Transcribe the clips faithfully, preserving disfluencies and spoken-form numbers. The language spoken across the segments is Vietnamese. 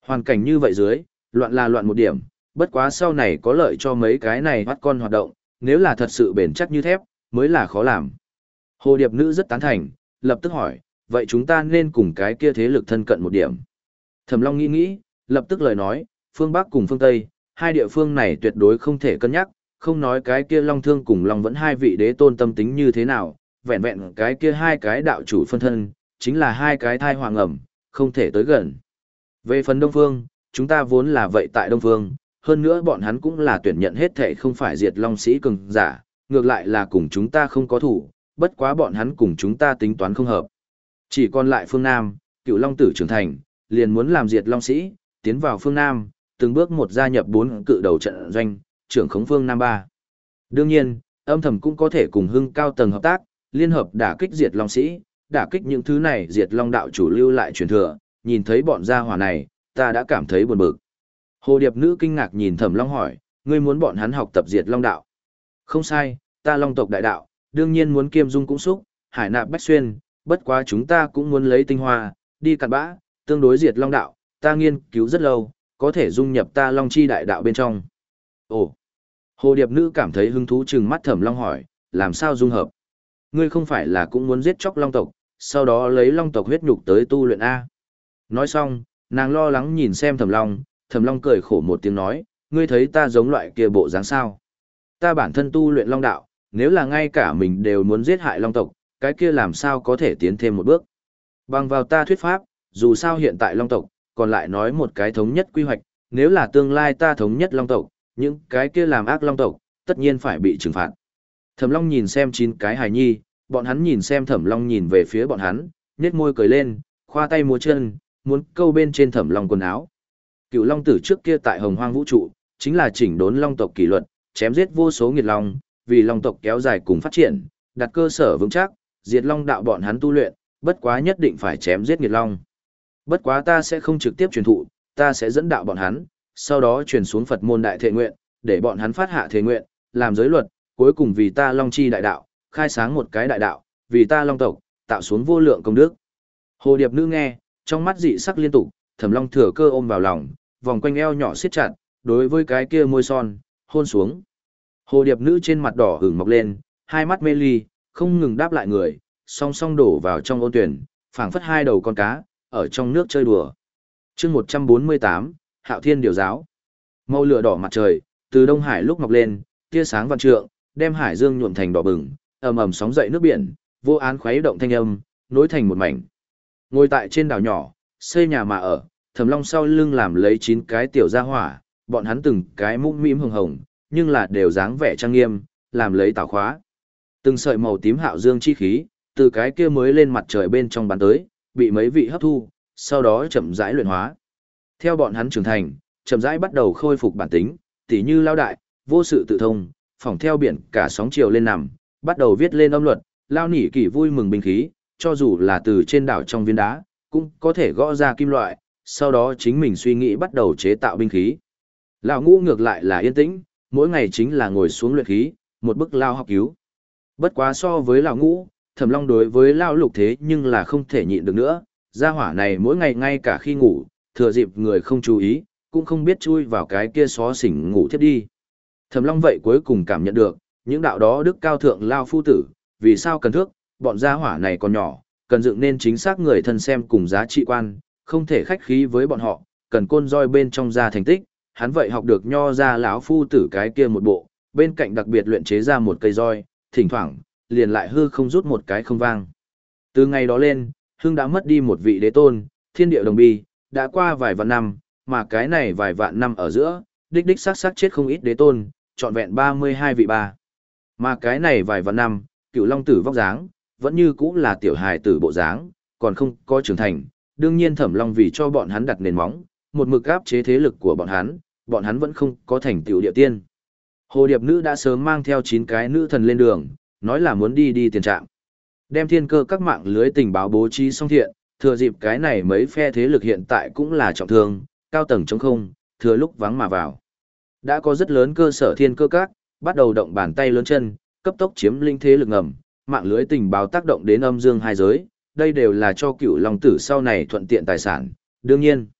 Hoàn cảnh như vậy dưới, loạn là loạn một điểm, bất quá sau này có lợi cho mấy cái này bắt con hoạt động, nếu là thật sự bền chắc như thép, mới là khó làm. Hồ Điệp Nữ rất tán thành, lập tức hỏi, vậy chúng ta nên cùng cái kia thế lực thân cận một điểm. Thẩm Long nghĩ nghĩ, lập tức lời nói, phương Bắc cùng phương Tây, hai địa phương này tuyệt đối không thể cân nhắc, không nói cái kia Long Thương cùng Long Vẫn hai vị đế tôn tâm tính như thế nào, vẹn vẹn cái kia hai cái đạo chủ phân thân, chính là hai cái thai hoàng ẩm, không thể tới gần. Về phần Đông Phương, chúng ta vốn là vậy tại Đông Phương, hơn nữa bọn hắn cũng là tuyển nhận hết thệ không phải diệt Long sĩ cường giả, ngược lại là cùng chúng ta không có thủ, bất quá bọn hắn cùng chúng ta tính toán không hợp. Chỉ còn lại phương Nam, cựu Long tử trưởng thành, liền muốn làm diệt Long sĩ, tiến vào phương Nam, từng bước một gia nhập bốn cự đầu trận doanh, trưởng khống phương Nam ba. Đương nhiên, âm thầm cũng có thể cùng hưng cao tầng hợp tác, liên hợp đả kích diệt Long sĩ, đả kích những thứ này diệt Long đạo chủ lưu lại truyền thừa, nhìn thấy bọn gia hỏa này, ta đã cảm thấy buồn bực. Hồ Điệp Nữ kinh ngạc nhìn Thẩm Long hỏi, ngươi muốn bọn hắn học tập diệt Long đạo? Không sai, ta Long tộc đại đạo, đương nhiên muốn kiêm dung cũng xúc, hải nạp bách xuyên, bất quá chúng ta cũng muốn lấy tinh hoa, đi cặn bã, tương đối diệt Long đạo, ta nghiên cứu rất lâu, có thể dung nhập ta Long chi đại đạo bên trong. Ồ, Hồ Điệp Nữ cảm thấy hứng thú trừng mắt Thẩm Long hỏi, làm sao dung hợp? Ngươi không phải là cũng muốn giết chóc Long tộc, sau đó lấy Long tộc huyết nhục tới tu luyện A. Nói xong, nàng lo lắng nhìn xem Thẩm Long, Thẩm Long cười khổ một tiếng nói, ngươi thấy ta giống loại kia bộ dáng sao? Ta bản thân tu luyện Long đạo, nếu là ngay cả mình đều muốn giết hại Long tộc, cái kia làm sao có thể tiến thêm một bước? Bằng vào ta thuyết pháp, dù sao hiện tại Long tộc, còn lại nói một cái thống nhất quy hoạch, nếu là tương lai ta thống nhất Long tộc, những cái kia làm ác Long tộc, tất nhiên phải bị trừng phạt. Thẩm Long nhìn xem chín cái hài nhi, bọn hắn nhìn xem Thẩm Long nhìn về phía bọn hắn, nhếch môi cười lên, khoa tay múa chân, muốn câu bên trên Thẩm Long quần áo. Cựu Long tử trước kia tại Hồng Hoang vũ trụ, chính là chỉnh đốn Long tộc kỷ luật, chém giết vô số nghiệt long, vì Long tộc kéo dài cùng phát triển, đặt cơ sở vững chắc, diệt Long đạo bọn hắn tu luyện, bất quá nhất định phải chém giết nghiệt long. Bất quá ta sẽ không trực tiếp truyền thụ, ta sẽ dẫn đạo bọn hắn, sau đó truyền xuống Phật môn đại thệ nguyện, để bọn hắn phát hạ thệ nguyện, làm giới luật, cuối cùng vì ta Long chi đại đạo, khai sáng một cái đại đạo, vì ta Long tộc, tạo xuống vô lượng công đức. Hồ Điệp Nữ nghe, trong mắt dị sắc liên tục, Thẩm Long thừa cơ ôm vào lòng, vòng quanh eo nhỏ siết chặt, đối với cái kia môi son, hôn xuống. Hồ Điệp Nữ trên mặt đỏ hửng mọc lên, hai mắt mê ly, không ngừng đáp lại người, song song đổ vào trong ôn tuyển, phảng phất hai đầu con cá, ở trong nước chơi đùa. chương một trăm bốn mươi tám, Hạo Thiên Điều Giáo. Màu lửa đỏ mặt trời, từ Đông Hải lúc mọc lên, tia sáng vạn trượng, đem hải dương nhuộm thành đỏ bừng, ầm ầm sóng dậy nước biển, vô án khuấy động thanh âm, nối thành một mảnh. Ngồi tại trên đảo nhỏ, xây nhà mà ở, Thẩm Long sau lưng làm lấy chín cái tiểu gia hỏa, bọn hắn từng cái mũm mĩm hồng hồng, nhưng là đều dáng vẻ trang nghiêm, làm lấy tảo khóa. Từng sợi màu tím hạo dương chi khí, từ cái kia mới lên mặt trời bên trong bắn tới, bị mấy vị hấp thu, sau đó chậm rãi luyện hóa. Theo bọn hắn trưởng thành, chậm rãi bắt đầu khôi phục bản tính, tỉ như lao đại, vô sự tự thông, phỏng theo biển cả sóng chiều lên nằm, bắt đầu viết lên âm luật, lao nỉ kỷ vui mừng binh khí, cho dù là từ trên đảo trong viên đá, cũng có thể gõ ra kim loại, sau đó chính mình suy nghĩ bắt đầu chế tạo binh khí. Lão ngũ ngược lại là yên tĩnh, mỗi ngày chính là ngồi xuống luyện khí, một bức lao học cứu. Bất quá so với lão ngũ, Thẩm Long đối với lao lục thế nhưng là không thể nhịn được nữa, gia hỏa này mỗi ngày ngay cả khi ngủ, thừa dịp người không chú ý, cũng không biết chui vào cái kia xó xỉnh ngủ thiếp đi. Thẩm Long vậy cuối cùng cảm nhận được, những đạo đó đức cao thượng lao phu tử, vì sao cần thước, bọn gia hỏa này còn nhỏ, cần dựng nên chính xác người thân xem cùng giá trị quan, không thể khách khí với bọn họ, cần côn roi bên trong ra thành tích, hắn vậy học được nho ra lão phu tử cái kia một bộ, bên cạnh đặc biệt luyện chế ra một cây roi, thỉnh thoảng, liền lại hư không rút một cái không vang. Từ ngày đó lên, Hưng đã mất đi một vị đế tôn, thiên địa đồng bi, đã qua vài vạn năm, mà cái này vài vạn năm ở giữa, đích đích xác xác chết không ít đế tôn, trọn vẹn ba mươi hai vị ba. Mà cái này vài vạn năm, cựu long tử vóc dáng, vẫn như cũ là tiểu hài tử bộ dáng, còn không có trưởng thành, đương nhiên Thẩm Long vì cho bọn hắn đặt nền móng, một mực áp chế thế lực của bọn hắn, bọn hắn vẫn không có thành tựu địa tiên. Hồ Điệp Nữ đã sớm mang theo chín cái nữ thần lên đường, nói là muốn đi đi tiền trạm. Đem thiên cơ các mạng lưới tình báo bố trí xong thiện, thừa dịp cái này mấy phe thế lực hiện tại cũng là trọng thương, cao tầng trống không, thừa lúc vắng mà vào. Đã có rất lớn cơ sở thiên cơ các, bắt đầu động bàn tay lớn chân, cấp tốc chiếm linh thế lực ngầm, mạng lưới tình báo tác động đến âm dương hai giới, đây đều là cho cựu long tử sau này thuận tiện tài sản, đương nhiên.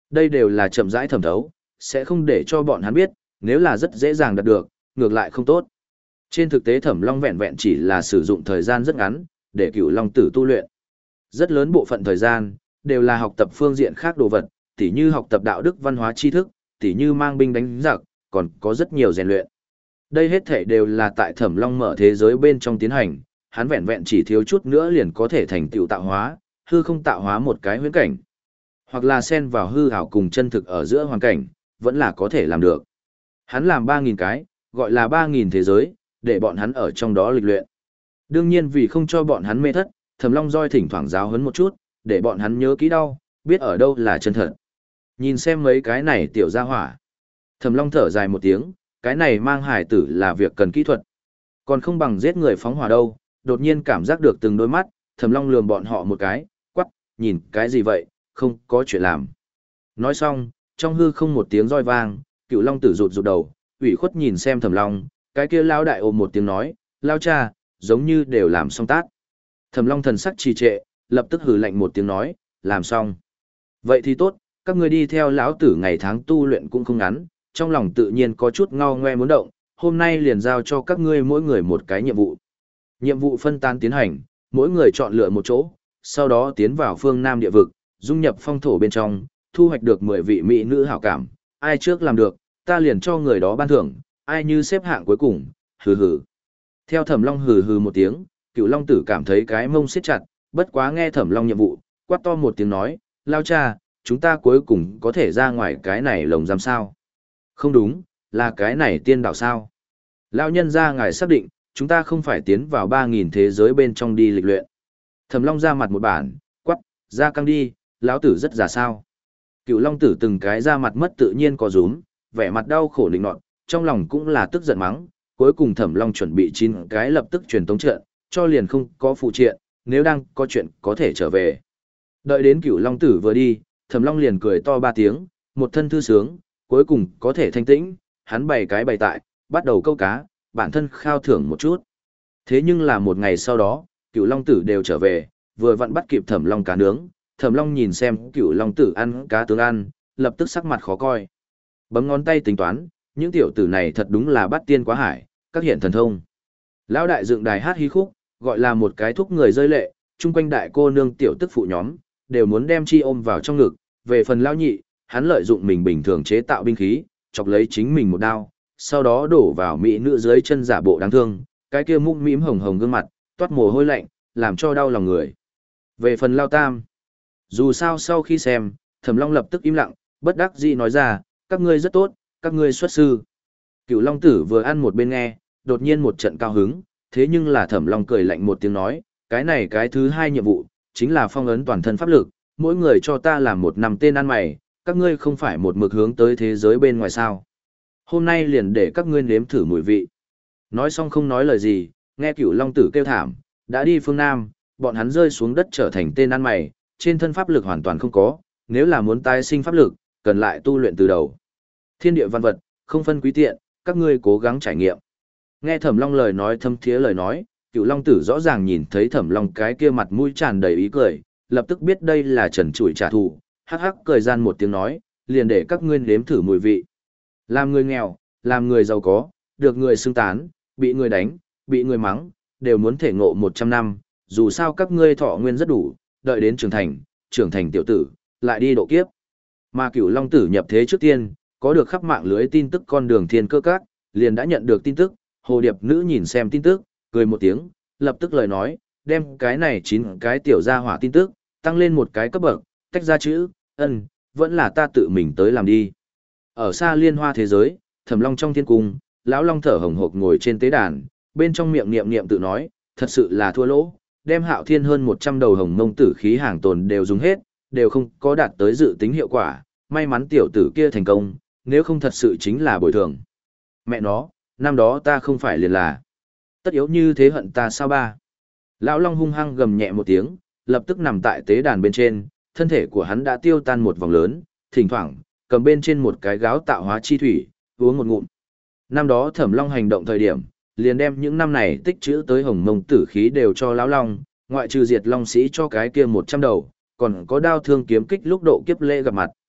Đây đều là chậm rãi thẩm thấu, sẽ không để cho bọn hắn biết, nếu là rất dễ dàng đạt được, ngược lại không tốt. Trên thực tế Thẩm Long vẹn vẹn chỉ là sử dụng thời gian rất ngắn, để Cửu Long Tử tu luyện. Rất lớn bộ phận thời gian, đều là học tập phương diện khác đồ vật, tỉ như học tập đạo đức văn hóa tri thức, tỉ như mang binh đánh giặc, còn có rất nhiều rèn luyện. Đây hết thể đều là tại Thẩm Long mở thế giới bên trong tiến hành, hắn vẹn vẹn chỉ thiếu chút nữa liền có thể thành tựu tạo hóa, hư không tạo hóa một cái huyễn cảnh. Hoặc là xen vào hư ảo cùng chân thực ở giữa hoàn cảnh, vẫn là có thể làm được. Hắn làm ba nghìn cái, gọi là ba nghìn thế giới, để bọn hắn ở trong đó lịch luyện. Đương nhiên vì không cho bọn hắn mê thất, Thẩm Long roi thỉnh thoảng giáo huấn một chút, để bọn hắn nhớ kỹ đau, biết ở đâu là chân thật. Nhìn xem mấy cái này tiểu gia hỏa. Thẩm Long thở dài một tiếng, cái này mang hải tử là việc cần kỹ thuật. Còn không bằng giết người phóng hỏa đâu, đột nhiên cảm giác được từng đôi mắt, Thẩm Long lườm bọn họ một cái, quắc, nhìn cái gì vậy, không có chuyện làm. Nói xong, trong hư không một tiếng roi vang, Cựu Long Tử rụt rụt đầu, ủy khuất nhìn xem Thẩm Long, cái kia lao đại ôm một tiếng nói, lao cha, giống như đều làm xong tát. Thẩm Long thần sắc trì trệ, lập tức hừ lạnh một tiếng nói, làm xong. Vậy thì tốt, các ngươi đi theo lão tử ngày tháng tu luyện cũng không ngắn, trong lòng tự nhiên có chút ngao ngoe muốn động, hôm nay liền giao cho các ngươi mỗi người một cái nhiệm vụ. Nhiệm vụ phân tán tiến hành, mỗi người chọn lựa một chỗ, sau đó tiến vào phương Nam địa vực, dung nhập phong thổ bên trong, thu hoạch được mười vị mỹ nữ hảo cảm, ai trước làm được, ta liền cho người đó ban thưởng, ai như xếp hạng cuối cùng, hừ hừ. Theo Thẩm Long hừ hừ một tiếng, Cựu Long Tử cảm thấy cái mông siết chặt, bất quá nghe Thẩm Long nhiệm vụ, quát to một tiếng nói, lao cha, chúng ta cuối cùng có thể ra ngoài cái này lồng giam sao? Không đúng, là cái này tiên đảo sao? Lão nhân gia ngài xác định, chúng ta không phải tiến vào ba nghìn thế giới bên trong đi lịch luyện. Thẩm Long ra mặt một bản, quắc, ra căng đi, lão tử rất già sao. Cựu Long Tử từng cái ra mặt mất tự nhiên có rúm, vẻ mặt đau khổ định nọt, trong lòng cũng là tức giận mắng, cuối cùng Thẩm Long chuẩn bị chín cái lập tức truyền tống trận, cho liền không có phụ triện, nếu đang có chuyện có thể trở về. Đợi đến Cựu Long Tử vừa đi, Thẩm Long liền cười to ba tiếng, một thân thư sướng, cuối cùng có thể thanh tĩnh, hắn bày cái bày tại, bắt đầu câu cá, bản thân khao thưởng một chút. Thế nhưng là một ngày sau đó, Cựu Long Tử đều trở về, vừa vặn bắt kịp Thẩm Long cá nướng, Thẩm Long nhìn xem Cựu Long Tử ăn cá tướng ăn, lập tức sắc mặt khó coi. Bấm ngón tay tính toán, những tiểu tử này thật đúng là bắt tiên quá hải, các hiện thần thông. Lão đại dựng đài hát hí khúc, gọi là một cái thúc người rơi lệ, chung quanh đại cô nương tiểu tức phụ nhóm, đều muốn đem chi ôm vào trong ngực, về phần lão nhị, hắn lợi dụng mình bình thường chế tạo binh khí, chọc lấy chính mình một đao, sau đó đổ vào mỹ nữ dưới chân giả bộ đáng thương, cái kia mũm mĩm hồng hồng gương mặt, toát mồ hôi lạnh, làm cho đau lòng người. Về phần Lao Tam, dù sao sau khi xem, Thẩm Long lập tức im lặng, bất đắc dĩ nói ra, các ngươi rất tốt, các ngươi xuất sư. Cựu Long Tử vừa ăn một bên nghe, đột nhiên một trận cao hứng, thế nhưng là Thẩm Long cười lạnh một tiếng nói, cái này cái thứ hai nhiệm vụ, chính là phong ấn toàn thân pháp lực, mỗi người cho ta làm một năm tên ăn mày, các ngươi không phải một mực hướng tới thế giới bên ngoài sao. Hôm nay liền để các ngươi nếm thử mùi vị. Nói xong không nói lời gì, nghe Cựu Long Tử kêu thảm, đã đi phương Nam, bọn hắn rơi xuống đất trở thành tên ăn mày, trên thân pháp lực hoàn toàn không có, nếu là muốn tái sinh pháp lực, cần lại tu luyện từ đầu. Thiên địa văn vật, không phân quý tiện, các ngươi cố gắng trải nghiệm. Nghe Thẩm Long lời nói thâm thiế lời nói, Cựu Long Tử rõ ràng nhìn thấy Thẩm Long cái kia mặt mũi tràn đầy ý cười, lập tức biết đây là trần trụi trả thù, hắc hắc cười gian một tiếng nói, liền để các ngươi nếm thử mùi vị. Làm người nghèo, làm người giàu có, được người xưng tán, bị người đánh, bị người mắng, đều muốn thể ngộ một trăm năm, dù sao các ngươi thọ nguyên rất đủ, đợi đến trưởng thành, trưởng thành tiểu tử, lại đi độ kiếp. Mà Cửu Long Tử nhập thế trước tiên, có được khắp mạng lưới tin tức con đường thiên cơ các, liền đã nhận được tin tức, hồ điệp nữ nhìn xem tin tức, cười một tiếng, lập tức lời nói, đem cái này chín cái tiểu gia hỏa tin tức, tăng lên một cái cấp bậc, tách ra chữ, ân, vẫn là ta tự mình tới làm đi. Ở xa liên hoa thế giới, Thẩm Long trong thiên cung, lão Long thở hồng hộc ngồi trên tế đàn, bên trong miệng niệm niệm tự nói, thật sự là thua lỗ, đem Hạo Thiên hơn một trăm đầu hồng mông tử khí hàng tồn đều dùng hết, đều không có đạt tới dự tính hiệu quả, may mắn tiểu tử kia thành công, nếu không thật sự chính là bồi thường. Mẹ nó, năm đó ta không phải liền là tất yếu như thế hận ta sao ba. Lão Long hung hăng gầm nhẹ một tiếng, lập tức nằm tại tế đàn bên trên, thân thể của hắn đã tiêu tan một vòng lớn, thỉnh thoảng cầm bên trên một cái gáo tạo hóa chi thủy, uống một ngụm. Năm đó Thẩm Long hành động thời điểm, liền đem những năm này tích trữ tới hồng mông tử khí đều cho lão Long, ngoại trừ diệt Long sĩ cho cái kia một trăm đầu, còn có đao thương kiếm kích lúc độ kiếp lễ gặp mặt.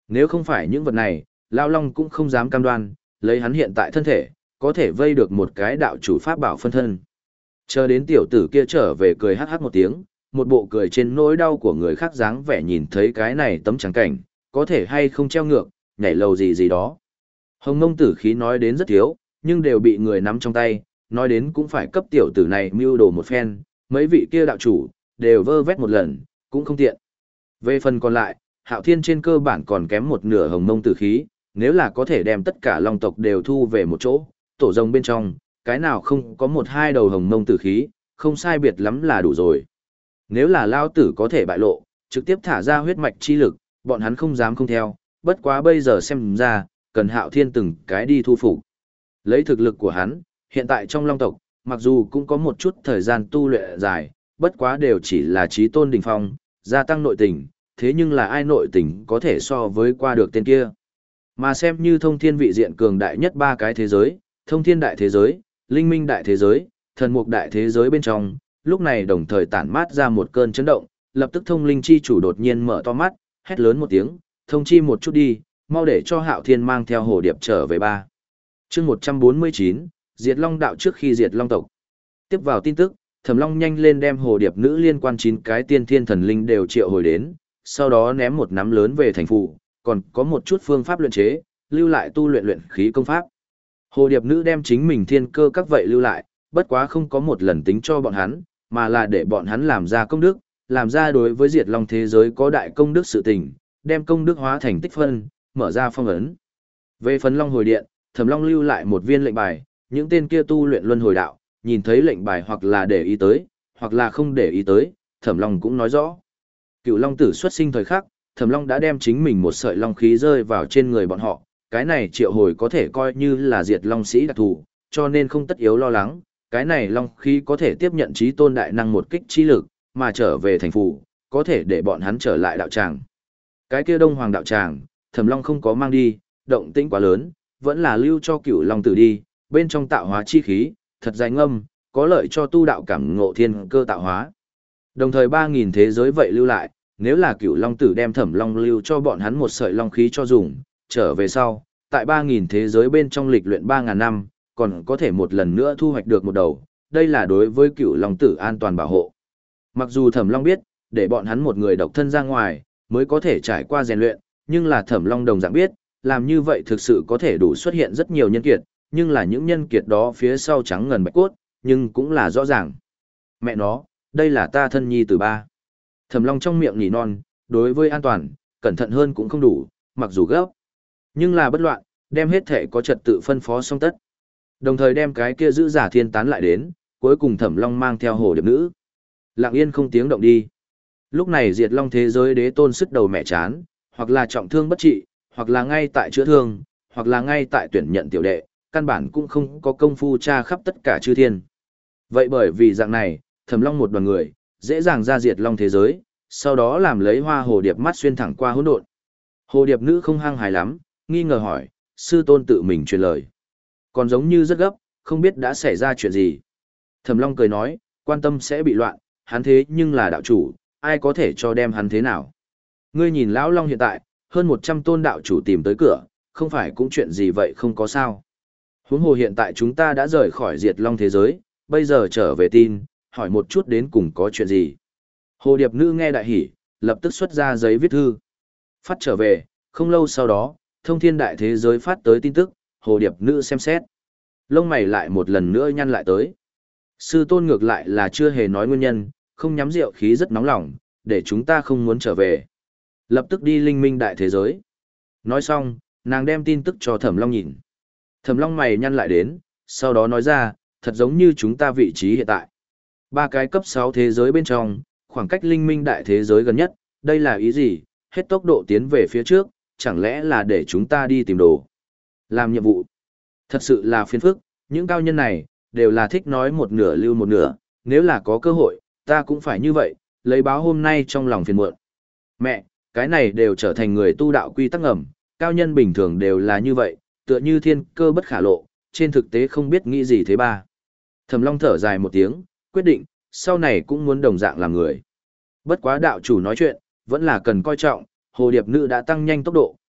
Nếu không phải những vật này, Lao Long cũng không dám cam đoan, lấy hắn hiện tại thân thể, có thể vây được một cái đạo chủ pháp bảo phân thân. Chờ đến tiểu tử kia trở về cười hát hát một tiếng, một bộ cười trên nỗi đau của người khác dáng vẻ nhìn thấy cái này tấm trắng cảnh, có thể hay không treo ngược, nhảy lầu gì gì đó. Hồng Mông Tử khí nói đến rất thiếu, nhưng đều bị người nắm trong tay, nói đến cũng phải cấp tiểu tử này mưu đồ một phen, mấy vị kia đạo chủ, đều vơ vét một lần, cũng không tiện. Về phần còn lại, Hạo Thiên trên cơ bản còn kém một nửa Hồng Mông Tử khí, nếu là có thể đem tất cả long tộc đều thu về một chỗ, tổ rồng bên trong, cái nào không có một hai đầu Hồng Mông Tử khí, không sai biệt lắm là đủ rồi. Nếu là lao tử có thể bại lộ, trực tiếp thả ra huyết mạch chi lực, bọn hắn không dám không theo, bất quá bây giờ xem ra, cần Hạo Thiên từng cái đi thu phục. Lấy thực lực của hắn, hiện tại trong long tộc, mặc dù cũng có một chút thời gian tu luyện dài, bất quá đều chỉ là trí tôn đỉnh phong, gia tăng nội tình, thế nhưng là ai nội tình có thể so với qua được tên kia. Mà xem như thông thiên vị diện cường đại nhất ba cái thế giới, thông thiên đại thế giới, linh minh đại thế giới, thần mục đại thế giới bên trong, lúc này đồng thời tản mát ra một cơn chấn động, lập tức thông linh chi chủ đột nhiên mở to mắt, hét lớn một tiếng, thông chi một chút đi, mau để cho Hạo Thiên mang theo hồ điệp trở về ba. Chương một trăm bốn mươi chín, Diệt Long đạo trước khi diệt Long tộc. Tiếp vào tin tức, Thẩm Long nhanh lên đem hồ điệp nữ liên quan chín cái tiên thiên thần linh đều triệu hồi đến, sau đó ném một nắm lớn về thành phủ, còn có một chút phương pháp luyện chế, lưu lại tu luyện luyện khí công pháp. Hồ điệp nữ đem chính mình thiên cơ các vậy lưu lại, bất quá không có một lần tính cho bọn hắn, mà là để bọn hắn làm ra công đức, làm ra đối với diệt long thế giới có đại công đức sự tình, đem công đức hóa thành tích phân, mở ra phong ấn. Về phần long hồi điện, Thẩm Long lưu lại một viên lệnh bài, những tên kia tu luyện luân hồi đạo, nhìn thấy lệnh bài hoặc là để ý tới, hoặc là không để ý tới, Thẩm Long cũng nói rõ. Cựu long tử xuất sinh thời khắc, Thẩm Long đã đem chính mình một sợi long khí rơi vào trên người bọn họ, cái này triệu hồi có thể coi như là diệt long sĩ đặc thù, cho nên không tất yếu lo lắng, cái này long khí có thể tiếp nhận chí tôn đại năng một kích chi lực, mà trở về thành phủ, có thể để bọn hắn trở lại đạo tràng. Cái kia Đông Hoàng đạo tràng, Thẩm Long không có mang đi, động tĩnh quá lớn, vẫn là lưu cho Cửu Long tử đi, bên trong tạo hóa chi khí, thật dài ngâm, có lợi cho tu đạo cảm ngộ thiên cơ tạo hóa. Đồng thời ba nghìn thế giới vậy lưu lại, nếu là Cửu Long tử đem Thẩm Long lưu cho bọn hắn một sợi long khí cho dùng, trở về sau, tại ba nghìn thế giới bên trong lịch luyện ba nghìn năm, còn có thể một lần nữa thu hoạch được một đầu, đây là đối với Cửu Long tử an toàn bảo hộ. Mặc dù Thẩm Long biết, để bọn hắn một người độc thân ra ngoài, mới có thể trải qua rèn luyện, nhưng là Thẩm Long đồng dạng biết, làm như vậy thực sự có thể đủ xuất hiện rất nhiều nhân kiệt, nhưng là những nhân kiệt đó phía sau trắng ngần bạch cốt, nhưng cũng là rõ ràng. Mẹ nó, đây là ta thân nhi từ ba. Thẩm Long trong miệng nỉ non, đối với an toàn, cẩn thận hơn cũng không đủ, mặc dù gấp, nhưng là bất loạn, đem hết thể có trật tự phân phó xong tất. Đồng thời đem cái kia giữ giả thiên tán lại đến, cuối cùng Thẩm Long mang theo hồ điệp nữ. Lặng yên không tiếng động đi. Lúc này diệt long thế giới đế tôn sức đầu mẹ chán, hoặc là trọng thương bất trị, hoặc là ngay tại chữa thương, hoặc là ngay tại tuyển nhận tiểu đệ, căn bản cũng không có công phu tra khắp tất cả chư thiên. Vậy bởi vì dạng này, Thẩm Long một đoàn người, dễ dàng ra diệt long thế giới, sau đó làm lấy hoa hồ điệp mắt xuyên thẳng qua hỗn độn. Hồ điệp nữ không hăng hài lắm, nghi ngờ hỏi, sư tôn tự mình truyền lời. Còn giống như rất gấp, không biết đã xảy ra chuyện gì. Thẩm Long cười nói, quan tâm sẽ bị loạn, hắn thế nhưng là đạo chủ, ai có thể cho đem hắn thế nào. Ngươi nhìn lão Long hiện tại, hơn một trăm tôn đạo chủ tìm tới cửa, không phải cũng chuyện gì vậy không có sao. Huống hồ hiện tại chúng ta đã rời khỏi diệt long thế giới, bây giờ trở về tin, hỏi một chút đến cùng có chuyện gì. Hồ điệp nữ nghe đại hỉ, lập tức xuất ra giấy viết thư. Phát trở về, không lâu sau đó, thông thiên đại thế giới phát tới tin tức, hồ điệp nữ xem xét. Lông mày lại một lần nữa nhăn lại tới. Sư tôn ngược lại là chưa hề nói nguyên nhân, không nhắm rượu khí rất nóng lòng, để chúng ta không muốn trở về. Lập tức đi linh minh đại thế giới. Nói xong, nàng đem tin tức cho Thẩm Long nhìn. Thẩm Long mày nhăn lại đến, sau đó nói ra, thật giống như chúng ta vị trí hiện tại. Ba cái cấp sáu thế giới bên trong, khoảng cách linh minh đại thế giới gần nhất, đây là ý gì? Hết tốc độ tiến về phía trước, chẳng lẽ là để chúng ta đi tìm đồ. Làm nhiệm vụ. Thật sự là phiền phức, những cao nhân này, đều là thích nói một nửa lưu một nửa, nếu là có cơ hội, ta cũng phải như vậy, lấy báo hôm nay trong lòng phiền muộn. Mẹ, cái này đều trở thành người tu đạo quy tắc ngầm, cao nhân bình thường đều là như vậy, tựa như thiên cơ bất khả lộ, trên thực tế không biết nghĩ gì thế ba. Thẩm Long thở dài một tiếng, quyết định, sau này cũng muốn đồng dạng làm người. Bất quá đạo chủ nói chuyện, vẫn là cần coi trọng, hồ điệp nữ đã tăng nhanh tốc độ,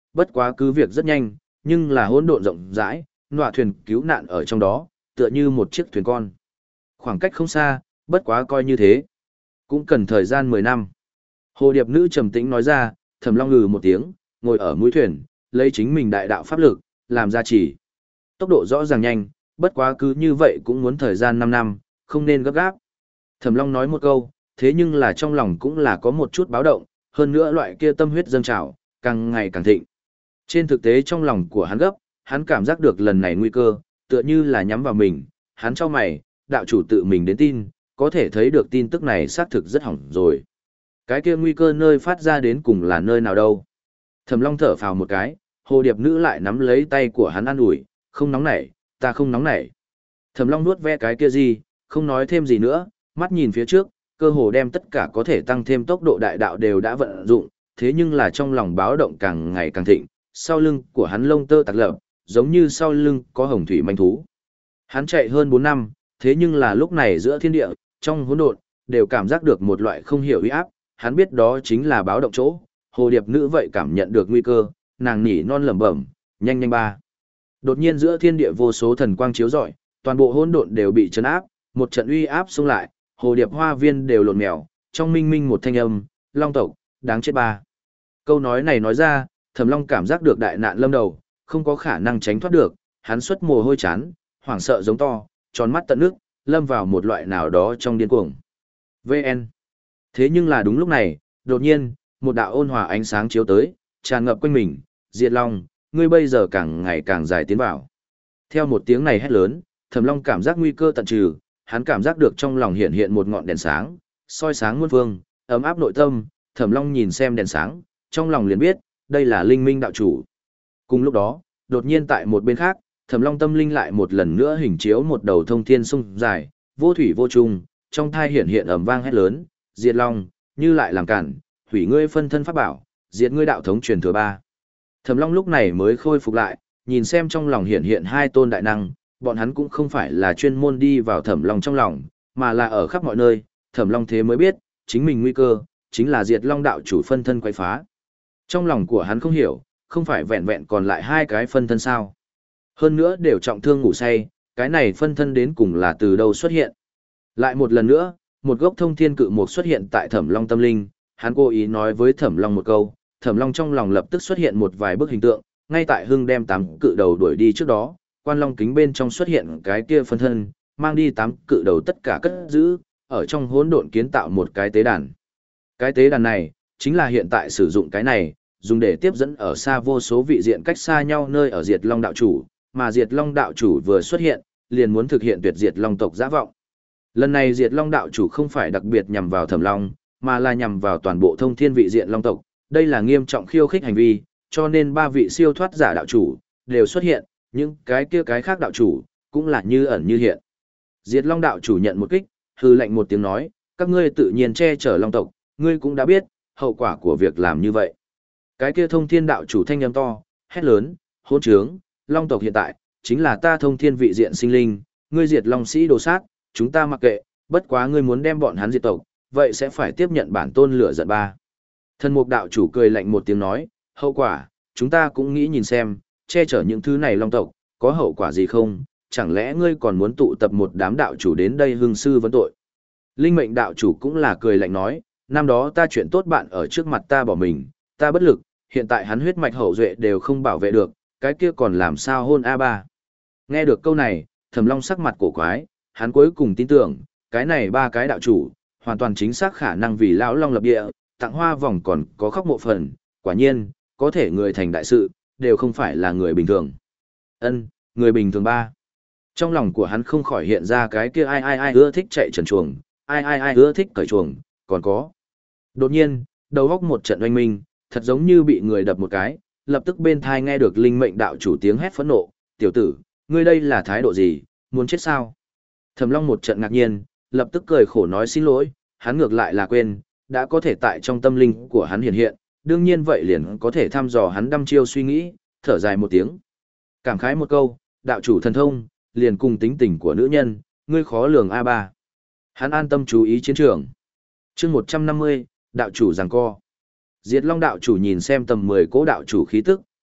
bất quá cứ việc rất nhanh, nhưng là hỗn độn rộng rãi, nọa thuyền cứu nạn ở trong đó, tựa như một chiếc thuyền con. Khoảng cách không xa, bất quá coi như thế. Cũng cần thời gian mười năm. Hồ điệp nữ trầm tĩnh nói ra, Thẩm Long ngừ một tiếng, ngồi ở mũi thuyền, lấy chính mình đại đạo pháp lực, làm gia trì. Tốc độ rõ ràng nhanh, bất quá cứ như vậy cũng muốn thời gian năm năm, không nên gấp gáp. Thẩm Long nói một câu, thế nhưng là trong lòng cũng là có một chút báo động, hơn nữa loại kia tâm huyết dâng trào, càng ngày càng thịnh. Trên thực tế trong lòng của hắn gấp, hắn cảm giác được lần này nguy cơ, tựa như là nhắm vào mình, hắn cho mày, đạo chủ tự mình đến tin, có thể thấy được tin tức này xác thực rất hỏng rồi. Cái kia nguy cơ nơi phát ra đến cùng là nơi nào đâu? Thẩm Long thở phào một cái, hồ điệp nữ lại nắm lấy tay của hắn an ủi, không nóng nảy, ta không nóng nảy. Thẩm Long nuốt ve cái kia gì, không nói thêm gì nữa, mắt nhìn phía trước, cơ hồ đem tất cả có thể tăng thêm tốc độ đại đạo đều đã vận dụng, thế nhưng là trong lòng báo động càng ngày càng thịnh, sau lưng của hắn lông tơ tạc lập, giống như sau lưng có hồng thủy manh thú. Hắn chạy hơn bốn năm, thế nhưng là lúc này giữa thiên địa, trong hỗn độn, đều cảm giác được một loại không hiểu uy áp, hắn biết đó chính là báo động chỗ, hồ điệp nữ vậy cảm nhận được nguy cơ, nàng nhỉ non lẩm bẩm, nhanh nhanh ba. Đột nhiên giữa thiên địa vô số thần quang chiếu rọi, toàn bộ hỗn độn đều bị chấn áp, một trận uy áp xông lại, hồ điệp hoa viên đều lộn mèo, trong minh minh một thanh âm, long tộc, đáng chết ba. Câu nói này nói ra, Thẩm Long cảm giác được đại nạn lâm đầu, không có khả năng tránh thoát được, hắn xuất mồ hôi chán, hoảng sợ giống to, tròn mắt tận nước, lâm vào một loại nào đó trong điên cuồng. vê en. Thế nhưng là đúng lúc này, đột nhiên, một đạo ôn hòa ánh sáng chiếu tới, tràn ngập quanh mình, Diệt Long, ngươi bây giờ càng ngày càng dài tiến vào. Theo một tiếng này hét lớn, Thẩm Long cảm giác nguy cơ tận trừ, hắn cảm giác được trong lòng hiện hiện một ngọn đèn sáng, soi sáng muôn phương, ấm áp nội tâm, Thẩm Long nhìn xem đèn sáng, trong lòng liền biết, đây là linh minh đạo chủ. Cùng lúc đó, đột nhiên tại một bên khác, Thẩm Long tâm linh lại một lần nữa hình chiếu một đầu thông thiên sung dài, vô thủy vô trùng, trong thai hiện hiện ầm vang hét lớn, Diệt Long, như lại làm cản, hủy ngươi phân thân pháp bảo, diệt ngươi đạo thống truyền thừa ba. Thẩm Long lúc này mới khôi phục lại, nhìn xem trong lòng hiện hiện hai tôn đại năng, bọn hắn cũng không phải là chuyên môn đi vào Thẩm Long trong lòng, mà là ở khắp mọi nơi, Thẩm Long thế mới biết, chính mình nguy cơ, chính là Diệt Long đạo chủ phân thân quấy phá. Trong lòng của hắn không hiểu, không phải vẹn vẹn còn lại hai cái phân thân sao. Hơn nữa đều trọng thương ngủ say, cái này phân thân đến cùng là từ đâu xuất hiện. Lại một lần nữa, một gốc thông thiên cự mục xuất hiện tại Thẩm Long tâm linh, hắn cố ý nói với Thẩm Long một câu, Thẩm Long trong lòng lập tức xuất hiện một vài bức hình tượng, ngay tại Hưng đem tám cự đầu đuổi đi trước đó, quan long kính bên trong xuất hiện cái kia phân thân, mang đi tám cự đầu tất cả cất giữ, ở trong hỗn độn kiến tạo một cái tế đàn. Cái tế đàn này, chính là hiện tại sử dụng cái này, dùng để tiếp dẫn ở xa vô số vị diện cách xa nhau nơi ở Diệt Long đạo chủ, mà Diệt Long đạo chủ vừa xuất hiện, liền muốn thực hiện tuyệt diệt Long tộc dã vọng. Lần này Diệt Long đạo chủ không phải đặc biệt nhằm vào Thẩm Long, mà là nhằm vào toàn bộ thông thiên vị diện Long tộc, đây là nghiêm trọng khiêu khích hành vi, cho nên ba vị siêu thoát giả đạo chủ đều xuất hiện, những cái kia cái khác đạo chủ cũng là như ẩn như hiện. Diệt Long đạo chủ nhận một kích, hư lệnh một tiếng nói, các ngươi tự nhiên che chở Long tộc, ngươi cũng đã biết hậu quả của việc làm như vậy. Cái kia thông thiên đạo chủ thanh âm to, hét lớn, hỗn trướng, Long tộc hiện tại chính là ta thông thiên vị diện sinh linh, ngươi diệt Long sĩ đồ sát, chúng ta mặc kệ, bất quá ngươi muốn đem bọn hắn diệt tộc, vậy sẽ phải tiếp nhận bản tôn lửa giận ba. Thần mục đạo chủ cười lạnh một tiếng nói, hậu quả, chúng ta cũng nghĩ nhìn xem, che chở những thứ này Long tộc, có hậu quả gì không, chẳng lẽ ngươi còn muốn tụ tập một đám đạo chủ đến đây hương sư vấn tội. Linh mệnh đạo chủ cũng là cười lạnh nói, năm đó ta chuyện tốt bạn ở trước mặt ta bỏ mình, ta bất lực, hiện tại hắn huyết mạch hậu duệ đều không bảo vệ được, cái kia còn làm sao hôn a ba. Nghe được câu này, Thẩm Long sắc mặt cổ quái, hắn cuối cùng tin tưởng, cái này ba cái đạo chủ, hoàn toàn chính xác khả năng vì lão Long lập địa, tặng hoa vòng còn có khóc mộ phần, quả nhiên, có thể người thành đại sự, đều không phải là người bình thường. Ân, người bình thường ba. Trong lòng của hắn không khỏi hiện ra cái kia ai ai ai ưa thích chạy trần chuồng, ai ai ai ưa thích cởi chuồng, còn có. Đột nhiên, đầu góc một trận oanh minh, thật giống như bị người đập một cái, lập tức bên thai nghe được linh mệnh đạo chủ tiếng hét phẫn nộ, tiểu tử, ngươi đây là thái độ gì, muốn chết sao? Thẩm Long một trận ngạc nhiên, lập tức cười khổ nói xin lỗi, hắn ngược lại là quên, đã có thể tại trong tâm linh của hắn hiện hiện, đương nhiên vậy liền có thể thăm dò hắn đăm chiêu suy nghĩ, thở dài một tiếng. Cảm khái một câu, đạo chủ thần thông, liền cùng tính tình của nữ nhân, ngươi khó lường a ba. Hắn an tâm chú ý chiến trường. Chương một trăm năm mươi, đạo chủ giằng co. Diệt Long đạo chủ nhìn xem tầm mười cố đạo chủ khí tức,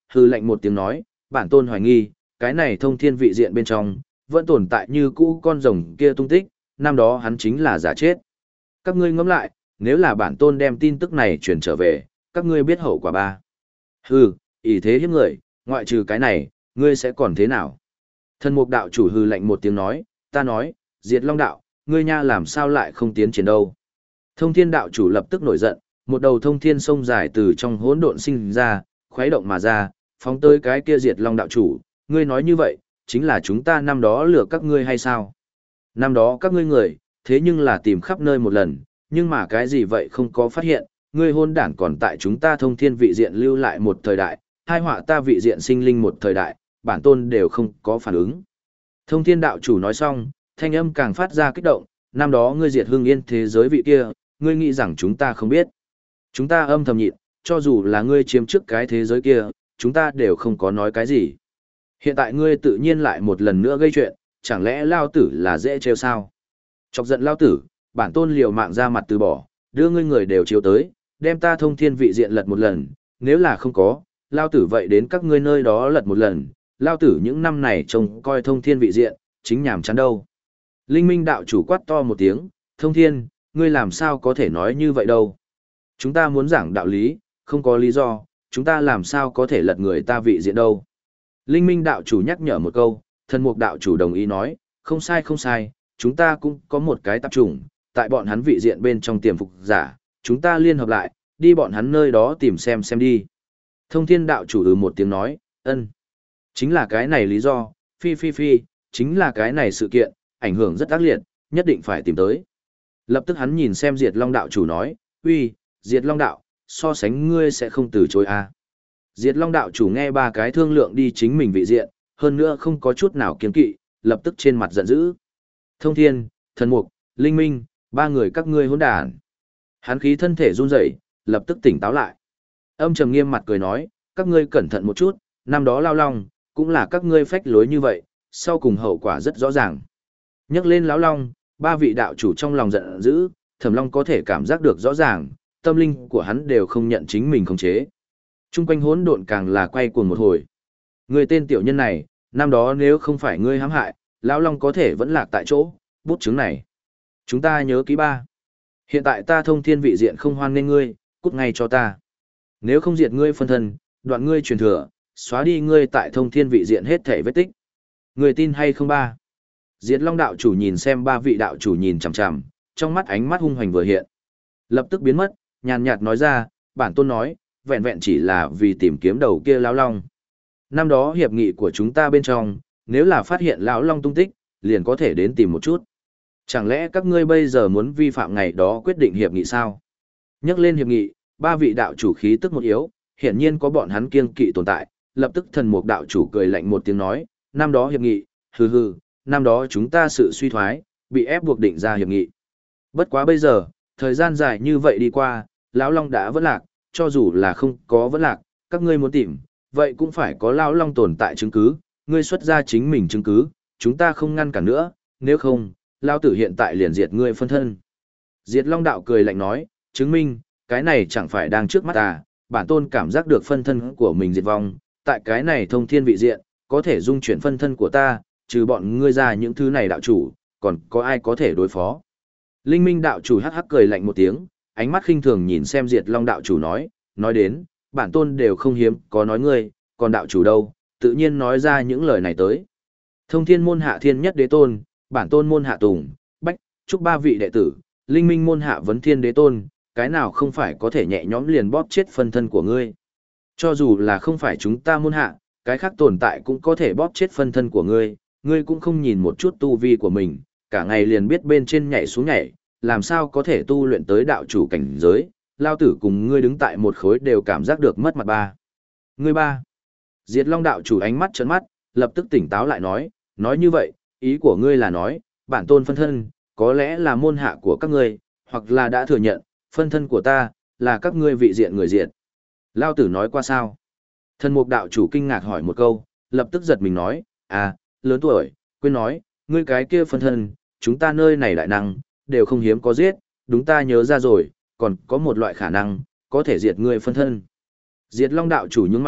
hư lạnh một tiếng nói, bản tôn hoài nghi, cái này thông thiên vị diện bên trong, vẫn tồn tại như cũ con rồng kia tung tích, năm đó hắn chính là giả chết. Các ngươi ngẫm lại, nếu là bản tôn đem tin tức này truyền trở về, các ngươi biết hậu quả ba. Hừ, ỷ thế hiếp người, ngoại trừ cái này, ngươi sẽ còn thế nào? Thần mục đạo chủ hừ lạnh một tiếng nói, ta nói, diệt long đạo, ngươi nha làm sao lại không tiến triển đâu. Thông thiên đạo chủ lập tức nổi giận, một đầu thông thiên sông dài từ trong hỗn độn sinh ra, khuấy động mà ra, phóng tới cái kia diệt long đạo chủ, ngươi nói như vậy, chính là chúng ta năm đó lừa các ngươi hay sao? Năm đó các ngươi người, thế nhưng là tìm khắp nơi một lần, nhưng mà cái gì vậy không có phát hiện, ngươi hôn đản còn tại chúng ta thông thiên vị diện lưu lại một thời đại, hai họa ta vị diện sinh linh một thời đại, bản tôn đều không có phản ứng. Thông thiên đạo chủ nói xong, thanh âm càng phát ra kích động, năm đó ngươi diệt hưng yên thế giới vị kia, ngươi nghĩ rằng chúng ta không biết. Chúng ta âm thầm nhịn, cho dù là ngươi chiếm trước cái thế giới kia, chúng ta đều không có nói cái gì. Hiện tại ngươi tự nhiên lại một lần nữa gây chuyện, chẳng lẽ lao tử là dễ trêu sao? Chọc giận lao tử, bản tôn liều mạng ra mặt từ bỏ, đưa ngươi người đều chiếu tới, đem ta thông thiên vị diện lật một lần, nếu là không có, lao tử vậy đến các ngươi nơi đó lật một lần, lao tử những năm này trông coi thông thiên vị diện, chính nhảm chán đâu. Linh minh đạo chủ quát to một tiếng, thông thiên, ngươi làm sao có thể nói như vậy đâu. Chúng ta muốn giảng đạo lý, không có lý do, chúng ta làm sao có thể lật người ta vị diện đâu. Linh minh đạo chủ nhắc nhở một câu, thần mục đạo chủ đồng ý nói, không sai không sai, chúng ta cũng có một cái tập trung, tại bọn hắn vị diện bên trong tiềm phục giả, chúng ta liên hợp lại, đi bọn hắn nơi đó tìm xem xem đi. Thông thiên đạo chủ ừ một tiếng nói, ân, chính là cái này lý do, phi phi phi, chính là cái này sự kiện, ảnh hưởng rất ác liệt, nhất định phải tìm tới. Lập tức hắn nhìn xem Diệt Long đạo chủ nói, uy, Diệt Long đạo, so sánh ngươi sẽ không từ chối à. Diệt Long đạo chủ nghe ba cái thương lượng đi chính mình vị diện, hơn nữa không có chút nào kiên kỵ, lập tức trên mặt giận dữ. Thông thiên, thần mục, linh minh, ba người các ngươi hỗn đản. Hắn khí thân thể run rẩy, lập tức tỉnh táo lại. Âm trầm nghiêm mặt cười nói, các ngươi cẩn thận một chút, năm đó lao long, cũng là các ngươi phách lối như vậy, sau cùng hậu quả rất rõ ràng. Nhắc lên lão long, ba vị đạo chủ trong lòng giận dữ, Thẩm Long có thể cảm giác được rõ ràng, tâm linh của hắn đều không nhận chính mình khống chế. Trung quanh hỗn độn càng là quay cuồng một hồi. Người tên tiểu nhân này, năm đó nếu không phải ngươi hãm hại, lão long có thể vẫn lạc tại chỗ, bút chứng này. Chúng ta nhớ ký ba. Hiện tại ta thông thiên vị diện không hoan nên ngươi, cút ngay cho ta. Nếu không diệt ngươi phân thân, đoạn ngươi truyền thừa, xóa đi ngươi tại thông thiên vị diện hết thể vết tích. Người tin hay không ba? Diệt Long đạo chủ nhìn xem ba vị đạo chủ nhìn chằm chằm, trong mắt ánh mắt hung hoành vừa hiện. Lập tức biến mất, nhàn nhạt nói ra, bản tôn nói, vẹn vẹn chỉ là vì tìm kiếm đầu kia lão long. Năm đó hiệp nghị của chúng ta bên trong, nếu là phát hiện lão long tung tích, liền có thể đến tìm một chút. Chẳng lẽ các ngươi bây giờ muốn vi phạm ngày đó quyết định hiệp nghị sao? Nhắc lên hiệp nghị, ba vị đạo chủ khí tức một yếu, hiển nhiên có bọn hắn kiêng kỵ tồn tại, lập tức thần mục đạo chủ cười lạnh một tiếng nói, năm đó hiệp nghị, hừ hừ, năm đó chúng ta sự suy thoái, bị ép buộc định ra hiệp nghị. Bất quá bây giờ, thời gian dài như vậy đi qua, lão long đã vẫn lạc, cho dù là không có vẫn lạc, các ngươi muốn tìm, vậy cũng phải có lão long tồn tại chứng cứ, ngươi xuất ra chính mình chứng cứ, chúng ta không ngăn cản nữa, nếu không, lão tử hiện tại liền diệt ngươi phân thân. Diệt Long đạo cười lạnh nói, chứng minh, cái này chẳng phải đang trước mắt ta, bản tôn cảm giác được phân thân của mình diệt vong, tại cái này thông thiên vị diện, có thể dung chuyển phân thân của ta, trừ bọn ngươi ra những thứ này đạo chủ, còn có ai có thể đối phó. Linh minh đạo chủ hắc hắc cười lạnh một tiếng, ánh mắt khinh thường nhìn xem Diệt Long đạo chủ nói, nói đến, bản tôn đều không hiếm, có nói ngươi, còn đạo chủ đâu, tự nhiên nói ra những lời này tới. Thông thiên môn hạ thiên nhất đế tôn, bản tôn môn hạ tùng, bách, chúc ba vị đệ tử, linh minh môn hạ vấn thiên đế tôn, cái nào không phải có thể nhẹ nhõm liền bóp chết phân thân của ngươi. Cho dù là không phải chúng ta môn hạ, cái khác tồn tại cũng có thể bóp chết phân thân của ngươi, ngươi cũng không nhìn một chút tu vi của mình, cả ngày liền biết bên trên nhảy xuống nhảy, làm sao có thể tu luyện tới đạo chủ cảnh giới, lao tử cùng ngươi đứng tại một khối đều cảm giác được mất mặt ba. Ngươi ba. Diệt Long đạo chủ ánh mắt trợn mắt, lập tức tỉnh táo lại nói, nói như vậy, ý của ngươi là nói, bản tôn phân thân, có lẽ là môn hạ của các ngươi, hoặc là đã thừa nhận, phân thân của ta, là các ngươi vị diện người diện. Lao tử nói qua sao? Thần mục đạo chủ kinh ngạc hỏi một câu, lập tức giật mình nói, à, lớn tuổi, quên nói, ngươi cái kia phân thân, chúng ta nơi này đại năng, đều không hiếm có giết, đúng ta nhớ ra rồi, còn có một loại khả năng, có thể diệt ngươi phân thân. Diệt Long đạo chủ nhướng mày,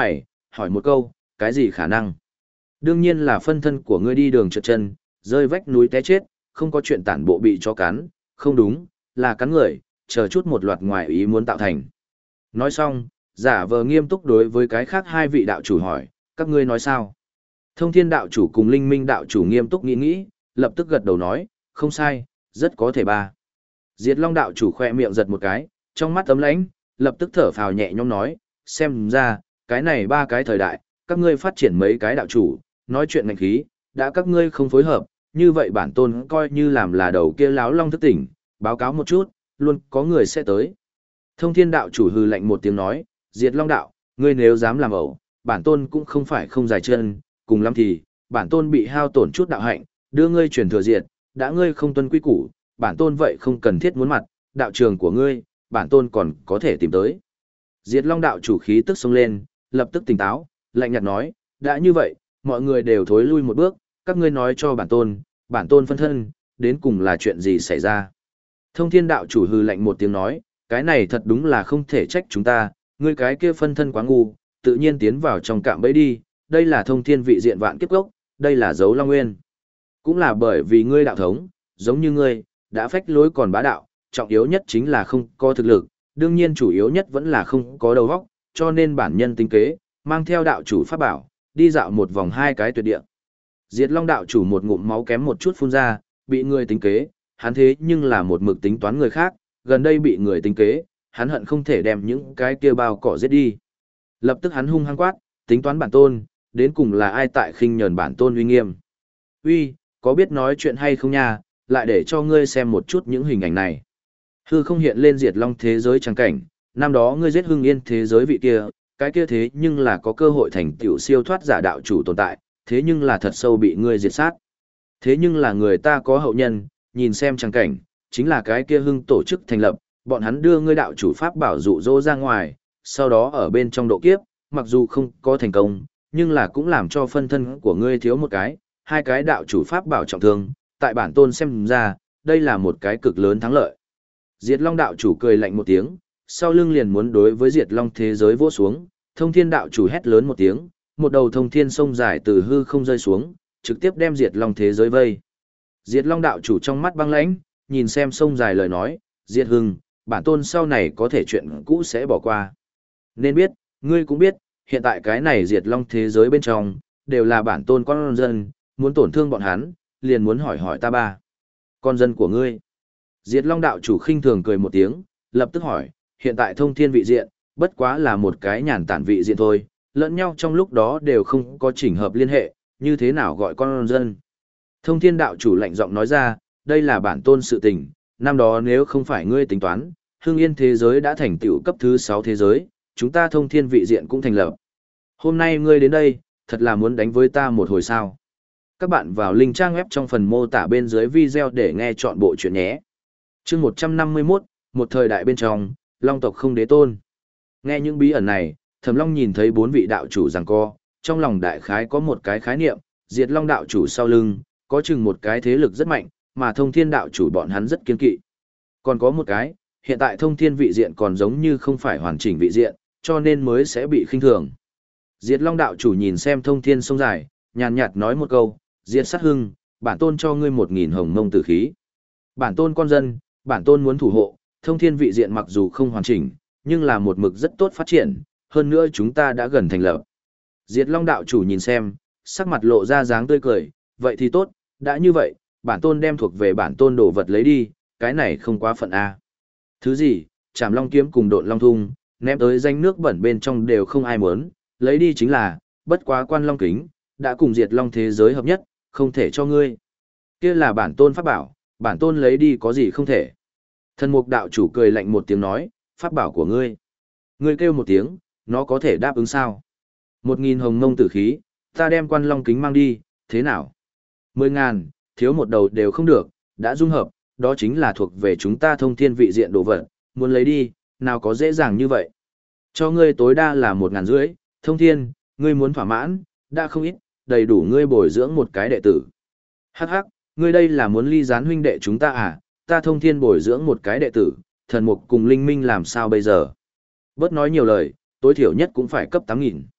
hỏi một câu, cái gì khả năng? Đương nhiên là phân thân của ngươi đi đường trượt chân, rơi vách núi té chết, không có chuyện tản bộ bị chó cắn, không đúng, là cắn người, chờ chút một loạt ngoài ý muốn tạo thành. Nói xong, giả vờ nghiêm túc đối với cái khác hai vị đạo chủ hỏi, các ngươi nói sao? Thông thiên đạo chủ cùng linh minh đạo chủ nghiêm túc nghĩ nghĩ, lập tức gật đầu nói, không sai, rất có thể ba. Diệt Long đạo chủ khoe miệng giật một cái, trong mắt ấm lãnh, lập tức thở phào nhẹ nhõm nói, xem ra, cái này ba cái thời đại, các ngươi phát triển mấy cái đạo chủ, nói chuyện ngành khí, đã các ngươi không phối hợp, như vậy bản tôn coi như làm là đầu kia láo long thức tỉnh, báo cáo một chút, luôn có người sẽ tới. Thông thiên đạo chủ hừ lạnh một tiếng nói, Diệt Long đạo, ngươi nếu dám làm ẩu, bản tôn cũng không phải không dài chân, cùng lắm thì, bản tôn bị hao tổn chút đạo hạnh, đưa ngươi truyền thừa diệt, đã ngươi không tuân quy củ, bản tôn vậy không cần thiết muốn mặt, đạo trường của ngươi, bản tôn còn có thể tìm tới. Diệt Long đạo chủ khí tức xông lên, lập tức tỉnh táo, lạnh nhạt nói, đã như vậy, mọi người đều thối lui một bước, các ngươi nói cho bản tôn, bản tôn phân thân, đến cùng là chuyện gì xảy ra. Thông thiên đạo chủ hừ lạnh một tiếng nói, cái này thật đúng là không thể trách chúng ta, ngươi cái kia phân thân quá ngu, tự nhiên tiến vào trong cạm bẫy đi, đây là thông thiên vị diện vạn kiếp gốc, đây là dấu Long Nguyên. Cũng là bởi vì ngươi đạo thống, giống như ngươi, đã phách lối còn bá đạo, trọng yếu nhất chính là không có thực lực, đương nhiên chủ yếu nhất vẫn là không có đầu óc, cho nên bản nhân tính kế, mang theo đạo chủ pháp bảo, đi dạo một vòng hai cái tuyệt địa. Diệt Long đạo chủ một ngụm máu kém một chút phun ra, bị người tính kế, hắn thế nhưng là một mực tính toán người khác, gần đây bị người tính kế, hắn hận không thể đem những cái kia bao cỏ giết đi. Lập tức hắn hung hăng quát, tính toán bản tôn, đến cùng là ai tại khinh nhờn bản tôn uy nghiêm. Uy, có biết nói chuyện hay không nha, lại để cho ngươi xem một chút những hình ảnh này. Hư không hiện lên Diệt Long thế giới trang cảnh, năm đó ngươi giết Hưng Yên thế giới vị kia, cái kia thế nhưng là có cơ hội thành tựu siêu thoát giả đạo chủ tồn tại, thế nhưng là thật sâu bị ngươi diệt sát. Thế nhưng là người ta có hậu nhân, nhìn xem trang cảnh, chính là cái kia Hưng tổ chức thành lập, bọn hắn đưa ngươi đạo chủ pháp bảo dụ dỗ ra ngoài, sau đó ở bên trong độ kiếp, mặc dù không có thành công, nhưng là cũng làm cho phân thân của ngươi thiếu một cái, hai cái đạo chủ pháp bảo trọng thương, tại bản tôn xem ra, đây là một cái cực lớn thắng lợi. Diệt Long đạo chủ cười lạnh một tiếng, sau lưng liền muốn đối với Diệt Long thế giới vỗ xuống, Thông Thiên đạo chủ hét lớn một tiếng, một đầu thông thiên sông dài từ hư không rơi xuống, trực tiếp đem Diệt Long thế giới vây. Diệt Long đạo chủ trong mắt băng lãnh, nhìn xem sông dài lời nói, Diệt Hưng, bản tôn sau này có thể chuyện cũ sẽ bỏ qua. Nên biết, ngươi cũng biết, hiện tại cái này Diệt Long thế giới bên trong, đều là bản tôn con dân, muốn tổn thương bọn hắn, liền muốn hỏi hỏi ta ba. Con dân của ngươi. Diệt Long đạo chủ khinh thường cười một tiếng, lập tức hỏi, hiện tại thông thiên vị diện, bất quá là một cái nhàn tản vị diện thôi, lẫn nhau trong lúc đó đều không có chỉnh hợp liên hệ, như thế nào gọi con dân. Thông thiên đạo chủ lạnh giọng nói ra, đây là bản tôn sự tình, năm đó nếu không phải ngươi tính toán, Hưng Yên thế giới đã thành tựu cấp thứ sáu thế giới, chúng ta thông thiên vị diện cũng thành lập. Hôm nay ngươi đến đây, thật là muốn đánh với ta một hồi sao. Các bạn vào link trang web trong phần mô tả bên dưới video để nghe chọn bộ chuyện nhé. Chương một trăm năm mươi mốt, một thời đại bên trong, Long tộc không đế tôn. Nghe những bí ẩn này, Thẩm Long nhìn thấy bốn vị đạo chủ giằng co, trong lòng đại khái có một cái khái niệm, Diệt Long đạo chủ sau lưng, có chừng một cái thế lực rất mạnh, mà Thông Thiên đạo chủ bọn hắn rất kiên kỵ. Còn có một cái, hiện tại Thông Thiên vị diện còn giống như không phải hoàn chỉnh vị diện, cho nên mới sẽ bị khinh thường. Diệt Long đạo chủ nhìn xem Thông Thiên sông dài, nhàn nhạt nói một câu, Diệt Sát Hưng, bản tôn cho ngươi một nghìn hồng mông tử khí. Bản tôn con dân, bản tôn muốn thủ hộ, Thông Thiên vị diện mặc dù không hoàn chỉnh, nhưng là một mực rất tốt phát triển, hơn nữa chúng ta đã gần thành lập. Diệt Long đạo chủ nhìn xem, sắc mặt lộ ra dáng tươi cười, vậy thì tốt, đã như vậy, bản tôn đem thuộc về bản tôn đồ vật lấy đi, cái này không quá phận A. Thứ gì, Trảm Long kiếm cùng Độn Long thung, ném tới danh nước bẩn bên trong đều không ai muốn, lấy đi chính là, bất quá Quan Long kính, đã cùng Diệt Long thế giới hợp nhất, không thể cho ngươi. Kia là bản tôn pháp bảo, bản tôn lấy đi có gì không thể. Thần mục đạo chủ cười lạnh một tiếng nói, pháp bảo của ngươi. Ngươi kêu một tiếng, nó có thể đáp ứng sao? Một nghìn hồng mông tử khí, ta đem Quan Long kính mang đi, thế nào? Mười ngàn, thiếu một đầu đều không được, đã dung hợp, đó chính là thuộc về chúng ta thông thiên vị diện đồ vật, muốn lấy đi, nào có dễ dàng như vậy. Cho ngươi tối đa là một ngàn rưỡi, thông thiên, ngươi muốn thỏa mãn, đã không ít, đầy đủ ngươi bồi dưỡng một cái đệ tử. Hắc hắc, ngươi đây là muốn ly gián huynh đệ chúng ta à, ta thông thiên bồi dưỡng một cái đệ tử, thần mục cùng linh minh làm sao bây giờ? Bớt nói nhiều lời, tối thiểu nhất cũng phải cấp tám nghìn.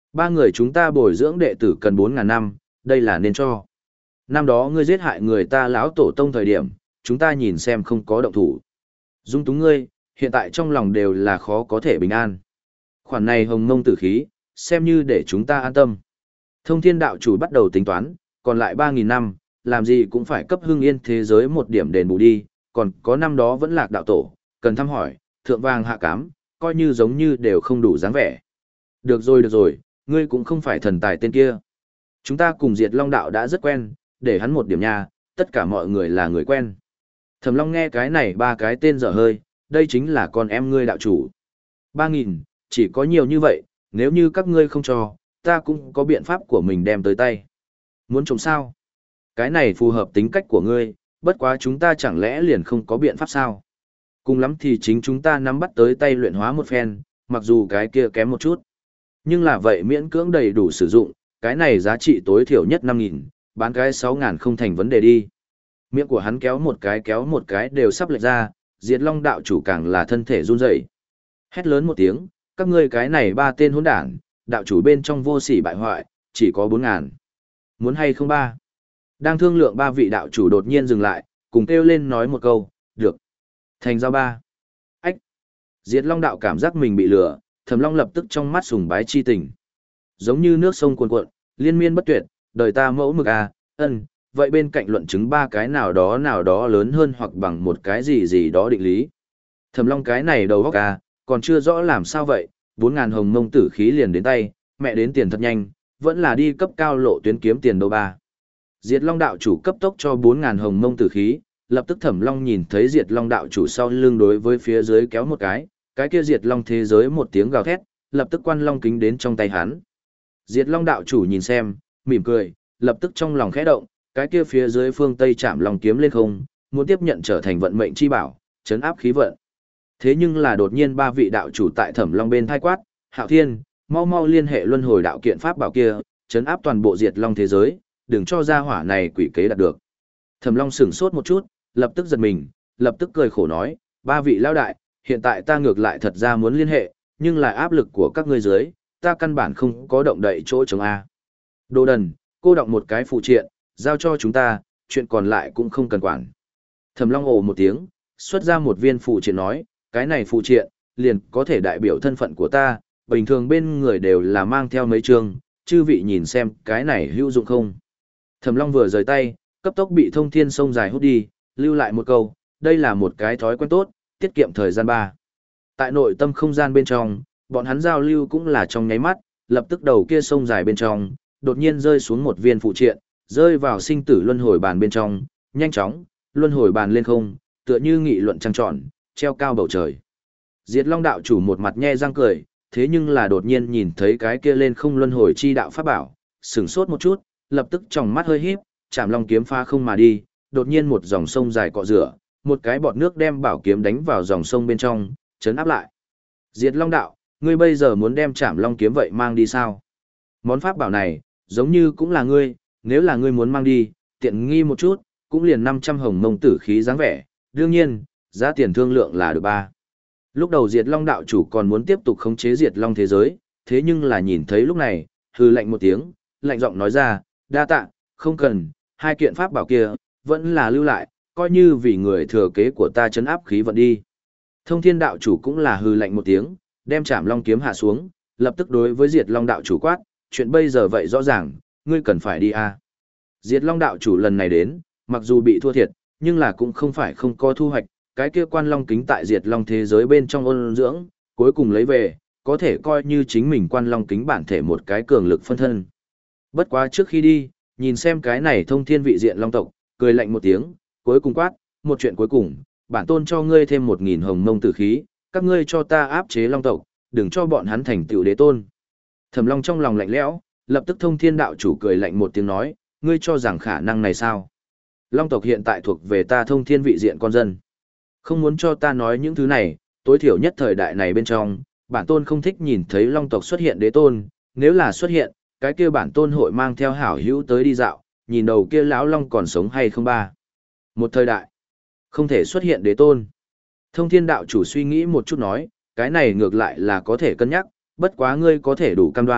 Ba người chúng ta bồi dưỡng đệ tử cần bốn ngàn năm, đây là nên cho. Năm đó ngươi giết hại người ta lão tổ tông thời điểm, chúng ta nhìn xem không có động thủ. Dung túng ngươi, hiện tại trong lòng đều là khó có thể bình an. Khoản này hồng mông tử khí, xem như để chúng ta an tâm. Thông thiên đạo chủ bắt đầu tính toán, còn lại ba nghìn năm, làm gì cũng phải cấp hưng yên thế giới một điểm đền bù đi, còn có năm đó vẫn lạc đạo tổ, cần thăm hỏi, thượng vàng hạ cám, coi như giống như đều không đủ dáng vẻ. Được rồi được rồi, ngươi cũng không phải thần tài tên kia. Chúng ta cùng Diệt Long đạo đã rất quen, để hắn một điểm nha, tất cả mọi người là người quen. Thẩm Long nghe cái này ba cái tên dở hơi, đây chính là con em ngươi đạo chủ. Ba nghìn, chỉ có nhiều như vậy, nếu như các ngươi không cho, ta cũng có biện pháp của mình đem tới tay. Muốn trộm sao? Cái này phù hợp tính cách của ngươi, bất quá chúng ta chẳng lẽ liền không có biện pháp sao? Cùng lắm thì chính chúng ta nắm bắt tới tay luyện hóa một phen, mặc dù cái kia kém một chút. Nhưng là vậy miễn cưỡng đầy đủ sử dụng, cái này giá trị tối thiểu nhất năm nghìn, bán cái sáu nghìn không thành vấn đề đi. Miệng của hắn kéo một cái kéo một cái đều sắp lệch ra, Diệt Long đạo chủ càng là thân thể run rẩy. Hét lớn một tiếng, các ngươi cái này ba tên hỗn đản, đạo chủ bên trong vô sỉ bại hoại, chỉ có bốn ngàn. Muốn hay không ba? Đang thương lượng ba vị đạo chủ đột nhiên dừng lại, cùng kêu lên nói một câu, được. Thành giao ba. Ách. Diệt Long đạo cảm giác mình bị lừa, Thẩm Long lập tức trong mắt sùng bái chi tình. Giống như nước sông cuồn cuộn, liên miên bất tuyệt, đời ta mẫu mực à, ân, vậy bên cạnh luận chứng ba cái nào đó nào đó lớn hơn hoặc bằng một cái gì gì đó định lý. Thẩm Long cái này đầu óc à, còn chưa rõ làm sao vậy, bốn ngàn hồng mông tử khí liền đến tay, mẹ đến tiền thật nhanh, vẫn là đi cấp cao lộ tuyến kiếm tiền đâu ba. Diệt Long đạo chủ cấp tốc cho bốn ngàn hồng mông tử khí, lập tức Thẩm Long nhìn thấy Diệt Long đạo chủ sau lưng đối với phía dưới kéo một cái, cái kia Diệt Long thế giới một tiếng gào thét, lập tức quan long kính đến trong tay hắn. Diệt Long đạo chủ nhìn xem, mỉm cười, lập tức trong lòng khẽ động, cái kia phía dưới phương Tây chạm long kiếm lên không, muốn tiếp nhận trở thành vận mệnh chi bảo, chấn áp khí vận. Thế nhưng là đột nhiên ba vị đạo chủ tại Thẩm Long bên thai quát, Hạo Thiên, mau mau liên hệ luân hồi đạo kiện pháp bảo kia, chấn áp toàn bộ Diệt Long thế giới, đừng cho ra hỏa này quỷ kế đạt được. Thẩm Long sửng sốt một chút, lập tức giật mình, lập tức cười khổ nói, ba vị lão đại, hiện tại ta ngược lại thật ra muốn liên hệ, nhưng là áp lực của các ngươi dưới, ta căn bản không có động đậy chỗ chống A. Đồ đần, cô động một cái phụ triện, giao cho chúng ta, chuyện còn lại cũng không cần quản. Thẩm Long ồ một tiếng, xuất ra một viên phụ triện nói, cái này phụ triện, liền có thể đại biểu thân phận của ta, bình thường bên người đều là mang theo mấy chương, chư vị nhìn xem, cái này hữu dụng không. Thẩm Long vừa rời tay, cấp tốc bị thông thiên sông dài hút đi, lưu lại một câu, đây là một cái thói quen tốt, tiết kiệm thời gian ba. Tại nội tâm không gian bên trong, bọn hắn giao lưu cũng là trong nháy mắt, lập tức đầu kia sông dài bên trong, đột nhiên rơi xuống một viên phụ triện, rơi vào sinh tử luân hồi bàn bên trong, nhanh chóng, luân hồi bàn lên không, tựa như nghị luận trăng tròn, treo cao bầu trời. Diệt Long đạo chủ một mặt nhe răng cười, thế nhưng là đột nhiên nhìn thấy cái kia lên không luân hồi chi đạo pháp bảo, sửng sốt một chút, lập tức trong mắt hơi híp, chạm long kiếm pha không mà đi, đột nhiên một dòng sông dài cọ rửa, một cái bọt nước đem bảo kiếm đánh vào dòng sông bên trong, chấn áp lại. Diệt Long đạo, ngươi bây giờ muốn đem chạm long kiếm vậy mang đi sao? Món pháp bảo này, giống như cũng là ngươi, nếu là ngươi muốn mang đi, tiện nghi một chút, cũng liền năm trăm hồng mông tử khí dáng vẻ, đương nhiên, giá tiền thương lượng là được ba. Lúc đầu Diệt Long đạo chủ còn muốn tiếp tục khống chế Diệt Long thế giới, thế nhưng là nhìn thấy lúc này, hừ lạnh một tiếng, lạnh giọng nói ra, đa tạ, không cần, hai kiện pháp bảo kia, vẫn là lưu lại, coi như vì người thừa kế của ta chấn áp khí vận đi. Thông thiên đạo chủ cũng là hừ lạnh một tiếng, đem chạm long kiếm hạ xuống, lập tức đối với Diệt Long đạo chủ quát, chuyện bây giờ vậy rõ ràng, ngươi cần phải đi à. Diệt Long đạo chủ lần này đến, mặc dù bị thua thiệt, nhưng là cũng không phải không có thu hoạch, cái kia quan long kính tại Diệt Long thế giới bên trong ôn dưỡng, cuối cùng lấy về, có thể coi như chính mình quan long kính bản thể một cái cường lực phân thân. Bất quá trước khi đi, nhìn xem cái này thông thiên vị diện long tộc, cười lạnh một tiếng, cuối cùng quát, một chuyện cuối cùng, bản tôn cho ngươi thêm một nghìn hồng mông tử khí, các ngươi cho ta áp chế long tộc, đừng cho bọn hắn thành tựu đế tôn. Thẩm Long trong lòng lạnh lẽo, lập tức thông thiên đạo chủ cười lạnh một tiếng nói, ngươi cho rằng khả năng này sao? Long tộc hiện tại thuộc về ta thông thiên vị diện con dân. Không muốn cho ta nói những thứ này, tối thiểu nhất thời đại này bên trong, bản tôn không thích nhìn thấy long tộc xuất hiện đế tôn, nếu là xuất hiện, cái kia bản tôn hội mang theo hảo hữu tới đi dạo, nhìn đầu kia lão long còn sống hay không ba. Một thời đại, không thể xuất hiện đế tôn. Thông thiên đạo chủ suy nghĩ một chút nói, cái này ngược lại là có thể cân nhắc, bất quá ngươi có thể đủ cam đoan,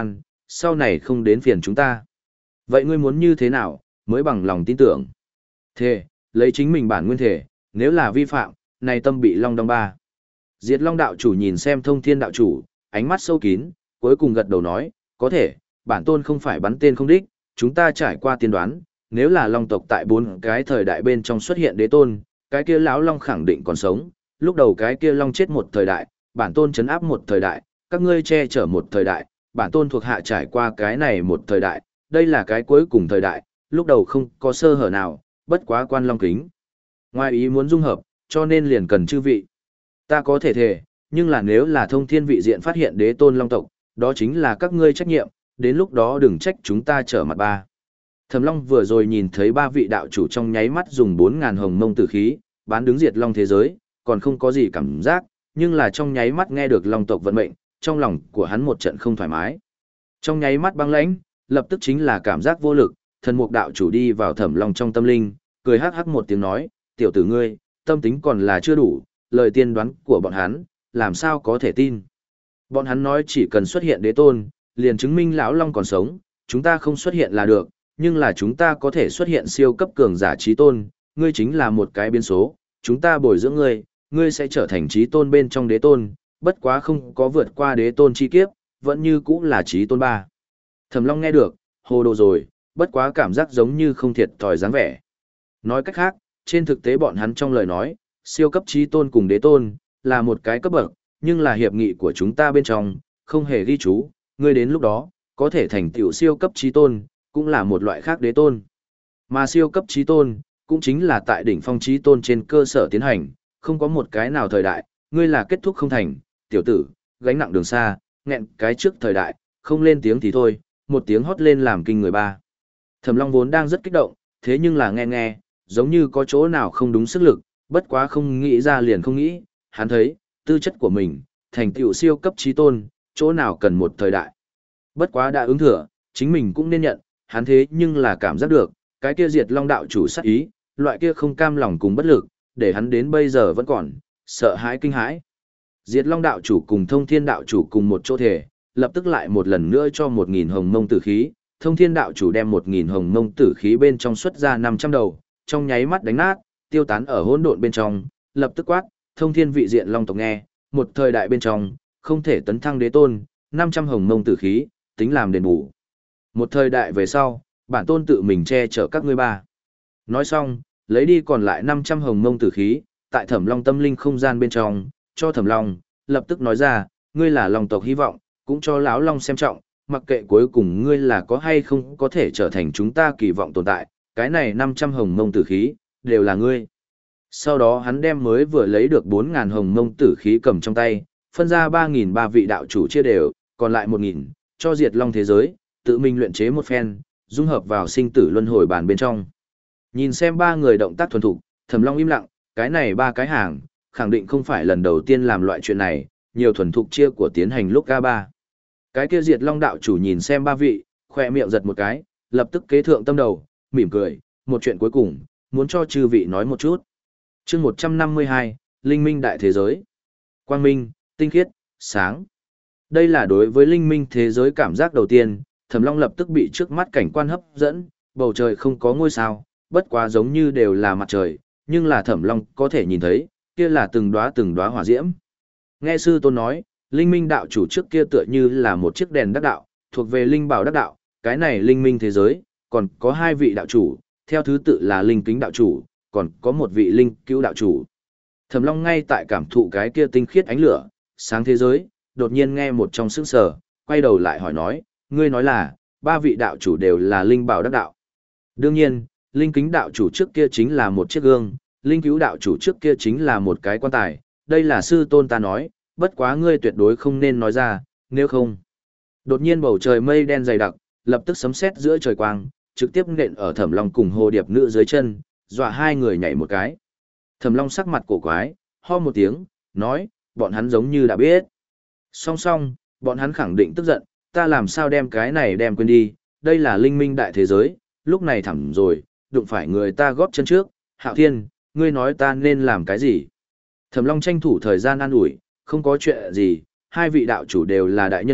sau này không đến phiền chúng ta. Vậy ngươi muốn như thế nào, mới bằng lòng tin tưởng? Thề, lấy chính mình bản nguyên thể, nếu là vi phạm, này tâm bị long đong ba. Diệt Long đạo chủ nhìn xem Thông Thiên đạo chủ, ánh mắt sâu kín, cuối cùng gật đầu nói, có thể, bản tôn không phải bắn tên không đích, chúng ta trải qua tiên đoán, nếu là long tộc tại bốn cái thời đại bên trong xuất hiện đế tôn, cái kia lão long khẳng định còn sống, lúc đầu cái kia long chết một thời đại, bản tôn chấn áp một thời đại, các ngươi che chở một thời đại, bản tôn thuộc hạ trải qua cái này một thời đại, đây là cái cuối cùng thời đại, lúc đầu không có sơ hở nào, bất quá quan long kính. Ngoài ý muốn dung hợp, cho nên liền cần chư vị. Ta có thể thề, nhưng là nếu là Thông Thiên vị diện phát hiện đế tôn long tộc, đó chính là các ngươi trách nhiệm, đến lúc đó đừng trách chúng ta trở mặt ba. Thẩm Long vừa rồi nhìn thấy ba vị đạo chủ trong nháy mắt dùng bốn ngàn hồng mông tử khí, bán đứng diệt long thế giới, còn không có gì cảm giác, nhưng là trong nháy mắt nghe được long tộc vận mệnh, trong lòng của hắn một trận không thoải mái. Trong nháy mắt băng lãnh, lập tức chính là cảm giác vô lực, thần mục đạo chủ đi vào Thẩm Long trong tâm linh, cười hắc hắc một tiếng nói, tiểu tử ngươi, tâm tính còn là chưa đủ, lời tiên đoán của bọn hắn, làm sao có thể tin. Bọn hắn nói chỉ cần xuất hiện đế tôn, liền chứng minh lão long còn sống, chúng ta không xuất hiện là được, nhưng là chúng ta có thể xuất hiện siêu cấp cường giả trí tôn, ngươi chính là một cái biến số, chúng ta bồi dưỡng ngươi, ngươi sẽ trở thành trí tôn bên trong đế tôn, bất quá không có vượt qua đế tôn chi kiếp, vẫn như cũ là trí tôn ba. Thẩm Long nghe được, hồ đồ rồi, bất quá cảm giác giống như không thiệt thòi dáng vẻ. Nói cách khác, trên thực tế bọn hắn trong lời nói, siêu cấp trí tôn cùng đế tôn, là một cái cấp bậc, nhưng là hiệp nghị của chúng ta bên trong, không hề ghi chú, ngươi đến lúc đó, có thể thành tựu siêu cấp trí tôn, cũng là một loại khác đế tôn. Mà siêu cấp trí tôn, cũng chính là tại đỉnh phong trí tôn trên cơ sở tiến hành, không có một cái nào thời đại, ngươi là kết thúc không thành, tiểu tử, gánh nặng đường xa, nghẹn cái trước thời đại, không lên tiếng thì thôi, một tiếng hót lên làm kinh người ba. Thẩm Long vốn đang rất kích động, thế nhưng là nghe nghe, giống như có chỗ nào không đúng sức lực, bất quá không nghĩ ra liền không nghĩ, hắn thấy, tư chất của mình, thành tựu siêu cấp trí tôn, chỗ nào cần một thời đại. Bất quá đã ứng thừa, chính mình cũng nên nhận, hắn thế nhưng là cảm giác được, cái kia diệt long đạo chủ sát ý, loại kia không cam lòng cùng bất lực, để hắn đến bây giờ vẫn còn, sợ hãi kinh hãi. Diệt long đạo chủ cùng thông thiên đạo chủ cùng một chỗ thể, lập tức lại một lần nữa cho một nghìn hồng mông tử khí, thông thiên đạo chủ đem một nghìn hồng mông tử khí bên trong xuất ra năm trăm đầu, trong nháy mắt đánh nát, tiêu tán ở hỗn độn bên trong, lập tức quát, thông thiên vị diện long tộc nghe, một thời đại bên trong, không thể tấn thăng đế tôn, năm trăm hồng mông tử khí, tính làm đền bù. Một thời đại về sau, bản tôn tự mình che chở các ngươi ba. Nói xong, lấy đi còn lại năm trăm hồng mông tử khí, tại Thẩm Long tâm linh không gian bên trong, cho Thẩm Long, lập tức nói ra, ngươi là long tộc hy vọng, cũng cho lão long xem trọng, mặc kệ cuối cùng ngươi là có hay không có thể trở thành chúng ta kỳ vọng tồn tại, cái này năm trăm hồng mông tử khí, đều là ngươi. Sau đó hắn đem mới vừa lấy được bốn ngàn hồng mông tử khí cầm trong tay, phân ra ba nghìn ba vị đạo chủ chia đều, còn lại một nghìn, cho diệt long thế giới, tự mình luyện chế một phen, dung hợp vào sinh tử luân hồi bàn bên trong. Nhìn xem ba người động tác thuần thục, Thẩm Long im lặng, cái này ba cái hàng, khẳng định không phải lần đầu tiên làm loại chuyện này, nhiều thuần thục chia của tiến hành lúc ca ba. Cái kia diệt long đạo chủ nhìn xem ba vị, khoe miệng giật một cái, lập tức kế thượng tâm đầu, mỉm cười, một chuyện cuối cùng, muốn cho chư vị nói một chút. Chương một trăm năm mươi hai, Linh Minh Đại Thế Giới. Quang minh, tinh khiết, sáng. Đây là đối với linh minh thế giới cảm giác đầu tiên, Thẩm Long lập tức bị trước mắt cảnh quan hấp dẫn, bầu trời không có ngôi sao, bất quá giống như đều là mặt trời, nhưng là Thẩm Long có thể nhìn thấy, kia là từng đóa từng đóa hỏa diễm. Nghe sư tôn nói, linh minh đạo chủ trước kia tựa như là một chiếc đèn đắc đạo, thuộc về linh bảo đắc đạo, cái này linh minh thế giới, còn có hai vị đạo chủ, theo thứ tự là linh kính đạo chủ, còn có một vị linh cứu đạo chủ. Thẩm Long ngay tại cảm thụ cái kia tinh khiết ánh lửa, sáng thế giới, đột nhiên nghe một trong sững sờ, quay đầu lại hỏi nói, ngươi nói là, ba vị đạo chủ đều là linh bảo đắc đạo. Đương nhiên, linh kính đạo chủ trước kia chính là một chiếc gương, linh cứu đạo chủ trước kia chính là một cái quan tài, đây là sư tôn ta nói, bất quá ngươi tuyệt đối không nên nói ra, nếu không. Đột nhiên bầu trời mây đen dày đặc, lập tức sấm sét giữa trời quang, trực tiếp nện ở Thẩm Long cùng Hồ Điệp Nữ dưới chân, dọa hai người nhảy một cái. Thẩm Long sắc mặt cổ quái, ho một tiếng, nói, bọn hắn giống như đã biết. Song song, bọn hắn khẳng định tức giận, ta làm sao đem cái này đem quên đi, đây là linh minh đại thế giới, lúc này thẳm rồi, đụng phải người ta góp chân trước, Hạo Thiên, ngươi nói ta nên làm cái gì? Thẩm Long tranh thủ thời gian an ủi, không có chuyện gì, hai vị đạo chủ đều là đại nhân vật,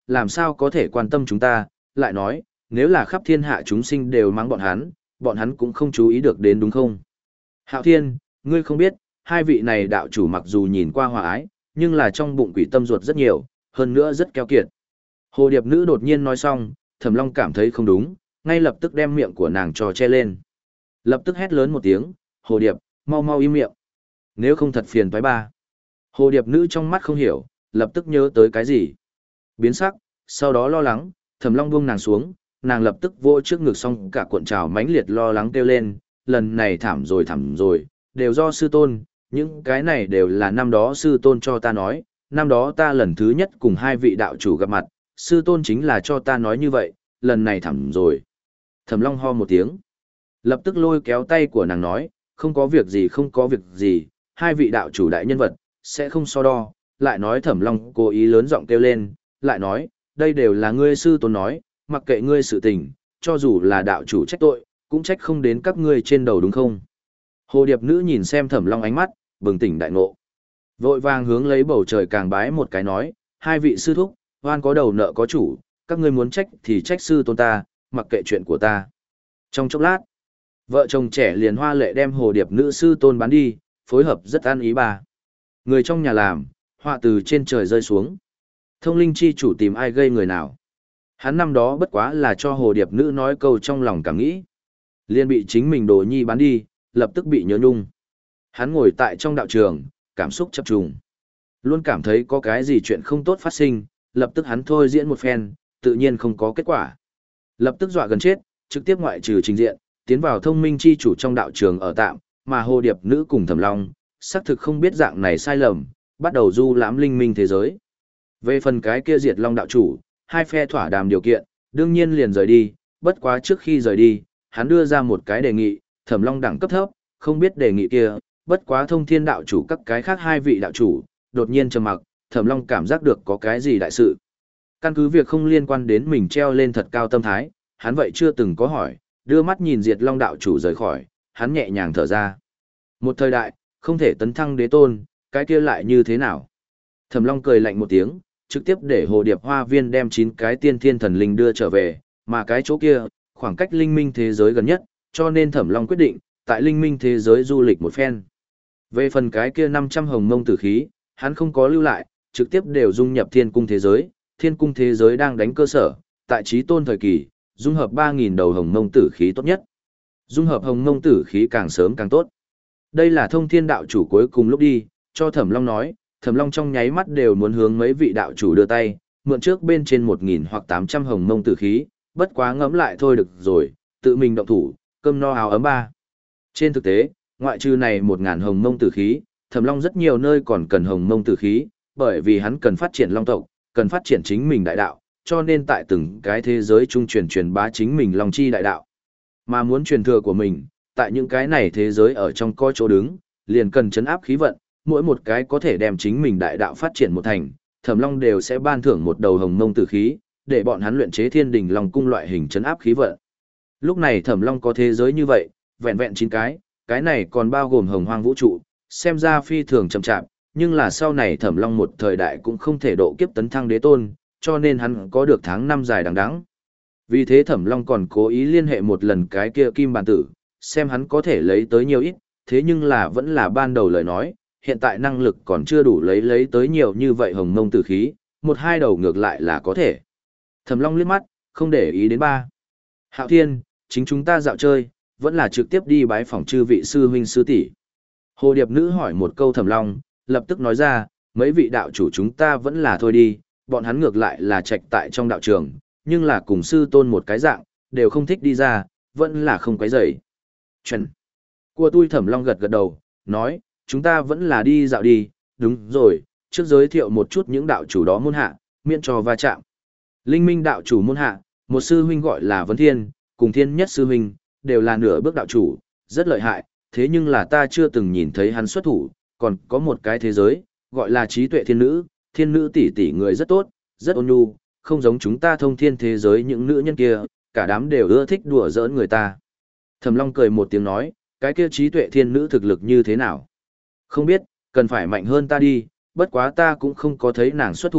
làm sao có thể quan tâm chúng ta, lại nói, nếu là khắp thiên hạ chúng sinh đều mắng bọn hắn, bọn hắn cũng không chú ý được đến đúng không? Hạo Thiên, ngươi không biết, hai vị này đạo chủ mặc dù nhìn qua hòa ái, nhưng là trong bụng quỷ tâm ruột rất nhiều, hơn nữa rất keo kiệt. Hồ điệp nữ đột nhiên nói xong, Thẩm Long cảm thấy không đúng, ngay lập tức đem miệng của nàng trò che lên. Lập tức hét lớn một tiếng, Hồ điệp, mau mau im miệng. Nếu không thật phiền toái ba. Hồ điệp nữ trong mắt không hiểu, lập tức nhớ tới cái gì. Biến sắc, sau đó lo lắng, Thẩm Long buông nàng xuống, nàng lập tức vô trước ngực xong cả cuộn trào mãnh liệt lo lắng kêu lên, lần này thảm rồi thảm rồi, đều do sư tôn, những cái này đều là năm đó sư tôn cho ta nói, năm đó ta lần thứ nhất cùng hai vị đạo chủ gặp mặt, sư tôn chính là cho ta nói như vậy, lần này thảm rồi. Thẩm Long ho một tiếng, lập tức lôi kéo tay của nàng nói, không có việc gì không có việc gì, hai vị đạo chủ đại nhân vật, sẽ không so đo, lại nói Thẩm Long cố ý lớn giọng kêu lên, lại nói, đây đều là ngươi sư tôn nói, mặc kệ ngươi sự tình, cho dù là đạo chủ trách tội, cũng trách không đến các ngươi trên đầu đúng không? Hồ điệp nữ nhìn xem Thẩm Long ánh mắt, bừng tỉnh đại ngộ. Vội vàng hướng lấy bầu trời càng bái một cái nói, hai vị sư thúc, oan có đầu nợ có chủ, các ngươi muốn trách thì trách sư tôn ta, mặc kệ chuyện của ta. Trong chốc lát, vợ chồng trẻ liền hoa lệ đem hồ điệp nữ sư tôn bán đi, phối hợp rất an ý bà. Người trong nhà làm, họa từ trên trời rơi xuống. Thông linh chi chủ tìm ai gây người nào. Hắn năm đó bất quá là cho hồ điệp nữ nói câu trong lòng cảm nghĩ. Liên bị chính mình đồ nhi bán đi, lập tức bị nhớ nhung. Hắn ngồi tại trong đạo trường, cảm xúc chập trùng. Luôn cảm thấy có cái gì chuyện không tốt phát sinh, lập tức hắn thôi diễn một phen, tự nhiên không có kết quả. Lập tức dọa gần chết, trực tiếp ngoại trừ trình diện, tiến vào thông minh chi chủ trong đạo trường ở tạm, mà hồ điệp nữ cùng Thẩm Long, xác thực không biết dạng này sai lầm, bắt đầu du lãm linh minh thế giới. Về phần cái kia diệt long đạo chủ, hai phe thỏa đàm điều kiện, đương nhiên liền rời đi, bất quá trước khi rời đi, hắn đưa ra một cái đề nghị, Thẩm Long đẳng cấp thấp, không biết đề nghị kia, bất quá thông thiên đạo chủ các cái khác hai vị đạo chủ, đột nhiên trầm mặc, Thẩm Long cảm giác được có cái gì đại sự. Căn cứ việc không liên quan đến mình treo lên thật cao tâm thái, hắn vậy chưa từng có hỏi, đưa mắt nhìn diệt long đạo chủ rời khỏi, hắn nhẹ nhàng thở ra. Một thời đại, không thể tấn thăng đế tôn, cái kia lại như thế nào? Thẩm Long cười lạnh một tiếng, trực tiếp để hồ điệp hoa viên đem chín cái tiên thiên thần linh đưa trở về, mà cái chỗ kia, khoảng cách linh minh thế giới gần nhất, cho nên Thẩm Long quyết định, tại linh minh thế giới du lịch một phen. Về phần cái kia năm trăm hồng mông tử khí, hắn không có lưu lại, trực tiếp đều dung nhập thiên cung thế giới, thiên cung thế giới đang đánh cơ sở, tại trí tôn thời kỳ, dung hợp ba nghìn đầu hồng mông tử khí tốt nhất. Dung hợp hồng mông tử khí càng sớm càng tốt. Đây là thông thiên đạo chủ cuối cùng lúc đi, cho Thẩm Long nói, Thẩm Long trong nháy mắt đều muốn hướng mấy vị đạo chủ đưa tay, mượn trước bên trên một nghìn hoặc tám trăm hồng mông tử khí, bất quá ngẫm lại thôi được rồi, tự mình động thủ, cơm no áo ấm ba. Trên thực tế, ngoại trừ này một nghìn hồng mông tử khí, Thẩm Long rất nhiều nơi còn cần hồng mông tử khí, bởi vì hắn cần phát triển long tộc, cần phát triển chính mình đại đạo, cho nên tại từng cái thế giới trung truyền truyền bá chính mình long chi đại đạo. Mà muốn truyền thừa của mình, tại những cái này thế giới ở trong coi chỗ đứng, liền cần chấn áp khí vận, mỗi một cái có thể đem chính mình đại đạo phát triển một thành, Thẩm Long đều sẽ ban thưởng một đầu hồng mông tử khí, để bọn hắn luyện chế Thiên Đình Long cung loại hình chấn áp khí vận. Lúc này Thẩm Long có thế giới như vậy, vẹn vẹn chín cái, cái này còn bao gồm hồng hoang vũ trụ, xem ra phi thường chậm chạp, nhưng là sau này Thẩm Long một thời đại cũng không thể độ kiếp tấn thăng đế tôn, cho nên hắn có được tháng năm dài đằng đẵng. Vì thế Thẩm Long còn cố ý liên hệ một lần cái kia kim bàn tử, xem hắn có thể lấy tới nhiều ít, thế nhưng là vẫn là ban đầu lời nói, hiện tại năng lực còn chưa đủ lấy lấy tới nhiều như vậy hồng mông tử khí, một hai đầu ngược lại là có thể. Thẩm Long liếc mắt, không để ý đến ba. Hạo Thiên, chính chúng ta dạo chơi, vẫn là trực tiếp đi bái phỏng chư vị sư huynh sư tỷ. Hồ điệp nữ hỏi một câu Thẩm Long, lập tức nói ra, mấy vị đạo chủ chúng ta vẫn là thôi đi, bọn hắn ngược lại là trạch tại trong đạo trường, nhưng là cùng sư tôn một cái dạng, đều không thích đi ra, vẫn là không quấy rầy. Chuẩn. Của tôi Thẩm Long gật gật đầu, nói, chúng ta vẫn là đi dạo đi, đúng rồi, trước giới thiệu một chút những đạo chủ đó môn hạ, miễn cho va chạm. Linh minh đạo chủ môn hạ, một sư huynh gọi là Vấn Thiên, cùng Thiên Nhất sư huynh, đều là nửa bước đạo chủ, rất lợi hại, thế nhưng là ta chưa từng nhìn thấy hắn xuất thủ, còn có một cái thế giới, gọi là trí tuệ thiên nữ, thiên nữ tỷ tỷ người rất tốt, rất ôn nhu, không giống chúng ta thông thiên thế giới những nữ nhân kia, cả đám đều ưa thích đùa giỡn người ta. Thẩm Long cười một tiếng nói, cái kia trí tuệ thiên nữ thực lực như thế nào? Không biết, cần phải mạnh hơn ta đi, bất quá ta cũng không có thấy nàng xuất thủ,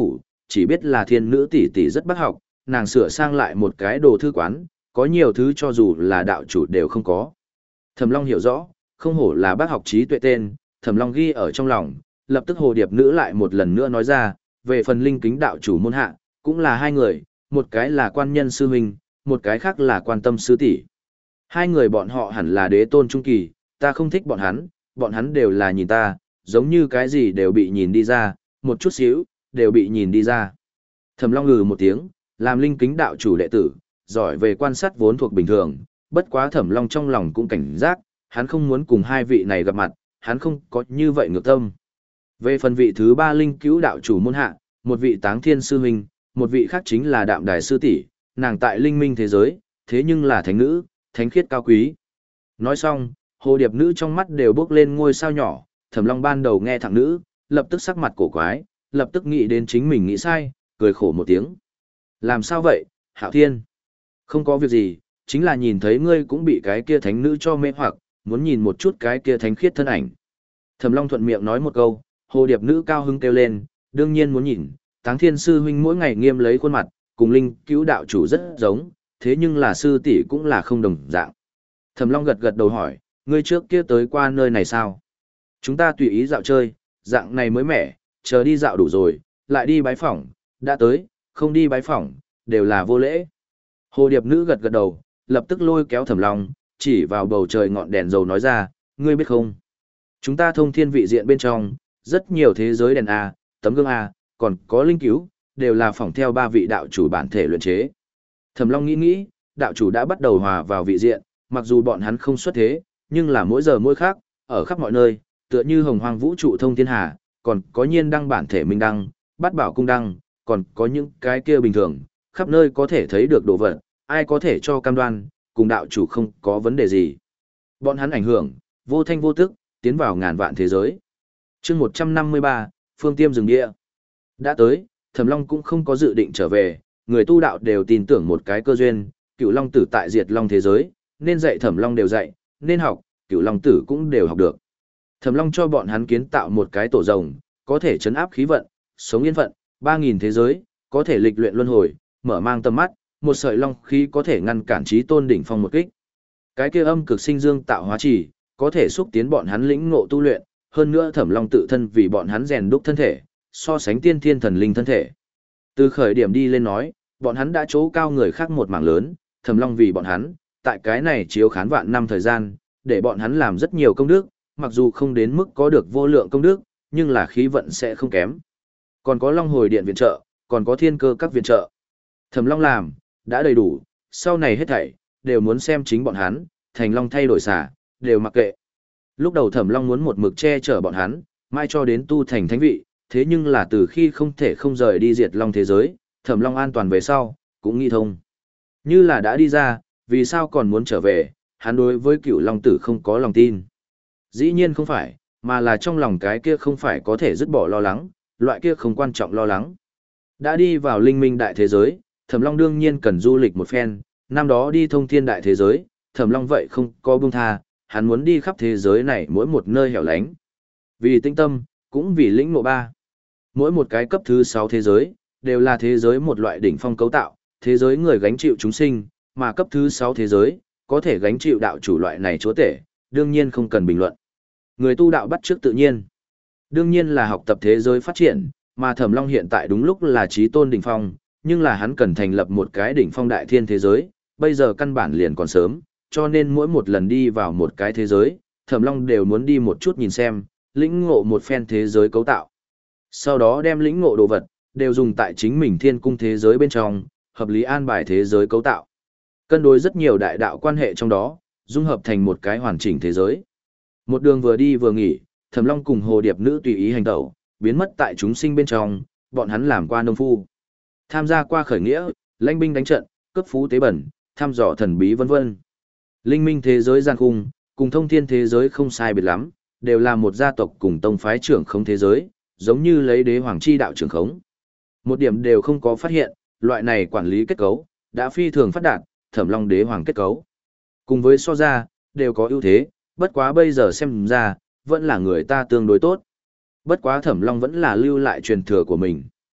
chỉ biết là thiên nữ tỷ tỷ rất bác học, nàng sửa sang lại một cái đồ thư quán, có nhiều thứ cho dù là đạo chủ đều không có. Thẩm Long hiểu rõ, không hổ là bác học trí tuệ tên, Thẩm Long ghi ở trong lòng, lập tức hồ điệp nữ lại một lần nữa nói ra, về phần linh kính đạo chủ môn hạ, cũng là hai người, một cái là quan nhân sư huynh, một cái khác là quan tâm sư tỷ. Hai người bọn họ hẳn là đế tôn trung kỳ, ta không thích bọn hắn, bọn hắn đều là nhìn ta, giống như cái gì đều bị nhìn đi ra, một chút xíu, đều bị nhìn đi ra. Thẩm Long ngừ một tiếng, làm linh kính đạo chủ đệ tử, giỏi về quan sát vốn thuộc bình thường, bất quá Thẩm Long trong lòng cũng cảnh giác, hắn không muốn cùng hai vị này gặp mặt, hắn không có như vậy ngược tâm. Về phần vị thứ ba linh cứu đạo chủ môn hạ, một vị táng thiên sư huynh, một vị khác chính là đạm đài sư tỷ, nàng tại linh minh thế giới, thế nhưng là thánh nữ, thánh khiết cao quý. Nói xong, hồ điệp nữ trong mắt đều bước lên ngôi sao nhỏ, Thẩm Long ban đầu nghe thẳng nữ, lập tức sắc mặt cổ quái, lập tức nghĩ đến chính mình nghĩ sai, cười khổ một tiếng. Làm sao vậy, Hạo Thiên? Không có việc gì, chính là nhìn thấy ngươi cũng bị cái kia thánh nữ cho mê hoặc, muốn nhìn một chút cái kia thánh khiết thân ảnh. Thẩm Long thuận miệng nói một câu, hồ điệp nữ cao hứng kêu lên, đương nhiên muốn nhìn, Táng Thiên sư huynh mỗi ngày nghiêm lấy khuôn mặt, cùng linh cứu đạo chủ rất giống, thế nhưng là sư tỷ cũng là không đồng dạng. Thẩm Long gật gật đầu hỏi, ngươi trước kia tới qua nơi này sao? Chúng ta tùy ý dạo chơi, dạng này mới mẻ, chờ đi dạo đủ rồi, lại đi bái phỏng, đã tới, không đi bái phỏng, đều là vô lễ. Hồ điệp nữ gật gật đầu, lập tức lôi kéo Thẩm Long, chỉ vào bầu trời ngọn đèn dầu nói ra, ngươi biết không? Chúng ta thông thiên vị diện bên trong, rất nhiều thế giới đèn A, tấm gương A, còn có linh cứu, đều là phỏng theo ba vị đạo chủ bản thể luyện chế. Thẩm Long nghĩ nghĩ, đạo chủ đã bắt đầu hòa vào vị diện, mặc dù bọn hắn không xuất thế, nhưng là mỗi giờ mỗi khác, ở khắp mọi nơi, tựa như hồng hoang vũ trụ thông thiên hà, còn có nhiên đăng bản thể minh đăng, bát bảo cung đăng, còn có những cái kia bình thường, khắp nơi có thể thấy được đồ vật, ai có thể cho cam đoan, cùng đạo chủ không có vấn đề gì. Bọn hắn ảnh hưởng, vô thanh vô tức, tiến vào ngàn vạn thế giới. chương một trăm năm mươi ba, Phương Tiêm rừng địa. Đã tới, Thẩm Long cũng không có dự định trở về, người tu đạo đều tin tưởng một cái cơ duyên, Cửu Long Tử tại Diệt Long thế giới, nên dạy Thẩm Long đều dạy, nên học, Cửu Long Tử cũng đều học được. Thẩm Long cho bọn hắn kiến tạo một cái tổ rồng, có thể chấn áp khí vận, sống yên phận, ba nghìn thế giới, có thể lịch luyện luân hồi, mở mang tầm mắt, một sợi long khí có thể ngăn cản chí tôn đỉnh phong một kích. Cái kia âm cực sinh dương tạo hóa chỉ, có thể xúc tiến bọn hắn lĩnh ngộ tu luyện, hơn nữa Thẩm Long tự thân vì bọn hắn rèn đúc thân thể, so sánh tiên thiên thần linh thân thể. Từ khởi điểm đi lên nói, bọn hắn đã chỗ cao người khác một mảng lớn, Thẩm Long vì bọn hắn, tại cái này chiếu khán vạn năm thời gian, để bọn hắn làm rất nhiều công đức, mặc dù không đến mức có được vô lượng công đức, nhưng là khí vận sẽ không kém. Còn có Long Hồi Điện viện trợ, còn có Thiên Cơ các viện trợ. Thẩm Long làm, đã đầy đủ, sau này hết thảy, đều muốn xem chính bọn hắn, Thành Long thay đổi xả, đều mặc kệ. Lúc đầu Thẩm Long muốn một mực che chở bọn hắn, mai cho đến tu thành thánh vị, thế nhưng là từ khi không thể không rời đi Diệt Long thế giới, Thẩm Long an toàn về sau, cũng nghĩ thông. Như là đã đi ra, vì sao còn muốn trở về, hắn đối với Cửu Long Tử không có lòng tin. Dĩ nhiên không phải, mà là trong lòng cái kia không phải có thể dứt bỏ lo lắng, loại kia không quan trọng lo lắng. Đã đi vào linh minh đại thế giới, Thẩm Long đương nhiên cần du lịch một phen, năm đó đi thông thiên đại thế giới, Thẩm Long vậy không có buông tha, hắn muốn đi khắp thế giới này mỗi một nơi hẻo lánh. Vì tĩnh tâm, cũng vì lĩnh ngộ ba. Mỗi một cái cấp thứ sáu thế giới, đều là thế giới một loại đỉnh phong cấu tạo, thế giới người gánh chịu chúng sinh, mà cấp thứ sáu thế giới, có thể gánh chịu đạo chủ loại này chúa tể, đương nhiên không cần bình luận. Người tu đạo bắt trước tự nhiên. Đương nhiên là học tập thế giới phát triển, mà Thẩm Long hiện tại đúng lúc là chí tôn đỉnh phong, nhưng là hắn cần thành lập một cái đỉnh phong đại thiên thế giới, bây giờ căn bản liền còn sớm, cho nên mỗi một lần đi vào một cái thế giới, Thẩm Long đều muốn đi một chút nhìn xem, lĩnh ngộ một phen thế giới cấu tạo. Sau đó đem lĩnh ngộ đồ vật, đều dùng tại chính mình thiên cung thế giới bên trong, hợp lý an bài thế giới cấu tạo. Cân đối rất nhiều đại đạo quan hệ trong đó, dung hợp thành một cái hoàn chỉnh thế giới. Một đường vừa đi vừa nghỉ, Thẩm Long cùng hồ điệp nữ tùy ý hành tẩu, biến mất tại chúng sinh bên trong, bọn hắn làm qua nông phu. Tham gia qua khởi nghĩa, lãnh binh đánh trận, cấp phú tế bẩn, thăm dò thần bí vân vân. Linh minh thế giới gian khung, cùng thông thiên thế giới không sai biệt lắm, đều là một gia tộc cùng tông phái trưởng không thế giới, giống như lấy đế hoàng chi đạo trưởng khống. Một điểm đều không có phát hiện, loại này quản lý kết cấu, đã phi thường phát đạt, Thẩm Long đế hoàng kết cấu. Cùng với so ra, đều có ưu thế, bất quá bây giờ xem ra, vẫn là người ta tương đối tốt. Bất quá Thẩm Long vẫn là lưu lại truyền thừa của mình.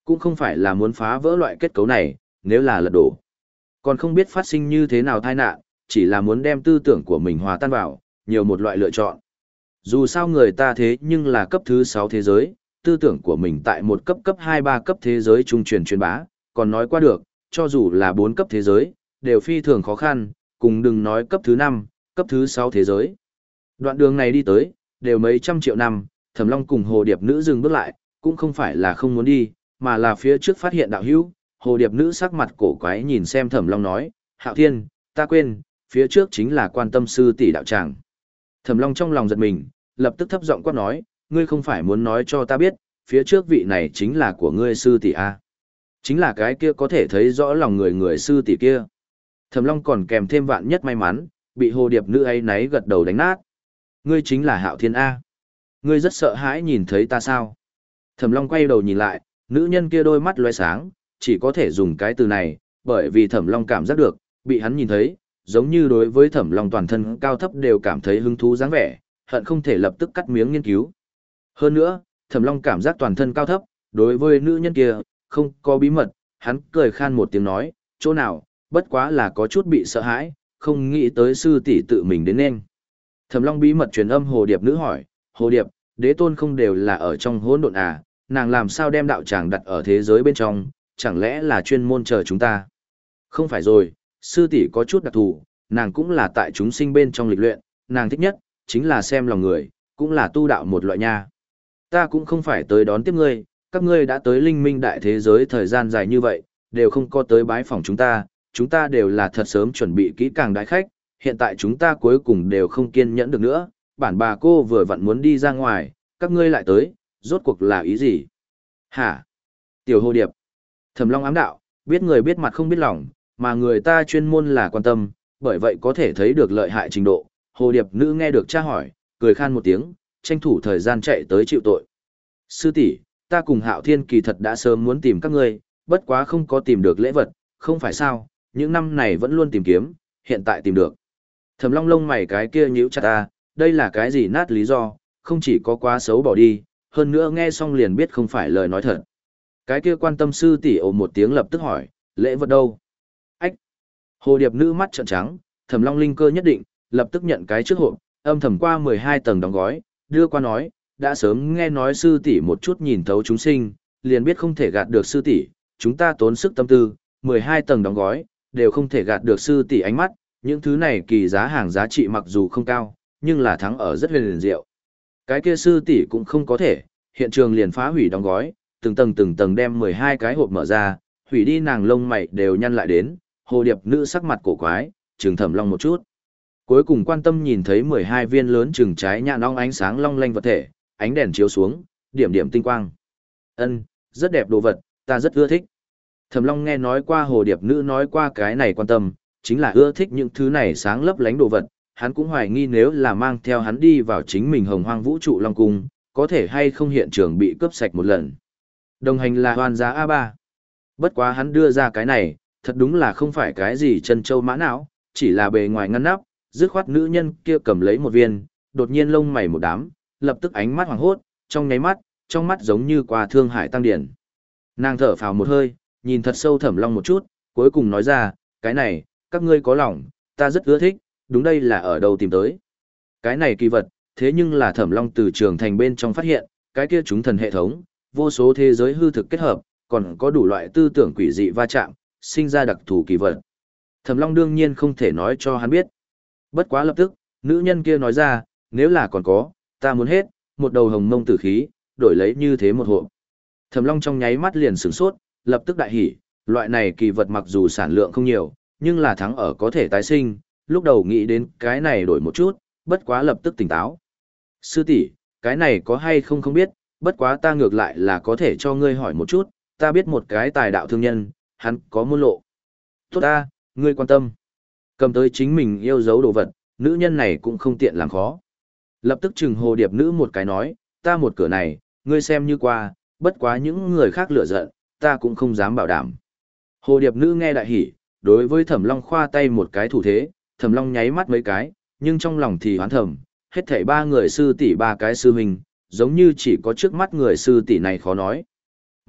cũng không phải là muốn phá vỡ loại kết cấu này, nếu là lật đổ. Còn không biết phát sinh như thế nào tai nạn, chỉ là muốn đem tư tưởng của mình hòa tan vào, nhiều một loại lựa chọn. Dù sao người ta thế nhưng là cấp thứ sáu thế giới, tư tưởng của mình tại một cấp cấp hai ba cấp thế giới trung truyền truyền bá, còn nói qua được, cho dù là bốn cấp thế giới, đều phi thường khó khăn, cùng đừng nói cấp thứ năm, cấp thứ sáu thế giới. Đoạn đường này đi tới, đều mấy trăm triệu năm, Thẩm Long cùng Hồ Điệp Nữ dừng bước lại, cũng không phải là không muốn đi, mà là phía trước phát hiện đạo hữu, Hồ Điệp Nữ sắc mặt cổ quái nhìn xem Thẩm Long nói, Hạo Thiên, ta quên, phía trước chính là Quan Tâm sư tỷ đạo tràng. Thẩm Long trong lòng giật mình, lập tức thấp giọng quát nói, ngươi không phải muốn nói cho ta biết, phía trước vị này chính là của ngươi sư tỷ a? Chính là cái kia có thể thấy rõ lòng người người sư tỷ kia. Thẩm Long còn kèm thêm vạn nhất may mắn, bị Hồ Điệp Nữ ấy náy gật đầu đánh nát. Ngươi chính là Hạo Thiên a? Ngươi rất sợ hãi nhìn thấy ta sao? Thẩm Long quay đầu nhìn lại, nữ nhân kia đôi mắt lóe sáng, chỉ có thể dùng cái từ này, bởi vì Thẩm Long cảm giác được, bị hắn nhìn thấy, giống như đối với Thẩm Long toàn thân cao thấp đều cảm thấy hứng thú dáng vẻ, hận không thể lập tức cắt miếng nghiên cứu. Hơn nữa, Thẩm Long cảm giác toàn thân cao thấp, đối với nữ nhân kia, không có bí mật, hắn cười khan một tiếng nói, chỗ nào, bất quá là có chút bị sợ hãi, không nghĩ tới sư tỷ tự mình đến nên. Thẩm Long bí mật truyền âm Hồ Điệp Nữ hỏi, Hồ Điệp, đế tôn không đều là ở trong hỗn độn à, nàng làm sao đem đạo tràng đặt ở thế giới bên trong, chẳng lẽ là chuyên môn chờ chúng ta? Không phải rồi, sư tỷ có chút đặc thù, nàng cũng là tại chúng sinh bên trong lịch luyện, nàng thích nhất, chính là xem lòng người, cũng là tu đạo một loại nha. Ta cũng không phải tới đón tiếp ngươi, các ngươi đã tới linh minh đại thế giới thời gian dài như vậy, đều không có tới bái phỏng chúng ta, chúng ta đều là thật sớm chuẩn bị kỹ càng đái khách, hiện tại chúng ta cuối cùng đều không kiên nhẫn được nữa, bản bà cô vừa vặn muốn đi ra ngoài, các ngươi lại tới, rốt cuộc là ý gì? Hả? Tiểu Hồ Điệp. Thẩm Long ám đạo, biết người biết mặt không biết lòng, mà người ta chuyên môn là quan tâm, bởi vậy có thể thấy được lợi hại trình độ. Hồ Điệp Nữ nghe được tra hỏi, cười khan một tiếng, tranh thủ thời gian chạy tới chịu tội. Sư tỷ, ta cùng Hạo Thiên kỳ thật đã sớm muốn tìm các ngươi, bất quá không có tìm được lễ vật, không phải sao, những năm này vẫn luôn tìm kiếm, hiện tại tìm được. Thẩm Long lông mày cái kia nhíu chặt ta, đây là cái gì nát lý do, không chỉ có quá xấu bỏ đi, hơn nữa nghe xong liền biết không phải lời nói thật. Cái kia Quan Tâm sư tỷ ồ một tiếng lập tức hỏi, lễ vật đâu? Ách! Hồ Điệp Nữ mắt trợn trắng, Thẩm Long linh cơ nhất định, lập tức nhận cái trước hộp, âm thầm qua mười hai tầng đóng gói, đưa qua nói, đã sớm nghe nói sư tỷ một chút nhìn thấu chúng sinh, liền biết không thể gạt được sư tỷ, chúng ta tốn sức tâm tư, mười hai tầng đóng gói, đều không thể gạt được sư tỷ ánh mắt, những thứ này kỳ giá hàng giá trị mặc dù không cao, nhưng là thắng ở rất huyền diệu. Cái kia sư tỷ cũng không có thể, hiện trường liền phá hủy đóng gói, từng tầng từng tầng đem mười hai cái hộp mở ra, hủy đi nàng lông mày đều nhăn lại đến, Hồ Điệp Nữ sắc mặt cổ quái, trừng Thẩm Long một chút. Cuối cùng Quan Tâm nhìn thấy mười hai viên lớn chừng trái nhạn ong ánh sáng long lanh vật thể, ánh đèn chiếu xuống, điểm điểm tinh quang. Ân, rất đẹp đồ vật, ta rất ưa thích. Thẩm Long nghe nói qua Hồ Điệp Nữ nói qua cái này Quan Tâm, chính là ưa thích những thứ này sáng lấp lánh đồ vật, hắn cũng hoài nghi nếu là mang theo hắn đi vào chính mình Hồng Hoang Vũ trụ Long Cung, có thể hay không hiện trường bị cướp sạch một lần. Đồng hành là hoàn giá a ba. Bất quá hắn đưa ra cái này, thật đúng là không phải cái gì chân châu mã não, chỉ là bề ngoài ngăn nắp, dứt khoát nữ nhân kia cầm lấy một viên, đột nhiên lông mày một đám, lập tức ánh mắt hoàng hốt, trong nháy mắt, trong mắt giống như qua Thương Hải tăng điển. Nàng thở phào một hơi, nhìn thật sâu Thẩm Long một chút, cuối cùng nói ra, cái này, các ngươi có lòng, ta rất ưa thích, đúng đây là ở đâu tìm tới. Cái này kỳ vật, thế nhưng là Thẩm Long từ trường thành bên trong phát hiện, cái kia chúng thần hệ thống, vô số thế giới hư thực kết hợp, còn có đủ loại tư tưởng quỷ dị va chạm, sinh ra đặc thù kỳ vật. Thẩm Long đương nhiên không thể nói cho hắn biết. Bất quá lập tức, nữ nhân kia nói ra, nếu là còn có, ta muốn hết, một đầu hồng mông tử khí, đổi lấy như thế một hộp. Thẩm Long trong nháy mắt liền sửng sốt, lập tức đại hỉ, loại này kỳ vật mặc dù sản lượng không nhiều, nhưng là thắng ở có thể tái sinh, lúc đầu nghĩ đến cái này đổi một chút, bất quá lập tức tỉnh táo. Sư tỷ, cái này có hay không không biết, bất quá ta ngược lại là có thể cho ngươi hỏi một chút, ta biết một cái tài đạo thương nhân, hắn có môn lộ. Tốt ta, ngươi quan tâm. Cầm tới chính mình yêu dấu đồ vật, nữ nhân này cũng không tiện làm khó. Lập tức chừng Hồ Điệp Nữ một cái nói, ta một cửa này, ngươi xem như qua, bất quá những người khác lựa giận, ta cũng không dám bảo đảm. Hồ Điệp Nữ nghe đại hỉ, đối với Thẩm Long khoa tay một cái thủ thế, Thẩm Long nháy mắt mấy cái, nhưng trong lòng thì hoán thầm, hết thảy ba người sư tỷ ba cái sư huynh, giống như chỉ có trước mắt người sư tỷ này khó nói.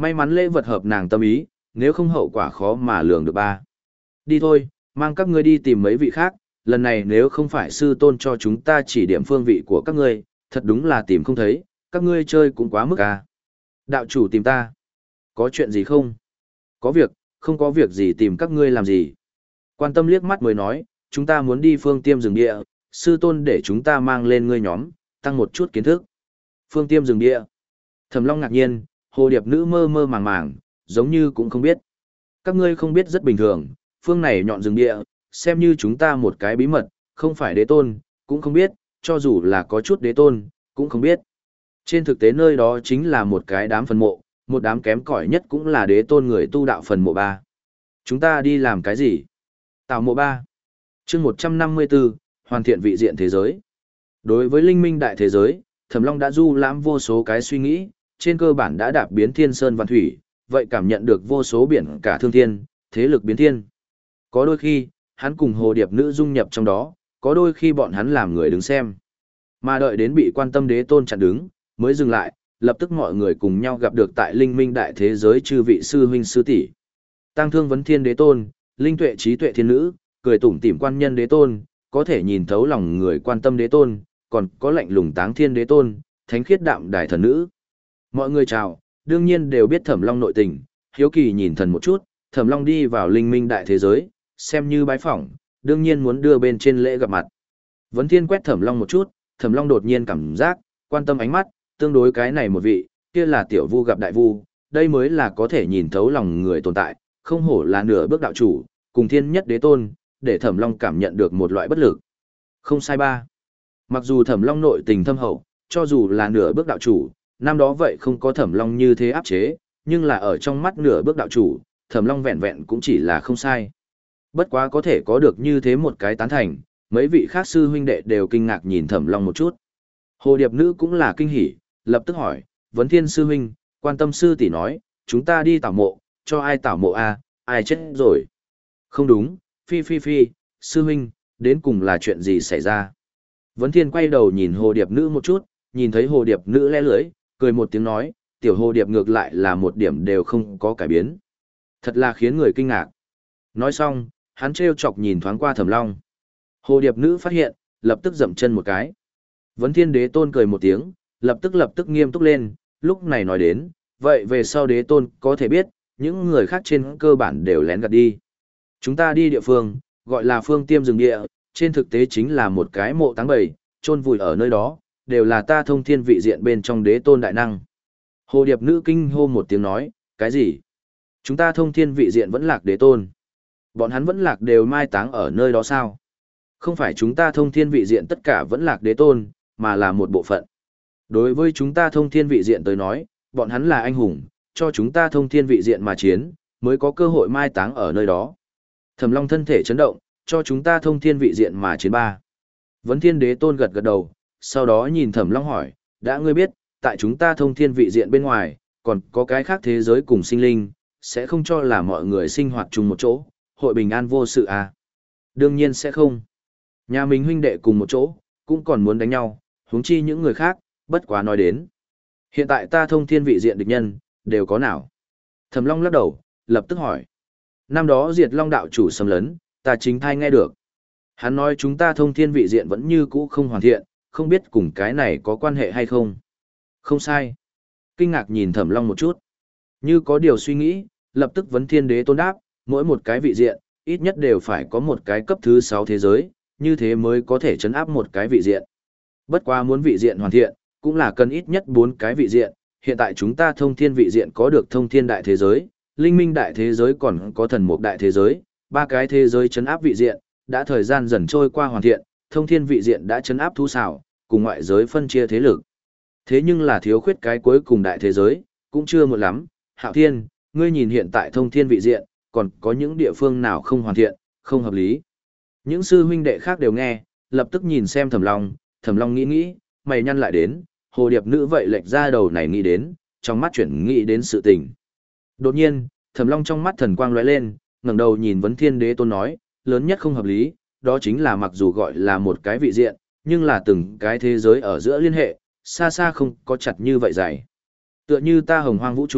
May mắn lễ vật hợp nàng tâm ý, nếu không hậu quả khó mà lường được ba. Đi thôi, mang các ngươi đi tìm mấy vị khác, lần này nếu không phải sư tôn cho chúng ta chỉ điểm phương vị của các ngươi, thật đúng là tìm không thấy, các ngươi chơi cũng quá mức à. Đạo chủ tìm ta. Có chuyện gì không? Có việc, không có việc gì tìm các ngươi làm gì. Quan tâm liếc mắt mới nói, chúng ta muốn đi phương tiêm rừng địa, sư tôn để chúng ta mang lên ngươi nhóm, tăng một chút kiến thức. Phương tiêm rừng địa. Thẩm Long ngạc nhiên, hồ điệp nữ mơ mơ màng màng, giống như cũng không biết. Các ngươi không biết rất bình thường, phương này nhọn rừng địa, xem như chúng ta một cái bí mật, không phải đế tôn, cũng không biết, cho dù là có chút đế tôn, cũng không biết. Trên thực tế nơi đó chính là một cái đám phần mộ, một đám kém cỏi nhất cũng là đế tôn người tu đạo phần mộ ba. Chúng ta đi làm cái gì? Tạo mộ ba. Chương một trăm năm mươi bốn, hoàn thiện vị diện thế giới. Đối với linh minh đại thế giới, Thẩm Long đã du lãm vô số cái suy nghĩ, trên cơ bản đã đạp biến thiên sơn văn thủy, vậy cảm nhận được vô số biển cả thương thiên, thế lực biến thiên. Có đôi khi, hắn cùng hồ điệp nữ dung nhập trong đó, có đôi khi bọn hắn làm người đứng xem. Mà đợi đến bị quan tâm đế tôn chặn đứng, mới dừng lại, lập tức mọi người cùng nhau gặp được tại linh minh đại thế giới chư vị sư huynh sư tỷ. Tăng thương vấn thiên đế tôn, linh tuệ trí tuệ thiên nữ, cười tủm tỉm quan nhân đế tôn, có thể nhìn thấu lòng người quan tâm đế tôn, còn có lạnh lùng táng thiên đế tôn, thánh khiết đạm đài thần nữ. Mọi người chào, đương nhiên đều biết Thẩm Long nội tình, hiếu kỳ nhìn thần một chút, Thẩm Long đi vào linh minh đại thế giới, xem như bái phỏng, đương nhiên muốn đưa bên trên lễ gặp mặt. Vấn thiên quét Thẩm Long một chút, Thẩm Long đột nhiên cảm giác, quan tâm ánh mắt, tương đối cái này một vị, kia là tiểu vu gặp đại vu, đây mới là có thể nhìn thấu lòng người tồn tại, không hổ là nửa bước đạo chủ, cùng thiên nhất đế tôn, để Thẩm Long cảm nhận được một loại bất lực. Không sai ba. Mặc dù Thẩm Long nội tình thâm hậu, cho dù là nửa bước đạo chủ, năm đó vậy không có Thẩm Long như thế áp chế, nhưng là ở trong mắt nửa bước đạo chủ, Thẩm Long vẹn vẹn cũng chỉ là không sai. Bất quá có thể có được như thế một cái tán thành, mấy vị khác sư huynh đệ đều kinh ngạc nhìn Thẩm Long một chút. Hồ điệp nữ cũng là kinh hỉ, lập tức hỏi, vấn thiên sư huynh, quan tâm sư tỷ nói, chúng ta đi tảo mộ, cho ai tảo mộ a, ai chết rồi. Không đúng, phi phi phi, sư huynh, đến cùng là chuyện gì xảy ra. Vấn thiên quay đầu nhìn hồ điệp nữ một chút, nhìn thấy hồ điệp nữ lẽ lưỡi, cười một tiếng nói, tiểu hồ điệp ngược lại là một điểm đều không có cải biến. Thật là khiến người kinh ngạc. Nói xong, hắn trêu chọc nhìn thoáng qua Thẩm Long. Hồ điệp nữ phát hiện, lập tức dậm chân một cái. Vấn thiên đế tôn cười một tiếng, lập tức lập tức nghiêm túc lên, lúc này nói đến, vậy về sau đế tôn có thể biết, những người khác trên cơ bản đều lén gạt đi. Chúng ta đi địa phương, gọi là phương tiêm rừng địa, trên thực tế chính là một cái mộ táng bầy, chôn vùi ở nơi đó, đều là ta thông thiên vị diện bên trong đế tôn đại năng. Hồ điệp nữ kinh hô một tiếng nói, cái gì? Chúng ta thông thiên vị diện vẫn lạc đế tôn. Bọn hắn vẫn lạc đều mai táng ở nơi đó sao? Không phải chúng ta thông thiên vị diện tất cả vẫn lạc đế tôn, mà là một bộ phận. Đối với chúng ta thông thiên vị diện tới nói, bọn hắn là anh hùng, cho chúng ta thông thiên vị diện mà chiến, mới có cơ hội mai táng ở nơi đó. Thẩm Long thân thể chấn động, cho chúng ta thông thiên vị diện mà chiến ba. Vấn thiên đế tôn gật gật đầu, sau đó nhìn Thẩm Long hỏi, đã ngươi biết, tại chúng ta thông thiên vị diện bên ngoài, còn có cái khác thế giới cùng sinh linh, sẽ không cho là mọi người sinh hoạt chung một chỗ, hội bình an vô sự à? Đương nhiên sẽ không. Nhà mình huynh đệ cùng một chỗ, cũng còn muốn đánh nhau, huống chi những người khác, bất quá nói đến. Hiện tại ta thông thiên vị diện địch nhân, đều có nào? Thẩm Long lắc đầu, lập tức hỏi. Năm đó diệt Long đạo chủ xâm lấn, ta chính thai nghe được. Hắn nói chúng ta thông thiên vị diện vẫn như cũ không hoàn thiện, không biết cùng cái này có quan hệ hay không. Không sai. Kinh ngạc nhìn Thẩm Long một chút. Như có điều suy nghĩ, lập tức vấn thiên đế tôn đáp, mỗi một cái vị diện, ít nhất đều phải có một cái cấp thứ sáu thế giới, như thế mới có thể chấn áp một cái vị diện. Bất quá muốn vị diện hoàn thiện, cũng là cần ít nhất bốn cái vị diện, hiện tại chúng ta thông thiên vị diện có được thông thiên đại thế giới, linh minh đại thế giới còn có thần mục đại thế giới, ba cái thế giới chấn áp vị diện, đã thời gian dần trôi qua hoàn thiện, thông thiên vị diện đã chấn áp thu xảo, cùng ngoại giới phân chia thế lực. Thế nhưng là thiếu khuyết cái cuối cùng đại thế giới, cũng chưa một lắm, Hạo Thiên, ngươi nhìn hiện tại thông thiên vị diện, còn có những địa phương nào không hoàn thiện, không hợp lý. Những sư huynh đệ khác đều nghe, lập tức nhìn xem Thẩm Long, Thẩm Long nghĩ nghĩ, mày nhăn lại đến, hồ điệp nữ vậy lệch ra đầu này nghĩ đến, trong mắt chuyển nghĩ đến sự tình. Đột nhiên, Thẩm Long trong mắt thần quang lóe lên, ngẩng đầu nhìn vấn thiên đế tôn nói, lớn nhất không hợp lý, đó chính là mặc dù gọi là một cái vị diện, nhưng là từng cái thế giới ở giữa liên hệ, xa xa không có chặt như vậy dày. Tựa như ta hồng hoang vũ trụ,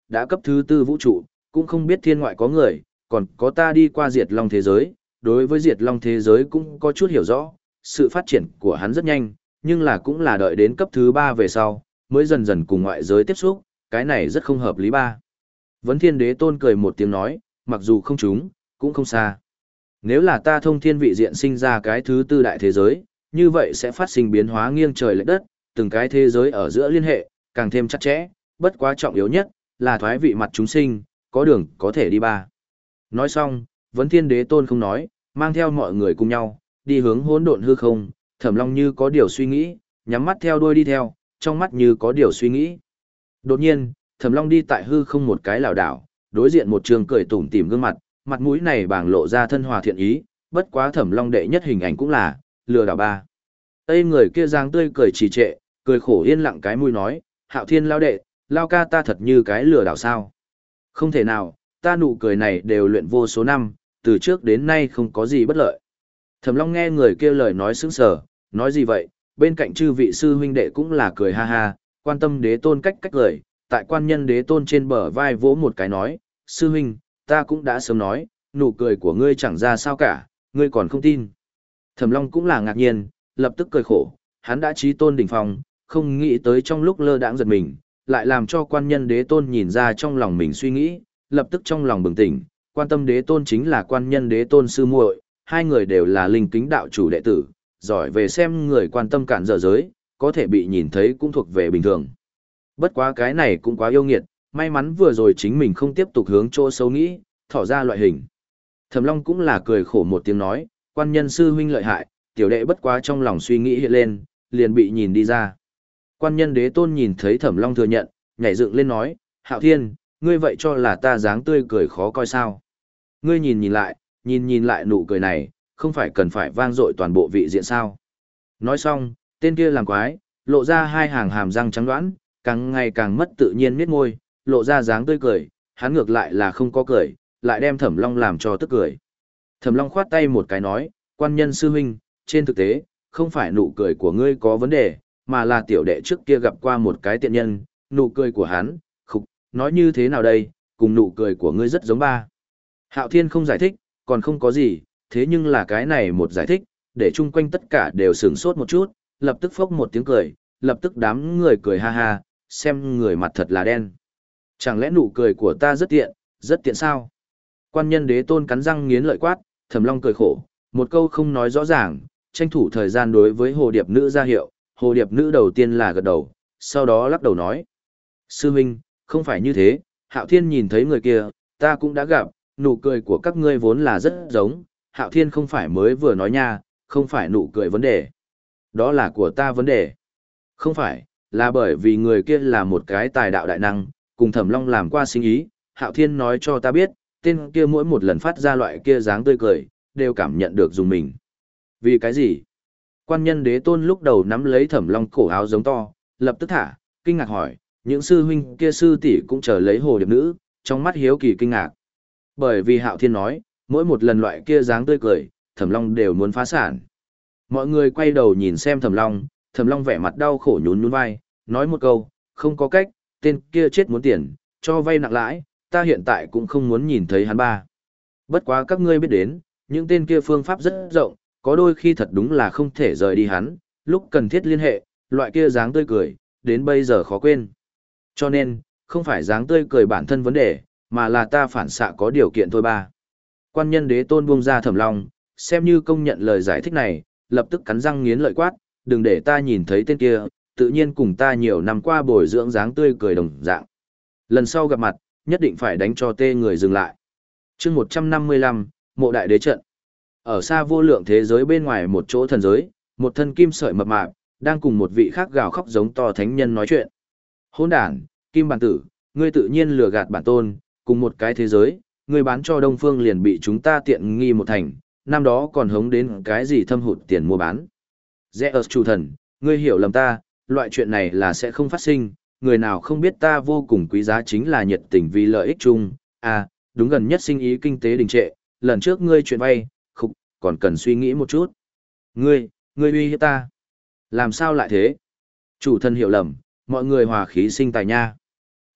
đã cấp thứ tư vũ trụ, cũng không biết thiên ngoại có người, còn có ta đi qua diệt long thế giới, đối với diệt long thế giới cũng có chút hiểu rõ, sự phát triển của hắn rất nhanh, nhưng là cũng là đợi đến cấp thứ ba về sau, mới dần dần cùng ngoại giới tiếp xúc, cái này rất không hợp lý ba. Vấn Thiên Đế Tôn cười một tiếng nói, mặc dù không trúng, cũng không xa. Nếu là ta thông thiên vị diện sinh ra cái thứ tư đại thế giới, như vậy sẽ phát sinh biến hóa nghiêng trời lệch đất, từng cái thế giới ở giữa liên hệ, càng thêm chặt chẽ, bất quá trọng yếu nhất, là thoái vị mặt chúng sinh, có đường có thể đi ba. Nói xong, Vấn Thiên Đế Tôn không nói, mang theo mọi người cùng nhau, đi hướng hỗn độn hư không, Thẩm Long như có điều suy nghĩ, nhắm mắt theo đuôi đi theo, trong mắt như có điều suy nghĩ. Đột nhiên, Thẩm Long đi tại hư không một cái lảo đảo, đối diện một trường cười tủm tỉm gương mặt, mặt mũi này bảng lộ ra thân hòa thiện ý, bất quá Thẩm Long đệ nhất hình ảnh cũng là lừa đảo ba. Tây người kia dáng tươi cười trì trệ, cười khổ yên lặng cái mũi nói, Hạo Thiên lao đệ, lao ca ta thật như cái lừa đảo sao? Không thể nào, ta nụ cười này đều luyện vô số năm, từ trước đến nay không có gì bất lợi. Thẩm Long nghe người kia lời nói sững sờ, nói gì vậy? Bên cạnh chư vị sư huynh đệ cũng là cười ha ha, quan tâm đế tôn cách cách cười, tại quan nhân đế tôn trên bờ vai vỗ một cái nói, sư huynh, ta cũng đã sớm nói, nụ cười của ngươi chẳng ra sao cả, ngươi còn không tin. Thẩm Long cũng là ngạc nhiên, lập tức cười khổ, hắn đã trí tôn đỉnh phong, không nghĩ tới trong lúc lơ đãng giật mình, lại làm cho quan nhân đế tôn nhìn ra trong lòng mình suy nghĩ, lập tức trong lòng bừng tỉnh, quan tâm đế tôn chính là quan nhân đế tôn sư muội, hai người đều là linh kính đạo chủ đệ tử, giỏi về xem người quan tâm cản dở giới, có thể bị nhìn thấy cũng thuộc về bình thường. Bất quá cái này cũng quá yêu nghiệt, may mắn vừa rồi chính mình không tiếp tục hướng chỗ xấu nghĩ, thỏ ra loại hình. Thẩm Long cũng là cười khổ một tiếng nói, quan nhân sư huynh lợi hại, tiểu đệ bất quá trong lòng suy nghĩ hiện lên, liền bị nhìn đi ra. Quan nhân đế tôn nhìn thấy Thẩm Long thừa nhận, nhảy dựng lên nói, Hạo Thiên, ngươi vậy cho là ta dáng tươi cười khó coi sao? Ngươi nhìn nhìn lại, nhìn nhìn lại nụ cười này, không phải cần phải vang dội toàn bộ vị diện sao? Nói xong, tên kia làm quái, lộ ra hai hàng hàm răng trắng đoán, càng ngày càng mất tự nhiên miết môi, lộ ra dáng tươi cười, hắn ngược lại là không có cười, lại đem Thẩm Long làm cho tức cười. Thẩm Long khoát tay một cái nói, quan nhân sư huynh, trên thực tế, không phải nụ cười của ngươi có vấn đề, mà là tiểu đệ trước kia gặp qua một cái tiện nhân, nụ cười của hắn, khục, nói như thế nào đây, cùng nụ cười của ngươi rất giống ba. Hạo Thiên không giải thích, còn không có gì, thế nhưng là cái này một giải thích, để chung quanh tất cả đều sửng sốt một chút, lập tức phốc một tiếng cười, lập tức đám người cười ha ha, xem người mặt thật là đen. Chẳng lẽ nụ cười của ta rất tiện, rất tiện sao? Quan nhân đế tôn cắn răng nghiến lợi quát, Thẩm Long cười khổ, một câu không nói rõ ràng, tranh thủ thời gian đối với hồ điệp nữ ra hiệu, hồ điệp nữ đầu tiên là gật đầu, sau đó lắc đầu nói. Sư huynh, không phải như thế, Hạo Thiên nhìn thấy người kia, ta cũng đã gặp, nụ cười của các ngươi vốn là rất giống, Hạo Thiên không phải mới vừa nói nha, không phải nụ cười vấn đề. Đó là của ta vấn đề. Không phải, là bởi vì người kia là một cái tài đạo đại năng, cùng Thẩm Long làm qua sinh ý, Hạo Thiên nói cho ta biết, tên kia mỗi một lần phát ra loại kia dáng tươi cười, đều cảm nhận được dùng mình. Vì cái gì? Quan nhân đế tôn lúc đầu nắm lấy Thẩm Long cổ áo giống to, lập tức thả, kinh ngạc hỏi, những sư huynh kia sư tỷ cũng chờ lấy hồ điệp nữ, trong mắt hiếu kỳ kinh ngạc. Bởi vì Hạo Thiên nói, mỗi một lần loại kia dáng tươi cười, Thẩm Long đều muốn phá sản. Mọi người quay đầu nhìn xem Thẩm Long, Thẩm Long vẻ mặt đau khổ nhún nhún vai, nói một câu, không có cách, tên kia chết muốn tiền, cho vay nặng lãi, ta hiện tại cũng không muốn nhìn thấy hắn ba. Bất quá các ngươi biết đến, những tên kia phương pháp rất rộng, có đôi khi thật đúng là không thể rời đi hắn, lúc cần thiết liên hệ, loại kia dáng tươi cười, đến bây giờ khó quên. Cho nên, không phải dáng tươi cười bản thân vấn đề, mà là ta phản xạ có điều kiện thôi ba. Quan nhân đế tôn buông ra Thẩm Long, xem như công nhận lời giải thích này, lập tức cắn răng nghiến lợi quát, đừng để ta nhìn thấy tên kia, tự nhiên cùng ta nhiều năm qua bồi dưỡng dáng tươi cười đồng dạng. Lần sau gặp mặt, nhất định phải đánh cho tê người dừng lại. chương một trăm năm mươi lăm, Mộ Đại Đế Trận. Ở xa vô lượng thế giới bên ngoài một chỗ thần giới, một thân kim sợi mập mạp, đang cùng một vị khác gào khóc giống to thánh nhân nói chuyện. Hỗn đản, Kim Bản Tử, ngươi tự nhiên lừa gạt bản tôn, cùng một cái thế giới, ngươi bán cho Đông Phương liền bị chúng ta tiện nghi một thành, năm đó còn hống đến cái gì thâm hụt tiền mua bán. Zeus chủ thần, ngươi hiểu lầm ta, loại chuyện này là sẽ không phát sinh, người nào không biết ta vô cùng quý giá chính là nhiệt tình vì lợi ích chung, à, đúng gần nhất sinh ý kinh tế đình trệ, lần trước ngươi chuyện vay, khục, còn cần suy nghĩ một chút. Ngươi, ngươi uy hiếp ta. Làm sao lại thế? Chủ thần hiểu lầm, mọi người hòa khí sinh tài nha.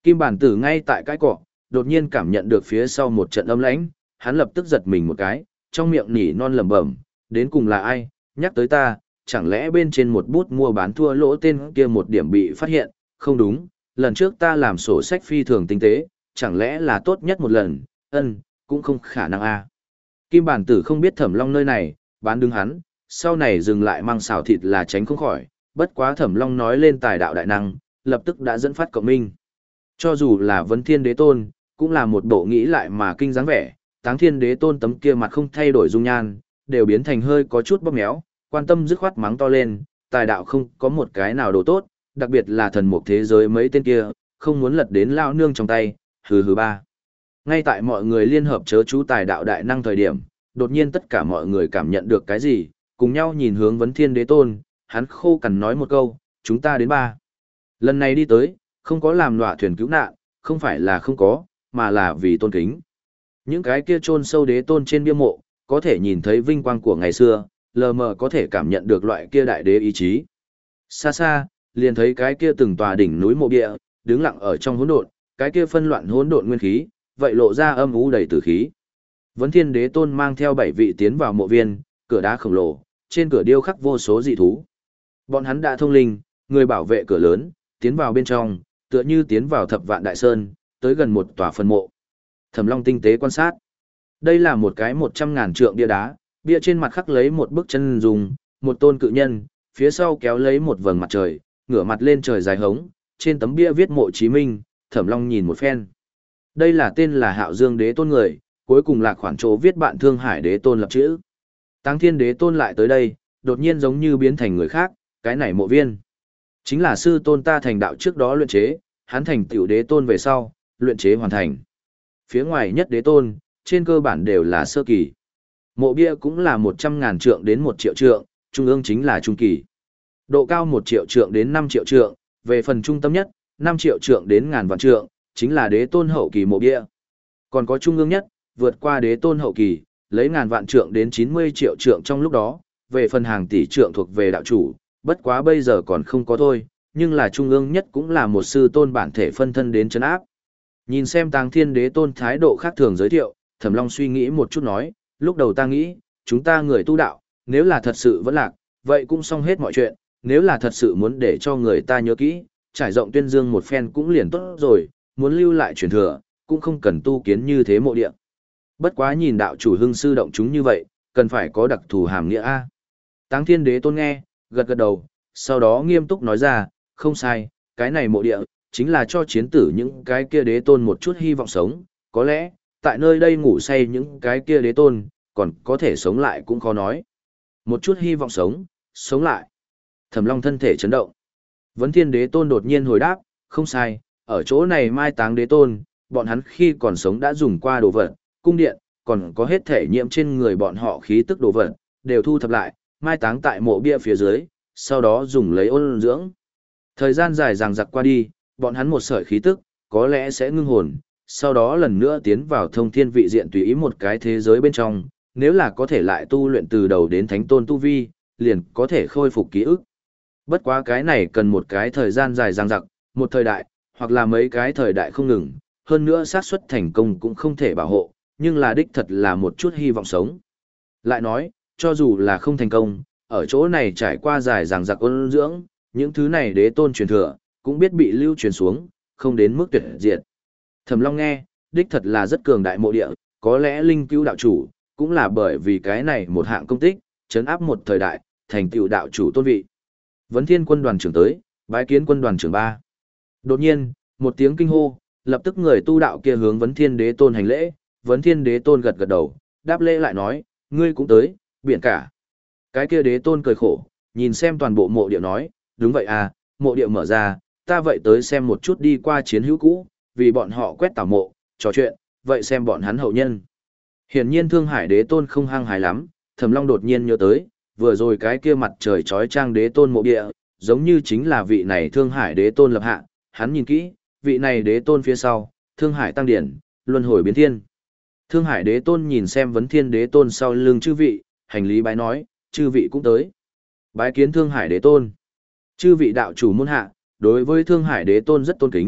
Kim bản tử ngay tại cái cọ, đột nhiên cảm nhận được phía sau một trận âm lãnh, hắn lập tức giật mình một cái, trong miệng nỉ non lẩm bẩm, đến cùng là ai, nhắc tới ta, chẳng lẽ bên trên một bút mua bán thua lỗ tên kia một điểm bị phát hiện, không đúng, lần trước ta làm sổ sách phi thường tinh tế, chẳng lẽ là tốt nhất một lần, ân, cũng không khả năng a. Kim bản tử không biết Thẩm Long nơi này, bán đứng hắn, sau này dừng lại mang xào thịt là tránh không khỏi, bất quá Thẩm Long nói lên tài đạo đại năng, lập tức đã dẫn phát cộng minh. Cho dù là Vấn Thiên Đế Tôn, cũng là một bộ nghĩ lại mà kinh dáng vẻ, Táng Thiên Đế Tôn tấm kia mặt không thay đổi dung nhan, đều biến thành hơi có chút bóp méo, quan tâm dứt khoát mắng to lên, tài đạo không có một cái nào đồ tốt, đặc biệt là thần mục thế giới mấy tên kia, không muốn lật đến lao nương trong tay, hừ hừ ba. Ngay tại mọi người liên hợp chớ chú tài đạo đại năng thời điểm, đột nhiên tất cả mọi người cảm nhận được cái gì, cùng nhau nhìn hướng Vấn Thiên Đế Tôn, hắn khô cằn nói một câu, chúng ta đến ba. Lần này đi tới, không có làm nọa thuyền cứu nạn, không phải là không có, mà là vì tôn kính. Những cái kia chôn sâu đế tôn trên bia mộ, có thể nhìn thấy vinh quang của ngày xưa, lờ mờ có thể cảm nhận được loại kia đại đế ý chí. Xa xa, liền thấy cái kia từng tòa đỉnh núi mộ địa, đứng lặng ở trong hỗn độn, cái kia phân loạn hỗn độn nguyên khí, vậy lộ ra âm u đầy tử khí. Vấn Thiên Đế Tôn mang theo bảy vị tiến vào mộ viên, cửa đá khổng lồ, trên cửa điêu khắc vô số dị thú. Bọn hắn đã thông linh, người bảo vệ cửa lớn, tiến vào bên trong, tựa như tiến vào thập vạn đại sơn, tới gần một tòa phân mộ. Thẩm Long tinh tế quan sát. Đây là một cái một trăm ngàn trượng bia đá, bia trên mặt khắc lấy một bức chân dùng, một tôn cự nhân, phía sau kéo lấy một vầng mặt trời, ngửa mặt lên trời dài hống, trên tấm bia viết mộ Chí Minh, Thẩm Long nhìn một phen. Đây là tên là Hạo Dương Đế Tôn người, cuối cùng là khoản chỗ viết bạn Thương Hải Đế Tôn lập chữ. Táng Thiên Đế Tôn lại tới đây, đột nhiên giống như biến thành người khác, cái này mộ viên. Chính là sư tôn ta thành đạo trước đó luyện chế, hắn thành tiểu đế tôn về sau, luyện chế hoàn thành. Phía ngoài nhất đế tôn, trên cơ bản đều là sơ kỳ. Mộ bia cũng là một trăm ngàn trượng đến một triệu trượng, trung ương chính là trung kỳ. Độ cao một triệu trượng đến năm triệu trượng, về phần trung tâm nhất, năm triệu trượng đến ngàn vạn trượng, chính là đế tôn hậu kỳ mộ bia. Còn có trung ương nhất, vượt qua đế tôn hậu kỳ, lấy ngàn vạn trượng đến chín mươi triệu trượng trong lúc đó, về phần hàng tỷ trượng thuộc về đạo chủ, bất quá bây giờ còn không có thôi, nhưng là trung ương nhất cũng là một sư tôn bản thể phân thân đến chấn áp. Nhìn xem Táng Thiên Đế Tôn thái độ khác thường giới thiệu, Thẩm Long suy nghĩ một chút nói, lúc đầu ta nghĩ, chúng ta người tu đạo, nếu là thật sự vẫn lạc, vậy cũng xong hết mọi chuyện, nếu là thật sự muốn để cho người ta nhớ kỹ, trải rộng tuyên dương một phen cũng liền tốt rồi, muốn lưu lại truyền thừa, cũng không cần tu kiến như thế mộ địa. Bất quá nhìn đạo chủ hưng sư động chúng như vậy, cần phải có đặc thù hàm nghĩa a. Táng Thiên Đế Tôn nghe, gật gật đầu, sau đó nghiêm túc nói ra, không sai, cái này mộ địa, chính là cho chiến tử những cái kia đế tôn một chút hy vọng sống, có lẽ, tại nơi đây ngủ say những cái kia đế tôn, còn có thể sống lại cũng khó nói. Một chút hy vọng sống, sống lại. Thẩm Long thân thể chấn động. Vấn Thiên Đế Tôn đột nhiên hồi đáp, không sai, ở chỗ này mai táng đế tôn, bọn hắn khi còn sống đã dùng qua đồ vật, cung điện, còn có hết thể nhiễm trên người bọn họ khí tức đồ vật, đều thu thập lại, mai táng tại mộ bia phía dưới, sau đó dùng lấy ôn dưỡng. Thời gian dài dằng dặc qua đi, bọn hắn một sợi khí tức, có lẽ sẽ ngưng hồn, sau đó lần nữa tiến vào thông thiên vị diện tùy ý một cái thế giới bên trong, nếu là có thể lại tu luyện từ đầu đến thánh tôn tu vi, liền có thể khôi phục ký ức. Bất quá cái này cần một cái thời gian dài dằng dặc, một thời đại, hoặc là mấy cái thời đại không ngừng, hơn nữa xác suất thành công cũng không thể bảo hộ, nhưng là đích thật là một chút hy vọng sống. Lại nói, cho dù là không thành công, ở chỗ này trải qua dài dằng dặc ôn dưỡng, những thứ này đế tôn truyền thừa, cũng biết bị lưu truyền xuống, không đến mức tuyệt diệt. Thẩm Long nghe, đích thật là rất cường đại mộ địa, có lẽ linh cứu đạo chủ, cũng là bởi vì cái này một hạng công tích, chấn áp một thời đại, thành tựu đạo chủ tôn vị. Vấn Thiên quân đoàn trưởng tới, bái kiến quân đoàn trưởng ba. Đột nhiên, một tiếng kinh hô, lập tức người tu đạo kia hướng Vấn Thiên Đế Tôn hành lễ, Vấn Thiên Đế Tôn gật gật đầu, đáp lễ lại nói, ngươi cũng tới, biển cả. Cái kia Đế Tôn cười khổ, nhìn xem toàn bộ mộ địa nói, đúng vậy à, mộ địa mở ra, ta vậy tới xem một chút đi qua chiến hữu cũ, vì bọn họ quét tảo mộ, trò chuyện, vậy xem bọn hắn hậu nhân. Hiển nhiên Thương Hải Đế Tôn không hăng hái lắm, Thẩm Long đột nhiên nhớ tới, vừa rồi cái kia mặt trời chói chang Đế Tôn mộ địa, giống như chính là vị này Thương Hải Đế Tôn lập hạ, hắn nhìn kỹ, vị này Đế Tôn phía sau, Thương Hải tăng điển, luân hồi biến thiên. Thương Hải Đế Tôn nhìn xem Vấn Thiên Đế Tôn sau lưng chư vị, hành lý bái nói, chư vị cũng tới. Bái kiến Thương Hải Đế Tôn. Chư vị đạo chủ môn hạ, đối với Thương Hải Đế Tôn rất tôn kính,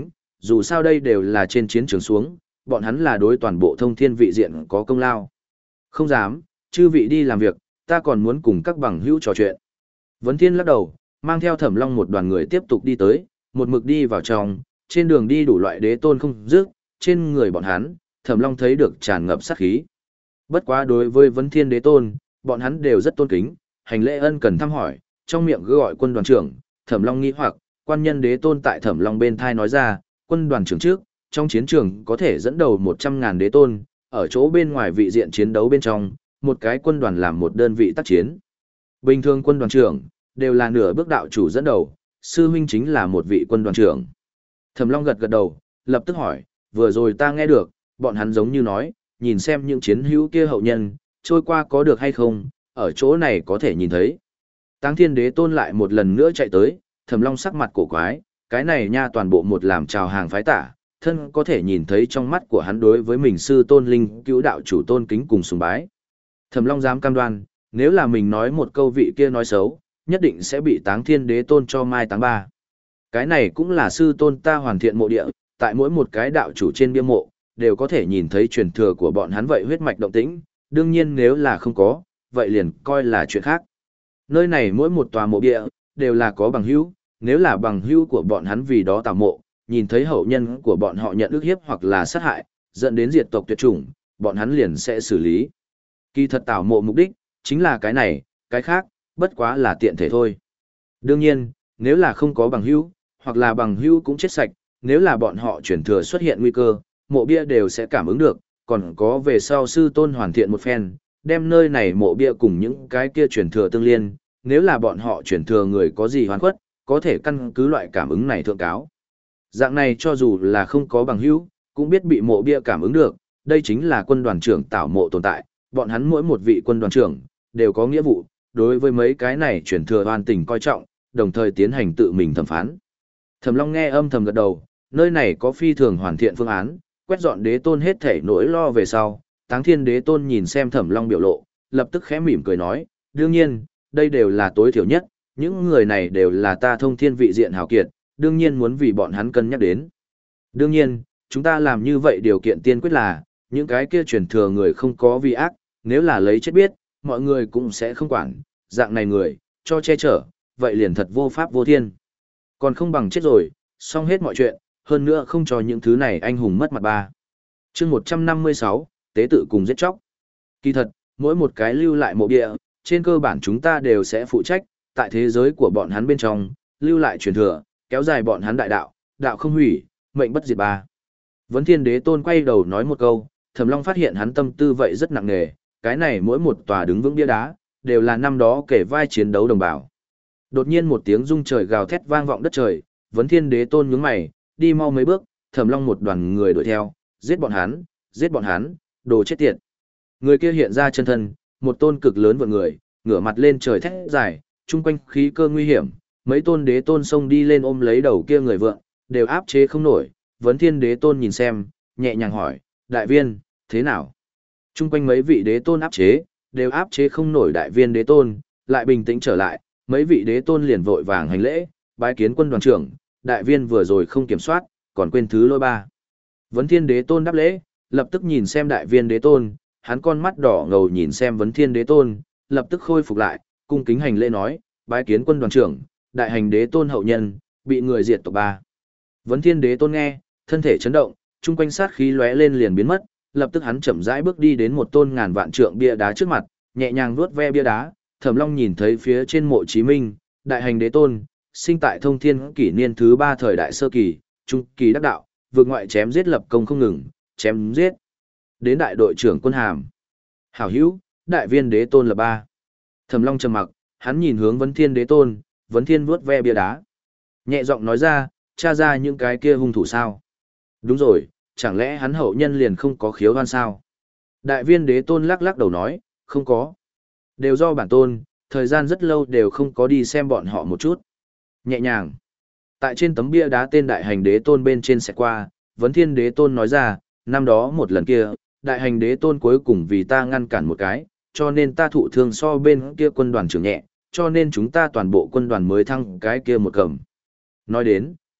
dù sao đây đều là trên chiến trường xuống, bọn hắn là đối toàn bộ thông thiên vị diện có công lao. Không dám, chư vị đi làm việc, ta còn muốn cùng các bằng hữu trò chuyện. Vấn Thiên lắc đầu, mang theo Thẩm Long một đoàn người tiếp tục đi tới, một mực đi vào trong, trên đường đi đủ loại đế tôn không dứt, trên người bọn hắn, Thẩm Long thấy được tràn ngập sát khí. Bất quá đối với Vấn Thiên đế tôn, bọn hắn đều rất tôn kính, hành lễ ân cần thăm hỏi, trong miệng cứ gọi quân đoàn trưởng, Thẩm Long nghi hoặc, quan nhân đế tôn tại Thẩm Long bên thai nói ra, quân đoàn trưởng trước, trong chiến trường có thể dẫn đầu một trăm ngàn đế tôn, ở chỗ bên ngoài vị diện chiến đấu bên trong, một cái quân đoàn làm một đơn vị tác chiến. Bình thường quân đoàn trưởng, đều là nửa bước đạo chủ dẫn đầu, sư huynh chính là một vị quân đoàn trưởng. Thẩm Long gật gật đầu, lập tức hỏi, vừa rồi ta nghe được, bọn hắn giống như nói, nhìn xem những chiến hữu kia hậu nhân, trôi qua có được hay không, ở chỗ này có thể nhìn thấy. Táng Thiên Đế Tôn lại một lần nữa chạy tới, Thẩm Long sắc mặt cổ quái, cái này nha toàn bộ một làm chào hàng phái tả, thân có thể nhìn thấy trong mắt của hắn đối với mình sư tôn linh cứu đạo chủ tôn kính cùng sùng bái. Thẩm Long dám cam đoan, nếu là mình nói một câu vị kia nói xấu, nhất định sẽ bị Táng Thiên Đế Tôn cho mai táng ba. Cái này cũng là sư tôn ta hoàn thiện mộ địa, tại mỗi một cái đạo chủ trên bia mộ, đều có thể nhìn thấy truyền thừa của bọn hắn vậy huyết mạch động tĩnh, đương nhiên nếu là không có, vậy liền coi là chuyện khác. Nơi này mỗi một tòa mộ địa, đều là có bằng hữu, nếu là bằng hữu của bọn hắn vì đó tạo mộ, nhìn thấy hậu nhân của bọn họ nhận ức hiếp hoặc là sát hại, dẫn đến diệt tộc tuyệt chủng, bọn hắn liền sẽ xử lý. Kỳ thật tạo mộ mục đích, chính là cái này, cái khác, bất quá là tiện thể thôi. Đương nhiên, nếu là không có bằng hữu, hoặc là bằng hữu cũng chết sạch, nếu là bọn họ chuyển thừa xuất hiện nguy cơ, mộ bia đều sẽ cảm ứng được, còn có về sau sư tôn hoàn thiện một phen, đem nơi này mộ bia cùng những cái kia chuyển thừa tương liên, nếu là bọn họ chuyển thừa người có gì hoàn khuất, có thể căn cứ loại cảm ứng này thượng cáo. Dạng này cho dù là không có bằng hữu, cũng biết bị mộ bia cảm ứng được, đây chính là quân đoàn trưởng tảo mộ tồn tại, bọn hắn mỗi một vị quân đoàn trưởng, đều có nghĩa vụ, đối với mấy cái này chuyển thừa hoàn tình coi trọng, đồng thời tiến hành tự mình thẩm phán. Thẩm Long nghe âm thầm gật đầu, nơi này có phi thường hoàn thiện phương án, quét dọn đế tôn hết thể nỗi lo về sau, Táng Thiên Đế Tôn nhìn xem Thẩm Long biểu lộ, lập tức khẽ mỉm cười nói, đương nhiên, đây đều là tối thiểu nhất, những người này đều là ta thông thiên vị diện hào kiệt, đương nhiên muốn vì bọn hắn cân nhắc đến. Đương nhiên, chúng ta làm như vậy điều kiện tiên quyết là, những cái kia truyền thừa người không có vi ác, nếu là lấy chết biết, mọi người cũng sẽ không quản, dạng này người, cho che chở, vậy liền thật vô pháp vô thiên. Còn không bằng chết rồi, xong hết mọi chuyện, hơn nữa không cho những thứ này anh hùng mất mặt ba. Chương một trăm năm mươi sáu, tế tự cùng giết chóc. Kỳ thật, mỗi một cái lưu lại mộ địa, trên cơ bản chúng ta đều sẽ phụ trách, tại thế giới của bọn hắn bên trong, lưu lại truyền thừa, kéo dài bọn hắn đại đạo, đạo không hủy, mệnh bất diệt ba. Vấn Thiên Đế Tôn quay đầu nói một câu, Thẩm Long phát hiện hắn tâm tư vậy rất nặng nề, cái này mỗi một tòa đứng vững bia đá, đều là năm đó kể vai chiến đấu đồng bào. Đột nhiên một tiếng rung trời gào thét vang vọng đất trời, Vấn Thiên Đế Tôn nhướng mày, đi mau mấy bước, Thẩm Long một đoàn người đuổi theo, giết bọn hắn, giết bọn hắn, đồ chết tiệt. Người kia hiện ra chân thân, một tôn cực lớn vượn người, ngửa mặt lên trời thét dài, chung quanh khí cơ nguy hiểm, mấy tôn đế tôn xông đi lên ôm lấy đầu kia người vượn, đều áp chế không nổi. Vấn Thiên Đế Tôn nhìn xem, nhẹ nhàng hỏi, đại viên, thế nào? Chung quanh mấy vị đế tôn áp chế, đều áp chế không nổi đại viên đế tôn, lại bình tĩnh trở lại, mấy vị đế tôn liền vội vàng hành lễ, bái kiến quân đoàn trưởng, đại viên vừa rồi không kiểm soát, còn quên thứ lỗi ba. Vấn Thiên Đế Tôn đáp lễ, lập tức nhìn xem đại viên đế tôn, hắn con mắt đỏ ngầu nhìn xem Vấn Thiên Đế Tôn, lập tức khôi phục lại, cung kính hành lễ nói, bái kiến quân đoàn trưởng, đại hành đế tôn hậu nhân, bị người diệt tộc ba. Vấn Thiên Đế Tôn nghe, thân thể chấn động, chung quanh sát khí lóe lên liền biến mất, lập tức hắn chậm rãi bước đi đến một tôn ngàn vạn trượng bia đá trước mặt, nhẹ nhàng vuốt ve bia đá, Thẩm Long nhìn thấy phía trên mộ Chí Minh, đại hành đế tôn, sinh tại thông thiên kỷ niên thứ ba thời đại sơ kỳ, trung kỳ đắc đạo, vượt ngoại chém giết lập công không ngừng, chém giết. Đến đại đội trưởng quân hàm. Hảo hữu, đại viên đế tôn là ba. Thẩm Long trầm mặc, hắn nhìn hướng Vấn Thiên Đế Tôn, Vấn Thiên vuốt ve bia đá. Nhẹ giọng nói ra, tra ra những cái kia hung thủ sao? Đúng rồi, chẳng lẽ hắn hậu nhân liền không có khiếu oan sao? Đại viên đế tôn lắc lắc đầu nói, không có. Đều do bản tôn, thời gian rất lâu đều không có đi xem bọn họ một chút. Nhẹ nhàng. Tại trên tấm bia đá tên đại hành đế tôn bên trên sẽ qua, Vấn Thiên Đế Tôn nói ra, năm đó một lần kia, đại hành đế tôn cuối cùng vì ta ngăn cản một cái, cho nên ta thụ thương so bên kia quân đoàn trưởng nhẹ, cho nên chúng ta toàn bộ quân đoàn mới thăng cái kia một cầm. Nói đến,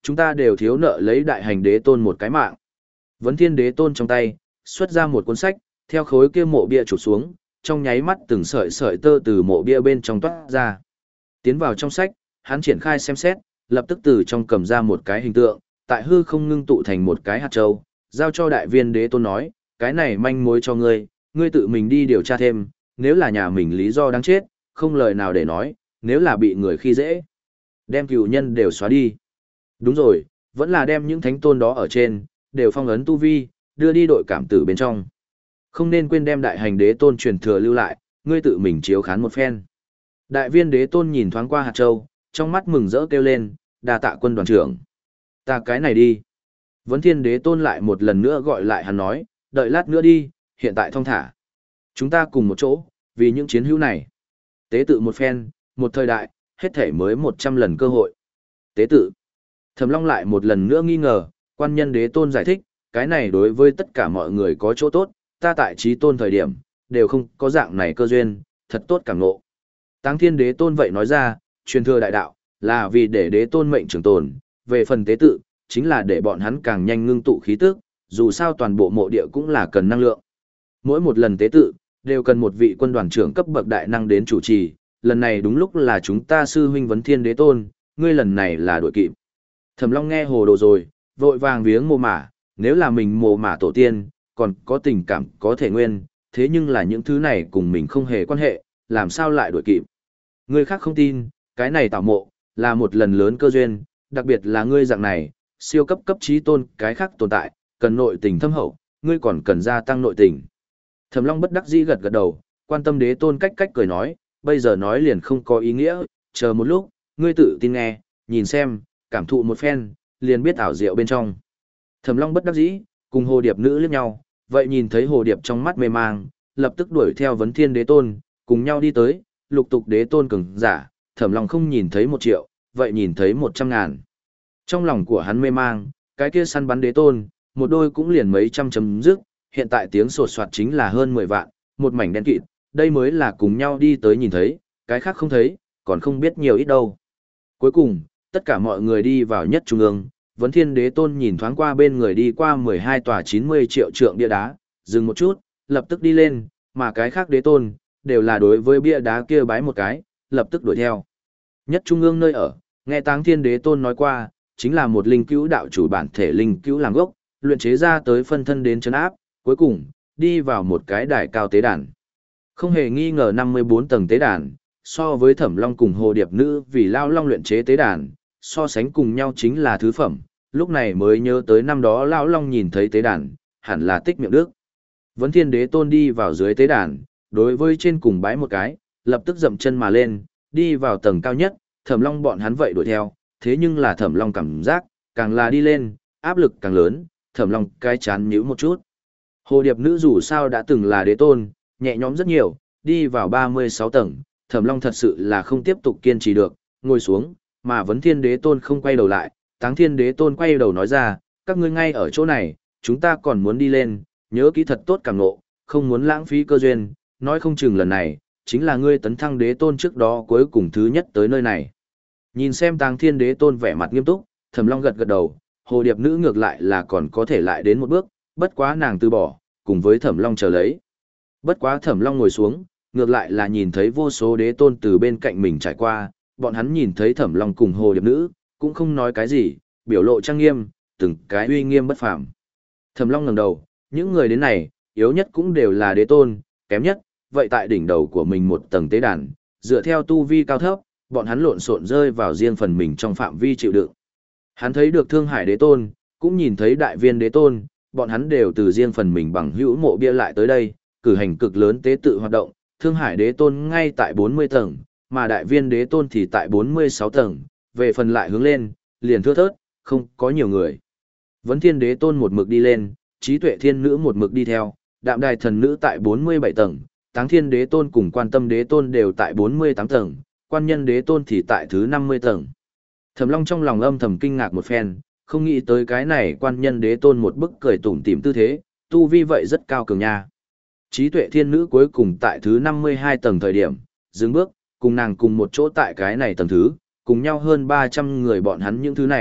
chúng ta đều thiếu nợ lấy đại hành đế tôn một cái mạng. Vấn thiên đế tôn trong tay, xuất ra một cuốn sách, theo khối kia mộ bia chụp xuống, trong nháy mắt từng sợi sợi tơ từ mộ bia bên trong toát ra. Tiến vào trong sách, hắn triển khai xem xét, lập tức từ trong cầm ra một cái hình tượng, tại hư không ngưng tụ thành một cái hạt châu, giao cho đại viên đế tôn nói, cái này manh mối cho ngươi, ngươi tự mình đi điều tra thêm, nếu là nhà mình lý do đáng chết, không lời nào để nói, nếu là bị người khi dễ, đem cựu nhân đều xóa đi. Đúng rồi, vẫn là đem những thánh tôn đó ở trên, đều phong ấn tu vi, đưa đi đội cảm tử bên trong. Không nên quên đem đại hành đế tôn truyền thừa lưu lại, ngươi tự mình chiếu khán một phen. Đại viên đế tôn nhìn thoáng qua hạt châu, trong mắt mừng rỡ kêu lên, đa tạ quân đoàn trưởng. Ta cái này đi. Vấn thiên đế tôn lại một lần nữa gọi lại hắn nói, đợi lát nữa đi, hiện tại thong thả. Chúng ta cùng một chỗ, vì những chiến hữu này. Tế tự một phen, một thời đại, hết thể mới một trăm lần cơ hội. Tế tự. Thẩm Long lại một lần nữa nghi ngờ, quan nhân đế tôn giải thích, cái này đối với tất cả mọi người có chỗ tốt, ta tại trí tôn thời điểm, đều không có dạng này cơ duyên, thật tốt cảm ngộ. Táng thiên đế tôn vậy nói ra, truyền thừa đại đạo, là vì để đế tôn mệnh trường tồn, về phần tế tự, chính là để bọn hắn càng nhanh ngưng tụ khí tức, dù sao toàn bộ mộ địa cũng là cần năng lượng. Mỗi một lần tế tự, đều cần một vị quân đoàn trưởng cấp bậc đại năng đến chủ trì, lần này đúng lúc là chúng ta sư huynh vấn thiên đế tôn, ngươi lần này là đội kịp. Thẩm Long nghe hồ đồ rồi, vội vàng viếng mồ mả, nếu là mình mồ mả tổ tiên, còn có tình cảm có thể nguyên, thế nhưng là những thứ này cùng mình không hề quan hệ, làm sao lại đội kịp. Ngươi khác không tin, cái này tạo mộ, là một lần lớn cơ duyên, đặc biệt là ngươi dạng này, siêu cấp cấp trí tôn, cái khác tồn tại, cần nội tình thâm hậu, ngươi còn cần gia tăng nội tình. Thẩm Long bất đắc dĩ gật gật đầu, quan tâm đế tôn cách cách cười nói, bây giờ nói liền không có ý nghĩa, chờ một lúc, ngươi tự tin nghe, nhìn xem, cảm thụ một phen, liền biết ảo diệu bên trong. Thẩm Long bất đắc dĩ, cùng hồ điệp nữ liếc nhau, vậy nhìn thấy hồ điệp trong mắt mê mang, lập tức đuổi theo vấn thiên đế tôn, cùng nhau đi tới, lục tục đế tôn cường giả, Thẩm Long không nhìn thấy một triệu, vậy nhìn thấy một trăm ngàn. Trong lòng của hắn mê mang, cái kia săn bắn đế tôn, một đôi cũng liền mấy trăm chấm dứt, hiện tại tiếng sột soạt chính là hơn mười vạn, một mảnh đen kịt, đây mới là cùng nhau đi tới nhìn thấy, cái khác không thấy, còn không biết nhiều ít đâu. Cuối cùng, tất cả mọi người đi vào nhất trung ương, vấn thiên đế tôn nhìn thoáng qua bên người đi qua mười hai tòa chín mươi triệu trượng bia đá, dừng một chút, lập tức đi lên, mà cái khác đế tôn, đều là đối với bia đá kia bái một cái, lập tức đuổi theo. Nhất trung ương nơi ở, nghe Táng Thiên Đế Tôn nói qua, chính là một linh cứu đạo chủ bản thể linh cứu làm gốc, luyện chế ra tới phân thân đến chấn áp, cuối cùng, đi vào một cái đài cao tế đàn. Không hề nghi ngờ năm mươi bốn tầng tế đàn, so với Thẩm Long cùng Hồ Điệp Nữ vì Lao Long luyện chế tế đàn, so sánh cùng nhau chính là thứ phẩm, lúc này mới nhớ tới năm đó Lao Long nhìn thấy tế đàn, hẳn là tích miệng đức. Vấn Thiên Đế Tôn đi vào dưới tế đàn, đối với trên cùng bái một cái, lập tức dậm chân mà lên, đi vào tầng cao nhất, Thẩm Long bọn hắn vậy đuổi theo, thế nhưng là Thẩm Long cảm giác, càng là đi lên, áp lực càng lớn, Thẩm Long cái chán nhíu một chút. Hồ Điệp Nữ dù sao đã từng là đế tôn, nhẹ nhõm rất nhiều, đi vào ba mươi sáu tầng, Thẩm Long thật sự là không tiếp tục kiên trì được, ngồi xuống, mà Vấn Thiên Đế Tôn không quay đầu lại, Táng Thiên Đế Tôn quay đầu nói ra, các ngươi ngay ở chỗ này, chúng ta còn muốn đi lên, nhớ kỹ thật tốt cảm ngộ, không muốn lãng phí cơ duyên, nói không chừng lần này, chính là ngươi tấn thăng đế tôn trước đó cuối cùng thứ nhất tới nơi này. Nhìn xem Táng Thiên Đế Tôn vẻ mặt nghiêm túc, Thẩm Long gật gật đầu, Hồ Điệp Nữ ngược lại là còn có thể lại đến một bước, bất quá nàng từ bỏ, cùng với Thẩm Long chờ lấy. Bất quá Thẩm Long ngồi xuống, ngược lại là nhìn thấy vô số đế tôn từ bên cạnh mình trải qua, bọn hắn nhìn thấy Thẩm Long cùng Hồ Điệp Nữ, cũng không nói cái gì, biểu lộ trang nghiêm, từng cái uy nghiêm bất phàm. Thẩm Long ngẩng đầu, những người đến này, yếu nhất cũng đều là đế tôn, kém nhất, vậy tại đỉnh đầu của mình một tầng tế đàn, dựa theo tu vi cao thấp, bọn hắn lộn xộn rơi vào riêng phần mình trong phạm vi chịu đựng. Hắn thấy được Thương Hải Đế Tôn, cũng nhìn thấy Đại Viên Đế Tôn, bọn hắn đều từ riêng phần mình bằng hữu mộ bia lại tới đây, cử hành cực lớn tế tự hoạt động, Thương Hải Đế Tôn ngay tại bốn mươi tầng, mà Đại Viên Đế Tôn thì tại bốn mươi sáu tầng, về phần lại hướng lên, liền thưa thớt, không có nhiều người. Vấn Thiên Đế Tôn một mực đi lên, Trí Tuệ Thiên Nữ một mực đi theo, Đạm Đài Thần Nữ tại bốn mươi bảy tầng, Táng Thiên Đế Tôn cùng Quan Tâm Đế Tôn đều tại bốn mươi tám tầng, Quan Nhân Đế Tôn thì tại thứ năm mươi tầng. Thẩm Long trong lòng âm thầm kinh ngạc một phen, không nghĩ tới cái này Quan Nhân Đế Tôn một bức cười tủm tỉm tư thế, tu vi vậy rất cao cường nha. Trí Tuệ Thiên Nữ cuối cùng tại thứ năm mươi hai tầng thời điểm, dừng bước, cùng nàng cùng một chỗ tại cái này tầng thứ, cùng nhau hơn ba trăm người bọn hắn những thứ này,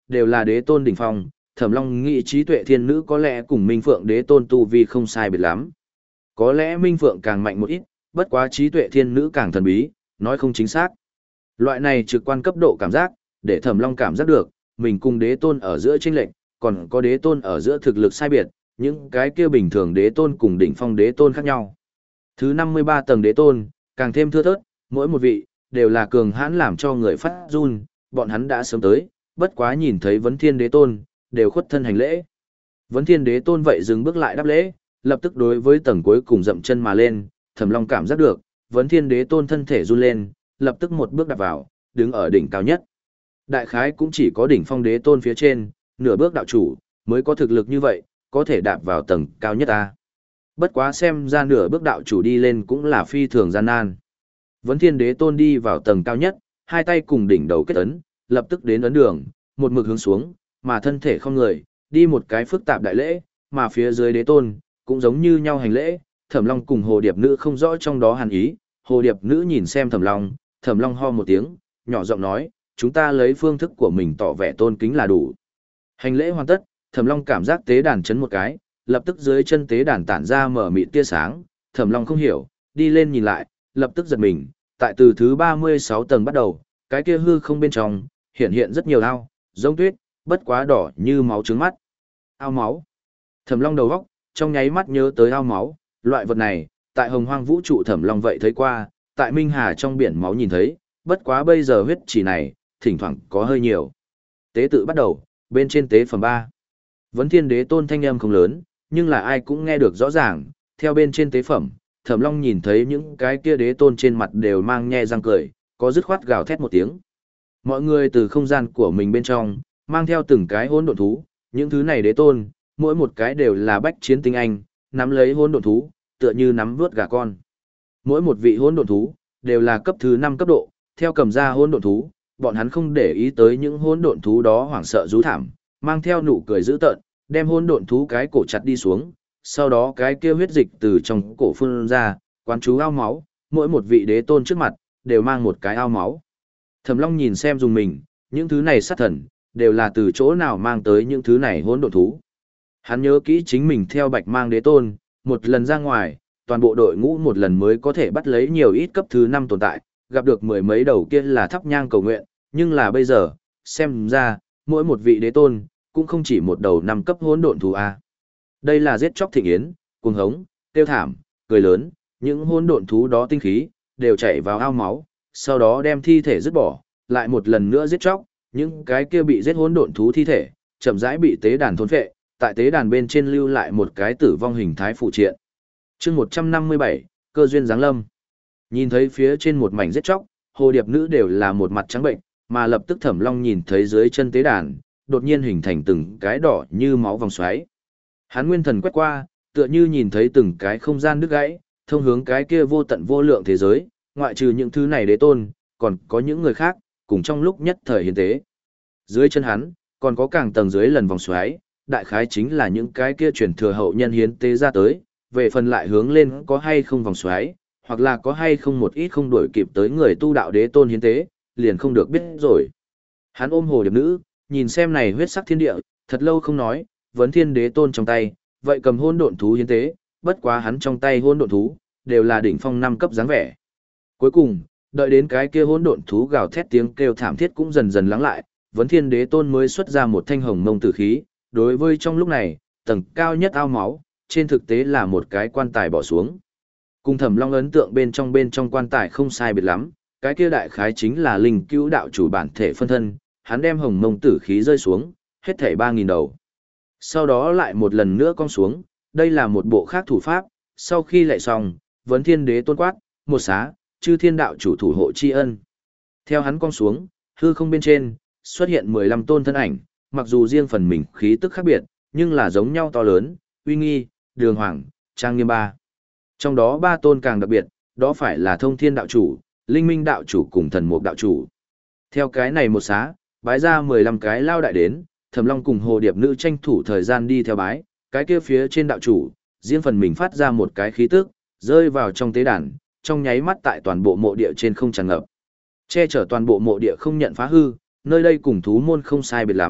đều là đế tôn đỉnh phong, Thẩm Long nghĩ trí tuệ thiên nữ có lẽ cùng Minh Phượng đế tôn tu vi không sai biệt lắm. Có lẽ Minh Phượng càng mạnh một ít, bất quá trí tuệ thiên nữ càng thần bí, nói không chính xác. Loại này trực quan cấp độ cảm giác, để Thẩm Long cảm giác được, mình cùng đế tôn ở giữa chênh lệch, còn có đế tôn ở giữa thực lực sai biệt, những cái kia bình thường đế tôn cùng đỉnh phong đế tôn khác nhau. Thứ năm mươi ba tầng đế tôn, càng thêm thưa thớt, mỗi một vị, đều là cường hãn làm cho người phát run, bọn hắn đã sớm tới, bất quá nhìn thấy vấn thiên đế tôn, đều khuất thân hành lễ. Vấn thiên đế tôn vậy dừng bước lại đáp lễ, lập tức đối với tầng cuối cùng dậm chân mà lên, Thẩm Long cảm giác được, vấn thiên đế tôn thân thể run lên, lập tức một bước đạp vào, đứng ở đỉnh cao nhất. Đại khái cũng chỉ có đỉnh phong đế tôn phía trên, nửa bước đạo chủ, mới có thực lực như vậy, có thể đạp vào tầng cao nhất ta. Bất quá xem ra nửa bước đạo chủ đi lên cũng là phi thường gian nan. Vấn thiên đế tôn đi vào tầng cao nhất, hai tay cùng đỉnh đầu kết ấn, lập tức đến ấn đường, một mực hướng xuống, mà thân thể không người, đi một cái phức tạp đại lễ, mà phía dưới đế tôn, cũng giống như nhau hành lễ, Thẩm Long cùng Hồ Điệp Nữ không rõ trong đó hàn ý, Hồ Điệp Nữ nhìn xem Thẩm Long, Thẩm Long ho một tiếng, nhỏ giọng nói, chúng ta lấy phương thức của mình tỏ vẻ tôn kính là đủ. Hành lễ hoàn tất, Thẩm Long cảm giác tế đàn chấn một cái, lập tức dưới chân tế đàn tản ra mở mịt tia sáng, Thẩm Long không hiểu, đi lên nhìn lại, lập tức giật mình, tại từ thứ ba mươi sáu tầng bắt đầu, cái kia hư không bên trong, hiện hiện rất nhiều ao, giống tuyết, bất quá đỏ như máu trứng mắt. Ao máu. Thẩm Long đầu góc, trong nháy mắt nhớ tới ao máu, loại vật này, tại hồng hoang vũ trụ Thẩm Long vậy thấy qua, tại Minh Hà trong biển máu nhìn thấy, bất quá bây giờ huyết chỉ này, thỉnh thoảng có hơi nhiều. Tế tự bắt đầu, bên trên tế phẩm ba. Vấn thiên đế tôn thanh âm không lớn, nhưng là ai cũng nghe được rõ ràng, theo bên trên tế phẩm, Thẩm Long nhìn thấy những cái kia đế tôn trên mặt đều mang nhe răng cười, có dứt khoát gào thét một tiếng. Mọi người từ không gian của mình bên trong, mang theo từng cái hỗn độn thú, những thứ này đế tôn, mỗi một cái đều là bách chiến tinh anh, nắm lấy hỗn độn thú, tựa như nắm vớt gà con. Mỗi một vị hỗn độn thú đều là cấp thứ năm cấp độ, theo cầm ra hỗn độn thú, bọn hắn không để ý tới những hỗn độn thú đó hoảng sợ rú thảm, mang theo nụ cười dữ tợn, đem hỗn độn thú cái cổ chặt đi xuống, sau đó cái kia huyết dịch từ trong cổ phun ra, quán chú ao máu, mỗi một vị đế tôn trước mặt đều mang một cái ao máu. Thẩm Long nhìn xem dùng mình, những thứ này sát thần đều là từ chỗ nào mang tới những thứ này hỗn độn thú. Hắn nhớ kỹ chính mình theo Bạch Mang đế tôn, một lần ra ngoài, toàn bộ đội ngũ một lần mới có thể bắt lấy nhiều ít cấp thứ năm tồn tại, gặp được mười mấy đầu kia là thắp nhang cầu nguyện, nhưng là bây giờ, xem ra, mỗi một vị đế tôn, cũng không chỉ một đầu năm cấp hỗn độn thú a. Đây là giết chóc thịnh yến, cuồng hống, tiêu thảm, cười lớn, những hỗn độn thú đó tinh khí, đều chảy vào ao máu, sau đó đem thi thể dứt bỏ, lại một lần nữa giết chóc, những cái kia bị giết hỗn độn thú thi thể, chậm rãi bị tế đàn thôn phệ, tại tế đàn bên trên lưu lại một cái tử vong hình thái phụ triện. Chương một trăm năm mươi bảy, cơ duyên giáng lâm. Nhìn thấy phía trên một mảnh giết chóc, hồ điệp nữ đều là một mặt trắng bệnh, mà lập tức Thẩm Long nhìn thấy dưới chân tế đàn, đột nhiên hình thành từng cái đỏ như máu vòng xoáy. Hắn nguyên thần quét qua, tựa như nhìn thấy từng cái không gian đứt gãy, thông hướng cái kia vô tận vô lượng thế giới, ngoại trừ những thứ này đế tôn, còn có những người khác, cùng trong lúc nhất thời hiến tế. Dưới chân hắn, còn có càng tầng dưới lần vòng xoáy, đại khái chính là những cái kia truyền thừa hậu nhân hiến tế ra tới, về phần lại hướng lên có hay không vòng xoáy, hoặc là có hay không một ít không đuổi kịp tới người tu đạo đế tôn hiến tế, liền không được biết rồi. Hắn ôm hồ điệp nữ, nhìn xem này huyết sắc thiên địa, thật lâu không nói, vấn thiên đế tôn trong tay, vậy cầm hôn độn thú hiến tế, bất quá hắn trong tay hôn độn thú, đều là đỉnh phong năm cấp dáng vẻ. Cuối cùng, đợi đến cái kia hôn độn thú gào thét tiếng kêu thảm thiết cũng dần dần lắng lại, vấn thiên đế tôn mới xuất ra một thanh hồng mông tử khí, đối với trong lúc này, tầng cao nhất ao máu, trên thực tế là một cái quan tài bỏ xuống. Cùng Thẩm Long ấn tượng bên trong bên trong quan tài không sai biệt lắm, cái kia đại khái chính là linh cứu đạo chủ bản thể phân thân, hắn đem hồng mông tử khí rơi xuống, hết thảy ba nghìn đầu. Sau đó lại một lần nữa cong xuống, đây là một bộ khác thủ pháp, sau khi lại xong, vấn thiên đế tôn quát, một xá, chư thiên đạo chủ thủ hộ tri ân. Theo hắn cong xuống, hư không bên trên, xuất hiện mười lăm tôn thân ảnh, mặc dù riêng phần mình khí tức khác biệt, nhưng là giống nhau to lớn, uy nghi, đường hoàng, trang nghiêm ba. Trong đó ba tôn càng đặc biệt, đó phải là thông thiên đạo chủ, linh minh đạo chủ cùng thần mục đạo chủ. Theo cái này một xá, bái ra mười lăm cái lao đại đến, Thẩm Long cùng hồ điệp nữ tranh thủ thời gian đi theo bái, cái kia phía trên đạo chủ, riêng phần mình phát ra một cái khí tức, rơi vào trong tế đàn, trong nháy mắt tại toàn bộ mộ địa trên không tràn ngập. Che chở toàn bộ mộ địa không nhận phá hư, nơi đây cùng thú môn không sai biệt lắm,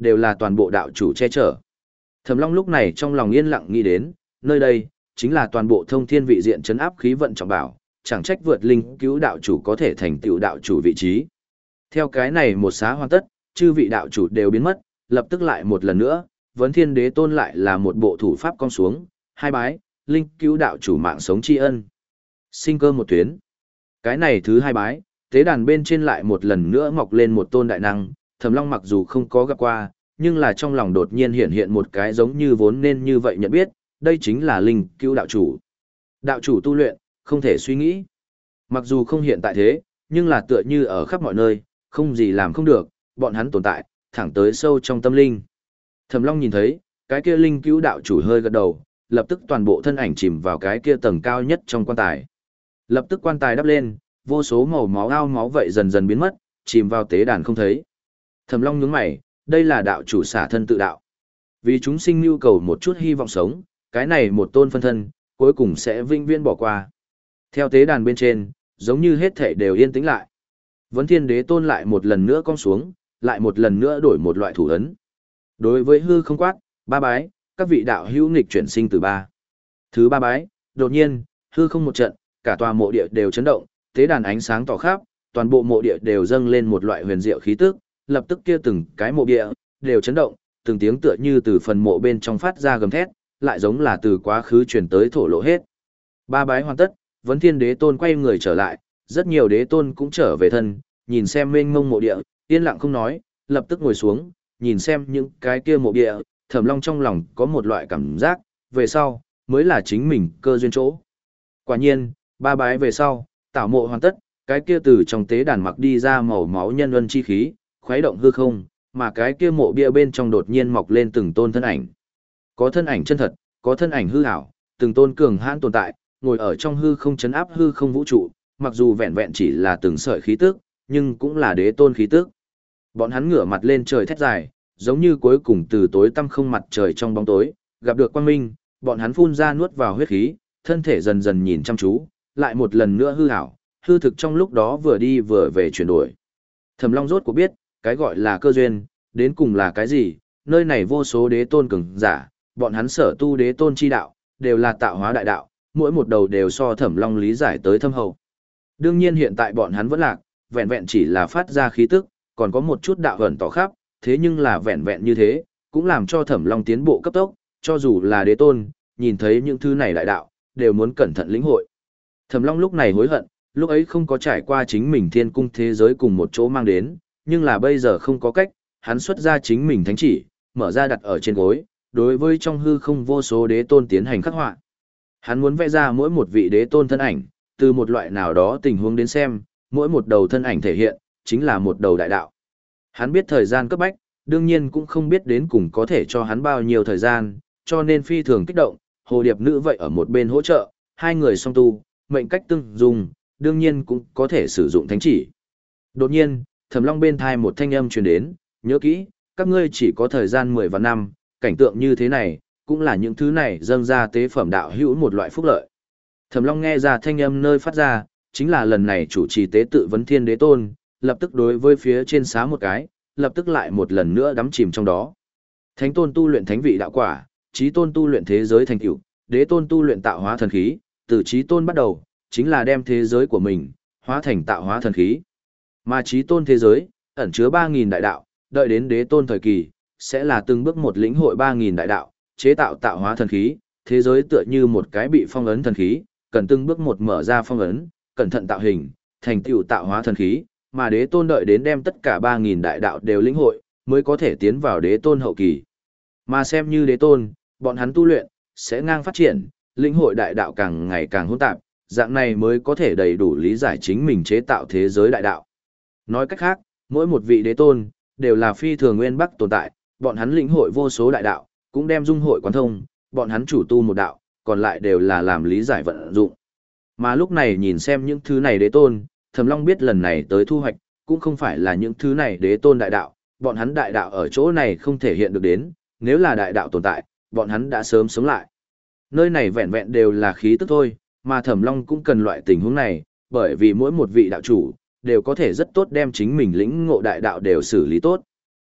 đều là toàn bộ đạo chủ che chở. Thẩm Long lúc này trong lòng yên lặng nghĩ đến, nơi đây, chính là toàn bộ thông thiên vị diện trấn áp khí vận trọng bảo, chẳng trách vượt linh cứu đạo chủ có thể thành tựu đạo chủ vị trí. Theo cái này một xá hoàn tất, chư vị đạo chủ đều biến mất, lập tức lại một lần nữa, vấn thiên đế tôn lại là một bộ thủ pháp cong xuống, hai bái, linh cứu đạo chủ mạng sống tri ân. Sinh cơ một tuyến. Cái này thứ hai bái, tế đàn bên trên lại một lần nữa mọc lên một tôn đại năng, Thẩm Long mặc dù không có gặp qua, nhưng là trong lòng đột nhiên hiện hiện một cái giống như vốn nên như vậy nhận biết, đây chính là linh cứu đạo chủ. Đạo chủ tu luyện, không thể suy nghĩ. Mặc dù không hiện tại thế, nhưng là tựa như ở khắp mọi nơi, không gì làm không được, bọn hắn tồn tại, thẳng tới sâu trong tâm linh. Thẩm Long nhìn thấy, cái kia linh cứu đạo chủ hơi gật đầu, lập tức toàn bộ thân ảnh chìm vào cái kia tầng cao nhất trong quan tài. Lập tức quan tài đắp lên, vô số màu máu ao máu vậy dần dần biến mất, chìm vào tế đàn không thấy. Thẩm Long nhướng mày, đây là đạo chủ xả thân tự đạo. Vì chúng sinh nhu cầu một chút hy vọng sống, cái này một tôn phân thân, cuối cùng sẽ vinh viễn bỏ qua. Theo tế đàn bên trên, giống như hết thể đều yên tĩnh lại. Vấn Thiên Đế Tôn lại một lần nữa cong xuống, lại một lần nữa đổi một loại thủ ấn. Đối với hư không quát, ba bái, các vị đạo hữu nghịch chuyển sinh từ ba. Thứ ba bái, đột nhiên, hư không một trận, cả tòa mộ địa đều chấn động, tế đàn ánh sáng tỏ khắp, toàn bộ mộ địa đều dâng lên một loại huyền diệu khí tức, lập tức kia từng cái mộ địa đều chấn động, từng tiếng tựa như từ phần mộ bên trong phát ra gầm thét, lại giống là từ quá khứ truyền tới thổ lộ hết. Ba bái hoàn tất, Vấn Thiên Đế Tôn quay người trở lại, rất nhiều đế tôn cũng trở về thân, nhìn xem mênh mông mộ địa, yên lặng không nói, lập tức ngồi xuống, nhìn xem những cái kia mộ địa, Thẩm Long trong lòng có một loại cảm giác, về sau, mới là chính mình cơ duyên chỗ. Quả nhiên, ba bái về sau, tảo mộ hoàn tất, cái kia từ trong tế đàn mặc đi ra màu máu nhân luân chi khí, khuấy động hư không, mà cái kia mộ bia bên trong đột nhiên mọc lên từng tôn thân ảnh. Có thân ảnh chân thật, có thân ảnh hư ảo, từng tôn cường hãn tồn tại, ngồi ở trong hư không chấn áp hư không vũ trụ, mặc dù vẹn vẹn chỉ là từng sợi khí tức, nhưng cũng là đế tôn khí tức. Bọn hắn ngửa mặt lên trời thét dài, giống như cuối cùng từ tối tăm không mặt trời trong bóng tối, gặp được quang minh, bọn hắn phun ra nuốt vào huyết khí, thân thể dần dần nhìn chăm chú, lại một lần nữa hư ảo, hư thực trong lúc đó vừa đi vừa về chuyển đổi. Thẩm Long rốt cuộc biết, cái gọi là cơ duyên, đến cùng là cái gì, nơi này vô số đế tôn cường giả, bọn hắn sở tu đế tôn chi đạo, đều là tạo hóa đại đạo, mỗi một đầu đều so Thẩm Long lý giải tới thâm hậu. Đương nhiên hiện tại bọn hắn vẫn lạc, vẹn vẹn chỉ là phát ra khí tức, còn có một chút đạo ẩn tỏ khắp, thế nhưng là vẹn vẹn như thế, cũng làm cho Thẩm Long tiến bộ cấp tốc, cho dù là đế tôn, nhìn thấy những thứ này đại đạo, đều muốn cẩn thận lĩnh hội. Thẩm Long lúc này hối hận, lúc ấy không có trải qua chính mình thiên cung thế giới cùng một chỗ mang đến, nhưng là bây giờ không có cách, hắn xuất ra chính mình thánh chỉ, mở ra đặt ở trên gối, đối với trong hư không vô số đế tôn tiến hành khắc họa. Hắn muốn vẽ ra mỗi một vị đế tôn thân ảnh, từ một loại nào đó tình huống đến xem, mỗi một đầu thân ảnh thể hiện, chính là một đầu đại đạo. Hắn biết thời gian cấp bách, đương nhiên cũng không biết đến cùng có thể cho hắn bao nhiêu thời gian, cho nên phi thường kích động, hồ điệp nữ vậy ở một bên hỗ trợ, hai người song tu, mệnh cách tương dùng, đương nhiên cũng có thể sử dụng thánh chỉ. Đột nhiên, Thẩm Long bên thai một thanh âm truyền đến, nhớ kỹ, các ngươi chỉ có thời gian mười vạn năm, cảnh tượng như thế này, cũng là những thứ này dâng ra tế phẩm đạo hữu một loại phúc lợi. Thẩm Long nghe ra thanh âm nơi phát ra, chính là lần này chủ trì tế tự vấn thiên đế tôn, lập tức đối với phía trên xá một cái, lập tức lại một lần nữa đắm chìm trong đó. Thánh tôn tu luyện thánh vị đạo quả, chí tôn tu luyện thế giới thành tựu, đế tôn tu luyện tạo hóa thần khí, từ chí tôn bắt đầu, chính là đem thế giới của mình hóa thành tạo hóa thần khí. Mà chí tôn thế giới ẩn chứa ba nghìn đại đạo, đợi đến đế tôn thời kỳ, sẽ là từng bước một lĩnh hội ba nghìn đại đạo, chế tạo tạo hóa thần khí, thế giới tựa như một cái bị phong ấn thần khí, cần từng bước một mở ra phong ấn, cẩn thận tạo hình, thành tựu tạo hóa thần khí, mà đế tôn đợi đến đem tất cả ba nghìn đại đạo đều lĩnh hội, mới có thể tiến vào đế tôn hậu kỳ. Mà xem như đế tôn, bọn hắn tu luyện sẽ ngang phát triển, lĩnh hội đại đạo càng ngày càng hỗn tạp, dạng này mới có thể đầy đủ lý giải chính mình chế tạo thế giới đại đạo. Nói cách khác, mỗi một vị đế tôn đều là phi thường nguyên bắc tồn tại, bọn hắn lĩnh hội vô số đại đạo, cũng đem dung hội quán thông, bọn hắn chủ tu một đạo, còn lại đều là làm lý giải vận dụng. Mà lúc này nhìn xem những thứ này đế tôn, Thẩm Long biết lần này tới thu hoạch, cũng không phải là những thứ này đế tôn đại đạo, bọn hắn đại đạo ở chỗ này không thể hiện được đến, nếu là đại đạo tồn tại, bọn hắn đã sớm sống lại. Nơi này vẹn vẹn đều là khí tức thôi, mà Thẩm Long cũng cần loại tình huống này, bởi vì mỗi một vị đạo chủ, đều có thể rất tốt đem chính mình lĩnh ngộ đại đạo đều xử lý tốt.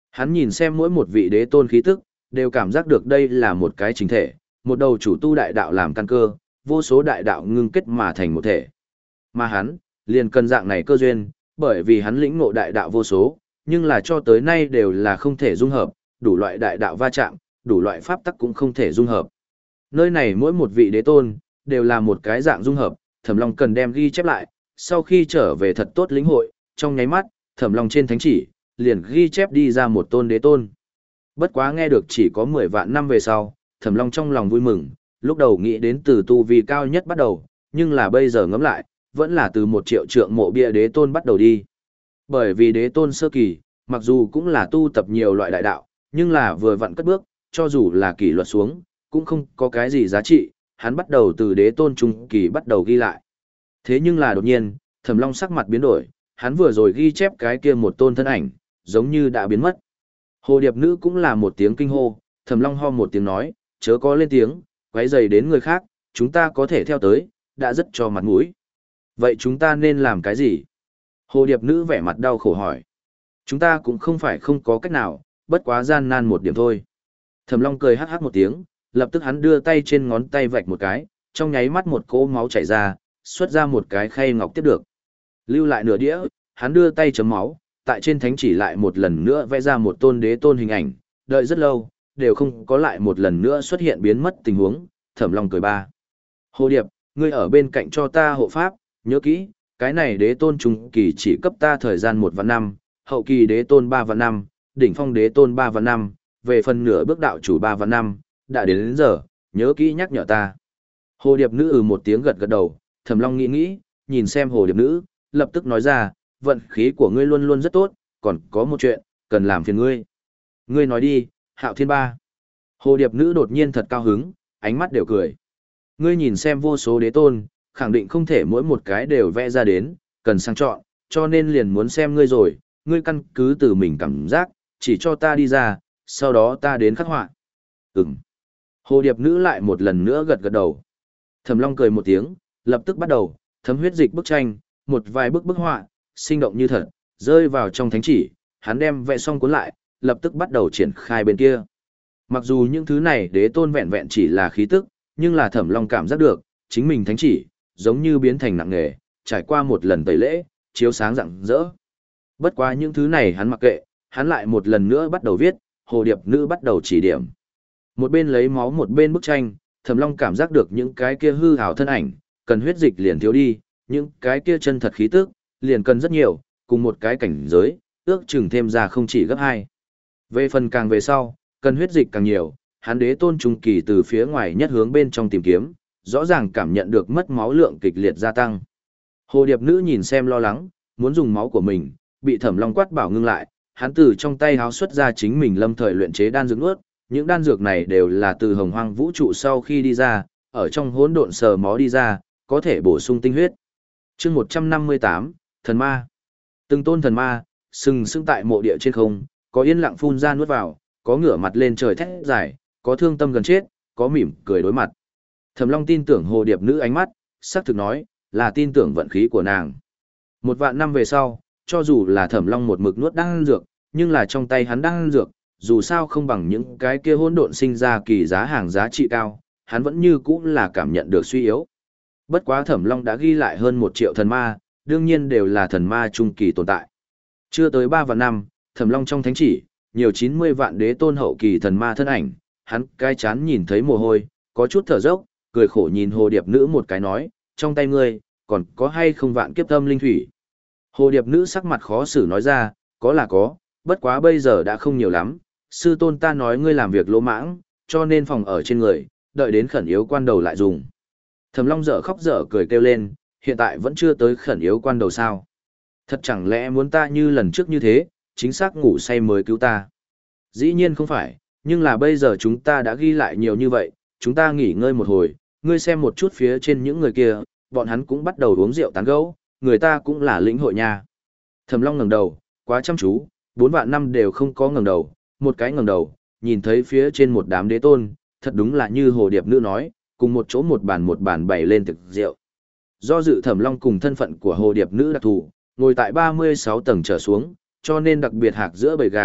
Hắn nhìn xem mỗi một vị đế tôn khí tức, đều cảm giác được đây là một cái chính thể, một đầu chủ tu đại đạo làm căn cơ, vô số đại đạo ngưng kết mà thành một thể. Mà hắn, liền cần dạng này cơ duyên, bởi vì hắn lĩnh ngộ đại đạo vô số, nhưng là cho tới nay đều là không thể dung hợp, đủ loại đại đạo va chạm, đủ loại pháp tắc cũng không thể dung hợp. Nơi này mỗi một vị đế tôn, đều là một cái dạng dung hợp, Thẩm Long cần đem ghi chép lại, sau khi trở về thật tốt lĩnh hội, trong nháy mắt, Thẩm Long trên thánh chỉ, liền ghi chép đi ra một tôn đế tôn. Bất quá nghe được chỉ có mười vạn năm về sau, Thẩm Long trong lòng vui mừng, lúc đầu nghĩ đến từ tu vi cao nhất bắt đầu, nhưng là bây giờ ngẫm lại, vẫn là từ một triệu trượng mộ bia đế tôn bắt đầu đi. Bởi vì đế tôn sơ kỳ, mặc dù cũng là tu tập nhiều loại đại đạo, nhưng là vừa vặn cất bước, cho dù là kỷ luật xuống, cũng không có cái gì giá trị, hắn bắt đầu từ đế tôn trung kỳ bắt đầu ghi lại. Thế nhưng là đột nhiên, Thẩm Long sắc mặt biến đổi, hắn vừa rồi ghi chép cái kia một tôn thân ảnh, giống như đã biến mất. Hồ điệp nữ cũng là một tiếng kinh hô, Thẩm Long ho một tiếng nói, chớ có lên tiếng, quấy rầy đến người khác, chúng ta có thể theo tới, đã rất cho mặt mũi. Vậy chúng ta nên làm cái gì? Hồ điệp nữ vẻ mặt đau khổ hỏi. Chúng ta cũng không phải không có cách nào, bất quá gian nan một điểm thôi. Thẩm Long cười hắc hắc một tiếng, lập tức hắn đưa tay trên ngón tay vạch một cái, trong nháy mắt một cỗ máu chảy ra, xuất ra một cái khay ngọc tiếp được. Lưu lại nửa đĩa, hắn đưa tay chấm máu, tại trên thánh chỉ lại một lần nữa vẽ ra một tôn đế tôn hình ảnh, đợi rất lâu, đều không có lại một lần nữa xuất hiện biến mất tình huống, Thẩm Long cười ba. Hồ điệp, ngươi ở bên cạnh cho ta hộ pháp, nhớ kỹ, cái này đế tôn trung kỳ chỉ cấp ta thời gian một vạn năm, hậu kỳ đế tôn ba vạn năm, đỉnh phong đế tôn ba vạn năm, về phần nửa bước đạo chủ ba vạn năm, đã đến đến giờ, nhớ kỹ nhắc nhở ta. Hồ điệp nữ ừ một tiếng gật gật đầu, Thẩm Long nghĩ nghĩ, nhìn xem hồ điệp nữ, lập tức nói ra, vận khí của ngươi luôn luôn rất tốt, còn có một chuyện, cần làm phiền ngươi. Ngươi nói đi, Hạo Thiên Ba. Hồ điệp nữ đột nhiên thật cao hứng, ánh mắt đều cười. Ngươi nhìn xem vô số đế tôn, khẳng định không thể mỗi một cái đều vẽ ra đến, cần sang chọn, cho nên liền muốn xem ngươi rồi, ngươi căn cứ từ mình cảm giác, chỉ cho ta đi ra, sau đó ta đến khắc họa. Ừm. Hồ điệp nữ lại một lần nữa gật gật đầu. Thẩm Long cười một tiếng, lập tức bắt đầu, thấm huyết dịch bức tranh, một vài bức bức họa, sinh động như thật, rơi vào trong thánh chỉ, hắn đem vẽ xong cuốn lại, lập tức bắt đầu triển khai bên kia. Mặc dù những thứ này đế tôn vẹn vẹn chỉ là khí tức, nhưng là Thẩm Long cảm giác được, chính mình thánh chỉ, giống như biến thành nặng nghề, trải qua một lần tẩy lễ, chiếu sáng rạng rỡ. Bất quá những thứ này hắn mặc kệ, hắn lại một lần nữa bắt đầu viết, hồ điệp nữ bắt đầu chỉ điểm. Một bên lấy máu một bên bức tranh, Thẩm Long cảm giác được những cái kia hư ảo thân ảnh, cần huyết dịch liền thiếu đi, những cái kia chân thật khí tức, liền cần rất nhiều, cùng một cái cảnh giới, ước chừng thêm ra không chỉ gấp hai. Về phần càng về sau, cần huyết dịch càng nhiều, hắn đế tôn trung kỳ từ phía ngoài nhất hướng bên trong tìm kiếm, rõ ràng cảm nhận được mất máu lượng kịch liệt gia tăng. Hồ điệp nữ nhìn xem lo lắng, muốn dùng máu của mình, bị Thẩm Long quát bảo ngưng lại, hắn từ trong tay háo xuất ra chính mình lâm thời luyện chế đan dược nuốt, những đan dược này đều là từ hồng hoang vũ trụ sau khi đi ra, ở trong hỗn độn sờ mó đi ra, có thể bổ sung tinh huyết. Chương một trăm năm mươi tám, thần ma. Từng tôn thần ma, sừng sững tại mộ địa trên không, có yên lặng phun ra nuốt vào, có ngửa mặt lên trời thét dài, có thương tâm gần chết, có mỉm cười đối mặt. Thẩm Long tin tưởng hồ điệp nữ ánh mắt, xác thực nói, là tin tưởng vận khí của nàng. Một vạn năm về sau, cho dù là Thẩm Long một mực nuốt đan dược, nhưng là trong tay hắn đan dược, dù sao không bằng những cái kia hỗn độn sinh ra kỳ giá hàng giá trị cao, hắn vẫn như cũ là cảm nhận được suy yếu. Bất quá Thẩm Long đã ghi lại hơn một triệu thần ma, đương nhiên đều là thần ma trung kỳ tồn tại. Chưa tới ba vạn năm, Thẩm Long trong thánh chỉ, nhiều chín mươi vạn đế tôn hậu kỳ thần ma thân ảnh, hắn cái chán nhìn thấy mồ hôi, có chút thở dốc, cười khổ nhìn hồ điệp nữ một cái nói, trong tay ngươi, còn có hay không vạn kiếp tâm linh thủy. Hồ điệp nữ sắc mặt khó xử nói ra, có là có, bất quá bây giờ đã không nhiều lắm, sư tôn ta nói ngươi làm việc lỗ mãng, cho nên phòng ở trên người, đợi đến khẩn yếu quan đầu lại dùng. Thẩm Long dở khóc dở cười kêu lên, hiện tại vẫn chưa tới khẩn yếu quan đầu sao. Thật chẳng lẽ muốn ta như lần trước như thế, chính xác ngủ say mới cứu ta. Dĩ nhiên không phải, nhưng là bây giờ chúng ta đã ghi lại nhiều như vậy, chúng ta nghỉ ngơi một hồi, ngươi xem một chút phía trên những người kia, bọn hắn cũng bắt đầu uống rượu tán gẫu, người ta cũng là lĩnh hội nha. Thẩm Long ngẩng đầu, quá chăm chú, bốn vạn năm đều không có ngẩng đầu, một cái ngẩng đầu, nhìn thấy phía trên một đám đế tôn, thật đúng là như hồ điệp nữ nói, cùng một chỗ một bàn một bàn bày lên thực rượu. Do dự Thẩm Long cùng thân phận của hồ điệp nữ đặc thù, ngồi tại ba mươi sáu tầng trở xuống, cho nên đặc biệt hạc giữa bầy gà,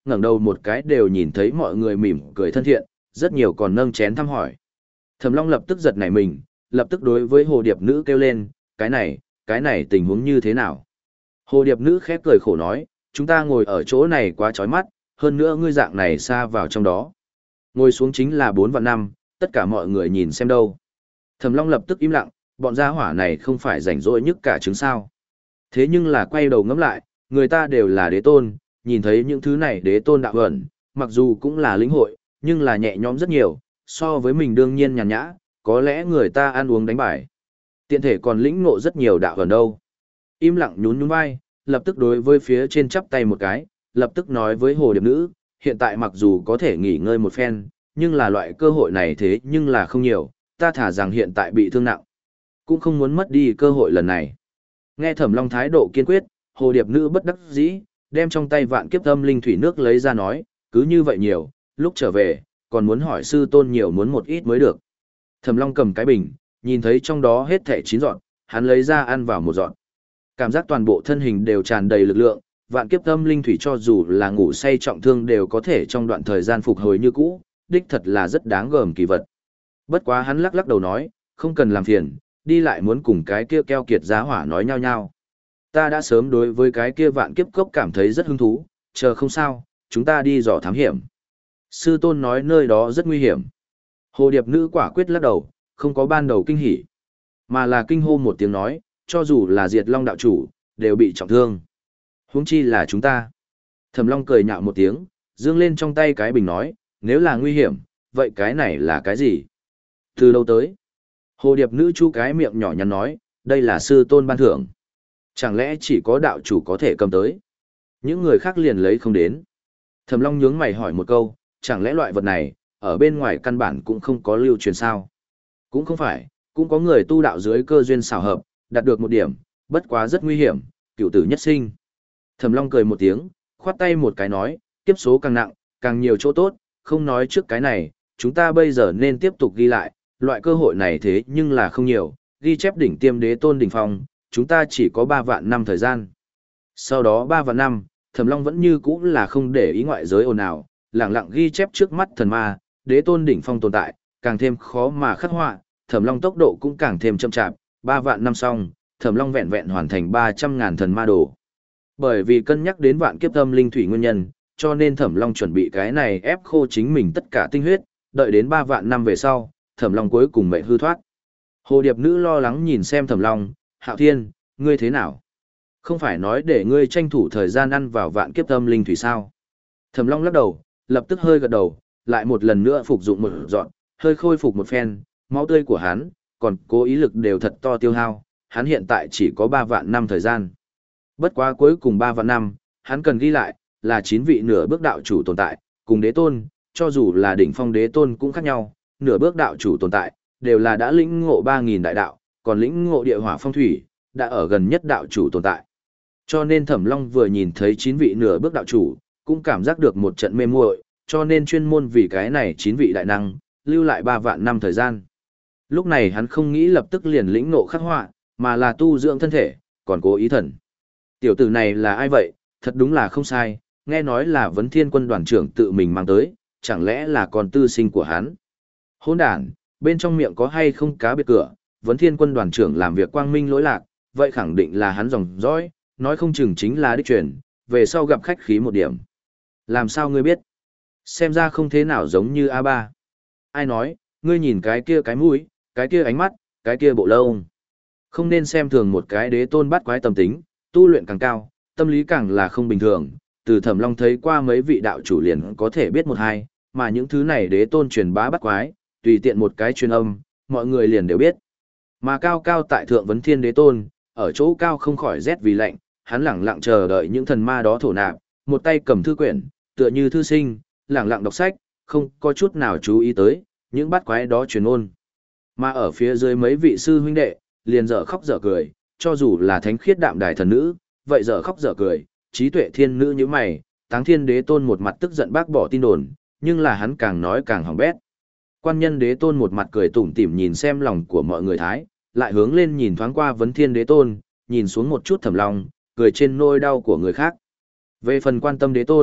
ngẩng đầu một cái đều nhìn thấy mọi người mỉm cười thân thiện, rất nhiều còn nâng chén thăm hỏi. Thẩm Long lập tức giật nảy mình, lập tức đối với hồ điệp nữ kêu lên, cái này, cái này tình huống như thế nào? Hồ điệp nữ khép cười khổ nói, chúng ta ngồi ở chỗ này quá chói mắt, hơn nữa ngươi dạng này xa vào trong đó. Ngồi xuống chính là bốn vạn năm, tất cả mọi người nhìn xem đâu. Thẩm Long lập tức im lặng, bọn gia hỏa này không phải rảnh rỗi nhất cả chứng sao. Thế nhưng là quay đầu ngẫm lại, người ta đều là đế tôn, nhìn thấy những thứ này đế tôn đạo ẩn, mặc dù cũng là lĩnh hội, nhưng là nhẹ nhõm rất nhiều, so với mình đương nhiên nhàn nhã, có lẽ người ta ăn uống đánh bài. Tiện thể còn lĩnh ngộ rất nhiều đạo ẩn đâu. Im lặng nhún nhún vai, lập tức đối với phía trên chắp tay một cái, lập tức nói với hồ điệp nữ, hiện tại mặc dù có thể nghỉ ngơi một phen, nhưng là loại cơ hội này thế nhưng là không nhiều, ta thả rằng hiện tại bị thương nặng, cũng không muốn mất đi cơ hội lần này. Nghe Thẩm Long thái độ kiên quyết, hồ điệp nữ bất đắc dĩ, đem trong tay vạn kiếp âm linh thủy nước lấy ra nói, cứ như vậy nhiều, lúc trở về, còn muốn hỏi sư tôn nhiều muốn một ít mới được. Thẩm Long cầm cái bình, nhìn thấy trong đó hết thảy chín dọn, hắn lấy ra ăn vào một dọn. Cảm giác toàn bộ thân hình đều tràn đầy lực lượng, vạn kiếp âm linh thủy cho dù là ngủ say trọng thương đều có thể trong đoạn thời gian phục hồi như cũ, đích thật là rất đáng gờm kỳ vật. Bất quá hắn lắc lắc đầu nói, không cần làm phiền, đi lại muốn cùng cái kia keo kiệt giá hỏa nói nhau nhau. Ta đã sớm đối với cái kia vạn kiếp cốc cảm thấy rất hứng thú, chờ không sao, chúng ta đi dò thám hiểm. Sư tôn nói nơi đó rất nguy hiểm. Hồ điệp nữ quả quyết lắc đầu, không có ban đầu kinh hỉ, mà là kinh hô một tiếng nói, cho dù là Diệt Long đạo chủ, đều bị trọng thương. Huống chi là chúng ta. Thẩm Long cười nhạo một tiếng, dương lên trong tay cái bình nói, nếu là nguy hiểm, vậy cái này là cái gì? Từ đâu tới? Hồ điệp nữ chu cái miệng nhỏ nhắn nói, đây là sư tôn ban thưởng. Chẳng lẽ chỉ có đạo chủ có thể cầm tới? Những người khác liền lấy không đến. Thẩm Long nhướng mày hỏi một câu, chẳng lẽ loại vật này, ở bên ngoài căn bản cũng không có lưu truyền sao? Cũng không phải, cũng có người tu đạo dưới cơ duyên xảo hợp, đạt được một điểm, bất quá rất nguy hiểm, cựu tử nhất sinh. Thẩm Long cười một tiếng, khoát tay một cái nói, kiếp số càng nặng, càng nhiều chỗ tốt, không nói trước cái này, chúng ta bây giờ nên tiếp tục ghi lại, loại cơ hội này thế nhưng là không nhiều, ghi chép đỉnh tiêm đế tôn đỉnh phong, chúng ta chỉ có ba vạn năm thời gian. Sau đó ba vạn năm, Thẩm Long vẫn như cũ là không để ý ngoại giới ồn ào, lẳng lặng ghi chép trước mắt thần ma, đế tôn đỉnh phong tồn tại, càng thêm khó mà khắc họa, Thẩm Long tốc độ cũng càng thêm chậm chạp, ba vạn năm xong, Thẩm Long vẹn vẹn hoàn thành ba trăm ngàn thần ma đồ. Bởi vì cân nhắc đến vạn kiếp âm linh thủy nguyên nhân, cho nên Thẩm Long chuẩn bị cái này ép khô chính mình tất cả tinh huyết, đợi đến ba vạn năm về sau, Thẩm Long cuối cùng mệnh hư thoát. Hồ điệp nữ lo lắng nhìn xem Thẩm Long, Hạo Thiên, ngươi thế nào? Không phải nói để ngươi tranh thủ thời gian ăn vào vạn kiếp âm linh thủy sao? Thẩm Long lắc đầu, lập tức hơi gật đầu, lại một lần nữa phục dụng một dọn, hơi khôi phục một phen, máu tươi của hắn, còn cố ý lực đều thật to tiêu hao, hắn hiện tại chỉ có ba vạn năm thời gian. Bất quá cuối cùng ba vạn năm, hắn cần ghi lại, là chín vị nửa bước đạo chủ tồn tại, cùng đế tôn, cho dù là đỉnh phong đế tôn cũng khác nhau, nửa bước đạo chủ tồn tại, đều là đã lĩnh ngộ ba nghìn đại đạo, còn lĩnh ngộ địa hỏa phong thủy, đã ở gần nhất đạo chủ tồn tại. Cho nên Thẩm Long vừa nhìn thấy chín vị nửa bước đạo chủ, cũng cảm giác được một trận mê muội, cho nên chuyên môn vì cái này chín vị đại năng, lưu lại ba vạn năm thời gian. Lúc này hắn không nghĩ lập tức liền lĩnh ngộ khắc họa, mà là tu dưỡng thân thể, còn cố ý thần. Tiểu tử này là ai vậy, thật đúng là không sai, nghe nói là Vấn Thiên Quân đoàn trưởng tự mình mang tới, chẳng lẽ là con tư sinh của hắn. Hỗn đản, bên trong miệng có hay không cá biệt cửa, Vấn Thiên Quân đoàn trưởng làm việc quang minh lỗi lạc, vậy khẳng định là hắn dòng dõi, nói không chừng chính là đích truyền, về sau gặp khách khí một điểm. Làm sao ngươi biết? Xem ra không thế nào giống như a ba. Ai nói, ngươi nhìn cái kia cái mũi, cái kia ánh mắt, cái kia bộ lông. Không nên xem thường một cái đế tôn bắt quái tâm tính, tu luyện càng cao, tâm lý càng là không bình thường. Từ Thẩm Long thấy qua mấy vị đạo chủ liền có thể biết một hai, mà những thứ này đế tôn truyền bá bắt quái, tùy tiện một cái truyền âm, mọi người liền đều biết. Mà cao cao tại thượng Vấn Thiên đế tôn, ở chỗ cao không khỏi rét vì lạnh, hắn lẳng lặng chờ đợi những thần ma đó thổ nạp, một tay cầm thư quyển, tựa như thư sinh, lẳng lặng đọc sách, không có chút nào chú ý tới những bắt quái đó truyền ôn. Mà ở phía dưới mấy vị sư huynh đệ, liền dở khóc dở cười, cho dù là thánh khiết đạm đài thần nữ, vậy dở khóc dở cười, trí tuệ thiên nữ như mày, Táng Thiên đế tôn một mặt tức giận bác bỏ tin đồn, nhưng là hắn càng nói càng hỏng bét. Quan Nhân đế tôn một mặt cười tủm tỉm nhìn xem lòng của mọi người thái, lại hướng lên nhìn thoáng qua Vấn Thiên đế tôn, nhìn xuống một chút Thẩm Long, cười trên nỗi đau của người khác. Về phần Quan Tâm đế tôn,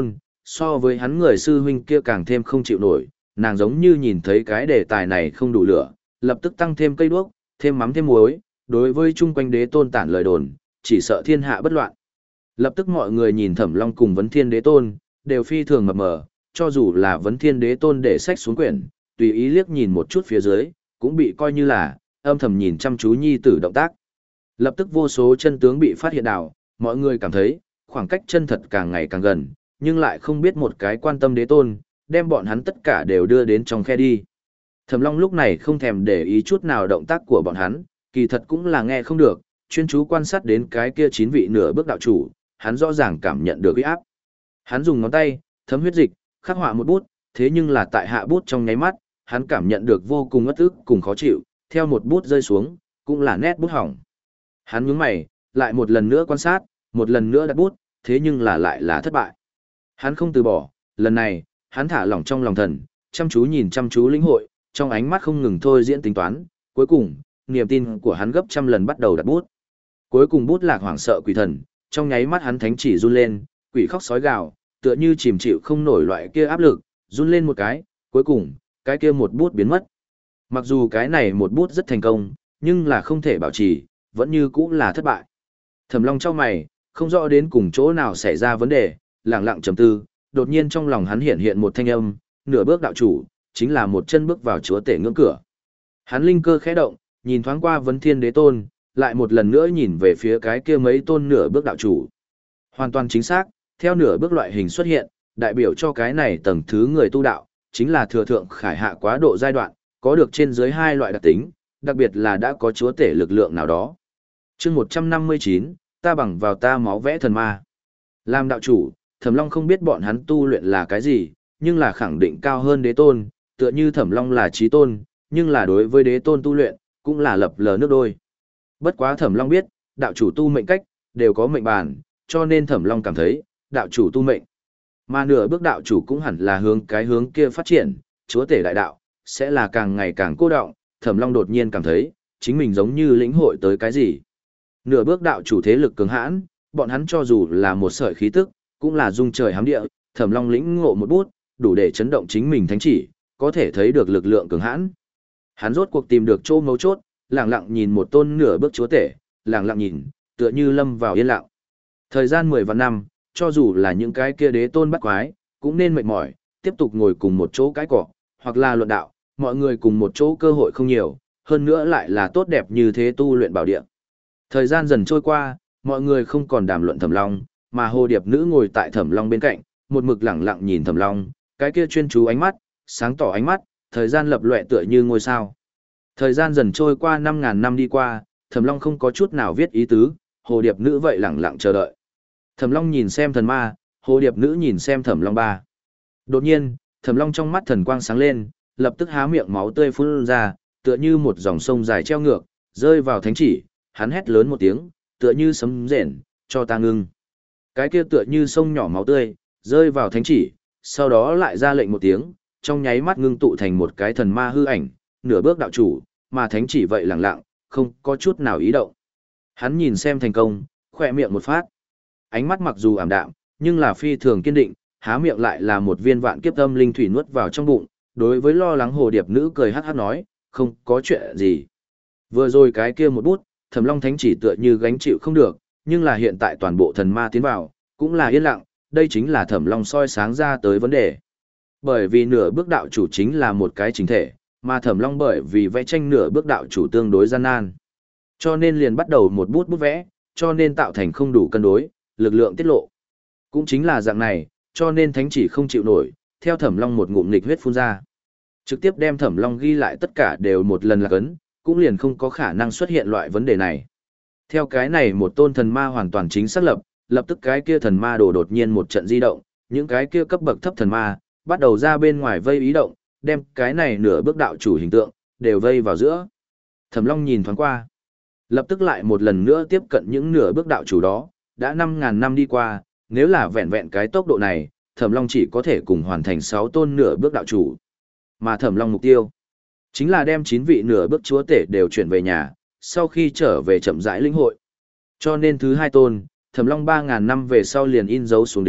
So với hắn người sư huynh kia càng thêm không chịu nổi, nàng giống như nhìn thấy cái đề tài này không đủ lửa, lập tức tăng thêm cây đuốc, thêm mắm thêm muối, đối với chung quanh đế tôn tản lời đồn, chỉ sợ thiên hạ bất loạn. Lập tức mọi người nhìn Thẩm Long cùng Vấn Thiên Đế Tôn, đều phi thường mập mờ, cho dù là Vấn Thiên Đế Tôn để sách xuống quyển, tùy ý liếc nhìn một chút phía dưới, cũng bị coi như là âm thầm nhìn chăm chú nhi tử động tác. Lập tức vô số chân tướng bị phát hiện đảo, mọi người cảm thấy, khoảng cách chân thật càng ngày càng gần, nhưng lại không biết một cái quan tâm Đế Tôn, đem bọn hắn tất cả đều đưa đến trong khe đi. Thẩm Long lúc này không thèm để ý chút nào động tác của bọn hắn, kỳ thật cũng là nghe không được, chuyên chú quan sát đến cái kia chín vị nửa bước đạo chủ, hắn rõ ràng cảm nhận được uy áp. Hắn dùng ngón tay, thấm huyết dịch, khắc họa một bút, thế nhưng là tại hạ bút trong nháy mắt, hắn cảm nhận được vô cùng uất ức cùng khó chịu, theo một bút rơi xuống, cũng là nét bút hỏng. Hắn nhướng mày, lại một lần nữa quan sát, một lần nữa đặt bút, thế nhưng là lại là thất bại. Hắn không từ bỏ, lần này, hắn thả lỏng trong lòng thần, chăm chú nhìn chăm chú lĩnh hội, trong ánh mắt không ngừng thôi diễn tính toán, cuối cùng, niềm tin của hắn gấp trăm lần bắt đầu đặt bút. Cuối cùng bút lạc hoảng sợ quỷ thần, trong nháy mắt hắn thánh chỉ run lên, quỷ khóc sói gào, tựa như chìm chịu không nổi loại kia áp lực, run lên một cái, cuối cùng, cái kia một bút biến mất. Mặc dù cái này một bút rất thành công, nhưng là không thể bảo trì, vẫn như cũ là thất bại. Thẩm Long chau mày, không rõ đến cùng chỗ nào xảy ra vấn đề, lặng lặng trầm tư, đột nhiên trong lòng hắn hiện hiện một thanh âm, nửa bước đạo chủ, chính là một chân bước vào chúa tể ngưỡng cửa. Hắn linh cơ khẽ động, nhìn thoáng qua Vấn Thiên Đế Tôn, lại một lần nữa nhìn về phía cái kia mấy tôn nửa bước đạo chủ. Hoàn toàn chính xác, theo nửa bước loại hình xuất hiện, đại biểu cho cái này tầng thứ người tu đạo, chính là thừa thượng khải hạ quá độ giai đoạn, có được trên dưới hai loại đặc tính, đặc biệt là đã có chúa tể lực lượng nào đó. Chương một trăm năm mươi chín, ta bằng vào ta máu vẽ thần ma. Làm đạo chủ, Thẩm Long không biết bọn hắn tu luyện là cái gì, nhưng là khẳng định cao hơn Đế Tôn, tựa như Thẩm Long là chí tôn, nhưng là đối với Đế Tôn tu luyện, cũng là lập lờ nước đôi. Bất quá Thẩm Long biết, đạo chủ tu mệnh cách, đều có mệnh bàn, cho nên Thẩm Long cảm thấy, đạo chủ tu mệnh. Mà nửa bước đạo chủ cũng hẳn là hướng cái hướng kia phát triển, chúa tể đại đạo, sẽ là càng ngày càng cô đọng. Thẩm Long đột nhiên cảm thấy, chính mình giống như lĩnh hội tới cái gì. Nửa bước đạo chủ thế lực cường hãn, bọn hắn cho dù là một sợi khí tức, cũng là dung trời hám địa, Thẩm Long lĩnh ngộ một bút, đủ để chấn động chính mình thánh chỉ, có thể thấy được lực lượng cường hãn. Hắn rốt cuộc tìm được chỗ mấu chốt, lặng lặng nhìn một tôn nửa bước chúa tể, lặng lặng nhìn, tựa như lâm vào yên lặng. Thời gian mười vạn năm, cho dù là những cái kia đế tôn bắt quái, cũng nên mệt mỏi, tiếp tục ngồi cùng một chỗ cái cỏ, hoặc là luận đạo, mọi người cùng một chỗ cơ hội không nhiều, hơn nữa lại là tốt đẹp như thế tu luyện bảo địa. Thời gian dần trôi qua, mọi người không còn đàm luận Thẩm Long, mà Hồ Điệp Nữ ngồi tại Thẩm Long bên cạnh, một mực lặng lặng nhìn Thẩm Long, cái kia chuyên chú ánh mắt, sáng tỏ ánh mắt, thời gian lập lòe tựa như ngôi sao. Thời gian dần trôi qua năm ngàn năm đi qua, Thẩm Long không có chút nào viết ý tứ, Hồ Điệp Nữ vậy lặng lặng chờ đợi. Thẩm Long nhìn xem thần ma, Hồ Điệp Nữ nhìn xem Thẩm Long ba. Đột nhiên, Thẩm Long trong mắt thần quang sáng lên, lập tức há miệng máu tươi phun ra, tựa như một dòng sông dài treo ngược, rơi vào thánh chỉ, hắn hét lớn một tiếng, tựa như sấm rền, cho ta ngưng. Cái kia tựa như sông nhỏ máu tươi, rơi vào thánh chỉ, sau đó lại ra lệnh một tiếng, trong nháy mắt ngưng tụ thành một cái thần ma hư ảnh, nửa bước đạo chủ, mà thánh chỉ vậy lặng lặng, không có chút nào ý động. Hắn nhìn xem thành công, khỏe miệng một phát. Ánh mắt mặc dù ảm đạm, nhưng là phi thường kiên định, há miệng lại là một viên vạn kiếp âm linh thủy nuốt vào trong bụng, đối với lo lắng Hồ Điệp Nữ cười hắc hắc nói, không có chuyện gì. Vừa rồi cái kia một bút, Thẩm Long thánh chỉ tựa như gánh chịu không được, nhưng là hiện tại toàn bộ thần ma tiến vào, cũng là yên lặng, đây chính là Thẩm Long soi sáng ra tới vấn đề. Bởi vì nửa bước đạo chủ chính là một cái chính thể, mà Thẩm Long bởi vì vẽ tranh nửa bước đạo chủ tương đối gian nan. Cho nên liền bắt đầu một bút bút vẽ, cho nên tạo thành không đủ cân đối, lực lượng tiết lộ. Cũng chính là dạng này, cho nên thánh chỉ không chịu nổi, theo Thẩm Long một ngụm nghịch huyết phun ra. Trực tiếp đem Thẩm Long ghi lại tất cả đều một lần là cấn, cũng liền không có khả năng xuất hiện loại vấn đề này. Theo cái này một tôn thần ma hoàn toàn chính xác lập, lập tức cái kia thần ma đồ đột nhiên một trận di động, những cái kia cấp bậc thấp thần ma, bắt đầu ra bên ngoài vây ý động, đem cái này nửa bước đạo chủ hình tượng, đều vây vào giữa. Thẩm Long nhìn thoáng qua, lập tức lại một lần nữa tiếp cận những nửa bước đạo chủ đó, đã năm ngàn năm đi qua, nếu là vẹn vẹn cái tốc độ này, Thẩm Long chỉ có thể cùng hoàn thành sáu tôn nửa bước đạo chủ. Mà Thẩm Long mục tiêu, chính là đem chín vị nửa bước chúa tể đều chuyển về nhà, sau khi trở về chậm rãi linh hội. Cho nên thứ hai tôn, Thẩm Long ba ngàn năm về sau liền in dấu xuống đến,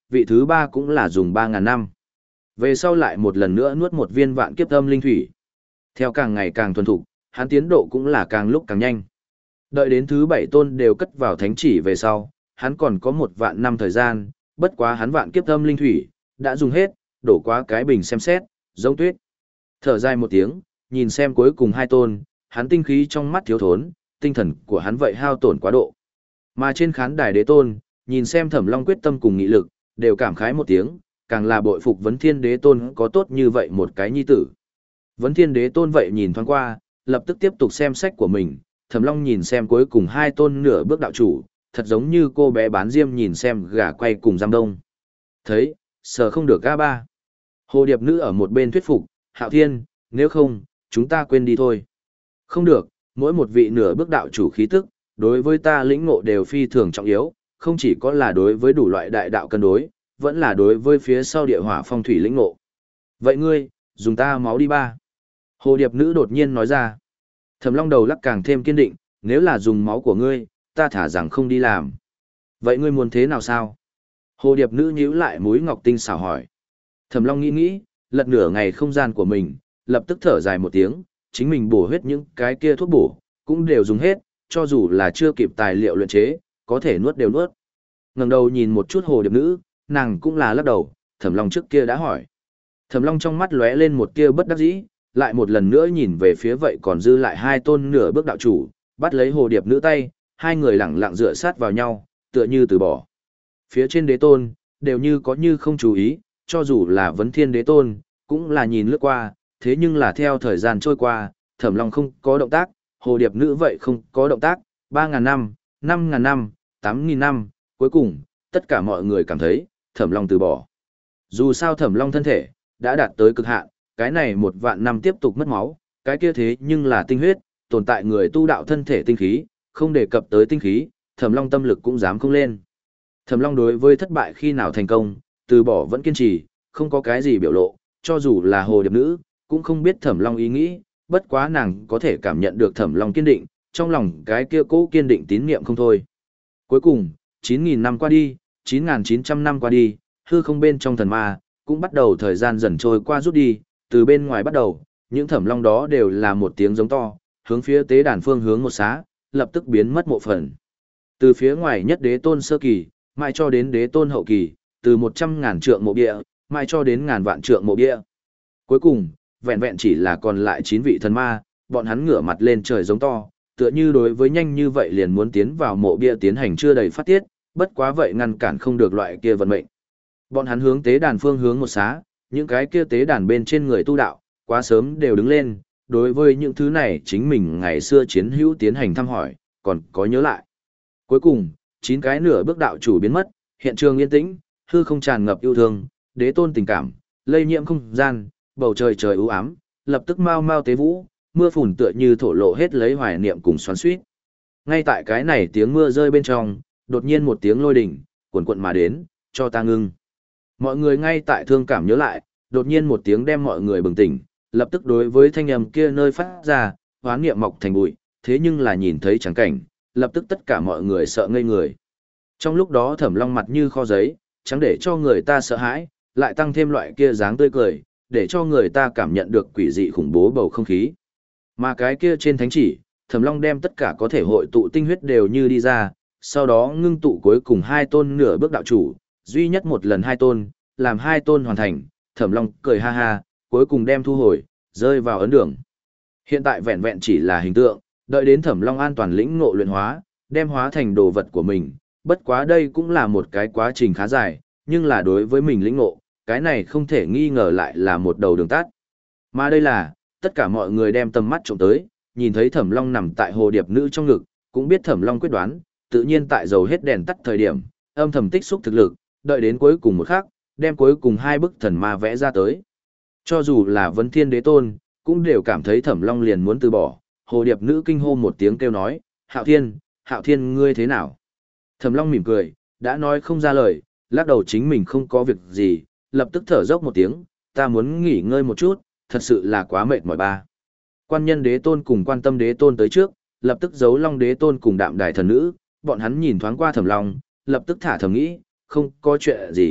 vị thứ ba cũng là dùng ba ngàn năm. Về sau lại một lần nữa nuốt một viên vạn kiếp âm linh thủy. Theo càng ngày càng thuần thục, hắn tiến độ cũng là càng lúc càng nhanh. Đợi đến thứ bảy tôn đều cất vào thánh chỉ về sau, hắn còn có một vạn năm thời gian, bất quá hắn vạn kiếp âm linh thủy, đã dùng hết, đổ qua cái bình xem xét, giống tuyết. Thở dài một tiếng, nhìn xem cuối cùng hai tôn, hắn tinh khí trong mắt thiếu thốn, tinh thần của hắn vậy hao tổn quá độ. Mà trên khán đài đế tôn, nhìn xem Thẩm Long quyết tâm cùng nghị lực, đều cảm khái một tiếng, càng là bội phục Vấn Thiên đế tôn có tốt như vậy một cái nhi tử. Vấn Thiên đế tôn vậy nhìn thoáng qua, lập tức tiếp tục xem sách của mình, Thẩm Long nhìn xem cuối cùng hai tôn nửa bước đạo chủ, thật giống như cô bé bán diêm nhìn xem gà quay cùng giam đông. Thấy, sợ không được ga ba. Hồ Điệp Nữ ở một bên thuyết phục, Hạo Thiên, nếu không, chúng ta quên đi thôi. Không được, mỗi một vị nửa bước đạo chủ khí tức, đối với ta lĩnh ngộ đều phi thường trọng yếu, không chỉ có là đối với đủ loại đại đạo cân đối, vẫn là đối với phía sau địa hỏa phong thủy lĩnh ngộ. Vậy ngươi, dùng ta máu đi ba. Hồ Điệp Nữ đột nhiên nói ra. Thẩm Long đầu lắc càng thêm kiên định, nếu là dùng máu của ngươi, ta thả rằng không đi làm. Vậy ngươi muốn thế nào sao? Hồ Điệp Nữ nhíu lại mũi ngọc tinh xảo hỏi. Thẩm Long nghĩ nghĩ, lật nửa ngày không gian của mình, lập tức thở dài một tiếng, chính mình bổ huyết những cái kia thuốc bổ, cũng đều dùng hết, cho dù là chưa kịp tài liệu luyện chế, có thể nuốt đều nuốt. Ngẩng đầu nhìn một chút Hồ Điệp Nữ, nàng cũng là lắc đầu, Thẩm Long trước kia đã hỏi. Thẩm Long trong mắt lóe lên một tia bất đắc dĩ, lại một lần nữa nhìn về phía vậy còn dư lại hai tôn nửa bước đạo chủ, bắt lấy Hồ Điệp Nữ tay, hai người lẳng lặng dựa sát vào nhau, tựa như từ bỏ. Phía trên đế tôn, đều như có như không chú ý, cho dù là Vấn Thiên đế tôn, cũng là nhìn lướt qua, thế nhưng là theo thời gian trôi qua, Thẩm Long không có động tác, Hồ Điệp Nữ vậy không có động tác, ba ngàn năm, năm ngàn năm, tám nghìn năm, cuối cùng, tất cả mọi người cảm thấy, Thẩm Long từ bỏ. Dù sao Thẩm Long thân thể, đã đạt tới cực hạn, cái này một vạn năm tiếp tục mất máu, cái kia thế nhưng là tinh huyết, tồn tại người tu đạo thân thể tinh khí, không đề cập tới tinh khí, Thẩm Long tâm lực cũng dám không lên. Thẩm Long đối với thất bại khi nào thành công, từ bỏ vẫn kiên trì, không có cái gì biểu lộ, cho dù là Hồ Điệp Nữ, cũng không biết Thẩm Long ý nghĩ, bất quá nàng có thể cảm nhận được Thẩm Long kiên định, trong lòng cái kia cố kiên định tín niệm không thôi. Cuối cùng, chín nghìn năm qua đi, chín nghìn chín trăm năm qua đi, hư không bên trong thần ma, cũng bắt đầu thời gian dần trôi qua rút đi, từ bên ngoài bắt đầu, những Thẩm Long đó đều là một tiếng giống to, hướng phía tế đàn phương hướng một xá, lập tức biến mất một phần. Từ phía ngoài nhất đế tôn sơ kỳ, mãi cho đến đế tôn hậu kỳ, từ một trăm ngàn trượng mộ địa, mãi cho đến ngàn vạn trượng mộ địa. Cuối cùng, vẹn vẹn chỉ là còn lại chín vị thần ma, bọn hắn ngửa mặt lên trời giống to, tựa như đối với nhanh như vậy liền muốn tiến vào mộ bia tiến hành chưa đầy phát tiết, bất quá vậy ngăn cản không được loại kia vận mệnh. Bọn hắn hướng tế đàn phương hướng một xá, những cái kia tế đàn bên trên người tu đạo, quá sớm đều đứng lên, đối với những thứ này chính mình ngày xưa chiến hữu tiến hành thăm hỏi, còn có nhớ lại. Cuối cùng, chín cái nửa bước đạo chủ biến mất, hiện trường yên tĩnh, hư không tràn ngập yêu thương, đế tôn tình cảm, lây nhiễm không gian, bầu trời trời u ám, lập tức mau mau tế vũ, mưa phùn tựa như thổ lộ hết lấy hoài niệm cùng xoắn xuýt. Ngay tại cái này tiếng mưa rơi bên trong, đột nhiên một tiếng lôi đỉnh, cuồn cuộn mà đến, cho ta ngưng. Mọi người ngay tại thương cảm nhớ lại, đột nhiên một tiếng đem mọi người bừng tỉnh, lập tức đối với thanh âm kia nơi phát ra, hoán niệm mọc thành bụi, thế nhưng là nhìn thấy trắng cảnh, lập tức tất cả mọi người sợ ngây người. Trong lúc đó Thẩm Long mặt như kho giấy, trắng để cho người ta sợ hãi, lại tăng thêm loại kia dáng tươi cười, để cho người ta cảm nhận được quỷ dị khủng bố bầu không khí. Mà cái kia trên thánh chỉ, Thẩm Long đem tất cả có thể hội tụ tinh huyết đều như đi ra, sau đó ngưng tụ cuối cùng hai tôn nửa bước đạo chủ, duy nhất một lần hai tôn, làm hai tôn hoàn thành, Thẩm Long cười ha ha, cuối cùng đem thu hồi, rơi vào ấn đường. Hiện tại vẹn vẹn chỉ là hình tượng, đợi đến Thẩm Long an toàn lĩnh ngộ luyện hóa, đem hóa thành đồ vật của mình, bất quá đây cũng là một cái quá trình khá dài, nhưng là đối với mình lĩnh ngộ, cái này không thể nghi ngờ lại là một đầu đường tắt. Mà đây là, tất cả mọi người đem tầm mắt trộm tới, nhìn thấy Thẩm Long nằm tại Hồ Điệp Nữ trong ngực, cũng biết Thẩm Long quyết đoán, tự nhiên tại dầu hết đèn tắt thời điểm, âm thầm tích xúc thực lực, đợi đến cuối cùng một khắc, đem cuối cùng hai bức thần ma vẽ ra tới. Cho dù là Vấn Thiên Đế Tôn, cũng đều cảm thấy Thẩm Long liền muốn từ bỏ. Hồ Điệp Nữ kinh hô một tiếng kêu nói, Hạo Thiên, Hạo Thiên ngươi thế nào? Thẩm Long mỉm cười, đã nói không ra lời, lắc đầu chính mình không có việc gì, lập tức thở dốc một tiếng, ta muốn nghỉ ngơi một chút, thật sự là quá mệt mỏi ba. Quan Nhân Đế Tôn cùng Quan Tâm Đế Tôn tới trước, lập tức giấu Long Đế Tôn cùng Đạm Đài thần nữ, bọn hắn nhìn thoáng qua Thẩm Long, lập tức thả thầm nghĩ, không có chuyện gì,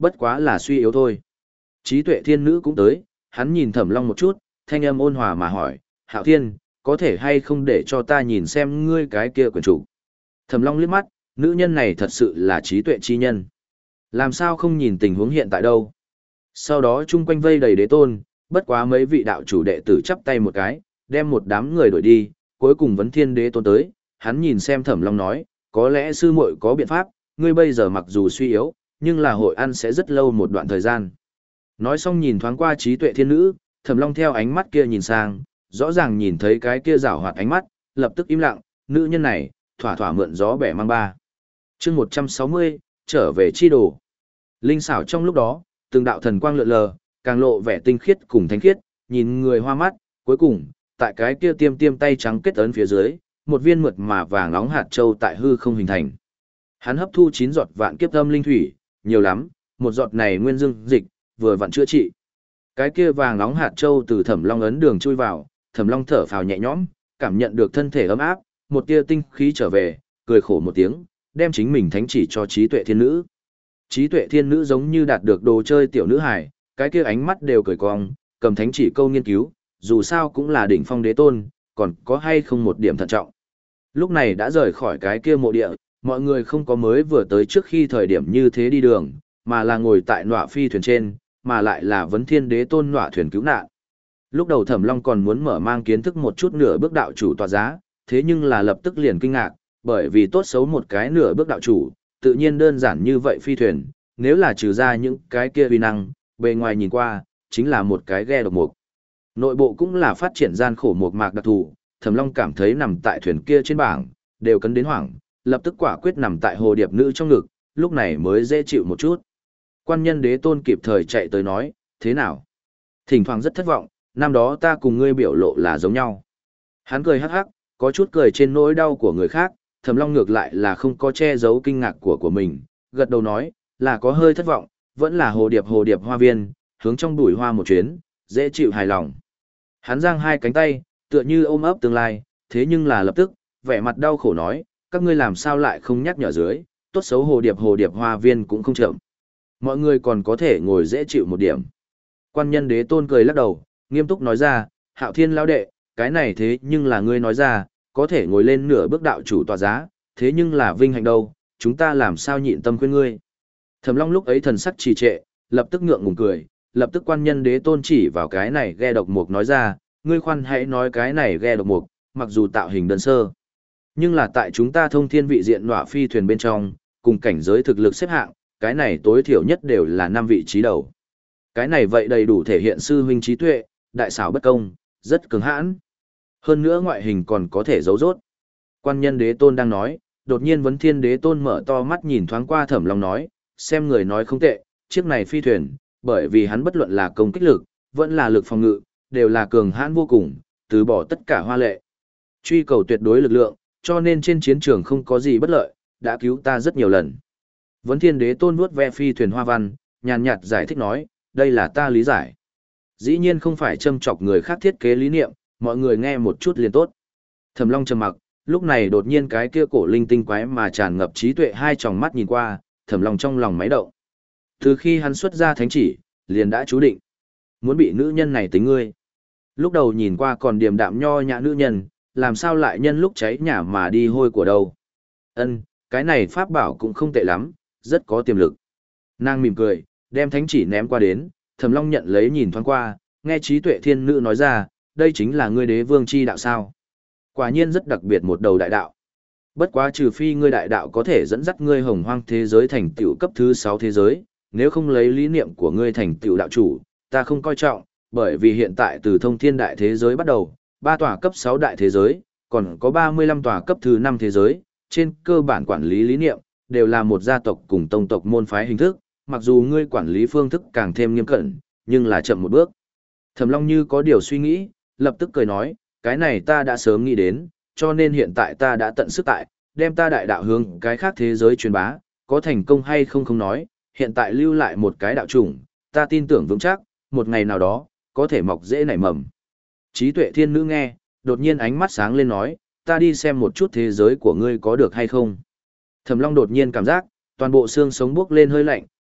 bất quá là suy yếu thôi. Trí tuệ thiên nữ cũng tới, hắn nhìn Thẩm Long một chút, thanh âm ôn hòa mà hỏi, Hạo Thiên, có thể hay không để cho ta nhìn xem ngươi cái kia quyển chủ. Thẩm Long liếc mắt, nữ nhân này thật sự là trí tuệ chi nhân. Làm sao không nhìn tình huống hiện tại đâu. Sau đó chung quanh vây đầy đế tôn, bất quá mấy vị đạo chủ đệ tử chắp tay một cái, đem một đám người đuổi đi, cuối cùng vấn thiên đế tôn tới, hắn nhìn xem Thẩm Long nói, có lẽ sư muội có biện pháp, ngươi bây giờ mặc dù suy yếu, nhưng là hội ăn sẽ rất lâu một đoạn thời gian. Nói xong nhìn thoáng qua trí tuệ thiên nữ, Thẩm Long theo ánh mắt kia nhìn sang, rõ ràng nhìn thấy cái kia rảo hoạt ánh mắt, lập tức im lặng, nữ nhân này, thỏa thỏa mượn gió bẻ mang ba. chương một trăm sáu mươi, trở về chi đồ. Linh xảo trong lúc đó, từng đạo thần quang lượn lờ, càng lộ vẻ tinh khiết cùng thánh khiết, nhìn người hoa mắt, cuối cùng, tại cái kia tiêm tiêm tay trắng kết ấn phía dưới, một viên mượt mà vàng nóng hạt châu tại hư không hình thành. Hắn hấp thu chín giọt vạn kiếp âm linh thủy, nhiều lắm, một giọt này nguyên dương dịch, vừa vặn chữa trị. Cái kia vàng nóng hạt châu từ Thẩm Long ấn đường chui vào, Thẩm Long thở phào nhẹ nhõm, cảm nhận được thân thể ấm áp, một tia tinh khí trở về, cười khổ một tiếng, đem chính mình thánh chỉ cho trí tuệ thiên nữ. Trí tuệ thiên nữ giống như đạt được đồ chơi tiểu nữ hài, cái kia ánh mắt đều cười cong, cầm thánh chỉ câu nghiên cứu, dù sao cũng là đỉnh phong đế tôn, còn có hay không một điểm thận trọng. Lúc này đã rời khỏi cái kia mộ địa, mọi người không có mới vừa tới trước khi thời điểm như thế đi đường, mà là ngồi tại nọa phi thuyền trên, mà lại là vấn thiên đế tôn nọa thuyền cứu nạn. Lúc đầu Thẩm Long còn muốn mở mang kiến thức một chút nửa bước đạo chủ tọa giá, thế nhưng là lập tức liền kinh ngạc, bởi vì tốt xấu một cái nửa bước đạo chủ, tự nhiên đơn giản như vậy phi thuyền, nếu là trừ ra những cái kia uy năng, bề ngoài nhìn qua, chính là một cái ghe độc mục. Nội bộ cũng là phát triển gian khổ một mạc đặc thù, Thẩm Long cảm thấy nằm tại thuyền kia trên bảng, đều cấn đến hoảng, lập tức quả quyết nằm tại hồ điệp nữ trong ngực, lúc này mới dễ chịu một chút. Quan nhân đế tôn kịp thời chạy tới nói, thế nào? Thỉnh thoảng rất thất vọng, năm đó ta cùng ngươi biểu lộ là giống nhau. Hắn cười hắc hắc, có chút cười trên nỗi đau của người khác, Thẩm Long ngược lại là không có che giấu kinh ngạc của của mình, gật đầu nói, là có hơi thất vọng, vẫn là hồ điệp hồ điệp hoa viên, hướng trong bụi hoa một chuyến, dễ chịu hài lòng. Hắn giang hai cánh tay, tựa như ôm ấp tương lai, thế nhưng là lập tức, vẻ mặt đau khổ nói, các ngươi làm sao lại không nhắc nhở dưới, tốt xấu hồ điệp hồ điệp hoa viên cũng không chậm. Mọi người còn có thể ngồi dễ chịu một điểm. Quan nhân đế tôn cười lắc đầu, nghiêm túc nói ra, Hạo Thiên lão đệ, cái này thế nhưng là ngươi nói ra, có thể ngồi lên nửa bước đạo chủ tọa giá, thế nhưng là vinh hạnh đâu, chúng ta làm sao nhịn tâm khuyên ngươi. Thẩm Long lúc ấy thần sắc trì trệ, lập tức ngượng ngùng cười, lập tức quan nhân đế tôn chỉ vào cái này ghe độc mục nói ra, ngươi khoan hãy nói cái này ghe độc mục, mặc dù tạo hình đơn sơ, nhưng là tại chúng ta thông thiên vị diện nọa phi thuyền bên trong, cùng cảnh giới thực lực xếp hạng, cái này tối thiểu nhất đều là năm vị trí đầu. Cái này vậy đầy đủ thể hiện sư huynh trí tuệ, đại xảo bất công, rất cứng hãn. Hơn nữa ngoại hình còn có thể giấu rốt. Quan nhân đế tôn đang nói, đột nhiên vấn thiên đế tôn mở to mắt nhìn thoáng qua Thẩm Long nói, xem người nói không tệ, chiếc này phi thuyền, bởi vì hắn bất luận là công kích lực, vẫn là lực phòng ngự, đều là cường hãn vô cùng, từ bỏ tất cả hoa lệ. Truy cầu tuyệt đối lực lượng, cho nên trên chiến trường không có gì bất lợi, đã cứu ta rất nhiều lần. Vấn thiên đế tôn vuốt ve phi thuyền hoa văn, nhàn nhạt giải thích nói, đây là ta lý giải. Dĩ nhiên không phải châm chọc người khác thiết kế lý niệm, mọi người nghe một chút liền tốt. Thẩm Long trầm mặc, lúc này đột nhiên cái kia cổ linh tinh quái mà tràn ngập trí tuệ hai tròng mắt nhìn qua, Thẩm Long trong lòng máy động. Từ khi hắn xuất ra thánh chỉ, liền đã chú định, muốn bị nữ nhân này tính ngươi. Lúc đầu nhìn qua còn điềm đạm nho nhã nữ nhân, làm sao lại nhân lúc cháy nhà mà đi hôi của đâu. Ân, cái này pháp bảo cũng không tệ lắm, rất có tiềm lực. Nàng mỉm cười, đem thánh chỉ ném qua đến, Thẩm Long nhận lấy nhìn thoáng qua, nghe trí tuệ thiên nữ nói ra, đây chính là ngươi đế vương chi đạo sao. Quả nhiên rất đặc biệt một đầu đại đạo. Bất quá trừ phi ngươi đại đạo có thể dẫn dắt ngươi hồng hoang thế giới thành tựu cấp thứ sáu thế giới, nếu không lấy lý niệm của ngươi thành tựu đạo chủ, ta không coi trọng, bởi vì hiện tại từ thông thiên đại thế giới bắt đầu, ba tòa cấp sáu đại thế giới, còn có ba mươi lăm tòa cấp thứ năm thế giới, trên cơ bản quản lý lý niệm, đều là một gia tộc cùng tông tộc môn phái hình thức, mặc dù ngươi quản lý phương thức càng thêm nghiêm cẩn, nhưng là chậm một bước. Thẩm Long như có điều suy nghĩ, lập tức cười nói, cái này ta đã sớm nghĩ đến, cho nên hiện tại ta đã tận sức tại, đem ta đại đạo hướng cái khác thế giới truyền bá, có thành công hay không không nói, hiện tại lưu lại một cái đạo chủng, ta tin tưởng vững chắc, một ngày nào đó, có thể mọc dễ nảy mầm. Trí tuệ thiên nữ nghe, đột nhiên ánh mắt sáng lên nói, ta đi xem một chút thế giới của ngươi có được hay không. Thẩm Long đột nhiên cảm giác, toàn bộ xương sống bốc lên hơi lạnh,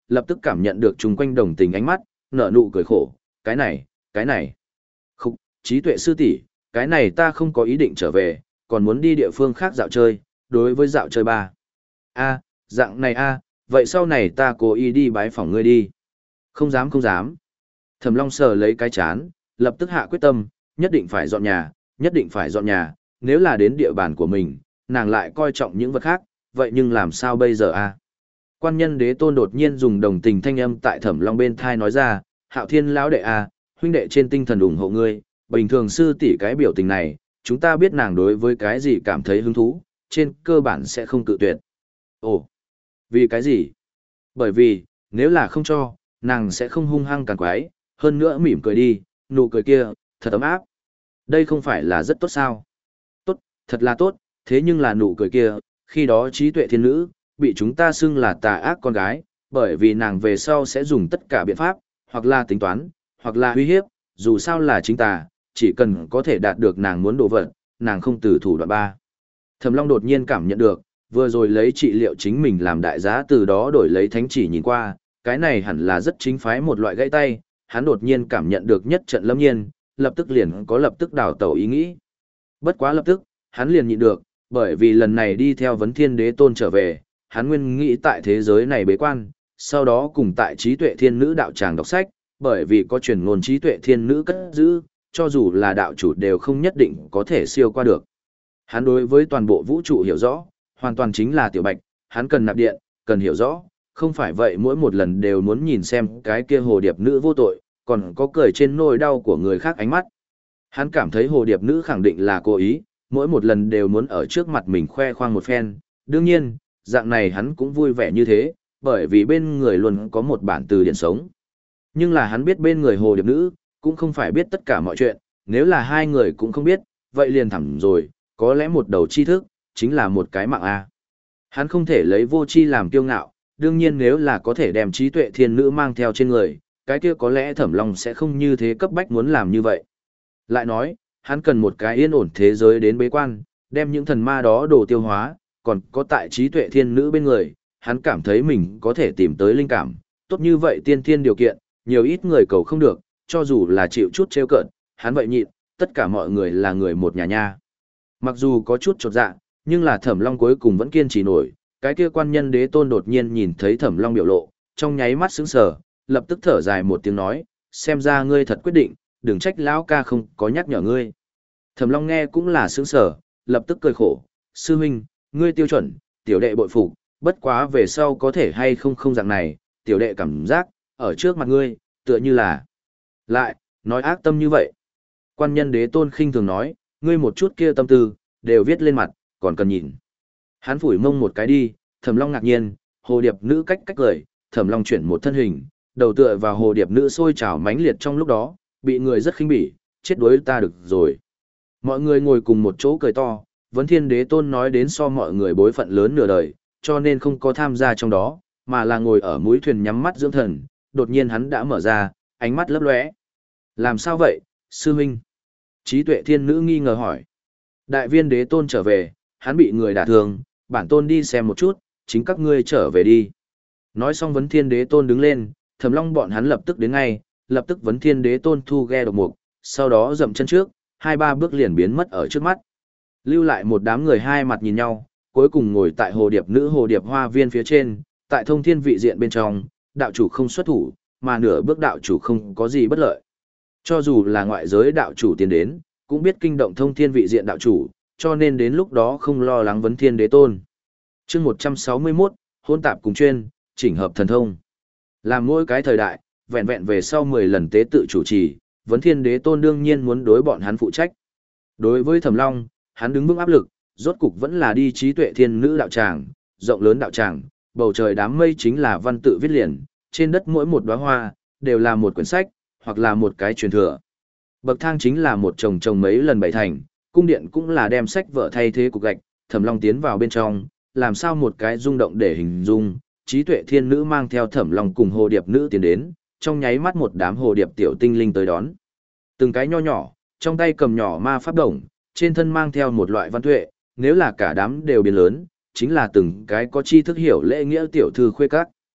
lập tức cảm nhận được chung quanh đồng tình ánh mắt, nở nụ cười khổ, cái này, cái này. Khúc, trí tuệ sư tỷ, cái này ta không có ý định trở về, còn muốn đi địa phương khác dạo chơi, đối với dạo chơi ba. A, dạng này a, vậy sau này ta cố ý đi bái phỏng ngươi đi. Không dám không dám. Thẩm Long sờ lấy cái chán, lập tức hạ quyết tâm, nhất định phải dọn nhà, nhất định phải dọn nhà, nếu là đến địa bàn của mình, nàng lại coi trọng những vật khác, vậy nhưng làm sao bây giờ a? Quan nhân đế tôn đột nhiên dùng đồng tình thanh âm tại Thẩm Long bên thai nói ra, Hạo Thiên lão đệ a, huynh đệ trên tinh thần ủng hộ ngươi, bình thường sư tỷ cái biểu tình này, chúng ta biết nàng đối với cái gì cảm thấy hứng thú, trên cơ bản sẽ không cự tuyệt. Ồ, vì cái gì? Bởi vì, nếu là không cho, nàng sẽ không hung hăng càng quái, hơn nữa mỉm cười đi, nụ cười kia, thật ấm áp. Đây không phải là rất tốt sao? Tốt, thật là tốt, thế nhưng là nụ cười kia, khi đó trí tuệ thiên nữ, bị chúng ta xưng là tà ác con gái, bởi vì nàng về sau sẽ dùng tất cả biện pháp, hoặc là tính toán, hoặc là uy hiếp, dù sao là chính tà, chỉ cần có thể đạt được nàng muốn đồ vật, nàng không từ thủ đoạn ba. Thẩm Long đột nhiên cảm nhận được, vừa rồi lấy trị liệu chính mình làm đại giá từ đó đổi lấy thánh chỉ nhìn qua, cái này hẳn là rất chính phái một loại gãy tay, hắn đột nhiên cảm nhận được nhất trận lâm nhiên, lập tức liền có lập tức đào tẩu ý nghĩ. Bất quá lập tức, hắn liền nhịn được, bởi vì lần này đi theo vấn thiên đế tôn trở về, hắn nguyên nghĩ tại thế giới này bế quan, sau đó cùng tại trí tuệ thiên nữ đạo tràng đọc sách, bởi vì có truyền ngôn trí tuệ thiên nữ cất giữ, cho dù là đạo chủ đều không nhất định có thể siêu qua được. Hắn đối với toàn bộ vũ trụ hiểu rõ, hoàn toàn chính là tiểu bạch, hắn cần nạp điện, cần hiểu rõ, không phải vậy mỗi một lần đều muốn nhìn xem cái kia hồ điệp nữ vô tội, còn có cười trên nỗi đau của người khác ánh mắt. Hắn cảm thấy hồ điệp nữ khẳng định là cố ý, mỗi một lần đều muốn ở trước mặt mình khoe khoang một phen, đương nhiên, dạng này hắn cũng vui vẻ như thế, bởi vì bên người luôn có một bản từ điển sống. Nhưng là hắn biết bên người hồ điệp nữ, cũng không phải biết tất cả mọi chuyện, nếu là hai người cũng không biết, vậy liền thẳng rồi, có lẽ một đầu tri thức, chính là một cái mạng A. Hắn không thể lấy vô tri làm kiêu ngạo, đương nhiên nếu là có thể đem trí tuệ thiên nữ mang theo trên người, cái kia có lẽ Thẩm Long sẽ không như thế cấp bách muốn làm như vậy. Lại nói, hắn cần một cái yên ổn thế giới đến bế quan, đem những thần ma đó đồ tiêu hóa, còn có tại trí tuệ thiên nữ bên người, hắn cảm thấy mình có thể tìm tới linh cảm, tốt như vậy tiên thiên điều kiện, nhiều ít người cầu không được, cho dù là chịu chút trêu cợt, hắn vậy nhịn, tất cả mọi người là người một nhà nha. Mặc dù có chút chột dạ, nhưng là Thẩm Long cuối cùng vẫn kiên trì nổi, cái kia quan nhân đế tôn đột nhiên nhìn thấy Thẩm Long biểu lộ, trong nháy mắt sững sờ, lập tức thở dài một tiếng nói, xem ra ngươi thật quyết định, đừng trách lão ca không có nhắc nhở ngươi. Thẩm Long nghe cũng là sững sờ, lập tức cười khổ, sư huynh, ngươi tiêu chuẩn, tiểu đệ bội phục, bất quá về sau có thể hay không không dạng này, tiểu đệ cảm giác, ở trước mặt ngươi, tựa như là, lại, nói ác tâm như vậy. Quan nhân đế tôn khinh thường nói, ngươi một chút kia tâm tư, đều viết lên mặt, còn cần nhìn. Hắn phủi mông một cái đi, Thẩm Long ngạc nhiên, hồ điệp nữ cách cách cười, Thẩm Long chuyển một thân hình, đầu tựa vào hồ điệp nữ sôi trào mãnh liệt trong lúc đó, bị người rất khinh bỉ, chết đuối ta được rồi. Mọi người ngồi cùng một chỗ cười to, Vấn Thiên Đế Tôn nói đến so mọi người bối phận lớn nửa đời, cho nên không có tham gia trong đó, mà là ngồi ở mũi thuyền nhắm mắt dưỡng thần, đột nhiên hắn đã mở ra, ánh mắt lấp lóe. Làm sao vậy, sư huynh? Trí tuệ thiên nữ nghi ngờ hỏi. Đại viên đế tôn trở về, hắn bị người đả thương, bản tôn đi xem một chút, chính các ngươi trở về đi. Nói xong Vấn Thiên Đế Tôn đứng lên, Thẩm Long bọn hắn lập tức đến ngay, lập tức Vấn Thiên Đế Tôn thu ghe độc mục, sau đó dậm chân trước, hai ba bước liền biến mất ở trước mắt. Lưu lại một đám người hai mặt nhìn nhau, cuối cùng ngồi tại hồ điệp nữ hồ điệp hoa viên phía trên, tại thông thiên vị diện bên trong, đạo chủ không xuất thủ, mà nửa bước đạo chủ không có gì bất lợi. Cho dù là ngoại giới đạo chủ tiến đến, cũng biết kinh động thông thiên vị diện đạo chủ, cho nên đến lúc đó không lo lắng Vấn Thiên Đế Tôn. Chương một trăm sáu mươi mốt, hôn tạp cùng chuyên, chỉnh hợp thần thông. Làm mỗi cái thời đại, vẹn vẹn về sau mười lần tế tự chủ trì, Vấn Thiên Đế Tôn đương nhiên muốn đối bọn hắn phụ trách. Đối với Thẩm Long, hắn đứng vững áp lực, rốt cục vẫn là đi trí tuệ thiên nữ đạo tràng, rộng lớn đạo tràng, bầu trời đám mây chính là văn tự viết liền, trên đất mỗi một đóa hoa, đều là một quyển sách, hoặc là một cái truyền thừa. Bậc thang chính là một chồng chồng mấy lần bảy thành, cung điện cũng là đem sách vở thay thế cục gạch, Thẩm Long tiến vào bên trong, làm sao một cái rung động để hình dung, trí tuệ thiên nữ mang theo Thẩm Long cùng hồ điệp nữ tiến đến, trong nháy mắt một đám hồ điệp tiểu tinh linh tới đón. Từng cái nho nhỏ, trong tay cầm nhỏ ma pháp đồng, trên thân mang theo một loại văn tuệ, nếu là cả đám đều biến lớn, chính là từng cái có tri thức hiểu lễ nghĩa tiểu thư khuê các.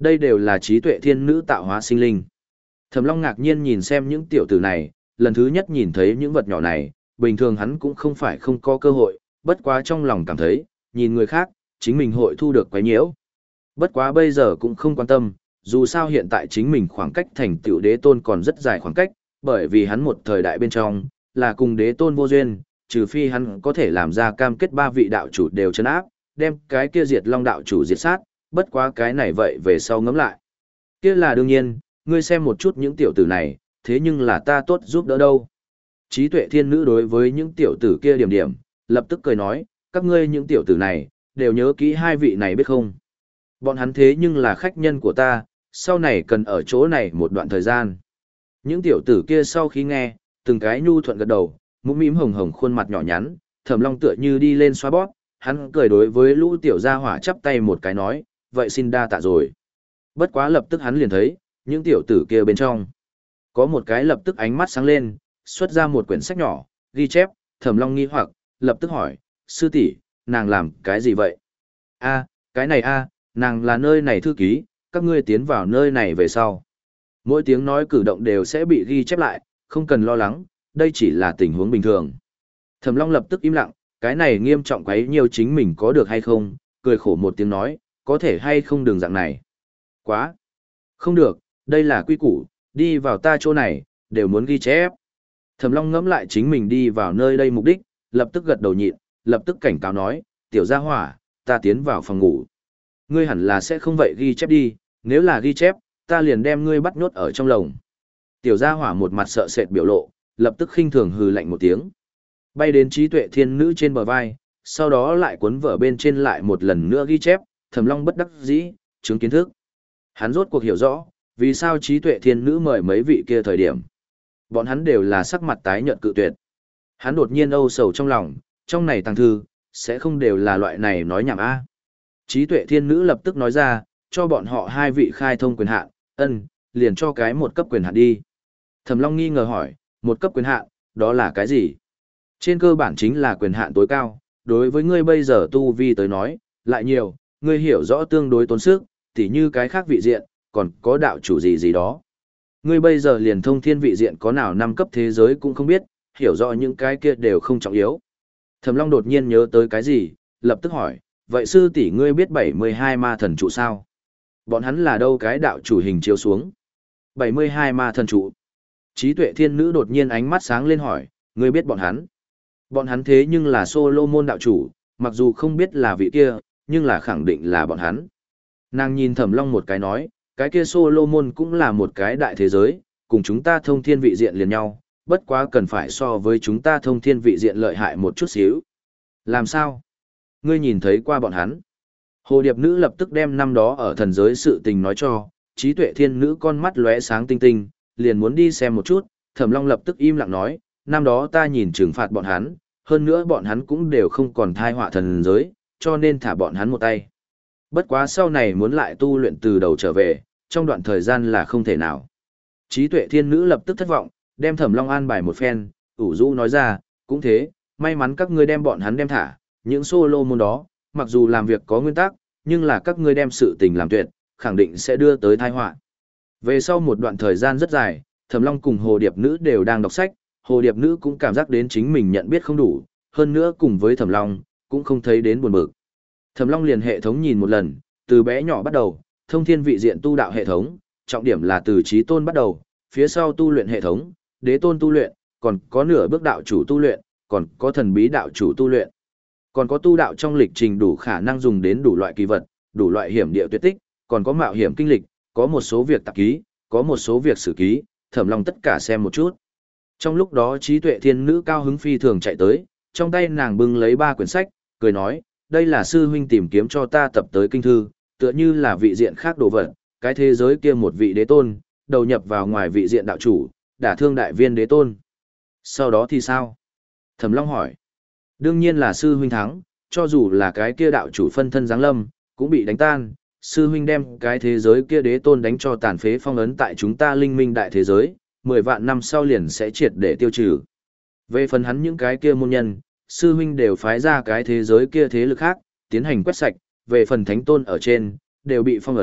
Đây đều là trí tuệ thiên nữ tạo hóa sinh linh. Thẩm Long ngạc nhiên nhìn xem những tiểu tử này, lần thứ nhất nhìn thấy những vật nhỏ này, bình thường hắn cũng không phải không có cơ hội, bất quá trong lòng cảm thấy, nhìn người khác, chính mình hội thu được quấy nhiễu. Bất quá bây giờ cũng không quan tâm, dù sao hiện tại chính mình khoảng cách thành tựu đế tôn còn rất dài khoảng cách, bởi vì hắn một thời đại bên trong, là cùng đế tôn vô duyên, trừ phi hắn có thể làm ra cam kết ba vị đạo chủ đều trấn áp, đem cái kia diệt long đạo chủ diệt sát, bất quá cái này vậy về sau ngẫm lại. Kia là đương nhiên, ngươi xem một chút những tiểu tử này, thế nhưng là ta tốt giúp đỡ đâu. Trí tuệ thiên nữ đối với những tiểu tử kia điểm điểm, lập tức cười nói, các ngươi những tiểu tử này, đều nhớ kỹ hai vị này biết không? Bọn hắn thế nhưng là khách nhân của ta, sau này cần ở chỗ này một đoạn thời gian. Những tiểu tử kia sau khi nghe, từng cái nhu thuận gật đầu, mũm mĩm hồng hồng khuôn mặt nhỏ nhắn, Thẩm Long tựa như đi lên xoa bóp, hắn cười đối với lũ tiểu gia hỏa chắp tay một cái nói, vậy xin đa tạ rồi. Bất quá lập tức hắn liền thấy, những tiểu tử kia bên trong. Có một cái lập tức ánh mắt sáng lên, xuất ra một quyển sách nhỏ, ghi chép, Thẩm Long nghi hoặc, lập tức hỏi, sư tỷ, nàng làm cái gì vậy? A, cái này a, nàng là nơi này thư ký, các ngươi tiến vào nơi này về sau. Mỗi tiếng nói cử động đều sẽ bị ghi chép lại, không cần lo lắng, đây chỉ là tình huống bình thường. Thẩm Long lập tức im lặng, cái này nghiêm trọng quấy nhiều chính mình có được hay không, cười khổ một tiếng nói, có thể hay không đừng dạng này. Quá. Không được, đây là quy củ, đi vào ta chỗ này, đều muốn ghi chép. Thẩm Long ngẫm lại chính mình đi vào nơi đây mục đích, lập tức gật đầu nhịn, lập tức cảnh cáo nói, tiểu gia hỏa, ta tiến vào phòng ngủ. Ngươi hẳn là sẽ không vậy ghi chép đi, nếu là ghi chép, ta liền đem ngươi bắt nhốt ở trong lồng. Tiểu gia hỏa một mặt sợ sệt biểu lộ, lập tức khinh thường hừ lạnh một tiếng. Bay đến trí tuệ thiên nữ trên bờ vai, sau đó lại cuốn vở bên trên lại một lần nữa ghi chép, Thẩm Long bất đắc dĩ, chứng kiến thức. Hắn rốt cuộc hiểu rõ, vì sao trí tuệ thiên nữ mời mấy vị kia thời điểm. Bọn hắn đều là sắc mặt tái nhợt cự tuyệt. Hắn đột nhiên âu sầu trong lòng, trong này tăng thư, sẽ không đều là loại này nói nhảm a. Trí tuệ thiên nữ lập tức nói ra, cho bọn họ hai vị khai thông quyền hạn, ân, liền cho cái một cấp quyền hạn đi. Thẩm Long nghi ngờ hỏi, một cấp quyền hạn, đó là cái gì? Trên cơ bản chính là quyền hạn tối cao, đối với ngươi bây giờ tu vi tới nói, lại nhiều, ngươi hiểu rõ tương đối tốn sức, tỉ như cái khác vị diện, còn có đạo chủ gì gì đó. Ngươi bây giờ liền thông thiên vị diện có nào năm cấp thế giới cũng không biết, hiểu rõ những cái kia đều không trọng yếu. Thẩm Long đột nhiên nhớ tới cái gì, lập tức hỏi, vậy sư tỷ ngươi biết bảy mươi hai ma thần trụ sao? Bọn hắn là đâu cái đạo chủ hình chiếu xuống? bảy mươi hai ma thần trụ. Trí tuệ thiên nữ đột nhiên ánh mắt sáng lên hỏi, ngươi biết bọn hắn? Bọn hắn thế nhưng là Solomon đạo chủ, mặc dù không biết là vị kia, nhưng là khẳng định là bọn hắn. Nàng nhìn Thẩm Long một cái nói, cái kia Solomon cũng là một cái đại thế giới, cùng chúng ta thông thiên vị diện liền nhau, bất quá cần phải so với chúng ta thông thiên vị diện lợi hại một chút xíu. Làm sao? Ngươi nhìn thấy qua bọn hắn. Hồ điệp nữ lập tức đem năm đó ở thần giới sự tình nói cho, trí tuệ thiên nữ con mắt lóe sáng tinh tinh, liền muốn đi xem một chút, Thẩm Long lập tức im lặng nói, năm đó ta nhìn trừng phạt bọn hắn, hơn nữa bọn hắn cũng đều không còn thai họa thần giới, cho nên thả bọn hắn một tay. Bất quá sau này muốn lại tu luyện từ đầu trở về, trong đoạn thời gian là không thể nào. Trí tuệ thiên nữ lập tức thất vọng, đem Thẩm Long an bài một phen, ủ rũ nói ra, cũng thế, may mắn các ngươi đem bọn hắn đem thả, những Solomon đó, mặc dù làm việc có nguyên tắc, nhưng là các ngươi đem sự tình làm tuyệt, khẳng định sẽ đưa tới tai họa. Về sau một đoạn thời gian rất dài, Thẩm Long cùng Hồ Điệp Nữ đều đang đọc sách, Hồ Điệp Nữ cũng cảm giác đến chính mình nhận biết không đủ, hơn nữa cùng với Thẩm Long, cũng không thấy đến buồn bực. Thẩm Long liền hệ thống nhìn một lần, từ bé nhỏ bắt đầu, thông thiên vị diện tu đạo hệ thống, trọng điểm là từ trí tôn bắt đầu, phía sau tu luyện hệ thống, đế tôn tu luyện, còn có nửa bước đạo chủ tu luyện, còn có thần bí đạo chủ tu luyện. Còn có tu đạo trong lịch trình đủ khả năng dùng đến đủ loại kỳ vật, đủ loại hiểm địa tuyệt tích, còn có mạo hiểm kinh lịch, có một số việc tạp ký, có một số việc sử ký, Thẩm Long tất cả xem một chút. Trong lúc đó trí tuệ thiên nữ cao hứng phi thường chạy tới, trong tay nàng bưng lấy ba quyển sách, cười nói, đây là sư huynh tìm kiếm cho ta tập tới kinh thư, tựa như là vị diện khác đồ vật, cái thế giới kia một vị đế tôn, đầu nhập vào ngoài vị diện đạo chủ, đả thương đại viên đế tôn. Sau đó thì sao? Thẩm Long hỏi. Đương nhiên là sư huynh thắng, cho dù là cái kia đạo chủ phân thân giáng lâm, cũng bị đánh tan, sư huynh đem cái thế giới kia đế tôn đánh cho tàn phế phong ấn tại chúng ta linh minh đại thế giới, mười vạn năm sau liền sẽ triệt để tiêu trừ. Về phần hắn những cái kia môn nhân, sư huynh đều phái ra cái thế giới kia thế lực khác, tiến hành quét sạch, về phần thánh tôn ở trên, đều bị phong ấn,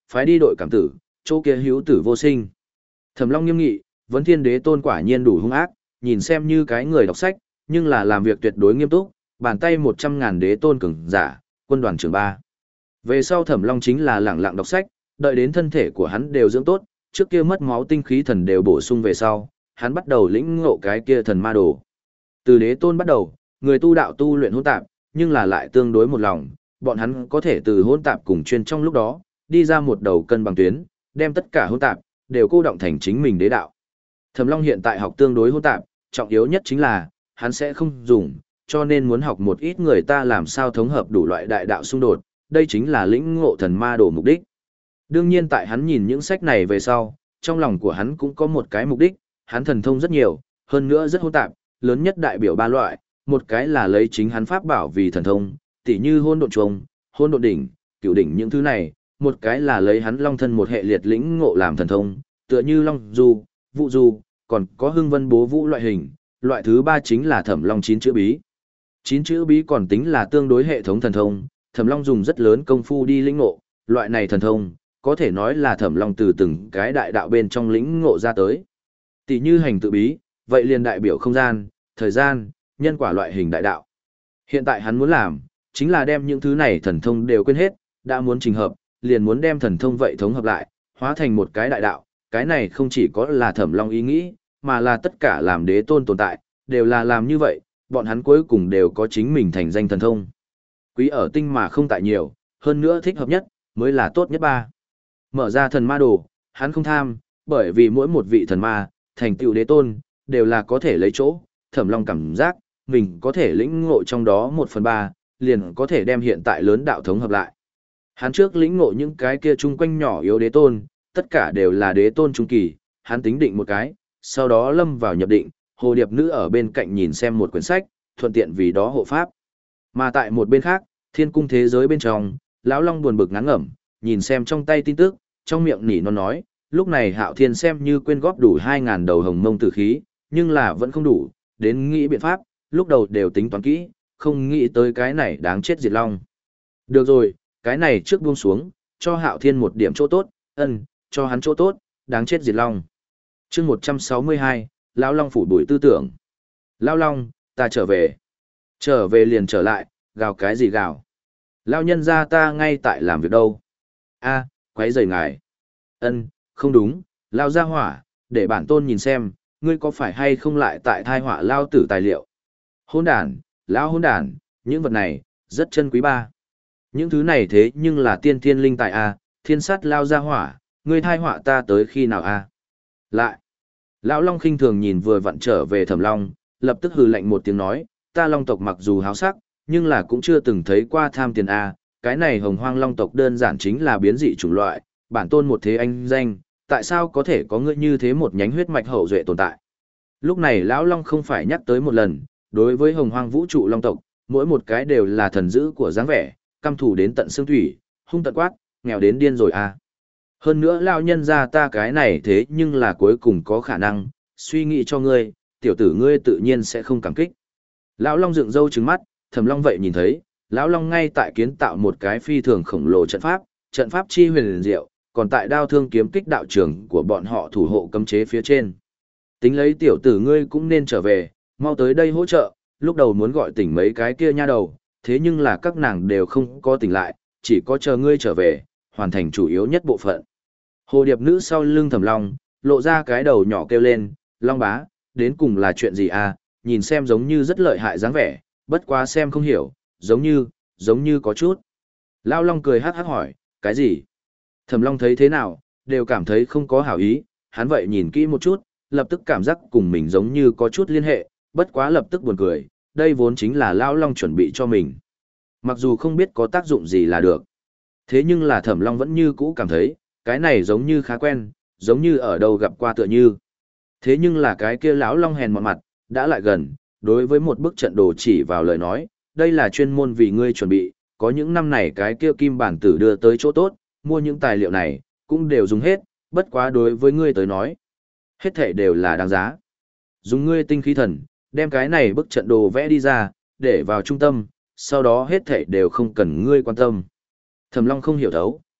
phái đi đội cảm tử, chỗ kia hữu tử vô sinh. Thẩm Long nghiêm nghị, Vấn Thiên Đế Tôn quả nhiên đủ hung ác, nhìn xem như cái người đọc sách, nhưng là làm việc tuyệt đối nghiêm túc, bàn tay một trăm ngàn đế tôn cường giả, quân đoàn trưởng ba. Về sau Thẩm Long chính là lẳng lặng đọc sách, đợi đến thân thể của hắn đều dưỡng tốt, trước kia mất máu tinh khí thần đều bổ sung về sau, hắn bắt đầu lĩnh ngộ cái kia thần ma đồ. Từ đế tôn bắt đầu, người tu đạo tu luyện hỗn tạp, nhưng là lại tương đối một lòng, bọn hắn có thể từ hỗn tạp cùng chuyên trong lúc đó, đi ra một đầu cân bằng tuyến, đem tất cả hỗn tạp đều cô động thành chính mình đế đạo. Thẩm Long hiện tại học tương đối hỗn tạp, trọng yếu nhất chính là hắn sẽ không dùng, cho nên muốn học một ít người ta làm sao thống hợp đủ loại đại đạo xung đột, đây chính là lĩnh ngộ thần ma đồ mục đích. Đương nhiên tại hắn nhìn những sách này về sau, trong lòng của hắn cũng có một cái mục đích, hắn thần thông rất nhiều, hơn nữa rất hỗn tạp, lớn nhất đại biểu ba loại, một cái là lấy chính hắn pháp bảo vì thần thông, tỉ như hôn độn chuông, hôn độn đỉnh, cửu đỉnh những thứ này, một cái là lấy hắn long thân một hệ liệt lĩnh ngộ làm thần thông, tựa như long du, vũ du, còn có hưng vân bố vũ loại hình, loại thứ ba chính là Thẩm Long chín chữ bí. Chín chữ bí còn tính là tương đối hệ thống thần thông, Thẩm Long dùng rất lớn công phu đi lĩnh ngộ, loại này thần thông, có thể nói là Thẩm Long từ từng cái đại đạo bên trong lĩnh ngộ ra tới. Tỷ như hành tự bí, vậy liền đại biểu không gian, thời gian, nhân quả loại hình đại đạo. Hiện tại hắn muốn làm, chính là đem những thứ này thần thông đều quên hết, đã muốn trình hợp, liền muốn đem thần thông vậy thống hợp lại, hóa thành một cái đại đạo. Cái này không chỉ có là Thẩm Long ý nghĩ, mà là tất cả làm đế tôn tồn tại, đều là làm như vậy, bọn hắn cuối cùng đều có chính mình thành danh thần thông. Quý ở tinh mà không tại nhiều, hơn nữa thích hợp nhất, mới là tốt nhất ba. Mở ra thần ma đồ, hắn không tham, bởi vì mỗi một vị thần ma, thành tựu đế tôn, đều là có thể lấy chỗ, Thẩm Long cảm giác, mình có thể lĩnh ngộ trong đó một phần ba, liền có thể đem hiện tại lớn đạo thống hợp lại. Hắn trước lĩnh ngộ những cái kia chung quanh nhỏ yếu đế tôn, tất cả đều là đế tôn trung kỳ, hắn tính định một cái, sau đó lâm vào nhập định, hồ điệp nữ ở bên cạnh nhìn xem một quyển sách, thuận tiện vì đó hộ pháp. Mà tại một bên khác, thiên cung thế giới bên trong, lão long buồn bực ngán ngẩm, nhìn xem trong tay tin tức, trong miệng nỉ non nói, lúc này Hạo Thiên xem như quyên góp đủ hai ngàn đầu hồng mông tử khí, nhưng là vẫn không đủ, đến nghĩ biện pháp, lúc đầu đều tính toán kỹ, không nghĩ tới cái này đáng chết diệt long. Được rồi, cái này trước buông xuống, cho Hạo Thiên một điểm chỗ tốt, ân, cho hắn chỗ tốt, đáng chết diệt long. Chương một trăm sáu mươi hai, lão long phủ bụi tư tưởng. Lão long, ta trở về. Trở về liền trở lại, gào cái gì gào? Lão nhân gia ta ngay tại làm việc đâu? A, quấy rầy ngài. Ân, không đúng, lão gia hỏa, để bản tôn nhìn xem, ngươi có phải hay không lại tại thai họa lao tử tài liệu? Hỗn đản, lão hỗn đản, những vật này rất chân quý ba. Những thứ này thế nhưng là tiên thiên linh tài a, thiên sát lao gia hỏa, ngươi thai họa ta tới khi nào a? Lại. Lão Long khinh thường nhìn vừa vặn trở về Thẩm Long, lập tức hừ lạnh một tiếng nói, ta Long tộc mặc dù háo sắc, nhưng là cũng chưa từng thấy qua tham tiền a, cái này hồng hoang Long tộc đơn giản chính là biến dị chủng loại, bản tôn một thế anh danh, tại sao có thể có ngươi như thế một nhánh huyết mạch hậu duệ tồn tại. Lúc này lão Long không phải nhắc tới một lần, đối với hồng hoang vũ trụ Long tộc, mỗi một cái đều là thần dữ của dáng vẻ, căm thù đến tận xương thủy, hung tận quát, nghèo đến điên rồi a. Hơn nữa lão nhân gia ta cái này thế nhưng là cuối cùng có khả năng, suy nghĩ cho ngươi, tiểu tử ngươi tự nhiên sẽ không cảm kích. Lão Long dựng râu trừng mắt, Thẩm Long vậy nhìn thấy, lão Long ngay tại kiến tạo một cái phi thường khổng lồ trận pháp, trận pháp chi huyền diệu, còn tại đao thương kiếm kích đạo trường của bọn họ thủ hộ cấm chế phía trên. Tính lấy tiểu tử ngươi cũng nên trở về, mau tới đây hỗ trợ, lúc đầu muốn gọi tỉnh mấy cái kia nha đầu, thế nhưng là các nàng đều không có tỉnh lại, chỉ có chờ ngươi trở về, hoàn thành chủ yếu nhất bộ phận. Hồ điệp nữ sau lưng Thẩm Long, lộ ra cái đầu nhỏ kêu lên, Long bá, đến cùng là chuyện gì à, nhìn xem giống như rất lợi hại dáng vẻ, bất quá xem không hiểu, giống như, giống như có chút. Lão Long cười hát hát hỏi, cái gì? Thẩm Long thấy thế nào, đều cảm thấy không có hảo ý, hắn vậy nhìn kỹ một chút, lập tức cảm giác cùng mình giống như có chút liên hệ, bất quá lập tức buồn cười, đây vốn chính là Lão Long chuẩn bị cho mình. Mặc dù không biết có tác dụng gì là được. Thế nhưng là Thẩm Long vẫn như cũ cảm thấy, cái này giống như khá quen, giống như ở đâu gặp qua tựa như. Thế nhưng là cái kia lão Long hèn mọn mặt, đã lại gần, đối với một bức trận đồ chỉ vào lời nói, đây là chuyên môn vì ngươi chuẩn bị, có những năm này cái kia kim bản tử đưa tới chỗ tốt, mua những tài liệu này, cũng đều dùng hết, bất quá đối với ngươi tới nói. Hết thảy đều là đáng giá. Dùng ngươi tinh khí thần, đem cái này bức trận đồ vẽ đi ra, để vào trung tâm, sau đó hết thảy đều không cần ngươi quan tâm. Thẩm Long không hiểu thấu,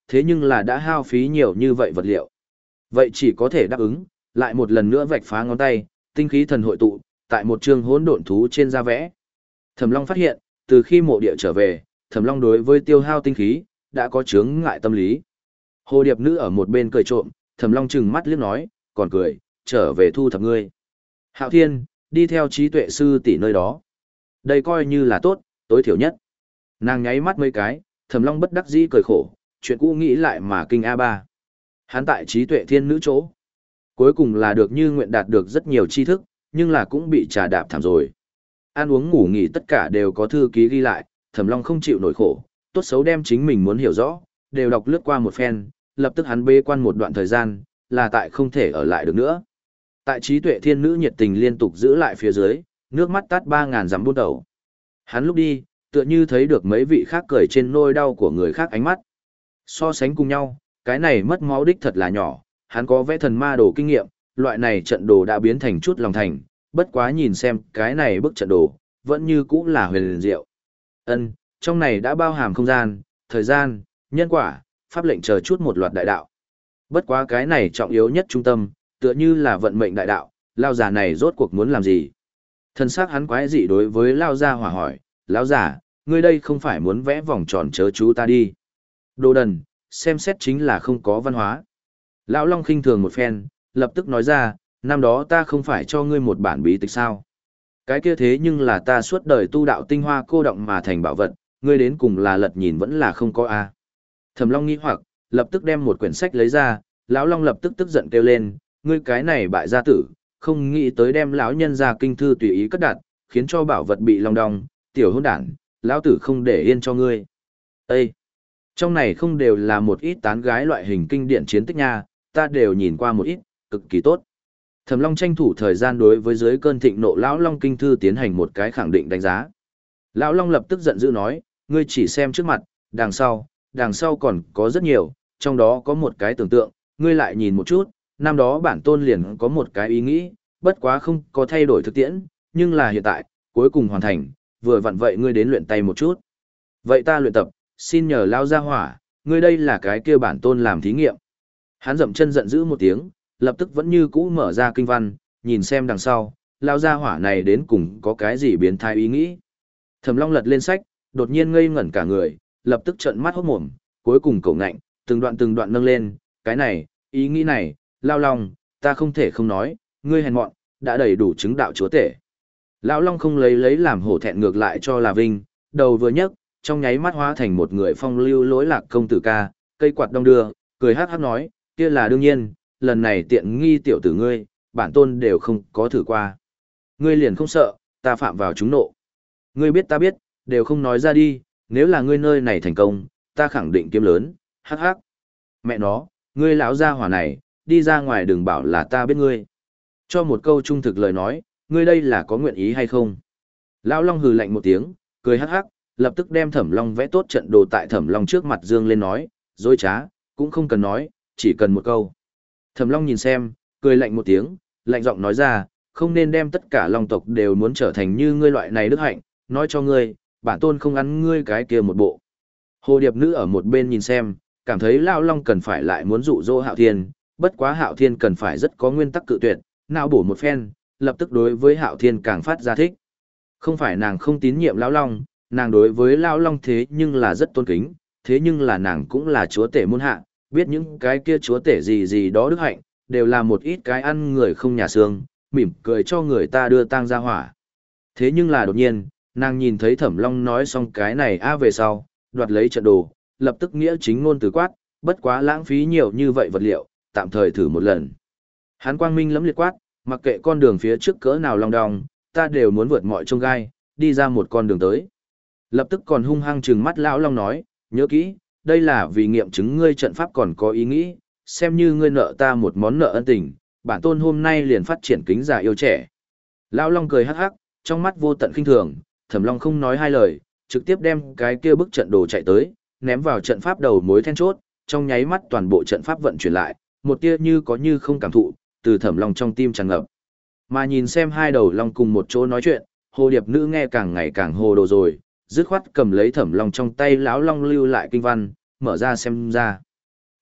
thế nhưng là đã hao phí nhiều như vậy vật liệu. Vậy chỉ có thể đáp ứng, lại một lần nữa vạch phá ngón tay, tinh khí thần hội tụ, tại một chương hỗn độn thú trên da vẽ. Thẩm Long phát hiện, từ khi mộ địa trở về, Thẩm Long đối với tiêu hao tinh khí đã có chướng ngại tâm lý. Hồ điệp nữ ở một bên cười trộm, Thẩm Long trừng mắt liếc nói, còn cười, trở về thu thập ngươi. Hạo Thiên, đi theo trí tuệ sư tỷ nơi đó. Đây coi như là tốt, tối thiểu nhất. Nàng nháy mắt mấy cái, Thẩm Long bất đắc dĩ cười khổ, chuyện cũ nghĩ lại mà kinh a ba. Hắn tại trí tuệ thiên nữ chỗ. Cuối cùng là được như nguyện đạt được rất nhiều tri thức, nhưng là cũng bị trà đạp thảm rồi. Ăn uống ngủ nghỉ tất cả đều có thư ký ghi lại, Thẩm Long không chịu nổi khổ, tốt xấu đem chính mình muốn hiểu rõ, đều đọc lướt qua một phen, lập tức hắn bế quan một đoạn thời gian, là tại không thể ở lại được nữa. Tại trí tuệ thiên nữ nhiệt tình liên tục giữ lại phía dưới, nước mắt tát ba ngàn dặm buôn đầu. Hắn lúc đi, tựa như thấy được mấy vị khác cười trên nôi đau của người khác ánh mắt. So sánh cùng nhau, cái này mất máu đích thật là nhỏ, hắn có vẽ thần ma đồ kinh nghiệm, loại này trận đồ đã biến thành chút lòng thành, bất quá nhìn xem cái này bức trận đồ, vẫn như cũ là huyền liền diệu. Ân, trong này đã bao hàm không gian, thời gian, nhân quả, pháp lệnh chờ chút một loạt đại đạo. Bất quá cái này trọng yếu nhất trung tâm, tựa như là vận mệnh đại đạo, lao giả này rốt cuộc muốn làm gì? Thân xác hắn quái dị đối với lao gia hỏa hỏi, lão giả, ngươi đây không phải muốn vẽ vòng tròn chớ chú ta đi. Đồ đần, xem xét chính là không có văn hóa. Lão Long khinh thường một phen, lập tức nói ra, năm đó ta không phải cho ngươi một bản bí tịch sao? Cái kia thế nhưng là ta suốt đời tu đạo tinh hoa cô động mà thành bảo vật, ngươi đến cùng là lật nhìn vẫn là không có a. Thẩm Long nghi hoặc, lập tức đem một quyển sách lấy ra, lão Long lập tức tức giận kêu lên, ngươi cái này bại gia tử, không nghĩ tới đem lão nhân ra kinh thư tùy ý cất đặt, khiến cho bảo vật bị long đong, tiểu hỗn đản, lão tử không để yên cho ngươi. Ê! Trong này không đều là một ít tán gái loại hình kinh điển chiến tích nha, ta đều nhìn qua một ít, cực kỳ tốt. Thẩm Long tranh thủ thời gian đối với dưới cơn thịnh nộ lão Long kinh thư tiến hành một cái khẳng định đánh giá. Lão Long lập tức giận dữ nói, ngươi chỉ xem trước mặt, đằng sau, đằng sau còn có rất nhiều, trong đó có một cái tưởng tượng, ngươi lại nhìn một chút, năm đó bản tôn liền có một cái ý nghĩ, bất quá không có thay đổi thực tiễn, nhưng là hiện tại, cuối cùng hoàn thành, vừa vặn vậy ngươi đến luyện tay một chút. Vậy ta luyện tập, xin nhờ lao ra hỏa, ngươi đây là cái kia bản tôn làm thí nghiệm. Hắn dậm chân giận dữ một tiếng, lập tức vẫn như cũ mở ra kinh văn, nhìn xem đằng sau, lao ra hỏa này đến cùng có cái gì biến thái ý nghĩ. Thẩm Long lật lên sách, đột nhiên ngây ngẩn cả người, lập tức trợn mắt hốt mồm, cuối cùng cổ ngạnh, từng đoạn từng đoạn nâng lên, cái này, ý nghĩ này, lao long, ta không thể không nói, ngươi hèn mọn, đã đầy đủ chứng đạo chúa tể. Lão Long không lấy lấy làm hổ thẹn ngược lại cho là vinh, đầu vừa nhấc, trong nháy mắt hóa thành một người phong lưu lỗi lạc công tử ca, cây quạt đong đưa, cười hát hát nói, kia là đương nhiên, lần này tiện nghi tiểu tử ngươi, bản tôn đều không có thử qua. Ngươi liền không sợ, ta phạm vào chúng nộ. Ngươi biết ta biết, đều không nói ra đi, nếu là ngươi nơi này thành công, ta khẳng định kiếm lớn, hắc hắc. Mẹ nó, ngươi lão gia hỏa này, đi ra ngoài đừng bảo là ta biết ngươi. Cho một câu trung thực lời nói, ngươi đây là có nguyện ý hay không? Lão Long hừ lạnh một tiếng, cười hắc hắc, lập tức đem Thẩm Long vẽ tốt trận đồ tại Thẩm Long trước mặt dương lên nói, dối trá, cũng không cần nói, chỉ cần một câu. Thẩm Long nhìn xem, cười lạnh một tiếng, lạnh giọng nói ra, không nên đem tất cả Long tộc đều muốn trở thành như ngươi loại này đức hạnh, nói cho ngươi, bản tôn không ăn ngươi cái kia một bộ. Hồ điệp nữ ở một bên nhìn xem, cảm thấy Lão Long cần phải lại muốn dụ dỗ Hạo Thiên, bất quá Hạo Thiên cần phải rất có nguyên tắc cự tuyệt, não bổ một phen, lập tức đối với Hạo Thiên càng phát ra thích. Không phải nàng không tín nhiệm Lão Long, nàng đối với Lão Long thế nhưng là rất tôn kính, thế nhưng là nàng cũng là chúa tể môn hạ, biết những cái kia chúa tể gì gì đó đức hạnh, đều là một ít cái ăn người không nhà xương, mỉm cười cho người ta đưa tang ra hỏa. Thế nhưng là đột nhiên, nàng nhìn thấy Thẩm Long nói xong cái này a về sau, đoạt lấy trận đồ, lập tức nghĩa chính ngôn từ quát, bất quá lãng phí nhiều như vậy vật liệu, tạm thời thử một lần. Hắn quang minh lẫm liệt quát, mặc kệ con đường phía trước cỡ nào long đong, ta đều muốn vượt mọi chông gai, đi ra một con đường tới. Lập tức còn hung hăng trừng mắt lão long nói, nhớ kỹ, đây là vì nghiệm chứng ngươi trận pháp còn có ý nghĩ, xem như ngươi nợ ta một món nợ ân tình, bản tôn hôm nay liền phát triển kính già yêu trẻ. Lão long cười hắc hắc, trong mắt vô tận khinh thường, Thẩm Long không nói hai lời, trực tiếp đem cái kia bức trận đồ chạy tới, ném vào trận pháp đầu mối then chốt, trong nháy mắt toàn bộ trận pháp vận chuyển lại, một tia như có như không cảm thụ, từ Thẩm Long trong tim tràn ngập. Mà nhìn xem hai đầu long cùng một chỗ nói chuyện, hồ điệp nữ nghe càng ngày càng hồ đồ rồi, dứt khoát cầm lấy Thẩm Long trong tay lão long lưu lại kinh văn, mở ra xem ra.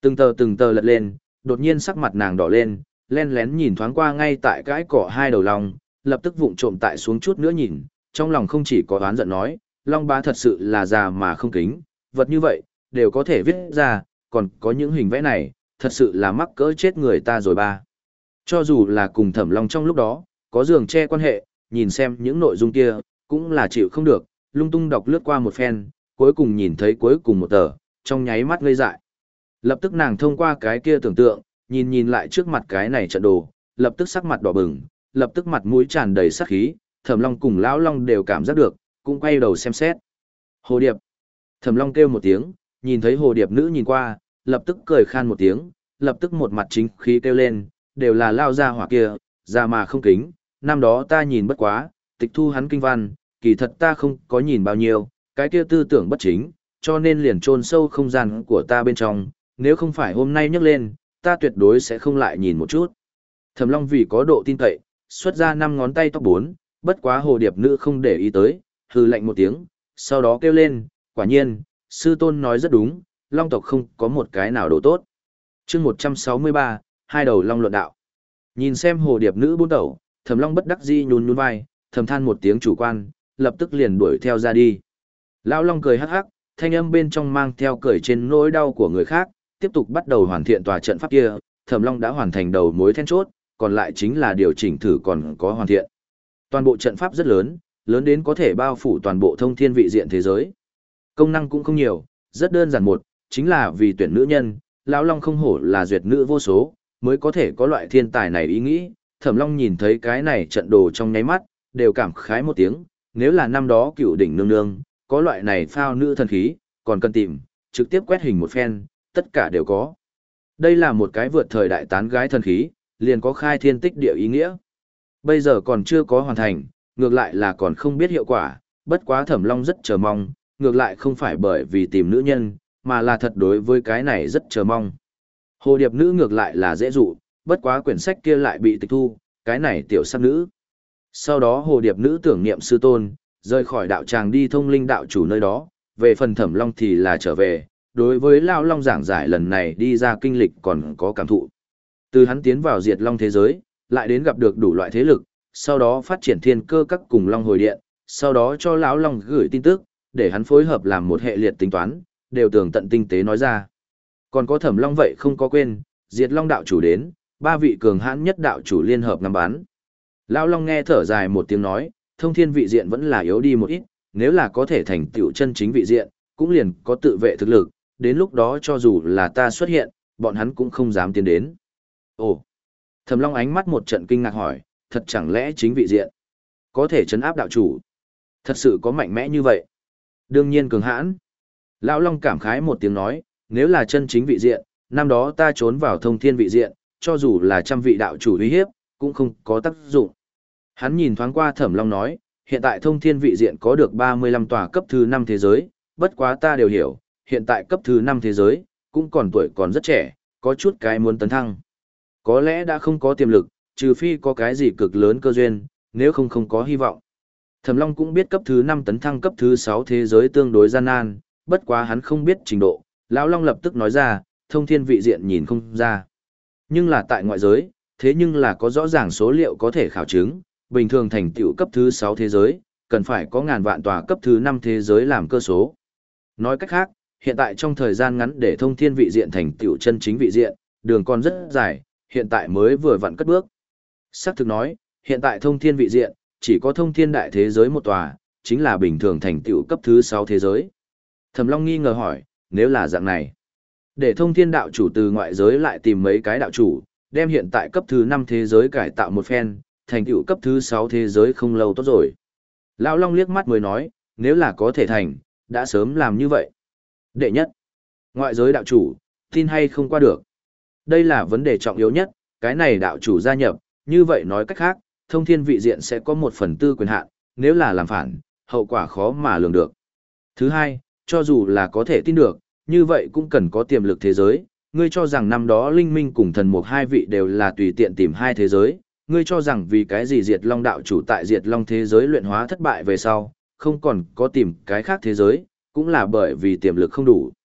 Từng tờ từng tờ lật lên, đột nhiên sắc mặt nàng đỏ lên, len lén nhìn thoáng qua ngay tại cái cỏ hai đầu long, lập tức vụng trộm tại xuống chút nữa nhìn, trong lòng không chỉ có oán giận nói, long bá thật sự là già mà không kính, vật như vậy, đều có thể viết ra, còn có những hình vẽ này, thật sự là mắc cỡ chết người ta rồi ba. Cho dù là cùng thẩm long trong lúc đó, có giường che quan hệ, nhìn xem những nội dung kia, cũng là chịu không được, lung tung đọc lướt qua một phen, cuối cùng nhìn thấy cuối cùng một tờ, trong nháy mắt ngây dại. Lập tức nàng thông qua cái kia tưởng tượng, nhìn nhìn lại trước mặt cái này trận đồ, lập tức sắc mặt đỏ bừng, lập tức mặt mũi tràn đầy sát khí, Thẩm Long cùng lão Long đều cảm giác được, cũng quay đầu xem xét. Hồ điệp. Thẩm Long kêu một tiếng, nhìn thấy hồ điệp nữ nhìn qua, lập tức cười khan một tiếng, lập tức một mặt chính khí kêu lên, đều là lao ra hỏa kia, ra mà không kính, năm đó ta nhìn bất quá, tịch thu hắn kinh văn, kỳ thật ta không có nhìn bao nhiêu, cái kia tư tưởng bất chính, cho nên liền chôn sâu không gian của ta bên trong, nếu không phải hôm nay nhắc lên, ta tuyệt đối sẽ không lại nhìn một chút. Thẩm Long vì có độ tin cậy, xuất ra năm ngón tay tóc bốn, bất quá hồ điệp nữ không để ý tới, hừ lạnh một tiếng, sau đó kêu lên, quả nhiên, sư tôn nói rất đúng, Long tộc không có một cái nào đồ tốt. Chương một trăm sáu mươi ba, hai đầu long luận đạo. Nhìn xem hồ điệp nữ buôn tẩu, Thẩm Long bất đắc dĩ nhún nhún vai, thầm than một tiếng chủ quan, lập tức liền đuổi theo ra đi. Lão Long cười hắc hắc, thanh âm bên trong mang theo cười trên nỗi đau của người khác, tiếp tục bắt đầu hoàn thiện tòa trận pháp kia, Thẩm Long đã hoàn thành đầu mối then chốt, còn lại chính là điều chỉnh thử còn có hoàn thiện. Toàn bộ trận pháp rất lớn, lớn đến có thể bao phủ toàn bộ thông thiên vị diện thế giới. Công năng cũng không nhiều, rất đơn giản một, chính là vì tuyển nữ nhân, lão Long không hổ là duyệt nữ vô số, mới có thể có loại thiên tài này ý nghĩ. Thẩm Long nhìn thấy cái này trận đồ trong nháy mắt, đều cảm khái một tiếng, nếu là năm đó cựu đỉnh nương nương, có loại này phao nữ thần khí, còn cần tìm, trực tiếp quét hình một phen, tất cả đều có. Đây là một cái vượt thời đại tán gái thần khí, liền có khai thiên tích địa ý nghĩa. Bây giờ còn chưa có hoàn thành, ngược lại là còn không biết hiệu quả, bất quá Thẩm Long rất chờ mong, ngược lại không phải bởi vì tìm nữ nhân, mà là thật đối với cái này rất chờ mong. Hồ điệp nữ ngược lại là dễ dụ, bất quá quyển sách kia lại bị tịch thu, cái này tiểu sắc nữ. Sau đó hồ điệp nữ tưởng niệm sư tôn, rời khỏi đạo tràng đi thông linh đạo chủ nơi đó, về phần Thẩm Long thì là trở về, đối với Lão Long giảng giải lần này đi ra kinh lịch còn có cảm thụ. Từ hắn tiến vào diệt long thế giới, lại đến gặp được đủ loại thế lực, sau đó phát triển thiên cơ các cùng Long hồi điện, sau đó cho Lão Long gửi tin tức, để hắn phối hợp làm một hệ liệt tính toán, đều tường tận tinh tế nói ra. Còn có Thẩm Long vậy không có quên, diệt long đạo chủ đến, ba vị cường hãn nhất đạo chủ liên hợp ngắm bắn. Lão Long nghe thở dài một tiếng nói, thông thiên vị diện vẫn là yếu đi một ít, nếu là có thể thành tựu chân chính vị diện, cũng liền có tự vệ thực lực, đến lúc đó cho dù là ta xuất hiện, bọn hắn cũng không dám tiến đến. Ồ! Thẩm Long ánh mắt một trận kinh ngạc hỏi, thật chẳng lẽ chính vị diện có thể trấn áp đạo chủ? Thật sự có mạnh mẽ như vậy? Đương nhiên cường hãn. Lão Long cảm khái một tiếng nói, nếu là chân chính vị diện, năm đó ta trốn vào thông thiên vị diện, cho dù là trăm vị đạo chủ uy hiếp, cũng không có tác dụng. Hắn nhìn thoáng qua Thẩm Long nói, hiện tại thông thiên vị diện có được ba mươi lăm tòa cấp thứ năm thế giới, bất quá ta đều hiểu, hiện tại cấp thứ năm thế giới, cũng còn tuổi còn rất trẻ, có chút cái muốn tấn thăng. Có lẽ đã không có tiềm lực, trừ phi có cái gì cực lớn cơ duyên, nếu không không có hy vọng. Thẩm Long cũng biết cấp thứ năm tấn thăng cấp thứ sáu thế giới tương đối gian nan, bất quá hắn không biết trình độ, Lão Long lập tức nói ra, thông thiên vị diện nhìn không ra. Nhưng là tại ngoại giới, thế nhưng là có rõ ràng số liệu có thể khảo chứng, bình thường thành tựu cấp thứ sáu thế giới, cần phải có ngàn vạn tòa cấp thứ năm thế giới làm cơ số. Nói cách khác, hiện tại trong thời gian ngắn để thông thiên vị diện thành tựu chân chính vị diện, đường còn rất dài, hiện tại mới vừa vặn cất bước. Sắc thực nói, hiện tại thông thiên vị diện, chỉ có thông thiên đại thế giới một tòa, chính là bình thường thành tựu cấp thứ sáu thế giới. Thẩm Long nghi ngờ hỏi, nếu là dạng này, để thông thiên đạo chủ từ ngoại giới lại tìm mấy cái đạo chủ, đem hiện tại cấp thứ năm thế giới cải tạo một phen, thành tựu cấp thứ sáu thế giới không lâu tốt rồi. Lão Long liếc mắt mới nói, nếu là có thể thành, đã sớm làm như vậy. Đệ nhất, ngoại giới đạo chủ, tin hay không qua được. Đây là vấn đề trọng yếu nhất, cái này đạo chủ gia nhập, như vậy nói cách khác, thông thiên vị diện sẽ có một phần tư quyền hạn, nếu là làm phản, hậu quả khó mà lường được. Thứ hai, cho dù là có thể tin được, như vậy cũng cần có tiềm lực thế giới. Ngươi cho rằng năm đó Linh Minh cùng Thần Mục hai vị đều là tùy tiện tìm hai thế giới, ngươi cho rằng vì cái gì Diệt Long đạo chủ tại Diệt Long thế giới luyện hóa thất bại về sau, không còn có tìm cái khác thế giới, cũng là bởi vì tiềm lực không đủ.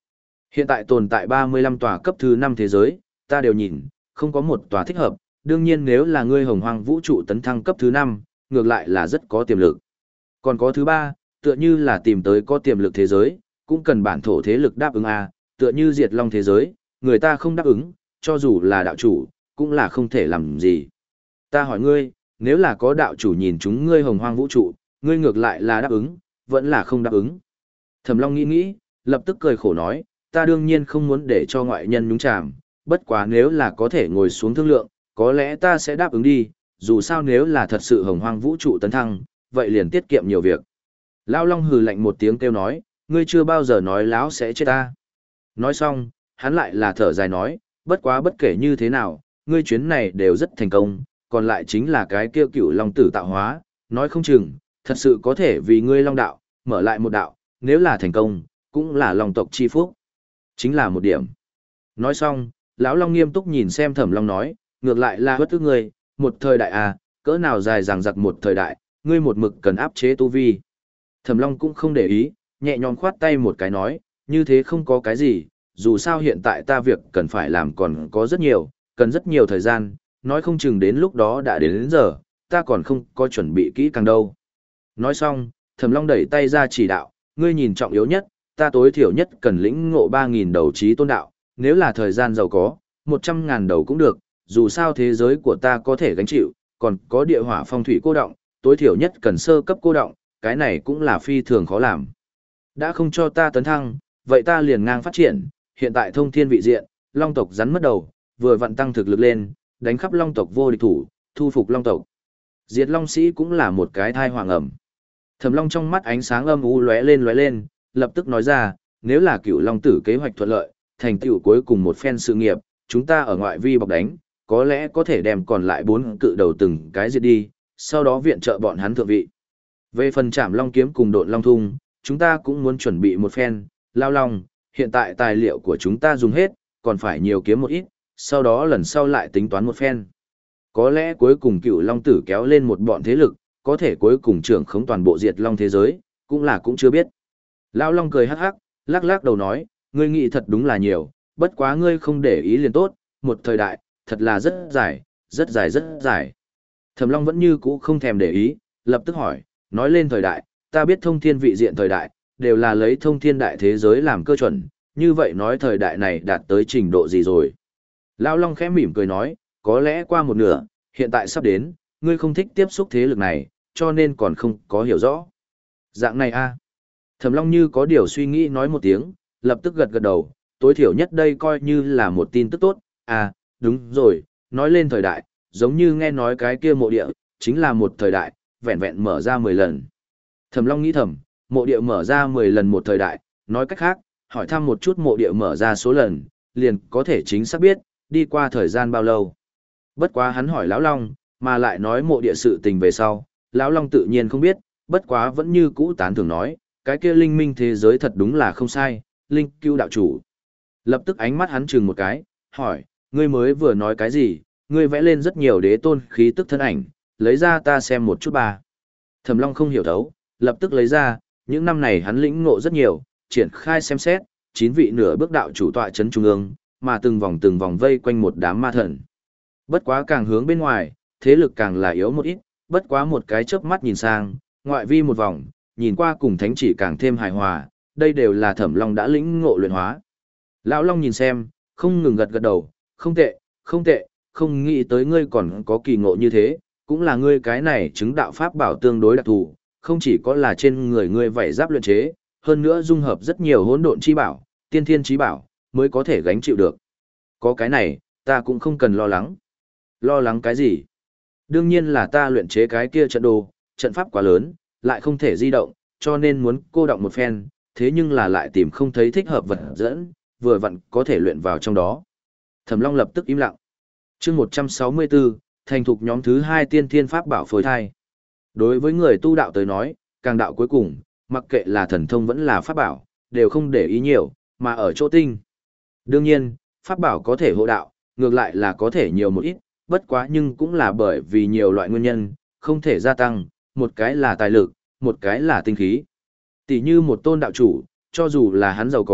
Hiện tại tồn tại ba mươi lăm tòa cấp thứ năm thế giới, ta đều nhìn, không có một tòa thích hợp, đương nhiên nếu là ngươi hồng hoang vũ trụ tấn thăng cấp thứ năm, ngược lại là rất có tiềm lực. Còn có thứ ba, tựa như là tìm tới có tiềm lực thế giới, cũng cần bản thổ thế lực đáp ứng a, tựa như diệt long thế giới, người ta không đáp ứng, cho dù là đạo chủ, cũng là không thể làm gì. Ta hỏi ngươi, nếu là có đạo chủ nhìn chúng ngươi hồng hoang vũ trụ, ngươi ngược lại là đáp ứng, vẫn là không đáp ứng. Thẩm Long nghĩ nghĩ, lập tức cười khổ nói, ta đương nhiên không muốn để cho ngoại nhân nhúng chàm, bất quá nếu là có thể ngồi xuống thương lượng, có lẽ ta sẽ đáp ứng đi, dù sao nếu là thật sự hồng hoang vũ trụ tấn thăng, vậy liền tiết kiệm nhiều việc. Lão Long hừ lạnh một tiếng kêu nói, ngươi chưa bao giờ nói lão sẽ chết ta. Nói xong, hắn lại là thở dài nói, bất quá bất kể như thế nào, ngươi chuyến này đều rất thành công, còn lại chính là cái kia cựu long tử tạo hóa, nói không chừng, thật sự có thể vì ngươi long đạo, mở lại một đạo, nếu là thành công, cũng là long tộc chi phúc. Chính là một điểm. Nói xong, lão Long nghiêm túc nhìn xem Thẩm Long nói, ngược lại là bất ức ngươi, một thời đại à, cỡ nào dài dằng dặc một thời đại, ngươi một mực cần áp chế tu vi. Thẩm Long cũng không để ý, nhẹ nhõm khoát tay một cái nói, như thế không có cái gì, dù sao hiện tại ta việc cần phải làm còn có rất nhiều, cần rất nhiều thời gian, nói không chừng đến lúc đó đã đến, đến giờ, ta còn không có chuẩn bị kỹ càng đâu. Nói xong, Thẩm Long đẩy tay ra chỉ đạo, ngươi nhìn trọng yếu nhất, ta tối thiểu nhất cần lĩnh ngộ ba nghìn đầu trí tôn đạo, nếu là thời gian giàu có, một trăm ngàn đầu cũng được, dù sao thế giới của ta có thể gánh chịu, còn có địa hỏa phong thủy cô động, tối thiểu nhất cần sơ cấp cô động, cái này cũng là phi thường khó làm. Đã không cho ta tấn thăng, vậy ta liền ngang phát triển, hiện tại thông thiên vị diện, long tộc rắn mất đầu, vừa vận tăng thực lực lên, đánh khắp long tộc vô địch thủ, thu phục long tộc. Diệt long sĩ cũng là một cái thai hoàng ẩm. Thẩm Long trong mắt ánh sáng âm u lóe lên lóe lên, lập tức nói ra, nếu là cựu long tử kế hoạch thuận lợi, thành tựu cuối cùng một phen sự nghiệp, chúng ta ở ngoại vi bọc đánh, có lẽ có thể đem còn lại bốn cự đầu từng cái diệt đi, sau đó viện trợ bọn hắn thượng vị. Về phần Trảm Long kiếm cùng Độn Long thung, chúng ta cũng muốn chuẩn bị một phen, lao long, hiện tại tài liệu của chúng ta dùng hết, còn phải nhiều kiếm một ít, sau đó lần sau lại tính toán một phen. Có lẽ cuối cùng cựu long tử kéo lên một bọn thế lực, có thể cuối cùng trưởng khống toàn bộ diệt long thế giới, cũng là cũng chưa biết. Lão Long cười hắc hắc, lắc lắc đầu nói, ngươi nghĩ thật đúng là nhiều, bất quá ngươi không để ý liền tốt, một thời đại, thật là rất dài, rất dài rất dài. Thẩm Long vẫn như cũ không thèm để ý, lập tức hỏi, nói lên thời đại, ta biết thông thiên vị diện thời đại, đều là lấy thông thiên đại thế giới làm cơ chuẩn, như vậy nói thời đại này đạt tới trình độ gì rồi. Lão Long khẽ mỉm cười nói, có lẽ qua một nửa, hiện tại sắp đến, ngươi không thích tiếp xúc thế lực này, cho nên còn không có hiểu rõ. Dạng này a. Thẩm Long như có điều suy nghĩ nói một tiếng, lập tức gật gật đầu, tối thiểu nhất đây coi như là một tin tức tốt, à, đúng rồi, nói lên thời đại, giống như nghe nói cái kia mộ địa, chính là một thời đại, vẹn vẹn mở ra mười lần. Thẩm Long nghĩ thầm, mộ địa mở ra mười lần một thời đại, nói cách khác, hỏi thăm một chút mộ địa mở ra số lần, liền có thể chính xác biết, đi qua thời gian bao lâu. Bất quá hắn hỏi Lão Long, mà lại nói mộ địa sự tình về sau, Lão Long tự nhiên không biết, bất quá vẫn như cũ tán thưởng nói, cái kia linh minh thế giới thật đúng là không sai, linh cưu đạo chủ. Lập tức ánh mắt hắn chừng một cái, hỏi, ngươi mới vừa nói cái gì, ngươi vẽ lên rất nhiều đế tôn khí tức thân ảnh, lấy ra ta xem một chút ba. Thẩm Long không hiểu thấu, lập tức lấy ra, những năm này hắn lĩnh ngộ rất nhiều, triển khai xem xét, chín vị nửa bước đạo chủ tọa chấn trung ương, mà từng vòng từng vòng vây quanh một đám ma thần. Bất quá càng hướng bên ngoài, thế lực càng là yếu một ít, bất quá một cái chớp mắt nhìn sang, ngoại vi một vòng, nhìn qua cùng thánh chỉ càng thêm hài hòa, đây đều là Thẩm Long đã lĩnh ngộ luyện hóa. Lão Long nhìn xem, không ngừng gật gật đầu, không tệ, không tệ, không nghĩ tới ngươi còn có kỳ ngộ như thế, cũng là ngươi cái này chứng đạo pháp bảo tương đối đặc thù, không chỉ có là trên người ngươi vảy giáp luyện chế, hơn nữa dung hợp rất nhiều hỗn độn chi bảo, tiên thiên chí bảo, mới có thể gánh chịu được. Có cái này, ta cũng không cần lo lắng. Lo lắng cái gì? Đương nhiên là ta luyện chế cái kia trận đồ, trận pháp quá lớn, lại không thể di động, cho nên muốn cô động một phen, thế nhưng là lại tìm không thấy thích hợp vật dẫn, vừa vặn có thể luyện vào trong đó. Thẩm Long lập tức im lặng. Chương một trăm sáu mươi tư, thành thục nhóm thứ hai tiên thiên pháp bảo phối thai. Đối với người tu đạo tới nói, càng đạo cuối cùng, mặc kệ là thần thông vẫn là pháp bảo, đều không để ý nhiều, mà ở chỗ tinh. Đương nhiên, pháp bảo có thể hộ đạo, ngược lại là có thể nhiều một ít, bất quá nhưng cũng là bởi vì nhiều loại nguyên nhân, không thể gia tăng, một cái là tài lực, một cái là tinh khí. Tỷ như một tôn đạo chủ, cho dù là hắn giàu có,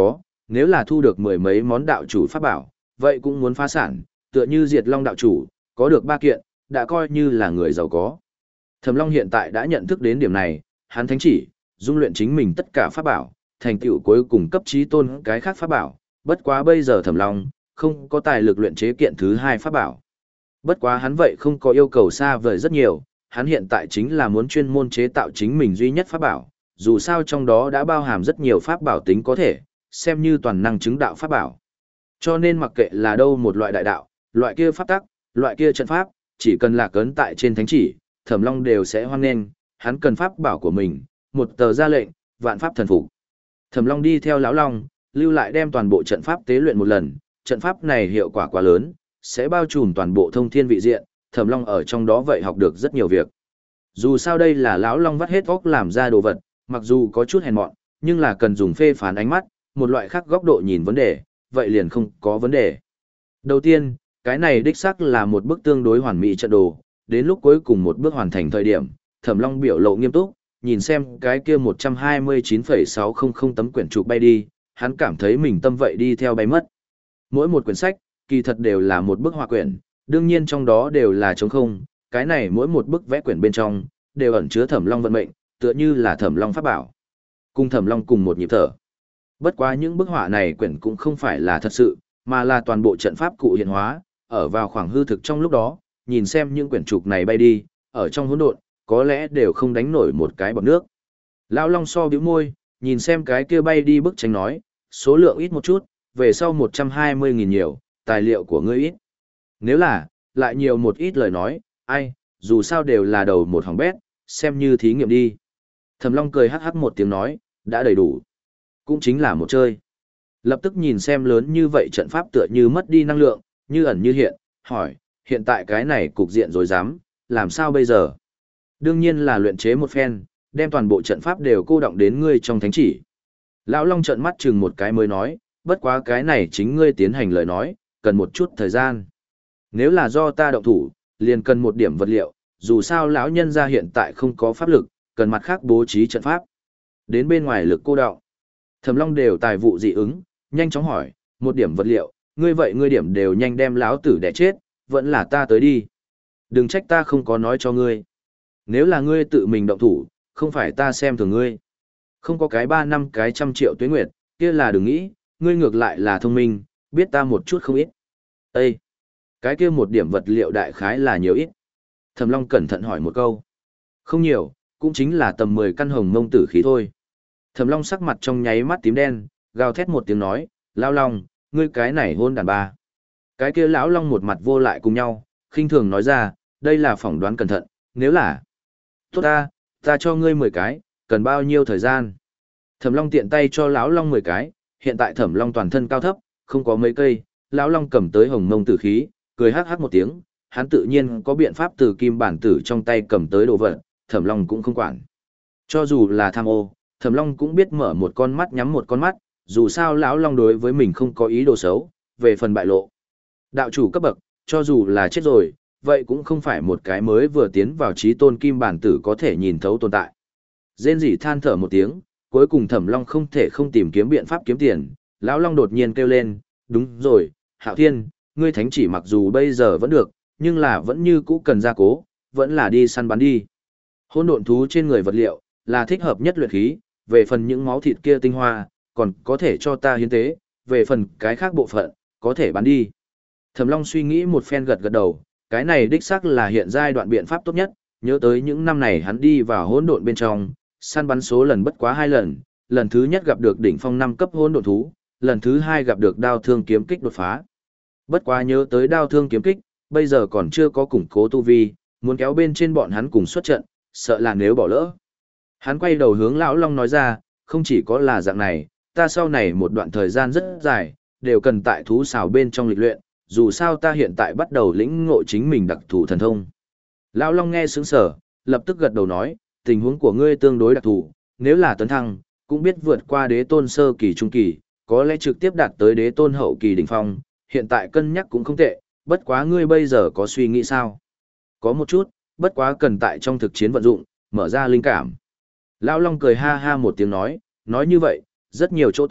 nếu là thu được mười mấy món đạo chủ pháp bảo, vậy cũng muốn phá sản, tựa như Diệt Long đạo chủ, có được ba kiện, đã coi như là người giàu có. Thẩm Long hiện tại đã nhận thức đến điểm này, hắn thánh chỉ, dung luyện chính mình tất cả pháp bảo, thành tựu cuối cùng cấp chí tôn cái khác pháp bảo, bất quá bây giờ Thẩm Long không có tài lực luyện chế kiện thứ hai pháp bảo. Bất quá hắn vậy không có yêu cầu xa vời rất nhiều, hắn hiện tại chính là muốn chuyên môn chế tạo chính mình duy nhất pháp bảo, dù sao trong đó đã bao hàm rất nhiều pháp bảo tính có thể, xem như toàn năng chứng đạo pháp bảo. Cho nên mặc kệ là đâu một loại đại đạo, loại kia pháp tắc, loại kia trận pháp, chỉ cần là cấn tại trên thánh chỉ, Thẩm Long đều sẽ hoan nghênh, hắn cần pháp bảo của mình, một tờ ra lệnh, vạn pháp thần phục. Thẩm Long đi theo lão Long, lưu lại đem toàn bộ trận pháp tế luyện một lần, trận pháp này hiệu quả quá lớn, sẽ bao trùm toàn bộ thông thiên vị diện, Thẩm Long ở trong đó vậy học được rất nhiều việc. Dù sao đây là lão Long vắt hết óc làm ra đồ vật, mặc dù có chút hèn mọn, nhưng là cần dùng phê phán ánh mắt, một loại khác góc độ nhìn vấn đề, vậy liền không có vấn đề. Đầu tiên, cái này đích xác là một bức tương đối hoàn mỹ trận đồ, đến lúc cuối cùng một bước hoàn thành thời điểm, Thẩm Long biểu lộ nghiêm túc, nhìn xem cái kia một trăm hai mươi chín phẩy sáu không không tấm quyển trục bay đi, hắn cảm thấy mình tâm vậy đi theo bay mất. Mỗi một quyển sách, kỳ thật đều là một bức họa quyển, đương nhiên trong đó đều là trống không, cái này mỗi một bức vẽ quyển bên trong, đều ẩn chứa Thẩm Long vận mệnh, tựa như là Thẩm Long pháp bảo. Cùng Thẩm Long cùng một nhịp thở. Bất quá những bức họa này quyển cũng không phải là thật sự, mà là toàn bộ trận pháp cụ hiện hóa, ở vào khoảng hư thực trong lúc đó, nhìn xem những quyển trục này bay đi, ở trong hỗn độn, có lẽ đều không đánh nổi một cái bọt nước. Lão Long so bĩu môi, nhìn xem cái kia bay đi bức tranh nói, số lượng ít một chút, về sau một trăm hai mươi nghìn nhiều, tài liệu của ngươi ít. Nếu là, lại nhiều một ít lời nói, ai, dù sao đều là đầu một hỏng bét, xem như thí nghiệm đi. Thẩm Long cười hắc hắc một tiếng nói, đã đầy đủ. Cũng chính là một chơi. Lập tức nhìn xem lớn như vậy trận pháp tựa như mất đi năng lượng, như ẩn như hiện, hỏi, hiện tại cái này cục diện rồi dám, làm sao bây giờ? Đương nhiên là luyện chế một phen, đem toàn bộ trận pháp đều cô động đến ngươi trong thánh chỉ. Lão Long trợn mắt chừng một cái mới nói, bất quá cái này chính ngươi tiến hành lời nói, cần một chút thời gian. Nếu là do ta động thủ, liền cần một điểm vật liệu, dù sao lão nhân gia hiện tại không có pháp lực, cần mặt khác bố trí trận pháp. Đến bên ngoài lực cô động. Thẩm Long đều tài vụ dị ứng, nhanh chóng hỏi, một điểm vật liệu, ngươi vậy ngươi điểm đều nhanh đem lão tử đẻ chết, vẫn là ta tới đi. Đừng trách ta không có nói cho ngươi. Nếu là ngươi tự mình động thủ, không phải ta xem thường ngươi. Không có cái ba năm cái trăm triệu tuế nguyệt, kia là đừng nghĩ, ngươi ngược lại là thông minh, biết ta một chút không ít. Ê! Cái kia một điểm vật liệu đại khái là nhiều ít. Thẩm Long cẩn thận hỏi một câu. Không nhiều, cũng chính là tầm mười căn hồng mông tử khí thôi. Thẩm Long sắc mặt trong nháy mắt tím đen, gào thét một tiếng nói, Lão Long, ngươi cái này hôn đàn bà. Cái kia lão Long một mặt vô lại cùng nhau, khinh thường nói ra, đây là phỏng đoán cẩn thận, nếu là... Tốt ta, ta cho ngươi mười cái, cần bao nhiêu thời gian? Thẩm Long tiện tay cho lão Long mười cái, hiện tại Thẩm Long toàn thân cao thấp, không có mấy cây, lão Long cầm tới hồng mông tử khí, cười hắc hắc một tiếng, hắn tự nhiên có biện pháp từ kim bản tử trong tay cầm tới đồ vật, Thẩm Long cũng không quản. Cho dù là tham ô, Thẩm Long cũng biết mở một con mắt nhắm một con mắt, dù sao lão Long đối với mình không có ý đồ xấu, về phần bại lộ. Đạo chủ cấp bậc, cho dù là chết rồi, vậy cũng không phải một cái mới vừa tiến vào trí tôn kim bản tử có thể nhìn thấu tồn tại. Rên rỉ than thở một tiếng, cuối cùng Thẩm Long không thể không tìm kiếm biện pháp kiếm tiền, lão Long đột nhiên kêu lên, đúng rồi, Hạo Thiên, ngươi thánh chỉ mặc dù bây giờ vẫn được, nhưng là vẫn như cũ cần gia cố, vẫn là đi săn bắn đi. Hỗn độn thú trên người vật liệu, là thích hợp nhất luyện khí, về phần những máu thịt kia tinh hoa, còn có thể cho ta hiến tế, về phần cái khác bộ phận, có thể bán đi. Thẩm Long suy nghĩ một phen gật gật đầu, cái này đích xác là hiện giai đoạn biện pháp tốt nhất, nhớ tới những năm này hắn đi vào hỗn độn bên trong, săn bắn số lần bất quá hai lần, lần thứ nhất gặp được đỉnh phong năm cấp hỗn độn thú, lần thứ hai gặp được đao thương kiếm kích đột phá. Bất quá nhớ tới đao thương kiếm kích, bây giờ còn chưa có củng cố tu vi, muốn kéo bên trên bọn hắn cùng xuất trận, sợ là nếu bỏ lỡ. Hắn quay đầu hướng lão Long nói ra, không chỉ có là dạng này, ta sau này một đoạn thời gian rất dài, đều cần tại thú xào bên trong lịch luyện, dù sao ta hiện tại bắt đầu lĩnh ngộ chính mình đặc thù thần thông. Lão Long nghe sướng sở, lập tức gật đầu nói, tình huống của ngươi tương đối đặc thù, nếu là tấn thăng, cũng biết vượt qua đế tôn sơ kỳ trung kỳ, có lẽ trực tiếp đạt tới đế tôn hậu kỳ đỉnh phong, hiện tại cân nhắc cũng không tệ, bất quá ngươi bây giờ có suy nghĩ sao? Có một chút, bất quá cần tại trong thực chiến vận dụng, mở ra linh cảm. Lão Long cười ha ha một tiếng nói, nói như vậy, rất nhiều chỗ tốt,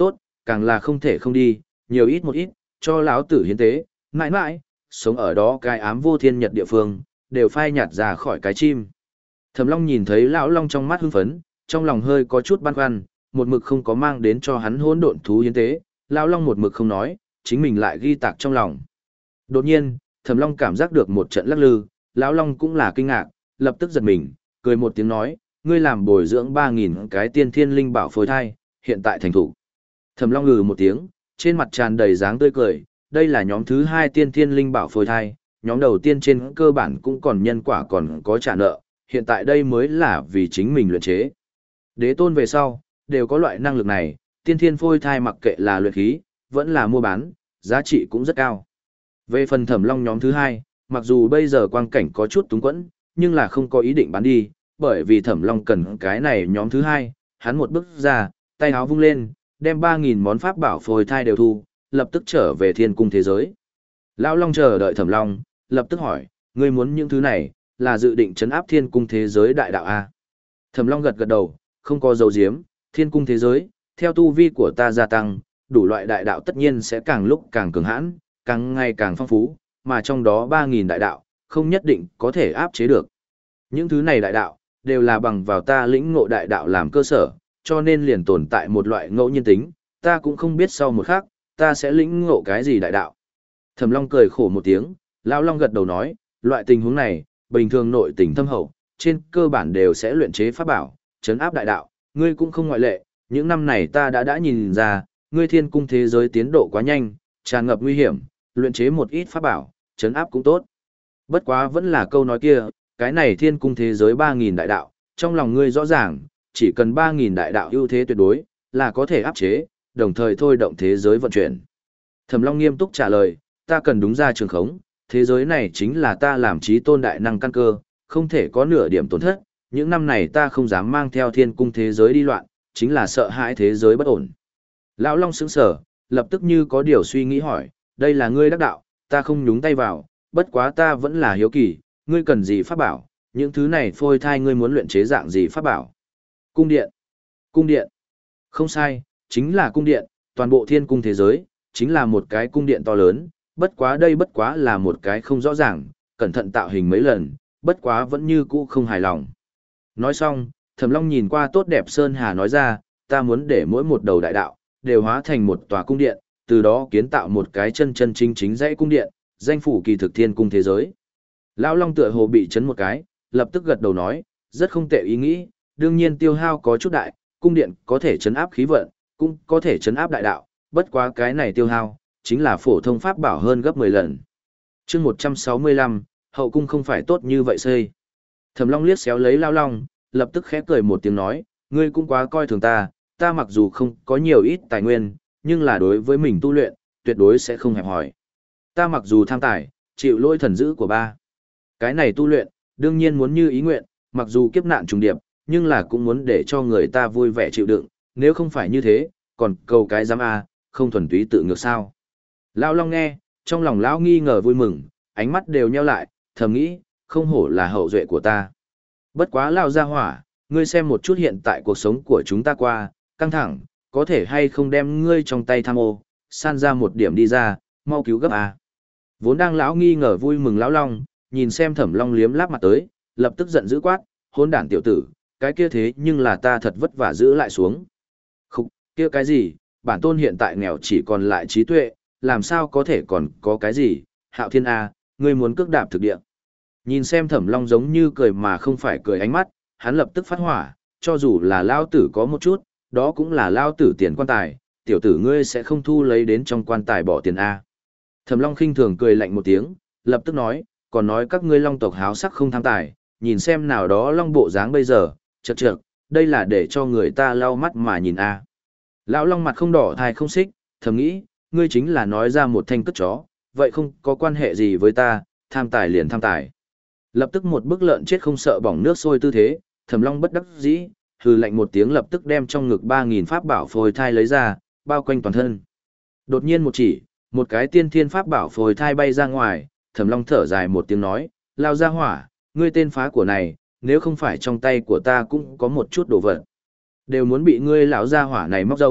càng là không thể không đi, nhiều ít một ít, cho lão tử hiến tế, mãi mãi, sống ở đó cái ám vô thiên nhật địa phương, đều phai nhạt ra khỏi cái chim. Thẩm Long nhìn thấy lão long trong mắt hưng phấn, trong lòng hơi có chút băn khoăn, một mực không có mang đến cho hắn hỗn độn thú hiến tế, lão long một mực không nói, chính mình lại ghi tạc trong lòng. Đột nhiên, Thẩm Long cảm giác được một trận lắc lư, lão long cũng là kinh ngạc, lập tức giật mình, cười một tiếng nói, ngươi làm bồi dưỡng ba nghìn cái tiên thiên linh bảo phôi thai, hiện tại thành thủ. Thẩm Long ngừ một tiếng, trên mặt tràn đầy dáng tươi cười, đây là nhóm thứ hai tiên thiên linh bảo phôi thai, nhóm đầu tiên trên cơ bản cũng còn nhân quả còn có trả nợ, hiện tại đây mới là vì chính mình luyện chế. Đế tôn về sau, đều có loại năng lực này, tiên thiên phôi thai mặc kệ là luyện khí, vẫn là mua bán, giá trị cũng rất cao. Về phần Thẩm Long nhóm thứ hai, mặc dù bây giờ quang cảnh có chút túng quẫn, nhưng là không có ý định bán đi, bởi vì Thẩm Long cần cái này nhóm thứ hai, hắn một bước ra, tay áo vung lên, đem ba nghìn món pháp bảo phôi thai đều thu, lập tức trở về thiên cung thế giới. Lão Long chờ đợi Thẩm Long, lập tức hỏi, ngươi muốn những thứ này, là dự định trấn áp thiên cung thế giới đại đạo A. Thẩm Long gật gật đầu, không có dấu diếm, thiên cung thế giới, theo tu vi của ta gia tăng, đủ loại đại đạo tất nhiên sẽ càng lúc càng cường hãn, càng ngày càng phong phú, mà trong đó ba nghìn đại đạo, không nhất định có thể áp chế được. Những thứ này đại đạo, đều là bằng vào ta lĩnh ngộ đại đạo làm cơ sở, cho nên liền tồn tại một loại ngẫu nhiên tính, ta cũng không biết sau một khắc, ta sẽ lĩnh ngộ cái gì đại đạo. Thẩm Long cười khổ một tiếng, Lão Long gật đầu nói, loại tình huống này, bình thường nội tình thâm hậu, trên cơ bản đều sẽ luyện chế pháp bảo, trấn áp đại đạo, ngươi cũng không ngoại lệ, những năm này ta đã đã nhìn ra, ngươi thiên cung thế giới tiến độ quá nhanh, tràn ngập nguy hiểm, luyện chế một ít pháp bảo, trấn áp cũng tốt. Bất quá vẫn là câu nói kia, cái này thiên cung thế giới ba nghìn đại đạo, trong lòng ngươi rõ ràng, chỉ cần ba nghìn đại đạo ưu thế tuyệt đối, là có thể áp chế, đồng thời thôi động thế giới vận chuyển. Thẩm Long nghiêm túc trả lời, ta cần đúng ra trường khống, thế giới này chính là ta làm trí tôn đại năng căn cơ, không thể có nửa điểm tổn thất, những năm này ta không dám mang theo thiên cung thế giới đi loạn, chính là sợ hãi thế giới bất ổn. Lão Long sững sờ, lập tức như có điều suy nghĩ hỏi, đây là ngươi đắc đạo, ta không nhúng tay vào, bất quá ta vẫn là hiếu kỳ, ngươi cần gì pháp bảo, những thứ này phôi thai ngươi muốn luyện chế dạng gì pháp bảo. Cung điện. Cung điện. Không sai, chính là cung điện, toàn bộ thiên cung thế giới, chính là một cái cung điện to lớn, bất quá đây bất quá là một cái không rõ ràng, cẩn thận tạo hình mấy lần, bất quá vẫn như cũ không hài lòng. Nói xong, Thẩm Long nhìn qua tốt đẹp Sơn Hà nói ra, ta muốn để mỗi một đầu đại đạo, đều hóa thành một tòa cung điện, từ đó kiến tạo một cái chân chân chính chính dãy cung điện, danh phủ kỳ thực thiên cung thế giới. Lão Long tựa hồ bị chấn một cái, lập tức gật đầu nói, rất không tệ ý nghĩ, đương nhiên tiêu hao có chút đại, cung điện có thể chấn áp khí vận, cũng có thể chấn áp đại đạo, bất quá cái này tiêu hao, chính là phổ thông pháp bảo hơn gấp mười lần. Chương một trăm sáu mươi lăm, hậu cung không phải tốt như vậy xây. Thẩm Long liếc xéo lấy Lão Long, lập tức khẽ cười một tiếng nói, ngươi cũng quá coi thường ta, ta mặc dù không có nhiều ít tài nguyên, nhưng là đối với mình tu luyện, tuyệt đối sẽ không hẹp hòi. Ta mặc dù tham tài, chịu lỗi thần dữ của ba. Cái này tu luyện, đương nhiên muốn như ý nguyện, mặc dù kiếp nạn trùng điệp, nhưng là cũng muốn để cho người ta vui vẻ chịu đựng, nếu không phải như thế, còn cầu cái giám a, không thuần túy tự ngược sao. Lão Long nghe, trong lòng lão nghi ngờ vui mừng, ánh mắt đều nheo lại, thầm nghĩ, không hổ là hậu duệ của ta. Bất quá lão gia hỏa, ngươi xem một chút hiện tại cuộc sống của chúng ta qua, căng thẳng, có thể hay không đem ngươi trong tay tham ô, san ra một điểm đi ra, mau cứu gấp a. Vốn đang lão nghi ngờ vui mừng lão Long, nhìn xem Thẩm Long liếm láp mặt tới, lập tức giận dữ quát, hỗn đản tiểu tử, cái kia thế nhưng là ta thật vất vả giữ lại xuống. Khúc, kia cái gì, bản tôn hiện tại nghèo chỉ còn lại trí tuệ, làm sao có thể còn có cái gì, Hạo Thiên A, ngươi muốn cước đạp thực địa. Nhìn xem Thẩm Long giống như cười mà không phải cười ánh mắt, hắn lập tức phát hỏa, cho dù là lao tử có một chút, đó cũng là lao tử tiền quan tài, tiểu tử ngươi sẽ không thu lấy đến trong quan tài bỏ tiền A. Thẩm Long khinh thường cười lạnh một tiếng, lập tức nói, còn nói các ngươi Long tộc háo sắc không tham tài, nhìn xem nào đó Long bộ dáng bây giờ, chật chật, đây là để cho người ta lau mắt mà nhìn A. Lão Long mặt không đỏ thai không xích, thầm nghĩ, ngươi chính là nói ra một thanh cất chó, vậy không có quan hệ gì với ta, tham tài liền tham tài. Lập tức một bức lợn chết không sợ bỏng nước sôi tư thế, Thẩm Long bất đắc dĩ, hừ lạnh một tiếng lập tức đem trong ngực ba nghìn pháp bảo phôi thai lấy ra, bao quanh toàn thân. Đột nhiên một chỉ, một cái tiên thiên pháp bảo phôi thai bay ra ngoài, Thẩm Long thở dài một tiếng nói, lao ra hỏa, ngươi tên phá của này, nếu không phải trong tay của ta cũng có một chút đồ vật, đều muốn bị ngươi lão gia hỏa này móc giống,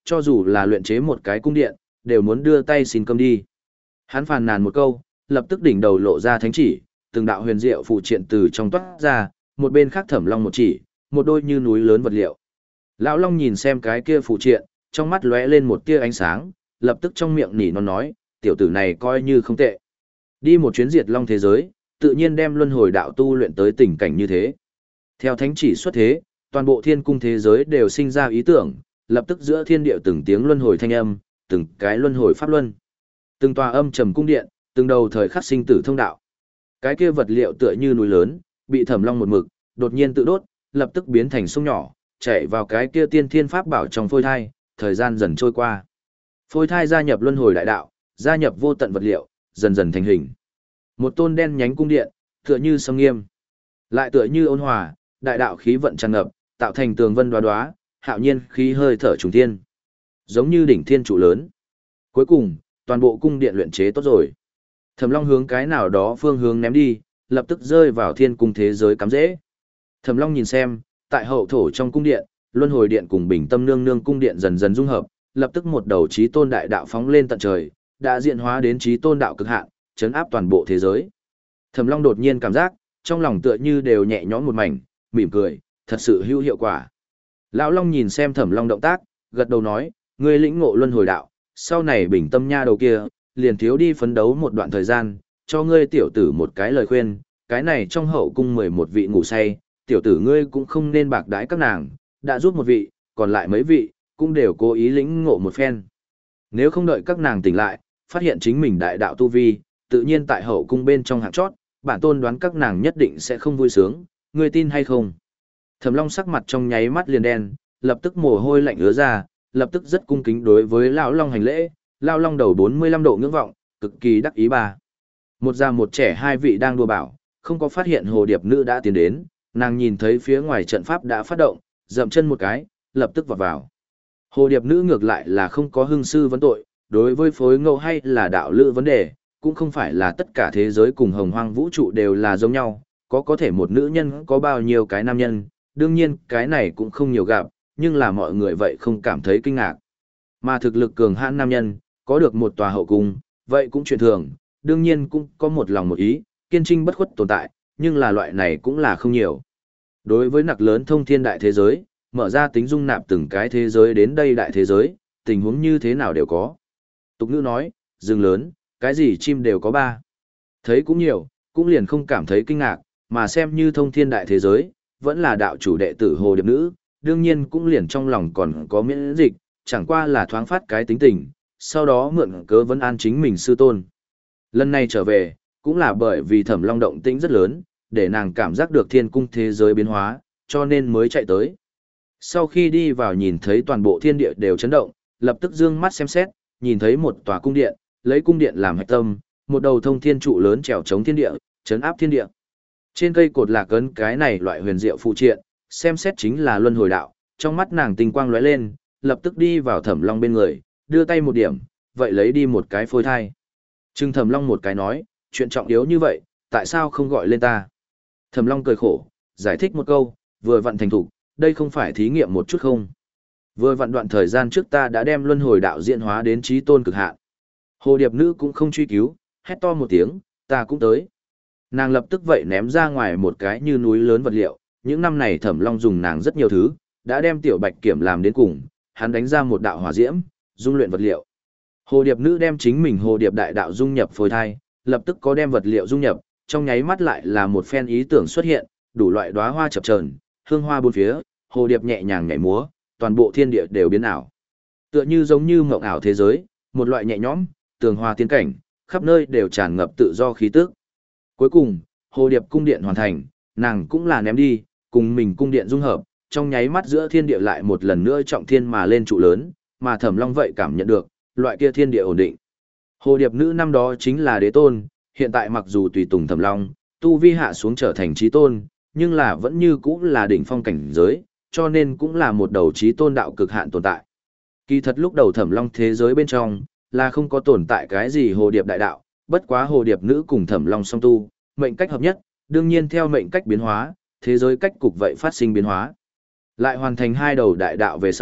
cho dù là luyện chế một cái cung điện, đều muốn đưa tay xin cơm đi. Hắn phàn nàn một câu, lập tức đỉnh đầu lộ ra thánh chỉ, từng đạo huyền diệu phụ triện từ trong toát ra, một bên khác Thẩm Long một chỉ, một đôi như núi lớn vật liệu. Lão Long nhìn xem cái kia phụ triện, trong mắt lóe lên một tia ánh sáng, lập tức trong miệng nỉ non nói, tiểu tử này coi như không tệ. Đi một chuyến diệt long thế giới, tự nhiên đem luân hồi đạo tu luyện tới tình cảnh như thế. Theo thánh chỉ xuất thế, toàn bộ thiên cung thế giới đều sinh ra ý tưởng, lập tức giữa thiên địa từng tiếng luân hồi thanh âm, từng cái luân hồi pháp luân. Từng tòa âm trầm cung điện, từng đầu thời khắc sinh tử thông đạo. Cái kia vật liệu tựa như núi lớn, bị Thẩm Long một mực, đột nhiên tự đốt, lập tức biến thành sông nhỏ, chảy vào cái kia tiên thiên pháp bảo trong phôi thai, thời gian dần trôi qua. Phôi thai gia nhập luân hồi đại đạo, gia nhập vô tận vật liệu, dần dần thành hình. Một tôn đen nhánh cung điện, tựa như sông nghiêm, lại tựa như ôn hòa, đại đạo khí vận tràn ngập, tạo thành tường vân đoá đoá, hạo nhiên khí hơi thở trùng thiên. Giống như đỉnh thiên trụ lớn. Cuối cùng, toàn bộ cung điện luyện chế tốt rồi. Thẩm Long hướng cái nào đó phương hướng ném đi, lập tức rơi vào thiên cung thế giới cắm dễ. Thẩm Long nhìn xem, tại hậu thổ trong cung điện, luân hồi điện cùng bình tâm nương nương cung điện dần dần dung hợp, lập tức một đầu chí tôn đại đạo phóng lên tận trời, đã diễn hóa đến chí tôn đạo cực hạn, chấn áp toàn bộ thế giới. Thẩm Long đột nhiên cảm giác, trong lòng tựa như đều nhẹ nhõm một mảnh, mỉm cười, thật sự hữu hiệu quả. Lão Long nhìn xem Thẩm Long động tác, gật đầu nói, ngươi lĩnh ngộ luân hồi đạo, sau này bình tâm nha đầu kia, liền thiếu đi phấn đấu một đoạn thời gian, cho ngươi tiểu tử một cái lời khuyên, cái này trong hậu cung mười một vị ngủ say, tiểu tử ngươi cũng không nên bạc đãi các nàng, đã giúp một vị, còn lại mấy vị, cũng đều cố ý lĩnh ngộ một phen. Nếu không đợi các nàng tỉnh lại, phát hiện chính mình đại đạo tu vi, tự nhiên tại hậu cung bên trong hạng chót, bản tôn đoán các nàng nhất định sẽ không vui sướng, ngươi tin hay không? Thẩm Long sắc mặt trong nháy mắt liền đen, lập tức mồ hôi lạnh ứa ra, lập tức rất cung kính đối với lão Long hành lễ, lão Long đầu bốn mươi lăm độ ngưỡng vọng, cực kỳ đắc ý bà. Một già một trẻ hai vị đang đùa bảo, không có phát hiện hồ điệp nữ đã tiến đến, nàng nhìn thấy phía ngoài trận pháp đã phát động, dậm chân một cái, lập tức vọt vào. Hồ điệp nữ ngược lại là không có hưng sư vấn tội, đối với phối ngẫu hay là đạo lữ vấn đề, cũng không phải là tất cả thế giới cùng hồng hoang vũ trụ đều là giống nhau, có có thể một nữ nhân có bao nhiêu cái nam nhân, đương nhiên cái này cũng không nhiều gặp, nhưng là mọi người vậy không cảm thấy kinh ngạc. Mà thực lực cường hãn nam nhân, có được một tòa hậu cung, vậy cũng chuyện thường, đương nhiên cũng có một lòng một ý, kiên trinh bất khuất tồn tại, nhưng là loại này cũng là không nhiều. Đối với nặc lớn thông thiên đại thế giới, mở ra tính dung nạp từng cái thế giới đến đây đại thế giới, tình huống như thế nào đều có. Tục ngữ nói, rừng lớn, cái gì chim đều có ba. Thấy cũng nhiều, cũng liền không cảm thấy kinh ngạc, mà xem như thông thiên đại thế giới, vẫn là đạo chủ đệ tử hồ điệp nữ, đương nhiên cũng liền trong lòng còn có miễn dịch, chẳng qua là thoáng phát cái tính tình, sau đó mượn cớ vấn an chính mình sư tôn. Lần này trở về, cũng là bởi vì Thẩm Long động tĩnh rất lớn, để nàng cảm giác được thiên cung thế giới biến hóa, cho nên mới chạy tới. Sau khi đi vào nhìn thấy toàn bộ thiên địa đều chấn động, lập tức dương mắt xem xét, nhìn thấy một tòa cung điện, lấy cung điện làm hạch tâm, một đầu thông thiên trụ lớn trèo chống thiên địa, chấn áp thiên địa. Trên cây cột lạc ấn cái này loại huyền diệu phụ triện, xem xét chính là luân hồi đạo, trong mắt nàng tinh quang lóe lên, lập tức đi vào Thẩm Long bên người, đưa tay một điểm, vậy lấy đi một cái phôi thai. Trừng Thẩm Long một cái nói, chuyện trọng yếu như vậy, tại sao không gọi lên ta? Thẩm Long cười khổ, giải thích một câu, vừa vặn thành thục, đây không phải thí nghiệm một chút không? Vừa vặn đoạn thời gian trước ta đã đem luân hồi đạo diễn hóa đến chí tôn cực hạn. Hồ điệp nữ cũng không truy cứu, hét to một tiếng, ta cũng tới. Nàng lập tức vậy ném ra ngoài một cái như núi lớn vật liệu, những năm này Thẩm Long dùng nàng rất nhiều thứ, đã đem tiểu bạch kiểm làm đến cùng, hắn đánh ra một đạo hỏa diễm, dung luyện vật liệu. Hồ điệp nữ đem chính mình hồ điệp đại đạo dung nhập phôi thai, lập tức có đem vật liệu dung nhập, trong nháy mắt lại là một phen ý tưởng xuất hiện, đủ loại đóa hoa chập chờn, hương hoa bốn phía, hồ điệp nhẹ nhàng nhảy múa, toàn bộ thiên địa đều biến ảo. Tựa như giống như mộng ảo thế giới, một loại nhẹ nhõm, tường hoa tiên cảnh, khắp nơi đều tràn ngập tự do khí tức. Cuối cùng, hồ điệp cung điện hoàn thành, nàng cũng là ném đi, cùng mình cung điện dung hợp, trong nháy mắt giữa thiên địa lại một lần nữa trọng thiên mà lên trụ lớn, mà Thẩm Long vậy cảm nhận được, loại kia thiên địa ổn định. Hồ điệp nữ năm đó chính là đế tôn, hiện tại mặc dù tùy tùng Thẩm Long, tu vi hạ xuống trở thành chí tôn, nhưng là vẫn như cũ là đỉnh phong cảnh giới, cho nên cũng là một đầu chí tôn đạo cực hạn tồn tại. Kỳ thật lúc đầu Thẩm Long thế giới bên trong, là không có tồn tại cái gì hồ điệp đại đạo, bất quá hồ điệp nữ cùng Thẩm Long song tu, mệnh cách hợp nhất, đương nhiên theo mệnh cách biến hóa, thế giới cách cục vậy phát sinh biến hóa. Lại hoàn thành hai đầu đại đạo về sau,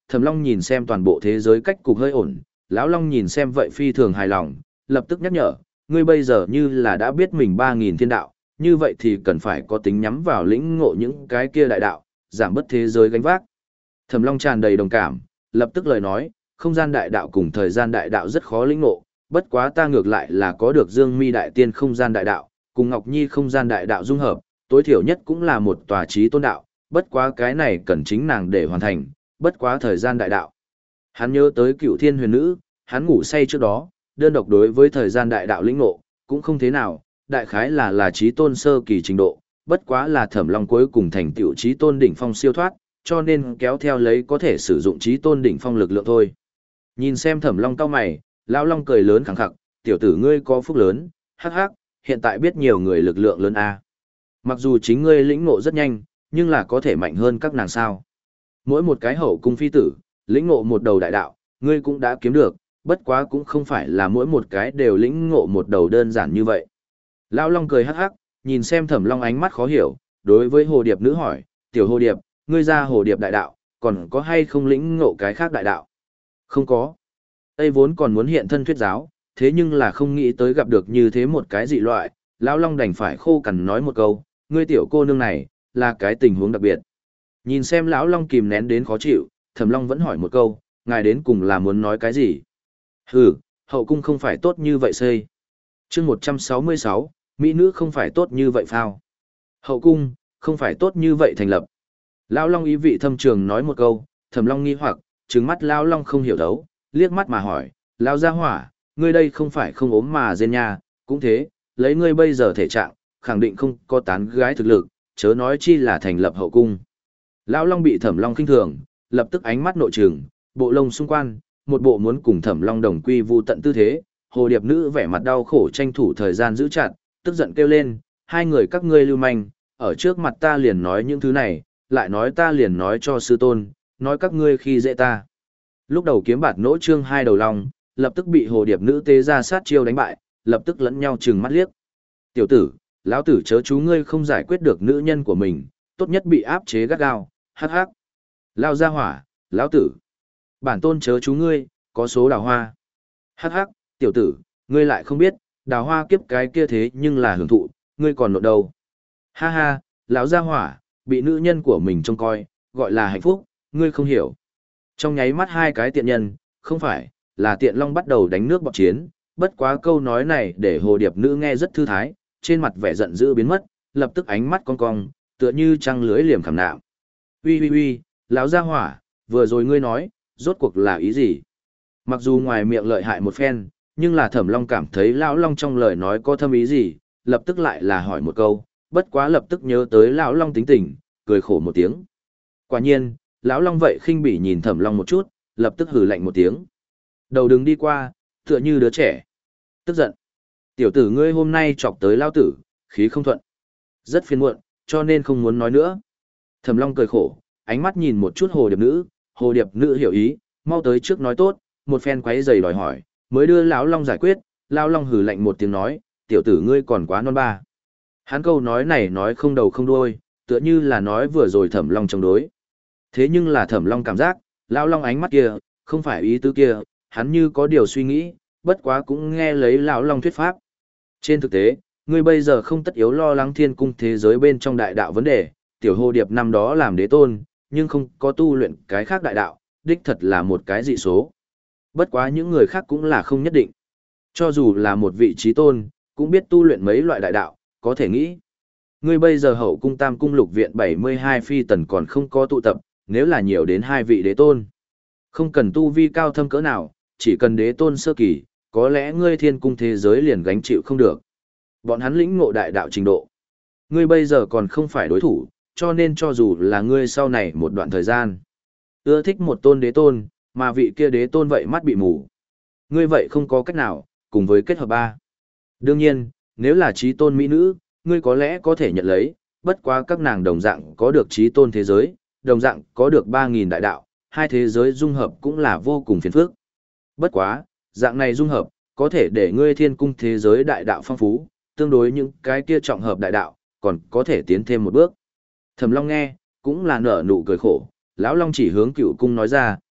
Thẩm Long nhìn xem toàn bộ thế giới cách cục hơi ổn, lão Long nhìn xem vậy phi thường hài lòng, lập tức nhắc nhở, ngươi bây giờ như là đã biết mình ba nghìn thiên đạo, như vậy thì cần phải có tính nhắm vào lĩnh ngộ những cái kia đại đạo, giảm bớt thế giới gánh vác. Thẩm Long tràn đầy đồng cảm, lập tức lời nói, không gian đại đạo cùng thời gian đại đạo rất khó lĩnh ngộ, bất quá ta ngược lại là có được Dương Mi đại tiên không gian đại đạo, cùng Ngọc Nhi không gian đại đạo dung hợp, tối thiểu nhất cũng là một tòa chí tôn đạo, bất quá cái này cần chính nàng để hoàn thành, bất quá thời gian đại đạo. Hắn nhớ tới Cựu Thiên Huyền Nữ, hắn ngủ say trước đó, đơn độc đối với thời gian đại đạo lĩnh ngộ, cũng không thế nào, đại khái là là chí tôn sơ kỳ trình độ, bất quá là Thẩm Long cuối cùng thành tựu chí tôn đỉnh phong siêu thoát, cho nên kéo theo lấy có thể sử dụng chí tôn đỉnh phong lực lượng thôi. Nhìn xem Thẩm Long cau mày, lão Long cười lớn khẳng khặc, tiểu tử ngươi có phúc lớn, hắc hắc, hiện tại biết nhiều người lực lượng lớn a. Mặc dù chính ngươi lĩnh ngộ rất nhanh, nhưng là có thể mạnh hơn các nàng sao. Mỗi một cái hậu cung phi tử, lĩnh ngộ một đầu đại đạo, ngươi cũng đã kiếm được, bất quá cũng không phải là mỗi một cái đều lĩnh ngộ một đầu đơn giản như vậy. Lão Long cười hắc hắc, nhìn xem Thẩm Long ánh mắt khó hiểu, đối với Hồ Điệp nữ hỏi, tiểu Hồ Điệp, ngươi ra Hồ Điệp đại đạo, còn có hay không lĩnh ngộ cái khác đại đạo? Không có. Tây vốn còn muốn hiện thân thuyết giáo, thế nhưng là không nghĩ tới gặp được như thế một cái dị loại, Lão Long đành phải khô cằn nói một câu, ngươi tiểu cô nương này, là cái tình huống đặc biệt. Nhìn xem Lão Long kìm nén đến khó chịu, Thẩm Long vẫn hỏi một câu, ngài đến cùng là muốn nói cái gì? Hừ, hậu cung không phải tốt như vậy xây. Chương một trăm sáu mươi sáu, mỹ nữ không phải tốt như vậy phao. Hậu cung, không phải tốt như vậy thành lập. Lão Long ý vị thâm trường nói một câu, Thẩm Long nghi hoặc, trừng mắt Lão Long không hiểu đấu, liếc mắt mà hỏi, Lão gia hỏa, ngươi đây không phải không ốm mà rên nha, cũng thế, lấy ngươi bây giờ thể trạng, khẳng định không có tán gái thực lực, chớ nói chi là thành lập hậu cung. Lão Long bị Thẩm Long khinh thường, lập tức ánh mắt nội trừng, bộ lông xung quanh, một bộ muốn cùng Thẩm Long đồng quy vu tận tư thế, Hồ Điệp nữ vẻ mặt đau khổ tranh thủ thời gian giữ chặt, tức giận kêu lên, hai người các ngươi lưu manh, ở trước mặt ta liền nói những thứ này, lại nói ta liền nói cho sư tôn, nói các ngươi khi dễ ta. Lúc đầu kiếm bạt nỗ trương hai đầu long, lập tức bị Hồ Điệp nữ tế ra sát chiêu đánh bại, lập tức lẫn nhau trừng mắt liếc. Tiểu tử, lão tử chớ chú ngươi không giải quyết được nữ nhân của mình, tốt nhất bị áp chế gắt gao, hắc hắc. Lao ra hỏa, lão tử. Bản tôn chớ chú ngươi, có số đào hoa. Hắc hắc, tiểu tử, ngươi lại không biết, đào hoa kiếp cái kia thế nhưng là hưởng thụ, ngươi còn nộp đâu. Ha ha, lão gia hỏa, bị nữ nhân của mình trông coi, gọi là hạnh phúc, ngươi không hiểu. Trong nháy mắt hai cái tiện nhân, không phải, là tiện long bắt đầu đánh nước bọt chiến, bất quá câu nói này để Hồ Điệp nữ nghe rất thư thái, trên mặt vẻ giận dữ biến mất, lập tức ánh mắt cong cong, tựa như trăng lưới liềm khảm nạm. Ui ui ui, lão gia hỏa, vừa rồi ngươi nói, rốt cuộc là ý gì? Mặc dù ngoài miệng lợi hại một phen, nhưng là Thẩm Long cảm thấy lão Long trong lời nói có thâm ý gì, lập tức lại là hỏi một câu, bất quá lập tức nhớ tới lão Long tính tình, cười khổ một tiếng. Quả nhiên, lão Long vậy khinh bỉ nhìn Thẩm Long một chút, lập tức hừ lạnh một tiếng. Đầu đứng đi qua, tựa như đứa trẻ. Tức giận. Tiểu tử ngươi hôm nay chọc tới lão tử, khí không thuận. Rất phiền muộn, cho nên không muốn nói nữa. Thẩm Long cười khổ, ánh mắt nhìn một chút Hồ Điệp nữ, Hồ Điệp nữ hiểu ý, mau tới trước nói tốt, một phen quấy giày đòi hỏi, mới đưa lão Long giải quyết, lão Long hừ lạnh một tiếng nói, tiểu tử ngươi còn quá non ba. Hắn câu nói này nói không đầu không đuôi, tựa như là nói vừa rồi Thẩm Long chống đối. Thế nhưng là Thẩm Long cảm giác, lão Long ánh mắt kia, không phải ý tứ kia, hắn như có điều suy nghĩ, bất quá cũng nghe lấy lão Long thuyết pháp. Trên thực tế, ngươi bây giờ không tất yếu lo lắng thiên cung thế giới bên trong đại đạo vấn đề, tiểu Hồ Điệp năm đó làm đế tôn, nhưng không có tu luyện cái khác đại đạo, đích thật là một cái dị số. Bất quá những người khác cũng là không nhất định. Cho dù là một vị trí tôn, cũng biết tu luyện mấy loại đại đạo, có thể nghĩ. Ngươi bây giờ hậu cung tam cung lục viện bảy mươi hai phi tần còn không có tụ tập, nếu là nhiều đến hai vị đế tôn. Không cần tu vi cao thâm cỡ nào, chỉ cần đế tôn sơ kỳ, có lẽ ngươi thiên cung thế giới liền gánh chịu không được. Bọn hắn lĩnh ngộ đại đạo trình độ. Ngươi bây giờ còn không phải đối thủ, cho nên cho dù là ngươi sau này một đoạn thời gian, ưa thích một tôn đế tôn, mà vị kia đế tôn vậy mắt bị mù. Ngươi vậy không có cách nào, cùng với kết hợp ba. Đương nhiên, nếu là trí tôn mỹ nữ, ngươi có lẽ có thể nhận lấy, bất quá các nàng đồng dạng có được trí tôn thế giới, đồng dạng có được ba nghìn đại đạo, hai thế giới dung hợp cũng là vô cùng phiền phức. Bất quá, dạng này dung hợp, có thể để ngươi thiên cung thế giới đại đạo phong phú, tương đối những cái kia trọng hợp đại đạo, còn có thể tiến thêm một bước. Thẩm Long nghe, cũng là nở nụ cười khổ, lão Long chỉ hướng Cựu cung nói ra,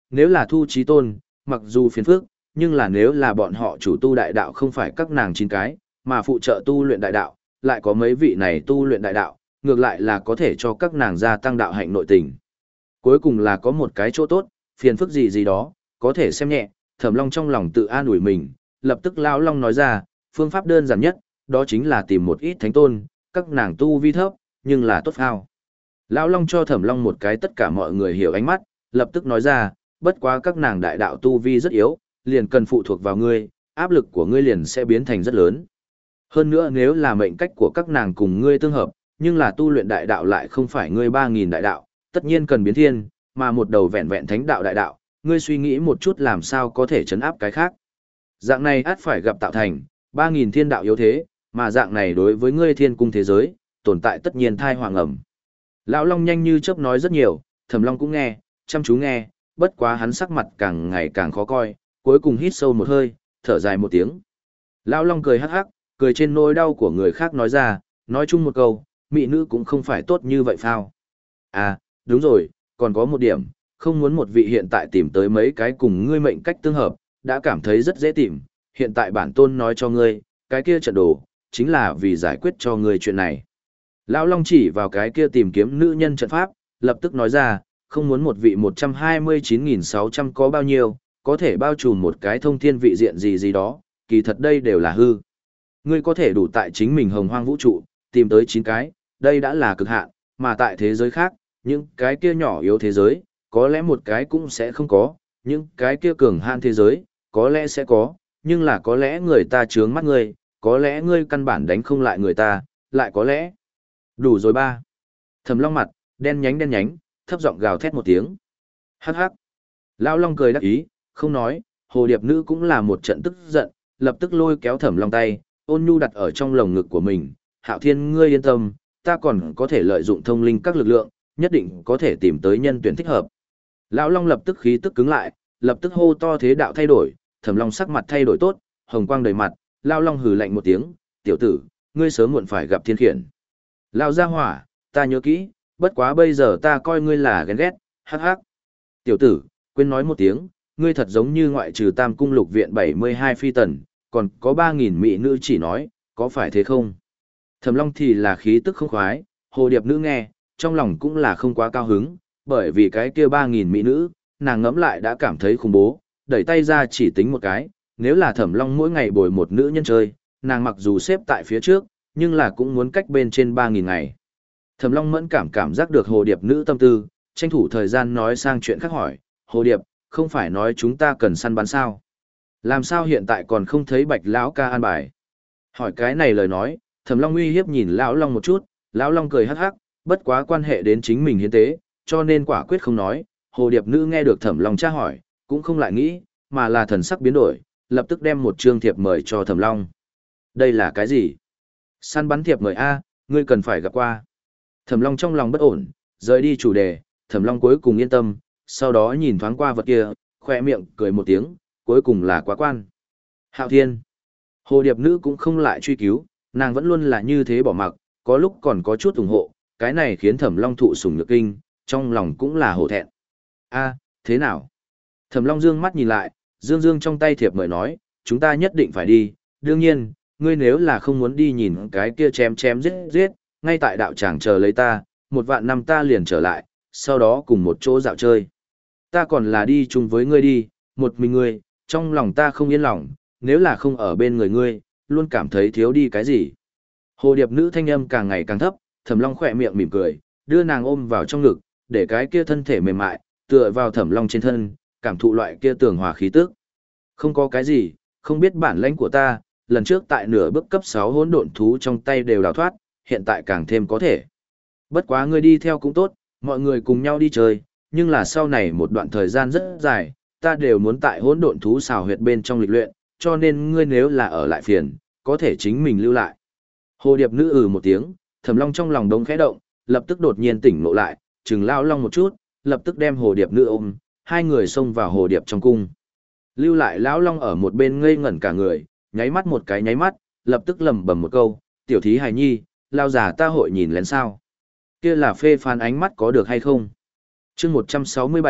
nếu là thu trí tôn, mặc dù phiền phức, nhưng là nếu là bọn họ chủ tu đại đạo không phải các nàng chín cái, mà phụ trợ tu luyện đại đạo, lại có mấy vị này tu luyện đại đạo, ngược lại là có thể cho các nàng gia tăng đạo hạnh nội tình. Cuối cùng là có một cái chỗ tốt, phiền phức gì gì đó, có thể xem nhẹ, Thẩm Long trong lòng tự an ủi mình, lập tức lão long nói ra, phương pháp đơn giản nhất, đó chính là tìm một ít thánh tôn, các nàng tu vi thấp, nhưng là tốt phao. Lão long cho Thẩm Long một cái tất cả mọi người hiểu ánh mắt, lập tức nói ra, bất quá các nàng đại đạo tu vi rất yếu, liền cần phụ thuộc vào ngươi, áp lực của ngươi liền sẽ biến thành rất lớn. Hơn nữa nếu là mệnh cách của các nàng cùng ngươi tương hợp, nhưng là tu luyện đại đạo lại không phải ngươi ba nghìn đại đạo, tất nhiên cần biến thiên, mà một đầu vẹn vẹn thánh đạo đại đạo, ngươi suy nghĩ một chút làm sao có thể chấn áp cái khác. Dạng này át phải gặp tạo thành, ba nghìn thiên đạo yếu thế, mà dạng này đối với ngươi thiên cung thế giới, tồn tại tất nhiên thai hoàng ẩm. Lão Long nhanh như chớp nói rất nhiều, Thẩm Long cũng nghe, chăm chú nghe, bất quá hắn sắc mặt càng ngày càng khó coi, cuối cùng hít sâu một hơi, thở dài một tiếng. Lão Long cười hắc hắc, cười trên nỗi đau của người khác nói ra, nói chung một câu, mỹ nữ cũng không phải tốt như vậy phao. À, đúng rồi, còn có một điểm, không muốn một vị hiện tại tìm tới mấy cái cùng ngươi mệnh cách tương hợp, đã cảm thấy rất dễ tìm, hiện tại bản tôn nói cho ngươi, cái kia trận đồ, chính là vì giải quyết cho ngươi chuyện này. Lão Long chỉ vào cái kia tìm kiếm nữ nhân trận pháp, lập tức nói ra, không muốn một vị một trăm hai mươi chín nghìn sáu trăm có bao nhiêu, có thể bao trùm một cái thông thiên vị diện gì gì đó, kỳ thật đây đều là hư. Ngươi có thể đủ tại chính mình hồng hoang vũ trụ, tìm tới chín cái, đây đã là cực hạn, mà tại thế giới khác, những cái kia nhỏ yếu thế giới, có lẽ một cái cũng sẽ không có, những cái kia cường hạn thế giới, có lẽ sẽ có, nhưng là có lẽ người ta trướng mắt ngươi, có lẽ ngươi căn bản đánh không lại người ta, lại có lẽ. Đủ rồi ba. Thẩm Long mặt, đen nhánh đen nhánh, thấp giọng gào thét một tiếng. Hắc hắc. Lão Long cười đắc ý, không nói, hồ điệp nữ cũng là một trận tức giận, lập tức lôi kéo Thẩm Long tay, ôn nhu đặt ở trong lồng ngực của mình. Hạo Thiên ngươi yên tâm, ta còn có thể lợi dụng thông linh các lực lượng, nhất định có thể tìm tới nhân tuyển thích hợp. Lão Long lập tức khí tức cứng lại, lập tức hô to thế đạo thay đổi, Thẩm Long sắc mặt thay đổi tốt, hồng quang đầy mặt, Lão Long hừ lạnh một tiếng, tiểu tử, ngươi sớm muộn phải gặp thiên khiển. Lão gia hỏa, ta nhớ kỹ, bất quá bây giờ ta coi ngươi là ghen ghét, hắc hắc. Tiểu tử, quên nói một tiếng, ngươi thật giống như ngoại trừ Tam cung lục viện bảy mươi hai phi tần, còn có ba nghìn mỹ nữ chỉ nói, có phải thế không? Thẩm Long thì là khí tức không khoái, hồ điệp nữ nghe, trong lòng cũng là không quá cao hứng, bởi vì cái kia ba nghìn mỹ nữ, nàng ngẫm lại đã cảm thấy khủng bố, đẩy tay ra chỉ tính một cái, nếu là Thẩm Long mỗi ngày bồi một nữ nhân chơi, nàng mặc dù xếp tại phía trước, nhưng là cũng muốn cách bên trên ba nghìn ngày. Thẩm Long mẫn cảm cảm giác được hồ điệp nữ tâm tư, tranh thủ thời gian nói sang chuyện khác hỏi, hồ điệp, không phải nói chúng ta cần săn bắn sao? Làm sao hiện tại còn không thấy Bạch lão ca an bài? Hỏi cái này lời nói, Thẩm Long uy hiếp nhìn lão Long một chút, lão Long cười hắc hắc, bất quá quan hệ đến chính mình hiến tế, cho nên quả quyết không nói. Hồ điệp nữ nghe được Thẩm Long tra hỏi, cũng không lại nghĩ, mà là thần sắc biến đổi, lập tức đem một trương thiệp mời cho Thẩm Long. Đây là cái gì? Săn bắn thiệp mời a, ngươi cần phải gặp qua. Thẩm Long trong lòng bất ổn, rời đi chủ đề, Thẩm Long cuối cùng yên tâm, sau đó nhìn thoáng qua vật kia, khoe miệng cười một tiếng, cuối cùng là quá quan. Hạo Thiên. Hồ điệp nữ cũng không lại truy cứu, nàng vẫn luôn là như thế bỏ mặc, có lúc còn có chút ủng hộ, cái này khiến Thẩm Long thụ sủng nhược kinh, trong lòng cũng là hổ thẹn. A, thế nào? Thẩm Long dương mắt nhìn lại, dương dương trong tay thiệp mời nói, chúng ta nhất định phải đi, đương nhiên, ngươi nếu là không muốn đi nhìn cái kia chém chém giết giết, ngay tại đạo tràng chờ lấy ta, một vạn năm ta liền trở lại, sau đó cùng một chỗ dạo chơi. Ta còn là đi chung với ngươi đi, một mình ngươi, trong lòng ta không yên lòng, nếu là không ở bên người ngươi, luôn cảm thấy thiếu đi cái gì. Hồ điệp nữ thanh âm càng ngày càng thấp, Thẩm Long khỏe miệng mỉm cười, đưa nàng ôm vào trong ngực, để cái kia thân thể mềm mại, tựa vào Thẩm Long trên thân, cảm thụ loại kia tường hòa khí tức. Không có cái gì, không biết bản lãnh của ta, lần trước tại nửa bước cấp sáu hỗn độn thú trong tay đều đào thoát, hiện tại càng thêm có thể. Bất quá ngươi đi theo cũng tốt, mọi người cùng nhau đi chơi, nhưng là sau này một đoạn thời gian rất dài, ta đều muốn tại hỗn độn thú xào huyệt bên trong lịch luyện, cho nên ngươi nếu là ở lại phiền, có thể chính mình lưu lại. Hồ điệp nữ ừ một tiếng, Thẩm Long trong lòng đống khẽ động, lập tức đột nhiên tỉnh ngộ lại, chừng Lão Long một chút, lập tức đem hồ điệp nữ ôm, hai người xông vào hồ điệp trong cung. Lưu lại Lão Long ở một bên ngây ngẩn cả người, nháy mắt một cái nháy mắt, lập tức lẩm bẩm một câu, tiểu thí hài nhi, lao giả ta hội nhìn lén sao. Kia là phê phán ánh mắt có được hay không? Chương một trăm sáu mươi bảy,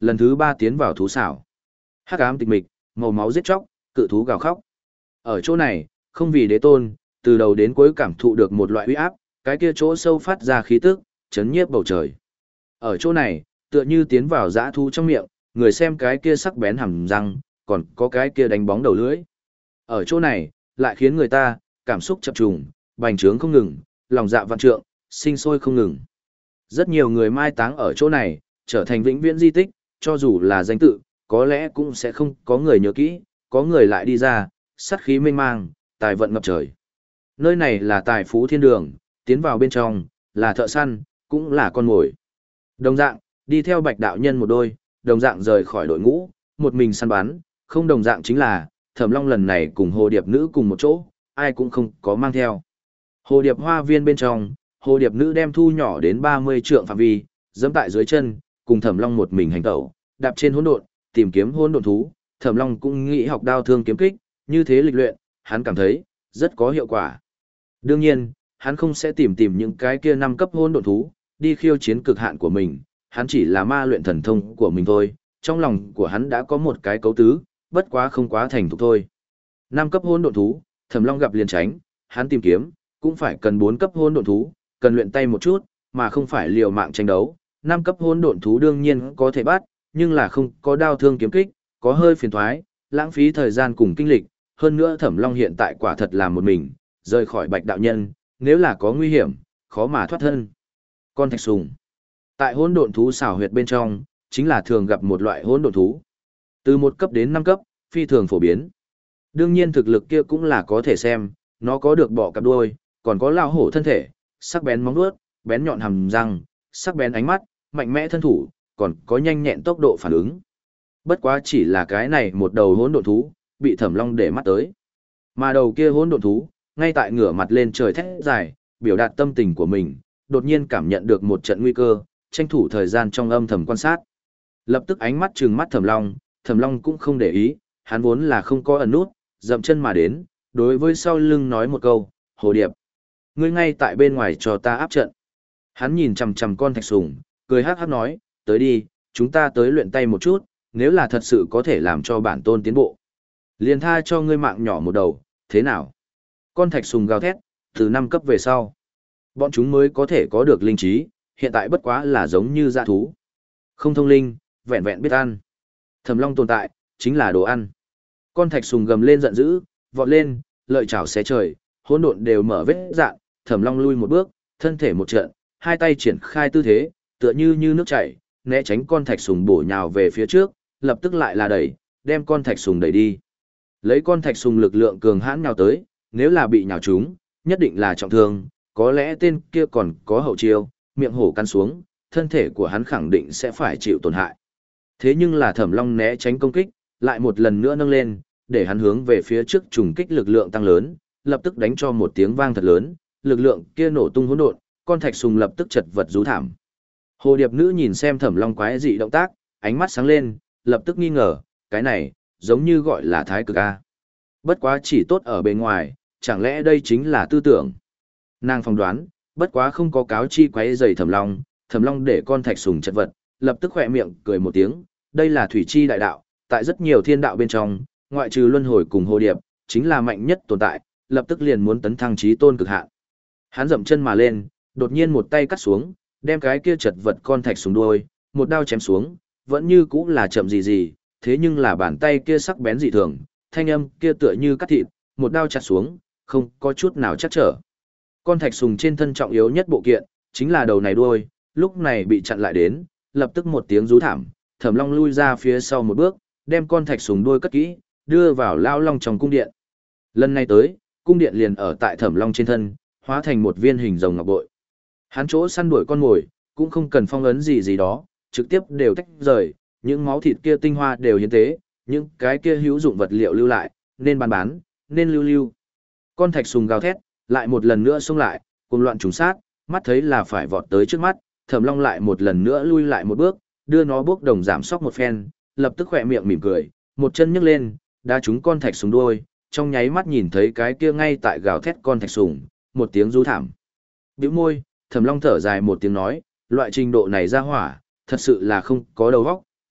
lần thứ ba tiến vào thú xảo. Hắc ám tịch mịch, màu máu giết chóc, cự thú gào khóc. Ở chỗ này, không vì đế tôn, từ đầu đến cuối cảm thụ được một loại uy áp, cái kia chỗ sâu phát ra khí tức, chấn nhiếp bầu trời. Ở chỗ này, tựa như tiến vào dã thú trong miệng, người xem cái kia sắc bén hàm răng, còn có cái kia đánh bóng đầu lưỡi. Ở chỗ này, lại khiến người ta, cảm xúc chập trùng, bành trướng không ngừng, lòng dạ vạn trượng, sinh sôi không ngừng. Rất nhiều người mai táng ở chỗ này, trở thành vĩnh viễn di tích, cho dù là danh tự, có lẽ cũng sẽ không có người nhớ kỹ, có người lại đi ra, sát khí mênh mang, tài vận ngập trời. Nơi này là tài phú thiên đường, tiến vào bên trong, là thợ săn, cũng là con mồi. Đồng dạng, đi theo bạch đạo nhân một đôi, đồng dạng rời khỏi đội ngũ, một mình săn bắn, không đồng dạng chính là, Thẩm Long lần này cùng hồ điệp nữ cùng một chỗ, ai cũng không có mang theo. Hồ điệp hoa viên bên trong, hồ điệp nữ đem thu nhỏ đến ba mươi trượng phạm vi, dẫm tại dưới chân, cùng Thẩm Long một mình hành tẩu, đạp trên hỗn độn, tìm kiếm hỗn độn thú. Thẩm Long cũng nghĩ học đao thương kiếm kích, như thế lịch luyện, hắn cảm thấy rất có hiệu quả. Đương nhiên, hắn không sẽ tìm tìm những cái kia năm cấp hỗn độn thú, đi khiêu chiến cực hạn của mình, hắn chỉ là ma luyện thần thông của mình thôi, trong lòng của hắn đã có một cái cấu tứ, bất quá không quá thành thục thôi. Năm cấp hỗn độn thú, Thẩm Long gặp liền tránh, hắn tìm kiếm, cũng phải cần bốn cấp hỗn độn thú, cần luyện tay một chút, mà không phải liều mạng tranh đấu. Năm cấp hỗn độn thú đương nhiên có thể bắt, nhưng là không có đao thương kiếm kích, có hơi phiền toái, lãng phí thời gian cùng kinh lịch, hơn nữa Thẩm Long hiện tại quả thật là một mình, rời khỏi Bạch đạo nhân, nếu là có nguy hiểm, khó mà thoát thân. Con thạch sùng. Tại hỗn độn thú xảo huyệt bên trong, chính là thường gặp một loại hỗn độn thú. Từ một cấp đến năm cấp, phi thường phổ biến. Đương nhiên thực lực kia cũng là có thể xem, nó có được bọ cặp đuôi, còn có lao hổ thân thể, sắc bén móng vuốt, bén nhọn hàm răng, sắc bén ánh mắt, mạnh mẽ thân thủ, còn có nhanh nhẹn tốc độ phản ứng. Bất quá chỉ là cái này một đầu hỗn độn thú, bị Thẩm Long để mắt tới. Mà đầu kia hỗn độn thú, ngay tại ngửa mặt lên trời thét dài, biểu đạt tâm tình của mình, đột nhiên cảm nhận được một trận nguy cơ, tranh thủ thời gian trong âm thầm quan sát. Lập tức ánh mắt trừng mắt Thẩm Long, Thẩm Long cũng không để ý, hắn vốn là không có ẩn nút, dậm chân mà đến, đối với sau lưng nói một câu, "Hồ điệp, ngươi ngay tại bên ngoài cho ta áp trận." Hắn nhìn chằm chằm con thạch sùng, cười hắc hắc nói, "Tới đi, chúng ta tới luyện tay một chút, nếu là thật sự có thể làm cho bản tôn tiến bộ, liền tha cho ngươi mạng nhỏ một đầu, thế nào?" Con thạch sùng gào thét, từ năm cấp về sau, bọn chúng mới có thể có được linh trí, hiện tại bất quá là giống như dã thú. Không thông linh, vẹn vẹn biết ăn. Thẩm Long tồn tại, chính là đồ ăn. Con thạch sùng gầm lên giận dữ, vọt lên, lợi chảo xé trời, hỗn độn đều mở vết dạn, Thẩm Long lui một bước, thân thể một trận, hai tay triển khai tư thế, tựa như như nước chảy, né tránh con thạch sùng bổ nhào về phía trước, lập tức lại là đẩy, đem con thạch sùng đẩy đi. Lấy con thạch sùng lực lượng cường hãn nhào tới, nếu là bị nhào trúng, nhất định là trọng thương, có lẽ tên kia còn có hậu chiêu, miệng hổ căn xuống, thân thể của hắn khẳng định sẽ phải chịu tổn hại. Thế nhưng là Thẩm Long né tránh công kích, lại một lần nữa nâng lên, để hắn hướng về phía trước trùng kích lực lượng tăng lớn, lập tức đánh cho một tiếng vang thật lớn, lực lượng kia nổ tung hỗn độn, con thạch sùng lập tức chật vật rú thảm. Hồ điệp nữ nhìn xem Thẩm Long quái dị động tác, ánh mắt sáng lên, lập tức nghi ngờ, cái này, giống như gọi là thái cực A. Bất quá chỉ tốt ở bề ngoài, chẳng lẽ đây chính là tư tưởng. Nàng phỏng đoán, bất quá không có cáo chi quái dày Thẩm Long, Thẩm Long để con thạch sùng chật vật, lập tức khỏe miệng cười một tiếng, đây là thủy chi đại đạo, tại rất nhiều thiên đạo bên trong, ngoại trừ luân hồi cùng hồ điệp, chính là mạnh nhất tồn tại, lập tức liền muốn tấn thăng chí tôn cực hạn. Hắn dậm chân mà lên, đột nhiên một tay cắt xuống, đem cái kia chật vật con thạch sùng đuôi, một đao chém xuống, vẫn như cũ là chậm gì gì, thế nhưng là bàn tay kia sắc bén dị thường, thanh âm kia tựa như cắt thịt, một đao chặt xuống, không có chút nào chắc trở. Con thạch sùng trên thân trọng yếu nhất bộ kiện, chính là đầu này đuôi, lúc này bị chặn lại đến, lập tức một tiếng rú thảm, Thẩm Long lui ra phía sau một bước, đem con thạch sùng đuôi cất kỹ, đưa vào lao long trong cung điện. Lần này tới, cung điện liền ở tại Thẩm Long trên thân, hóa thành một viên hình rồng ngọc bội. Hắn chỗ săn đuổi con mồi, cũng không cần phong ấn gì gì đó, trực tiếp đều tách rời, những máu thịt kia tinh hoa đều hiến tế, những cái kia hữu dụng vật liệu lưu lại, nên bán bán, nên lưu lưu. Con thạch sùng gào thét, lại một lần nữa xông lại, cuồng loạn trùng sát, mắt thấy là phải vọt tới trước mắt, Thẩm Long lại một lần nữa lui lại một bước, đưa nó bước đồng giảm sóc một phen, lập tức khỏe miệng mỉm cười, một chân nhấc lên, đá trúng con thạch sùng đuôi, trong nháy mắt nhìn thấy cái kia ngay tại gào thét con thạch sùng, một tiếng rú thảm. Bĩu môi, Thẩm Long thở dài một tiếng nói, loại trình độ này ra hỏa, thật sự là không có đầu óc,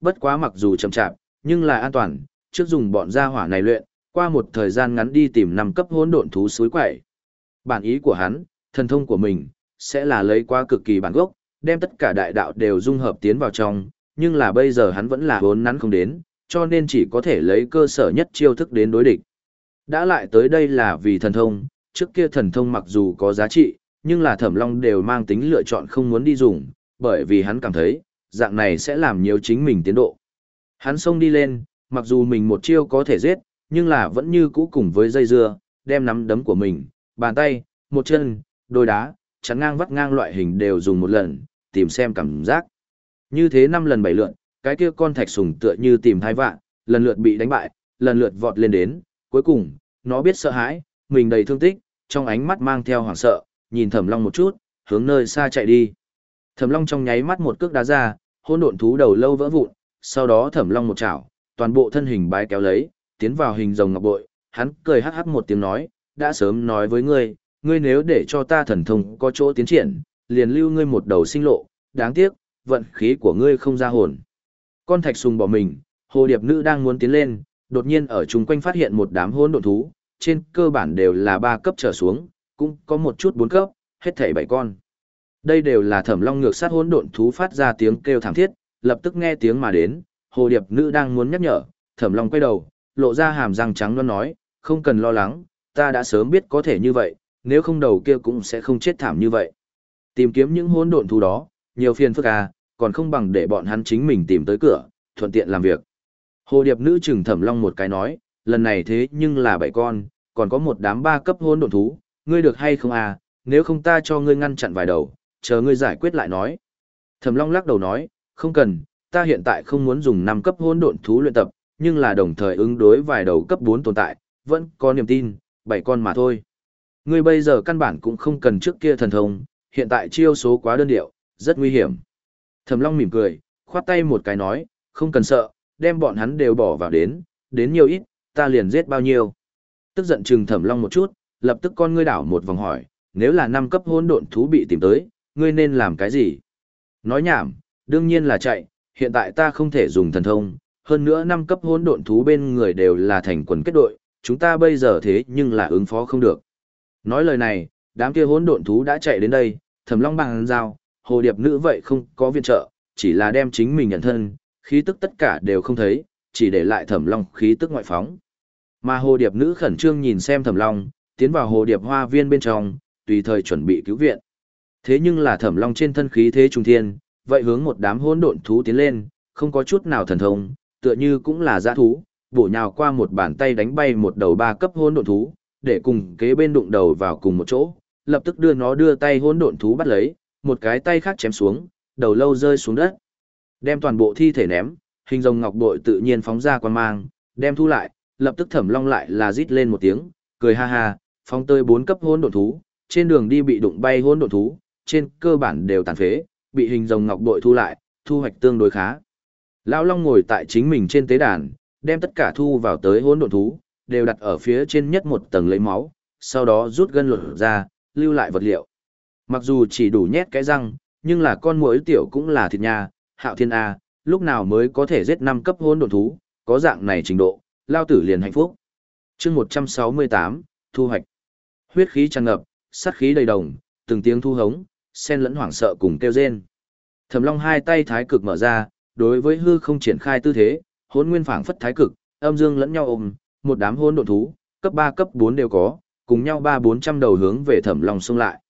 bất quá mặc dù chậm chạp, nhưng là an toàn, trước dùng bọn gia hỏa này luyện, qua một thời gian ngắn đi tìm năm cấp hỗn độn thú suối quậy. Bản ý của hắn, thần thông của mình, sẽ là lấy qua cực kỳ bản gốc, đem tất cả đại đạo đều dung hợp tiến vào trong, nhưng là bây giờ hắn vẫn là vốn nắn không đến, cho nên chỉ có thể lấy cơ sở nhất chiêu thức đến đối địch. Đã lại tới đây là vì thần thông, trước kia thần thông mặc dù có giá trị, nhưng là Thẩm Long đều mang tính lựa chọn không muốn đi dùng, bởi vì hắn cảm thấy, dạng này sẽ làm nhiều chính mình tiến độ. Hắn xông đi lên, mặc dù mình một chiêu có thể giết, nhưng là vẫn như cũ cùng với dây dưa, đem nắm đấm của mình, bàn tay, một chân, đôi đá, chắn ngang vắt ngang loại hình đều dùng một lần, tìm xem cảm giác. Như thế năm lần bảy lượt, cái kia con thạch sùng tựa như tìm thai vạn, lần lượt bị đánh bại, lần lượt vọt lên đến, cuối cùng, nó biết sợ hãi, mình đầy thương tích, trong ánh mắt mang theo hoảng sợ, nhìn Thẩm Long một chút, hướng nơi xa chạy đi. Thẩm Long trong nháy mắt một cước đá ra, hỗn độn thú đầu lâu vỡ vụn, sau đó Thẩm Long một chảo, toàn bộ thân hình bái kéo lấy, tiến vào hình rồng ngọc bội, hắn cười hắc hắc một tiếng nói, đã sớm nói với ngươi, ngươi nếu để cho ta thần thông có chỗ tiến triển, liền lưu ngươi một đầu sinh lộ, đáng tiếc, vận khí của ngươi không ra hồn. Con thạch sùng bỏ mình, hồ điệp nữ đang muốn tiến lên, đột nhiên ở chung quanh phát hiện một đám hỗn độn thú, trên cơ bản đều là ba cấp trở xuống, cũng có một chút bốn cấp, hết thảy bảy con. Đây đều là Thẩm Long ngược sát hỗn độn thú phát ra tiếng kêu thảm thiết, lập tức nghe tiếng mà đến, hồ điệp nữ đang muốn nhắc nhở, Thẩm Long quay đầu, lộ ra hàm răng trắng đoán nói, không cần lo lắng, ta đã sớm biết có thể như vậy, nếu không đầu kia cũng sẽ không chết thảm như vậy. Tìm kiếm những hỗn độn thú đó, nhiều phiền phức à, còn không bằng để bọn hắn chính mình tìm tới cửa, thuận tiện làm việc. Hồ điệp nữ chừng Thẩm Long một cái nói, lần này thế nhưng là bảy con, còn có một đám ba cấp hỗn độn thú, ngươi được hay không à, nếu không ta cho ngươi ngăn chặn vài đầu, chờ ngươi giải quyết lại nói. Thẩm Long lắc đầu nói, không cần, ta hiện tại không muốn dùng năm cấp hỗn độn thú luyện tập, nhưng là đồng thời ứng đối vài đầu cấp bốn tồn tại, vẫn có niềm tin, bảy con mà thôi. Ngươi bây giờ căn bản cũng không cần trước kia thần thông, hiện tại chiêu số quá đơn điệu, rất nguy hiểm. Thẩm Long mỉm cười, khoát tay một cái nói, không cần sợ, đem bọn hắn đều bỏ vào đến, đến nhiều ít, ta liền giết bao nhiêu. Tức giận chừng Thẩm Long một chút, lập tức con ngươi đảo một vòng hỏi, nếu là năm cấp hỗn độn thú bị tìm tới, ngươi nên làm cái gì? Nói nhảm, đương nhiên là chạy, hiện tại ta không thể dùng thần thông, hơn nữa năm cấp hỗn độn thú bên người đều là thành quần kết đội, chúng ta bây giờ thế nhưng là ứng phó không được. Nói lời này, đám kia hỗn độn thú đã chạy đến đây, Thẩm Long bằng dao, hồ điệp nữ vậy không có viện trợ, chỉ là đem chính mình nhận thân, khí tức tất cả đều không thấy, chỉ để lại Thẩm Long khí tức ngoại phóng. Mà hồ điệp nữ khẩn trương nhìn xem Thẩm Long, tiến vào hồ điệp hoa viên bên trong, tùy thời chuẩn bị cứu viện. Thế nhưng là Thẩm Long trên thân khí thế trung thiên, vậy hướng một đám hỗn độn thú tiến lên, không có chút nào thần thông, tựa như cũng là dã thú, bổ nhào qua một bàn tay đánh bay một đầu ba cấp hỗn độn thú, để cùng kế bên đụng đầu vào cùng một chỗ, lập tức đưa nó đưa tay hỗn độn thú bắt lấy, một cái tay khác chém xuống, đầu lâu rơi xuống đất. Đem toàn bộ thi thể ném, hình rồng ngọc bội tự nhiên phóng ra quang mang, đem thu lại, lập tức Thẩm Long lại là rít lên một tiếng, cười ha ha, phóng tơi bốn cấp hỗn độn thú, trên đường đi bị đụng bay hỗn độn thú, trên cơ bản đều tàn phế, bị hình rồng ngọc bội thu lại, thu hoạch tương đối khá. Lão Long ngồi tại chính mình trên tế đàn, đem tất cả thu vào tới hỗn độn thú, đều đặt ở phía trên nhất một tầng lấy máu, sau đó rút gân lột ra, lưu lại vật liệu. Mặc dù chỉ đủ nhét cái răng, nhưng là con muỗi tiểu cũng là thịt nha, Hạo Thiên A, lúc nào mới có thể giết năm cấp hỗn độn thú, có dạng này trình độ, lao tử liền hạnh phúc. Chương một trăm sáu mươi tám, thu hoạch. Huyết khí tràn ngập, sát khí đầy đồng, từng tiếng thu hống, xen lẫn hoảng sợ cùng kêu rên. Thẩm Long hai tay thái cực mở ra, đối với hư không triển khai tư thế, hỗn nguyên phảng phất thái cực, âm dương lẫn nhau ôm, một đám hỗn độn thú, cấp ba cấp bốn đều có, cùng nhau ba bốn trăm đầu hướng về Thẩm Long xông lại.